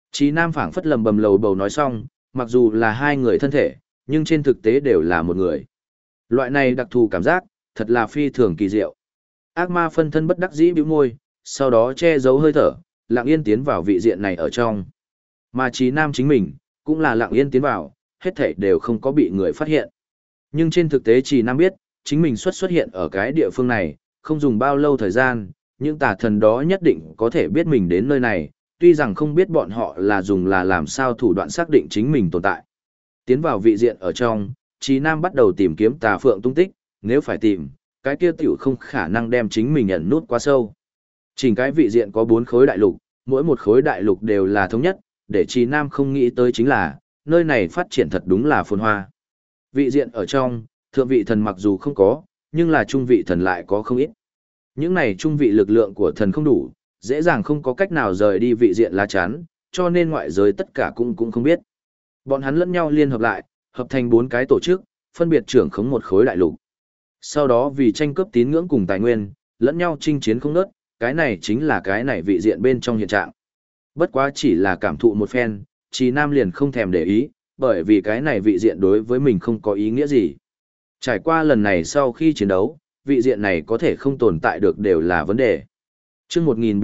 Chí Nam phảng phất lầm bầm lầu bầu nói xong, mặc dù là hai người thân thể, nhưng trên thực tế đều là một người. Loại này đặc thù cảm giác, thật là phi thường kỳ diệu. Ác ma phân thân bất đắc dĩ bĩu môi, sau đó che giấu hơi thở, lặng yên tiến vào vị diện này ở trong. Mà Chí Nam chính mình, cũng là lặng yên tiến vào, hết thảy đều không có bị người phát hiện. Nhưng trên thực tế Chí Nam biết, chính mình xuất hiện ở cái địa phương này, không dùng bao lâu thời gian, những tà thần đó nhất định có thể biết mình đến nơi này, tuy rằng không biết bọn họ là dùng là làm sao thủ đoạn xác định chính mình tồn tại. Tiến vào vị diện ở trong, Chí Nam bắt đầu tìm kiếm tà phượng tung tích, nếu phải tìm, cái kia tiểu không khả năng đem chính mình ẩn nút quá sâu. Chỉnh cái vị diện có 4 khối đại lục, mỗi một khối đại lục đều là thống nhất, để Chí Nam không nghĩ tới chính là, nơi này phát triển thật đúng là phồn hoa. Vị diện ở trong, thượng vị thần mặc dù không có, nhưng là trung vị thần lại có không ít. Những này trung vị lực lượng của thần không đủ, dễ dàng không có cách nào rời đi vị diện lá chắn, cho nên ngoại giới tất cả cũng không biết. Bọn hắn lẫn nhau liên hợp lại, hợp thành 4 cái tổ chức, phân biệt trưởng khống một khối đại lục. Sau đó vì tranh cướp tín ngưỡng cùng tài nguyên, lẫn nhau chinh chiến không ngớt, cái này chính là cái này vị diện bên trong hiện trạng. Bất quá chỉ là cảm thụ một phen, Chí Nam liền không thèm để ý, bởi vì cái này vị diện đối với mình không có ý nghĩa gì. Trải qua lần này sau khi chiến đấu, vị diện này có thể không tồn tại được đều là vấn đề. Chương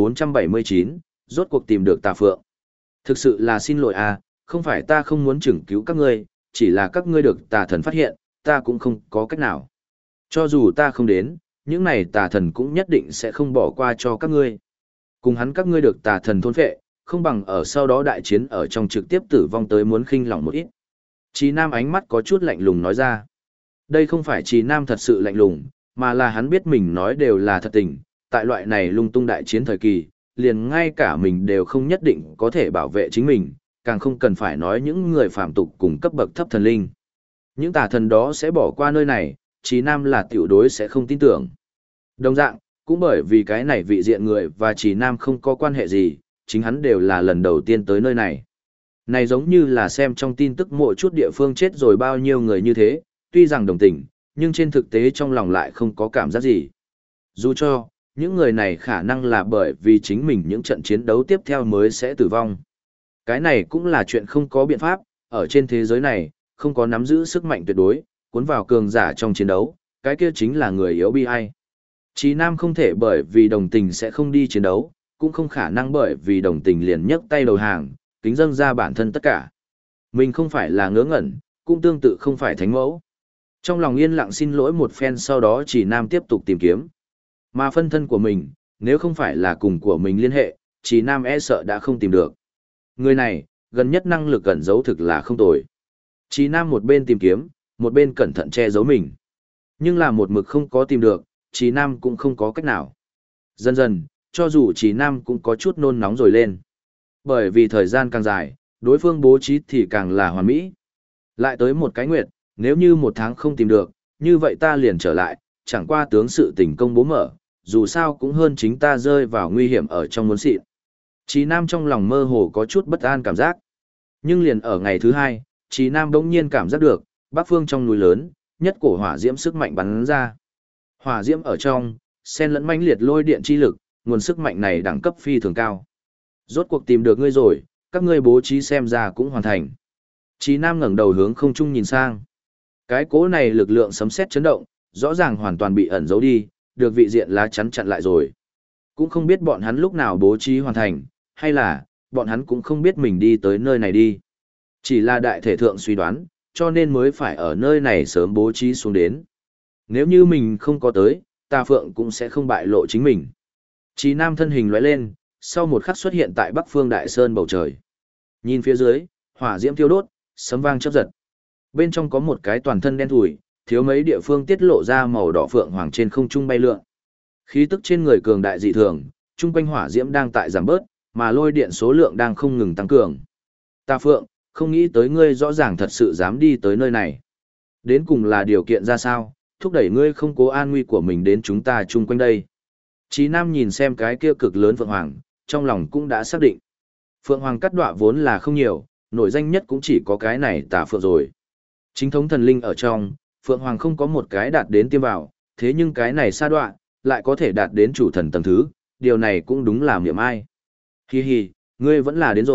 1479, rốt cuộc tìm được Tà Phượng. Thực sự là xin lỗi à, không phải ta không muốn chừng cứu các ngươi, chỉ là các ngươi được tà thần phát hiện, ta cũng không có cách nào. Cho dù ta không đến, những này tà thần cũng nhất định sẽ không bỏ qua cho các ngươi. Cùng hắn các ngươi được tà thần thôn phệ, không bằng ở sau đó đại chiến ở trong trực tiếp tử vong tới muốn khinh lòng một ít. Chí Nam ánh mắt có chút lạnh lùng nói ra. Đây không phải Chí Nam thật sự lạnh lùng, mà là hắn biết mình nói đều là thật tình, tại loại này lung tung đại chiến thời kỳ, liền ngay cả mình đều không nhất định có thể bảo vệ chính mình, càng không cần phải nói những người phàm tục cùng cấp bậc thấp thần linh. Những tà thần đó sẽ bỏ qua nơi này, Chí Nam là tiểu đối sẽ không tin tưởng. Đồng dạng, cũng bởi vì cái này vị diện người và Chí Nam không có quan hệ gì, chính hắn đều là lần đầu tiên tới nơi này. Này giống như là xem trong tin tức mỗi chút địa phương chết rồi bao nhiêu người như thế, tuy rằng đồng tình, nhưng trên thực tế trong lòng lại không có cảm giác gì. Dù cho, những người này khả năng là bởi vì chính mình những trận chiến đấu tiếp theo mới sẽ tử vong. Cái này cũng là chuyện không có biện pháp, ở trên thế giới này, không có nắm giữ sức mạnh tuyệt đối, cuốn vào cường giả trong chiến đấu, cái kia chính là người yếu bi ai. Chí Nam không thể bởi vì đồng tình sẽ không đi chiến đấu, cũng không khả năng bởi vì đồng tình liền nhấc tay đầu hàng, kính dâng ra bản thân tất cả. Mình không phải là ngớ ngẩn, cũng tương tự không phải thánh mẫu. Trong lòng yên lặng xin lỗi một phen sau đó Chí Nam tiếp tục tìm kiếm. Mà phân thân của mình, nếu không phải là cùng của mình liên hệ, Chí Nam e sợ đã không tìm được. Người này, gần nhất năng lực cẩn giấu thực là không tồi. Chí Nam một bên tìm kiếm, một bên cẩn thận che giấu mình. Nhưng là một mực không có tìm được, Chí Nam cũng không có cách nào. Dần dần, cho dù Chí Nam cũng có chút nôn nóng rồi lên. Bởi vì thời gian càng dài, đối phương bố trí thì càng là hoàn mỹ. Lại tới một cái nguyệt, nếu như 1 tháng không tìm được, như vậy ta liền trở lại, chẳng qua tướng sự tình công bố mở, dù sao cũng hơn chính ta rơi vào nguy hiểm ở trong muốn xịn. Chí Nam trong lòng mơ hồ có chút bất an cảm giác. Nhưng liền ở ngày thứ 2, Chí Nam đống nhiên cảm giác được, bắc phương trong núi lớn, nhất cổ hỏa diễm sức mạnh bắn ra. Hỏa diễm ở trong, xen lẫn mãnh liệt lôi điện chi lực, nguồn sức mạnh này đẳng cấp phi thường cao. Rốt cuộc tìm được ngươi rồi, các ngươi bố trí xem ra cũng hoàn thành. Chí Nam ngẩng đầu hướng không trung nhìn sang. Cái cỗ này lực lượng sấm sét chấn động, rõ ràng hoàn toàn bị ẩn giấu đi, được vị diện lá chắn chặn lại rồi. Cũng không biết bọn hắn lúc nào bố trí hoàn thành, hay là, bọn hắn cũng không biết mình đi tới nơi này đi. Chỉ là đại thể thượng suy đoán, cho nên mới phải ở nơi này sớm bố trí xuống đến. Nếu như mình không có tới, Tà Phượng cũng sẽ không bại lộ chính mình. Chí Nam thân hình lóe lên, sau một khắc xuất hiện tại Bắc Phương Đại Sơn bầu trời. Nhìn phía dưới, hỏa diễm thiêu đốt, sấm vang chớp giật. Bên trong có một cái toàn thân đen thủi, thiếu mấy địa phương tiết lộ ra màu đỏ phượng hoàng trên không trung bay lượn. Khí tức trên người cường đại dị thường, trung quanh hỏa diễm đang tại giảm bớt, mà lôi điện số lượng đang không ngừng tăng cường. Tà Phượng, không nghĩ tới ngươi rõ ràng thật sự dám đi tới nơi này. Đến cùng là điều kiện ra sao, thúc đẩy ngươi không cố an nguy của mình đến chúng ta chung quanh đây. Chí Nam nhìn xem cái kia cực lớn Phượng Hoàng, trong lòng cũng đã xác định. Phượng Hoàng cắt đọa vốn là không nhiều, nổi danh nhất cũng chỉ có cái này Tà Phượng rồi. Chính thống thần linh ở trong, Phượng Hoàng không có một cái đạt đến tiêm vào, thế nhưng cái này sa đọa, lại có thể đạt đến chủ thần tầng thứ, điều này cũng đúng là miệng ai. Hi hi, ngươi vẫn là đến rồi,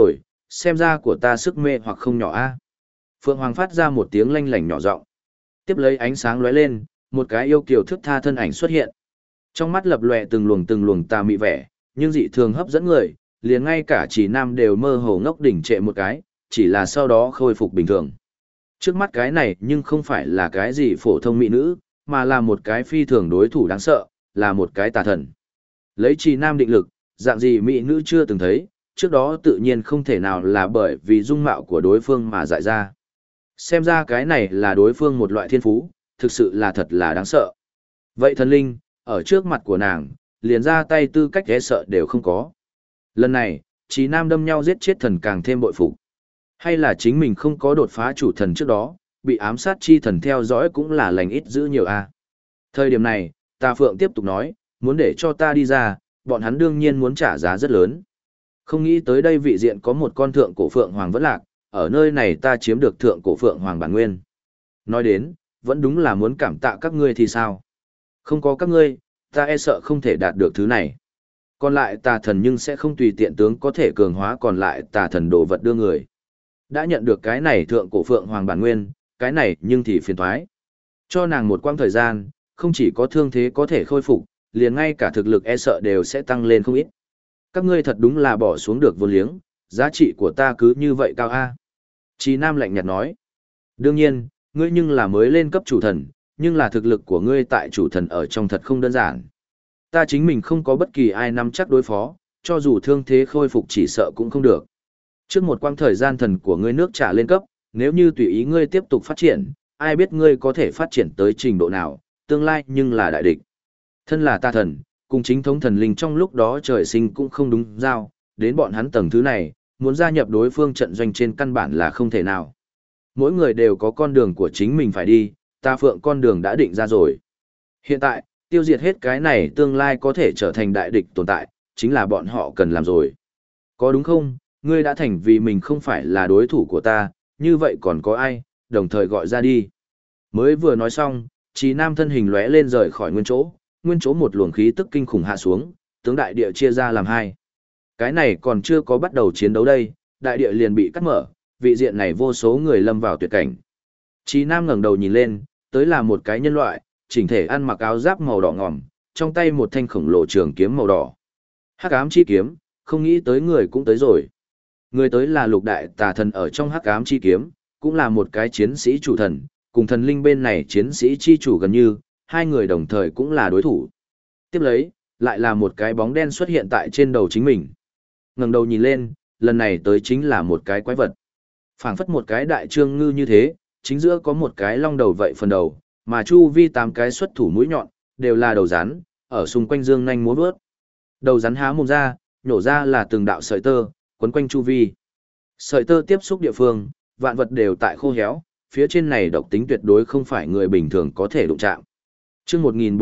xem ra của ta sức mê hoặc không nhỏ a. Phượng Hoàng phát ra một tiếng lanh lảnh nhỏ giọng. Tiếp lấy ánh sáng lóe lên, một cái yêu kiều thước tha thân ảnh xuất hiện. Trong mắt lập lòe từng luồng tà mị vẻ, nhưng dị thường hấp dẫn người, liền ngay cả Chỉ Nam đều mơ hồ ngốc đỉnh trệ một cái, chỉ là sau đó khôi phục bình thường. Trước mắt cái này nhưng không phải là cái gì phổ thông mỹ nữ, mà là một cái phi thường đối thủ đáng sợ, là một cái tà thần. Lấy Chỉ Nam định lực, dạng gì mỹ nữ chưa từng thấy, trước đó tự nhiên không thể nào là bởi vì dung mạo của đối phương mà dại ra. Xem ra cái này là đối phương một loại thiên phú, thực sự là thật là đáng sợ. Vậy thần linh, ở trước mặt của nàng, liền ra tay tư cách ghé sợ đều không có. Lần này, Chí Nam đâm nhau giết chết thần càng thêm bội phục. Hay là chính mình không có đột phá chủ thần trước đó, bị ám sát chi thần theo dõi cũng là lành ít giữ nhiều a. Thời điểm này, Tà Phượng tiếp tục nói, muốn để cho ta đi ra, bọn hắn đương nhiên muốn trả giá rất lớn. Không nghĩ tới đây vị diện có một con thượng cổ phượng hoàng vẫn lạc, ở nơi này ta chiếm được thượng cổ phượng hoàng bản nguyên. Nói đến, vẫn đúng là muốn cảm tạ các ngươi thì sao? Không có các ngươi, ta e sợ không thể đạt được thứ này. Còn lại tà thần nhưng sẽ không tùy tiện tướng có thể cường hóa còn lại tà thần đồ vật đưa người. Đã nhận được cái này thượng cổ phượng hoàng bản nguyên, cái này nhưng thì phiền thoái. Cho nàng một quãng thời gian, không chỉ có thương thế có thể khôi phục, liền ngay cả thực lực e sợ đều sẽ tăng lên không ít. Các ngươi thật đúng là bỏ xuống được vô liếng, giá trị của ta cứ như vậy cao a. Chí Nam lạnh nhạt nói. Đương nhiên, ngươi nhưng là mới lên cấp chủ thần, nhưng là thực lực của ngươi tại chủ thần ở trong thật không đơn giản. Ta chính mình không có bất kỳ ai nắm chắc đối phó, cho dù thương thế khôi phục chỉ sợ cũng không được. Trước một quãng thời gian thần của ngươi nước trả lên cấp, nếu như tùy ý ngươi tiếp tục phát triển, ai biết ngươi có thể phát triển tới trình độ nào, tương lai nhưng là đại địch. Thân là ta thần, cùng chính thống thần linh trong lúc đó trời sinh cũng không đúng giao, đến bọn hắn tầng thứ này, muốn gia nhập đối phương trận doanh trên căn bản là không thể nào. Mỗi người đều có con đường của chính mình phải đi, Ta Phượng con đường đã định ra rồi. Hiện tại, tiêu diệt hết cái này tương lai có thể trở thành đại địch tồn tại, chính là bọn họ cần làm rồi. Có đúng không, ngươi đã thành vì mình không phải là đối thủ của ta, như vậy còn có ai, đồng thời gọi ra đi. Mới vừa nói xong, Chí Nam thân hình lóe lên rời khỏi nguyên chỗ một luồng khí tức kinh khủng hạ xuống, tướng đại địa chia ra làm hai. Cái này còn chưa có bắt đầu chiến đấu đây, đại địa liền bị cắt mở, vị diện này vô số người lâm vào tuyệt cảnh. Chí Nam ngẩng đầu nhìn lên, tới là một cái nhân loại, chỉnh thể ăn mặc áo giáp màu đỏ ngòm, trong tay một thanh khổng lồ trường kiếm màu đỏ. Hắc ám chi kiếm, không nghĩ tới người cũng tới rồi. Người tới là lục đại tà thần ở trong hắc ám chi kiếm, cũng là một cái chiến sĩ chủ thần, cùng thần linh bên này chiến sĩ chi chủ gần như, hai người đồng thời cũng là đối thủ. Tiếp lấy, lại là một cái bóng đen xuất hiện tại trên đầu chính mình. Ngẩng đầu nhìn lên, lần này tới chính là một cái quái vật. Phảng phất một cái đại trương ngư như thế, chính giữa có một cái long đầu vậy phần đầu, mà chu vi 8 cái xuất thủ mũi nhọn, đều là đầu rắn, ở xung quanh dương nhanh múa vớt. Đầu rắn há mồm ra, nhổ ra là từng đạo sợi tơ, quấn quanh chu vi. Sợi tơ tiếp xúc địa phương, vạn vật đều tại khô héo, phía trên này độc tính tuyệt đối không phải người bình thường có thể đụng chạm. Chương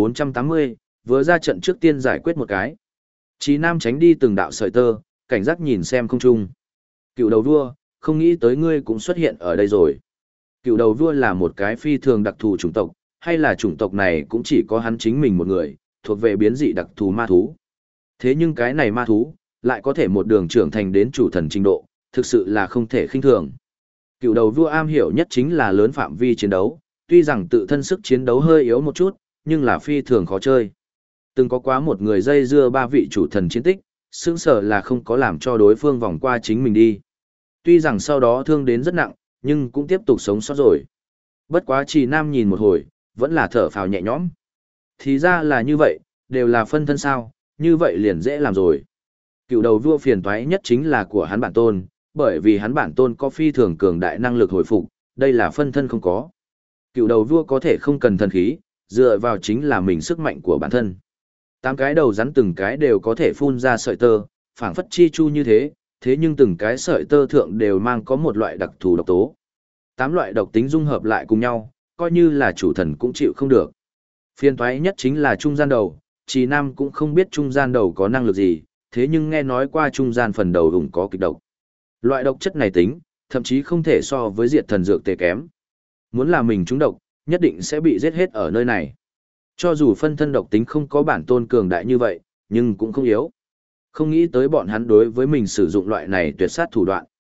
1480, vừa ra trận trước tiên giải quyết một cái. Chí Nam tránh đi từng đạo sợi tơ, cảnh giác nhìn xem không trung. Cựu đầu vua, không nghĩ tới ngươi cũng xuất hiện ở đây rồi. Cựu đầu vua là một cái phi thường đặc thù chủng tộc, hay là chủng tộc này cũng chỉ có hắn chính mình một người, thuộc về biến dị đặc thù ma thú. Thế nhưng cái này ma thú, lại có thể một đường trưởng thành đến chủ thần trình độ, thực sự là không thể khinh thường. Cựu đầu vua am hiểu nhất chính là lớn phạm vi chiến đấu, tuy rằng tự thân sức chiến đấu hơi yếu một chút, nhưng là phi thường khó chơi. Từng có quá một người dây dưa 3 vị chủ thần chiến tích, sững sờ là không có làm cho đối phương vòng qua chính mình đi. Tuy rằng sau đó thương đến rất nặng, nhưng cũng tiếp tục sống sót rồi. Bất quá Trì Nam nhìn một hồi, vẫn là thở phào nhẹ nhõm. Thì ra là như vậy, đều là phân thân sao, như vậy liền dễ làm rồi. Cựu đầu vua phiền toái nhất chính là của hắn bản tôn, bởi vì hắn bản tôn có phi thường cường đại năng lực hồi phục, đây là phân thân không có. Cựu đầu vua có thể không cần thần khí, dựa vào chính là mình sức mạnh của bản thân. 8 cái đầu rắn từng cái đều có thể phun ra sợi tơ, phảng phất chi chu như thế, thế nhưng từng cái sợi tơ thượng đều mang có một loại đặc thù độc tố. 8 loại độc tính dung hợp lại cùng nhau, coi như là chủ thần cũng chịu không được. Phiền toái nhất chính là trung gian đầu, Trì Nam cũng không biết trung gian đầu có năng lực gì, thế nhưng nghe nói qua trung gian phần đầu ủng có kịch độc. Loại độc chất này tính, thậm chí không thể so với diệt thần dược tề kém. Muốn là mình trúng độc, nhất định sẽ bị giết hết ở nơi này. Cho dù phân thân độc tính không có bản tôn cường đại như vậy, nhưng cũng không yếu. Không nghĩ tới bọn hắn đối với mình sử dụng loại này tuyệt sát thủ đoạn.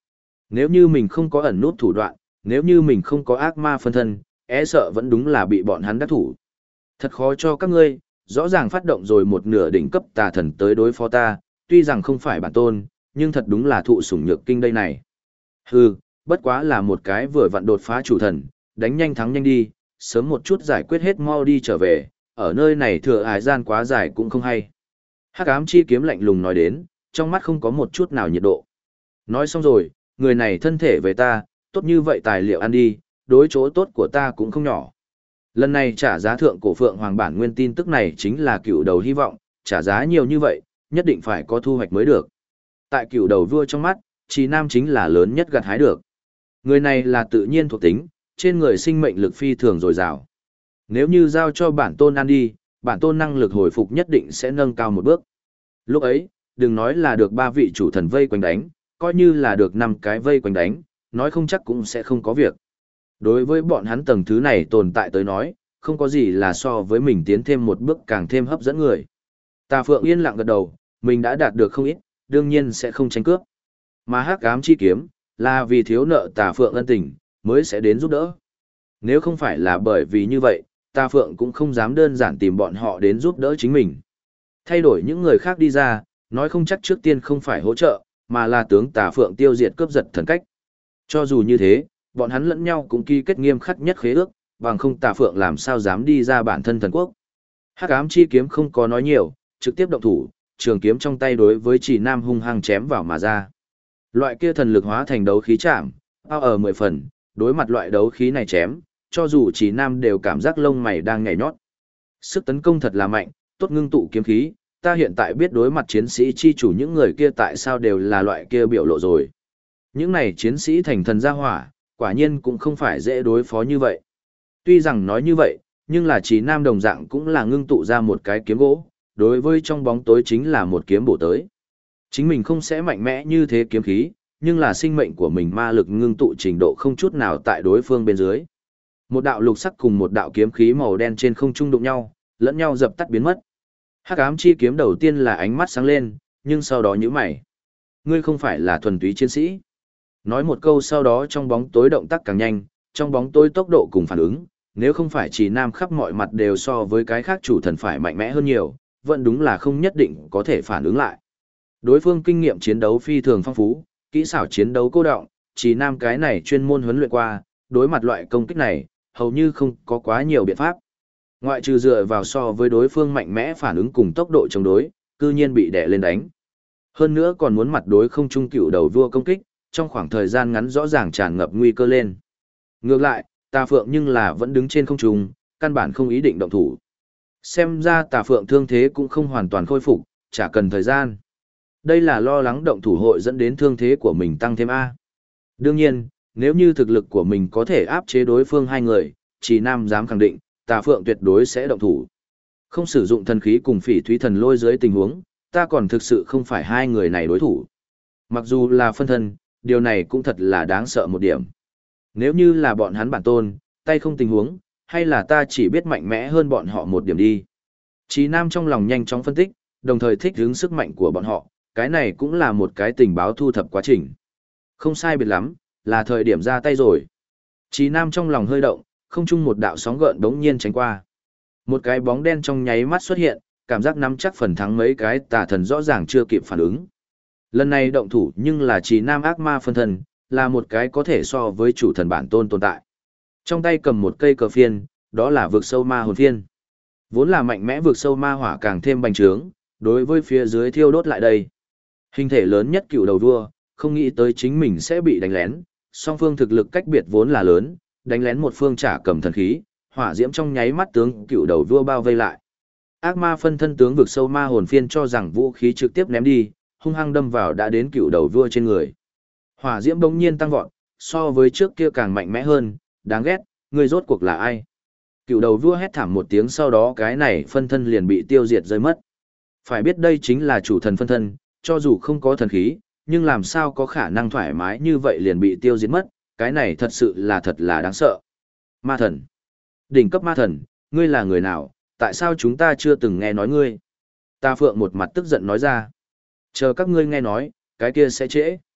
Nếu như mình không có ẩn nút thủ đoạn, nếu như mình không có ác ma phân thân, e sợ vẫn đúng là bị bọn hắn đắc thủ. Thật khó cho các ngươi, rõ ràng phát động rồi một nửa đỉnh cấp tà thần tới đối phó ta, tuy rằng không phải bản tôn, nhưng thật đúng là thụ sủng nhược kinh đây này. Hừ, bất quá là một cái vừa vặn đột phá chủ thần, đánh nhanh thắng nhanh đi, sớm một chút giải quyết hết mau đi trở về, ở nơi này thừa hải gian quá dài cũng không hay. Hắc ám chi kiếm lạnh lùng nói đến, trong mắt không có một chút nào nhiệt độ. Nói xong rồi, người này thân thể về ta, tốt như vậy tài liệu ăn đi, đối chỗ tốt của ta cũng không nhỏ. Lần này trả giá thượng cổ phượng hoàng bản nguyên tin tức này chính là cựu đầu hy vọng, trả giá nhiều như vậy, nhất định phải có thu hoạch mới được. Tại cựu đầu vua trong mắt, Trì Nam chính là lớn nhất gặt hái được. Người này là tự nhiên thuộc tính, trên người sinh mệnh lực phi thường dồi dào. Nếu như giao cho bản tôn ăn đi, bản tôn năng lực hồi phục nhất định sẽ nâng cao một bước. Lúc ấy, đừng nói là được 3 vị chủ thần vây quanh đánh, coi như là được 5 cái vây quanh đánh, nói không chắc cũng sẽ không có việc. Đối với bọn hắn tầng thứ này tồn tại tới nói, không có gì là so với mình tiến thêm một bước càng thêm hấp dẫn người. Tà Phượng yên lặng gật đầu, mình đã đạt được không ít, đương nhiên sẽ không tranh cướp. Mà Hắc Ám chi kiếm, là vì thiếu nợ Tà Phượng ân tình, mới sẽ đến giúp đỡ. Nếu không phải là bởi vì như vậy, Tà Phượng cũng không dám đơn giản tìm bọn họ đến giúp đỡ chính mình. Thay đổi những người khác đi ra, nói không chắc trước tiên không phải hỗ trợ, mà là tướng Tà Phượng tiêu diệt cướp giật thần cách. Cho dù như thế, bọn hắn lẫn nhau cũng ký kết nghiêm khắc nhất khế ước, bằng không Tà Phượng làm sao dám đi ra bản thân thần quốc. Hắc Ám chi kiếm không có nói nhiều, trực tiếp động thủ, trường kiếm trong tay đối với Trì Nam hung hăng chém vào mà ra. Loại kia thần lực hóa thành đấu khí chạm, bao ở 10 phần, đối mặt loại đấu khí này chém, cho dù Trì Nam đều cảm giác lông mày đang nhảy nhót. Sức tấn công thật là mạnh, tốt ngưng tụ kiếm khí, ta hiện tại biết đối mặt chiến sĩ chi chủ những người kia tại sao đều là loại kia biểu lộ rồi. Những này chiến sĩ thành thần gia hỏa, quả nhiên cũng không phải dễ đối phó như vậy. Tuy rằng nói như vậy, nhưng là Trì Nam đồng dạng cũng là ngưng tụ ra một cái kiếm gỗ, đối với trong bóng tối chính là một kiếm bổ tới. Chính mình không sẽ mạnh mẽ như thế kiếm khí, nhưng là sinh mệnh của mình ma lực ngưng tụ trình độ không chút nào tại đối phương bên dưới. Một đạo lục sắc cùng một đạo kiếm khí màu đen trên không trung đụng nhau, lẫn nhau dập tắt biến mất. Hắc ám chi kiếm đầu tiên là ánh mắt sáng lên, nhưng sau đó nhíu mày. Ngươi không phải là thuần túy chiến sĩ. Nói một câu sau đó trong bóng tối động tác càng nhanh, trong bóng tối tốc độ cùng phản ứng, nếu không phải Trì Nam khắp mọi mặt đều so với cái khác chủ thần phải mạnh mẽ hơn nhiều, vẫn đúng là không nhất định có thể phản ứng lại. Đối phương kinh nghiệm chiến đấu phi thường phong phú, kỹ xảo chiến đấu cô đọng, Trì Nam cái này chuyên môn huấn luyện qua, đối mặt loại công kích này, hầu như không có quá nhiều biện pháp. Ngoại trừ dựa vào so với đối phương mạnh mẽ phản ứng cùng tốc độ chống đối, cư nhiên bị đè lên đánh. Hơn nữa còn muốn mặt đối không trung cựu đầu vua công kích, trong khoảng thời gian ngắn rõ ràng tràn ngập nguy cơ lên. Ngược lại, Tà Phượng nhưng là vẫn đứng trên không trung, căn bản không ý định động thủ. Xem ra Tà Phượng thương thế cũng không hoàn toàn khôi phục, chả cần thời gian. Đây là lo lắng động thủ hội dẫn đến thương thế của mình tăng thêm A. Đương nhiên, nếu như thực lực của mình có thể áp chế đối phương hai người, Trì Nam dám khẳng định, Tà Phượng tuyệt đối sẽ động thủ. Không sử dụng thần khí cùng Phỉ Thúy thần lôi dưới tình huống, ta còn thực sự không phải hai người này đối thủ. Mặc dù là phân thân, điều này cũng thật là đáng sợ một điểm. Nếu như là bọn hắn bản tôn, tay không tình huống, hay là ta chỉ biết mạnh mẽ hơn bọn họ một điểm đi. Trì Nam trong lòng nhanh chóng phân tích, đồng thời thích ứng sức mạnh của bọn họ, cái này cũng là một cái tình báo thu thập quá trình. Không sai biệt lắm, là thời điểm ra tay rồi. Trì Nam trong lòng hơi động, không chung một đạo sóng gợn đống nhiên tránh qua. Một cái bóng đen trong nháy mắt xuất hiện, cảm giác nắm chắc phần thắng mấy cái tà thần rõ ràng chưa kịp phản ứng. Lần này động thủ nhưng là Trì Nam ác ma phân thân, là một cái có thể so với chủ thần bản tôn tồn tại. Trong tay cầm một cây cờ phiên, đó là vực sâu ma hồn phiên. Vốn là mạnh mẽ vực sâu ma hỏa càng thêm bành trướng, đối với phía dưới thiêu đốt lại đây. Hình thể lớn nhất cựu đầu vua, không nghĩ tới chính mình sẽ bị đánh lén, song phương thực lực cách biệt vốn là lớn, đánh lén một phương trả cầm thần khí, hỏa diễm trong nháy mắt tướng cựu đầu vua bao vây lại. Ác ma phân thân tướng vực sâu ma hồn phiên cho rằng vũ khí trực tiếp ném đi, hung hăng đâm vào đã đến cựu đầu vua trên người. Hỏa diễm bỗng nhiên tăng vọt, so với trước kia càng mạnh mẽ hơn, đáng ghét, người rốt cuộc là ai? Cựu đầu vua hét thảm một tiếng, sau đó cái này phân thân liền bị tiêu diệt rơi mất. Phải biết đây chính là chủ thần phân thân, cho dù không có thần khí, nhưng làm sao có khả năng thoải mái như vậy liền bị tiêu diệt mất, cái này thật sự là thật là đáng sợ. Ma thần. Đỉnh cấp ma thần, ngươi là người nào, tại sao chúng ta chưa từng nghe nói ngươi? Tà Phượng một mặt tức giận nói ra. Chờ các ngươi nghe nói, cái kia sẽ trễ.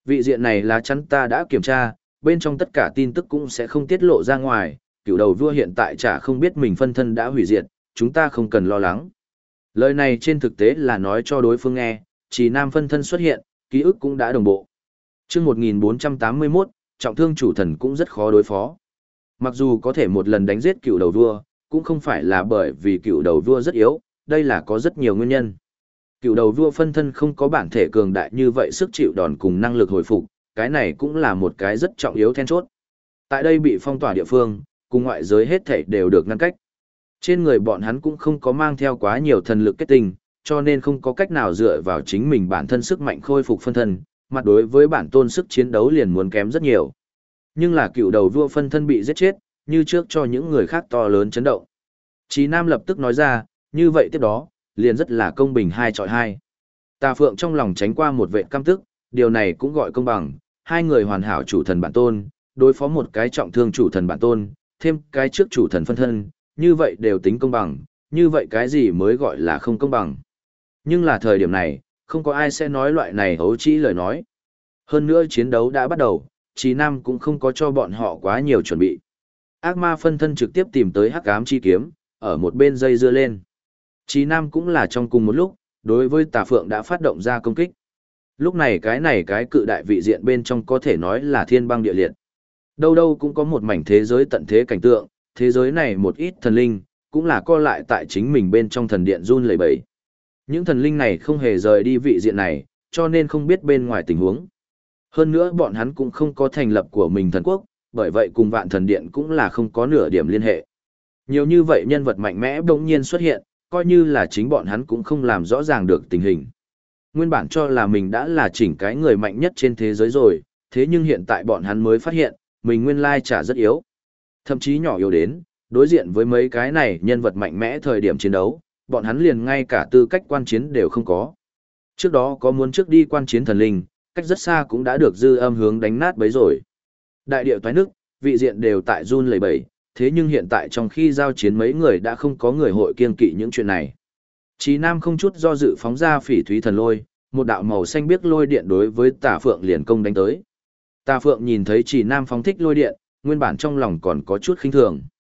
Vị diện này lá chắn ta đã kiểm tra, bên trong tất cả tin tức cũng sẽ không tiết lộ ra ngoài, cựu đầu vua hiện tại chả không biết mình phân thân đã hủy diệt, chúng ta không cần lo lắng. Lời này trên thực tế là nói cho đối phương nghe, chỉ nam phân thân xuất hiện, ký ức cũng đã đồng bộ. Trước 1481, trọng thương chủ thần cũng rất khó đối phó. Mặc dù có thể một lần đánh giết cựu đầu vua, cũng không phải là bởi vì cựu đầu vua rất yếu, đây là có rất nhiều nguyên nhân. Cựu đầu vua phân thân không có bản thể cường đại như vậy sức chịu đòn cùng năng lực hồi phục, cái này cũng là một cái rất trọng yếu then chốt. Tại đây bị phong tỏa địa phương, cùng ngoại giới hết thảy đều được ngăn cách. Trên người bọn hắn cũng không có mang theo quá nhiều thần lực kết tinh, cho nên không có cách nào dựa vào chính mình bản thân sức mạnh khôi phục phân thân, mặt đối với bản tôn sức chiến đấu liền muốn kém rất nhiều. Nhưng là cựu đầu vua phân thân bị giết chết, như trước cho những người khác to lớn chấn động. Chí Nam lập tức nói ra, như vậy tiếp đó, liền rất là công bình 2 chọi 2. Tà Phượng trong lòng tránh qua một vệ căm tức, điều này cũng gọi công bằng, hai người hoàn hảo chủ thần bản tôn, đối phó một cái trọng thương chủ thần bản tôn, thêm cái trước chủ thần phân thân, như vậy đều tính công bằng, như vậy cái gì mới gọi là không công bằng. Nhưng là thời điểm này, không có ai sẽ nói loại này hấu trĩ lời nói. Hơn nữa chiến đấu đã bắt đầu, Chí Nam cũng không có cho bọn họ quá nhiều chuẩn bị. Ác ma phân thân trực tiếp tìm tới hắc ám chi kiếm, ở một bên dây dưa lên. Chí Nam cũng là trong cùng một lúc, đối với Tà Phượng đã phát động ra công kích. Lúc này cái cự đại vị diện bên trong có thể nói là thiên băng địa liệt. Đâu đâu cũng có một mảnh thế giới tận thế cảnh tượng, thế giới này một ít thần linh, cũng là co lại tại chính mình bên trong thần điện run lẩy bẩy. Những thần linh này không hề rời đi vị diện này, cho nên không biết bên ngoài tình huống. Hơn nữa bọn hắn cũng không có thành lập của mình thần quốc, bởi vậy cùng vạn thần điện cũng là không có nửa điểm liên hệ. Nhiều như vậy nhân vật mạnh mẽ bỗng nhiên xuất hiện, coi như là chính bọn hắn cũng không làm rõ ràng được tình hình. Nguyên bản cho là mình đã là chỉnh cái người mạnh nhất trên thế giới rồi, thế nhưng hiện tại bọn hắn mới phát hiện, mình nguyên lai chả rất yếu. Thậm chí nhỏ yếu đến, đối diện với mấy cái này nhân vật mạnh mẽ thời điểm chiến đấu, bọn hắn liền ngay cả tư cách quan chiến đều không có. Trước đó có muốn trước đi quan chiến thần linh, cách rất xa cũng đã được dư âm hướng đánh nát bấy rồi. Đại điệu toái nước, vị diện đều tại run lẩy bẩy, thế nhưng hiện tại trong khi giao chiến mấy người đã không có người hội kiêng kỵ những chuyện này. Chí Nam không chút do dự phóng ra phỉ thúy thần lôi, một đạo màu xanh biếc lôi điện đối với Tà Phượng liền công đánh tới. Tà Phượng nhìn thấy Chí Nam phóng thích lôi điện, nguyên bản trong lòng còn có chút khinh thường.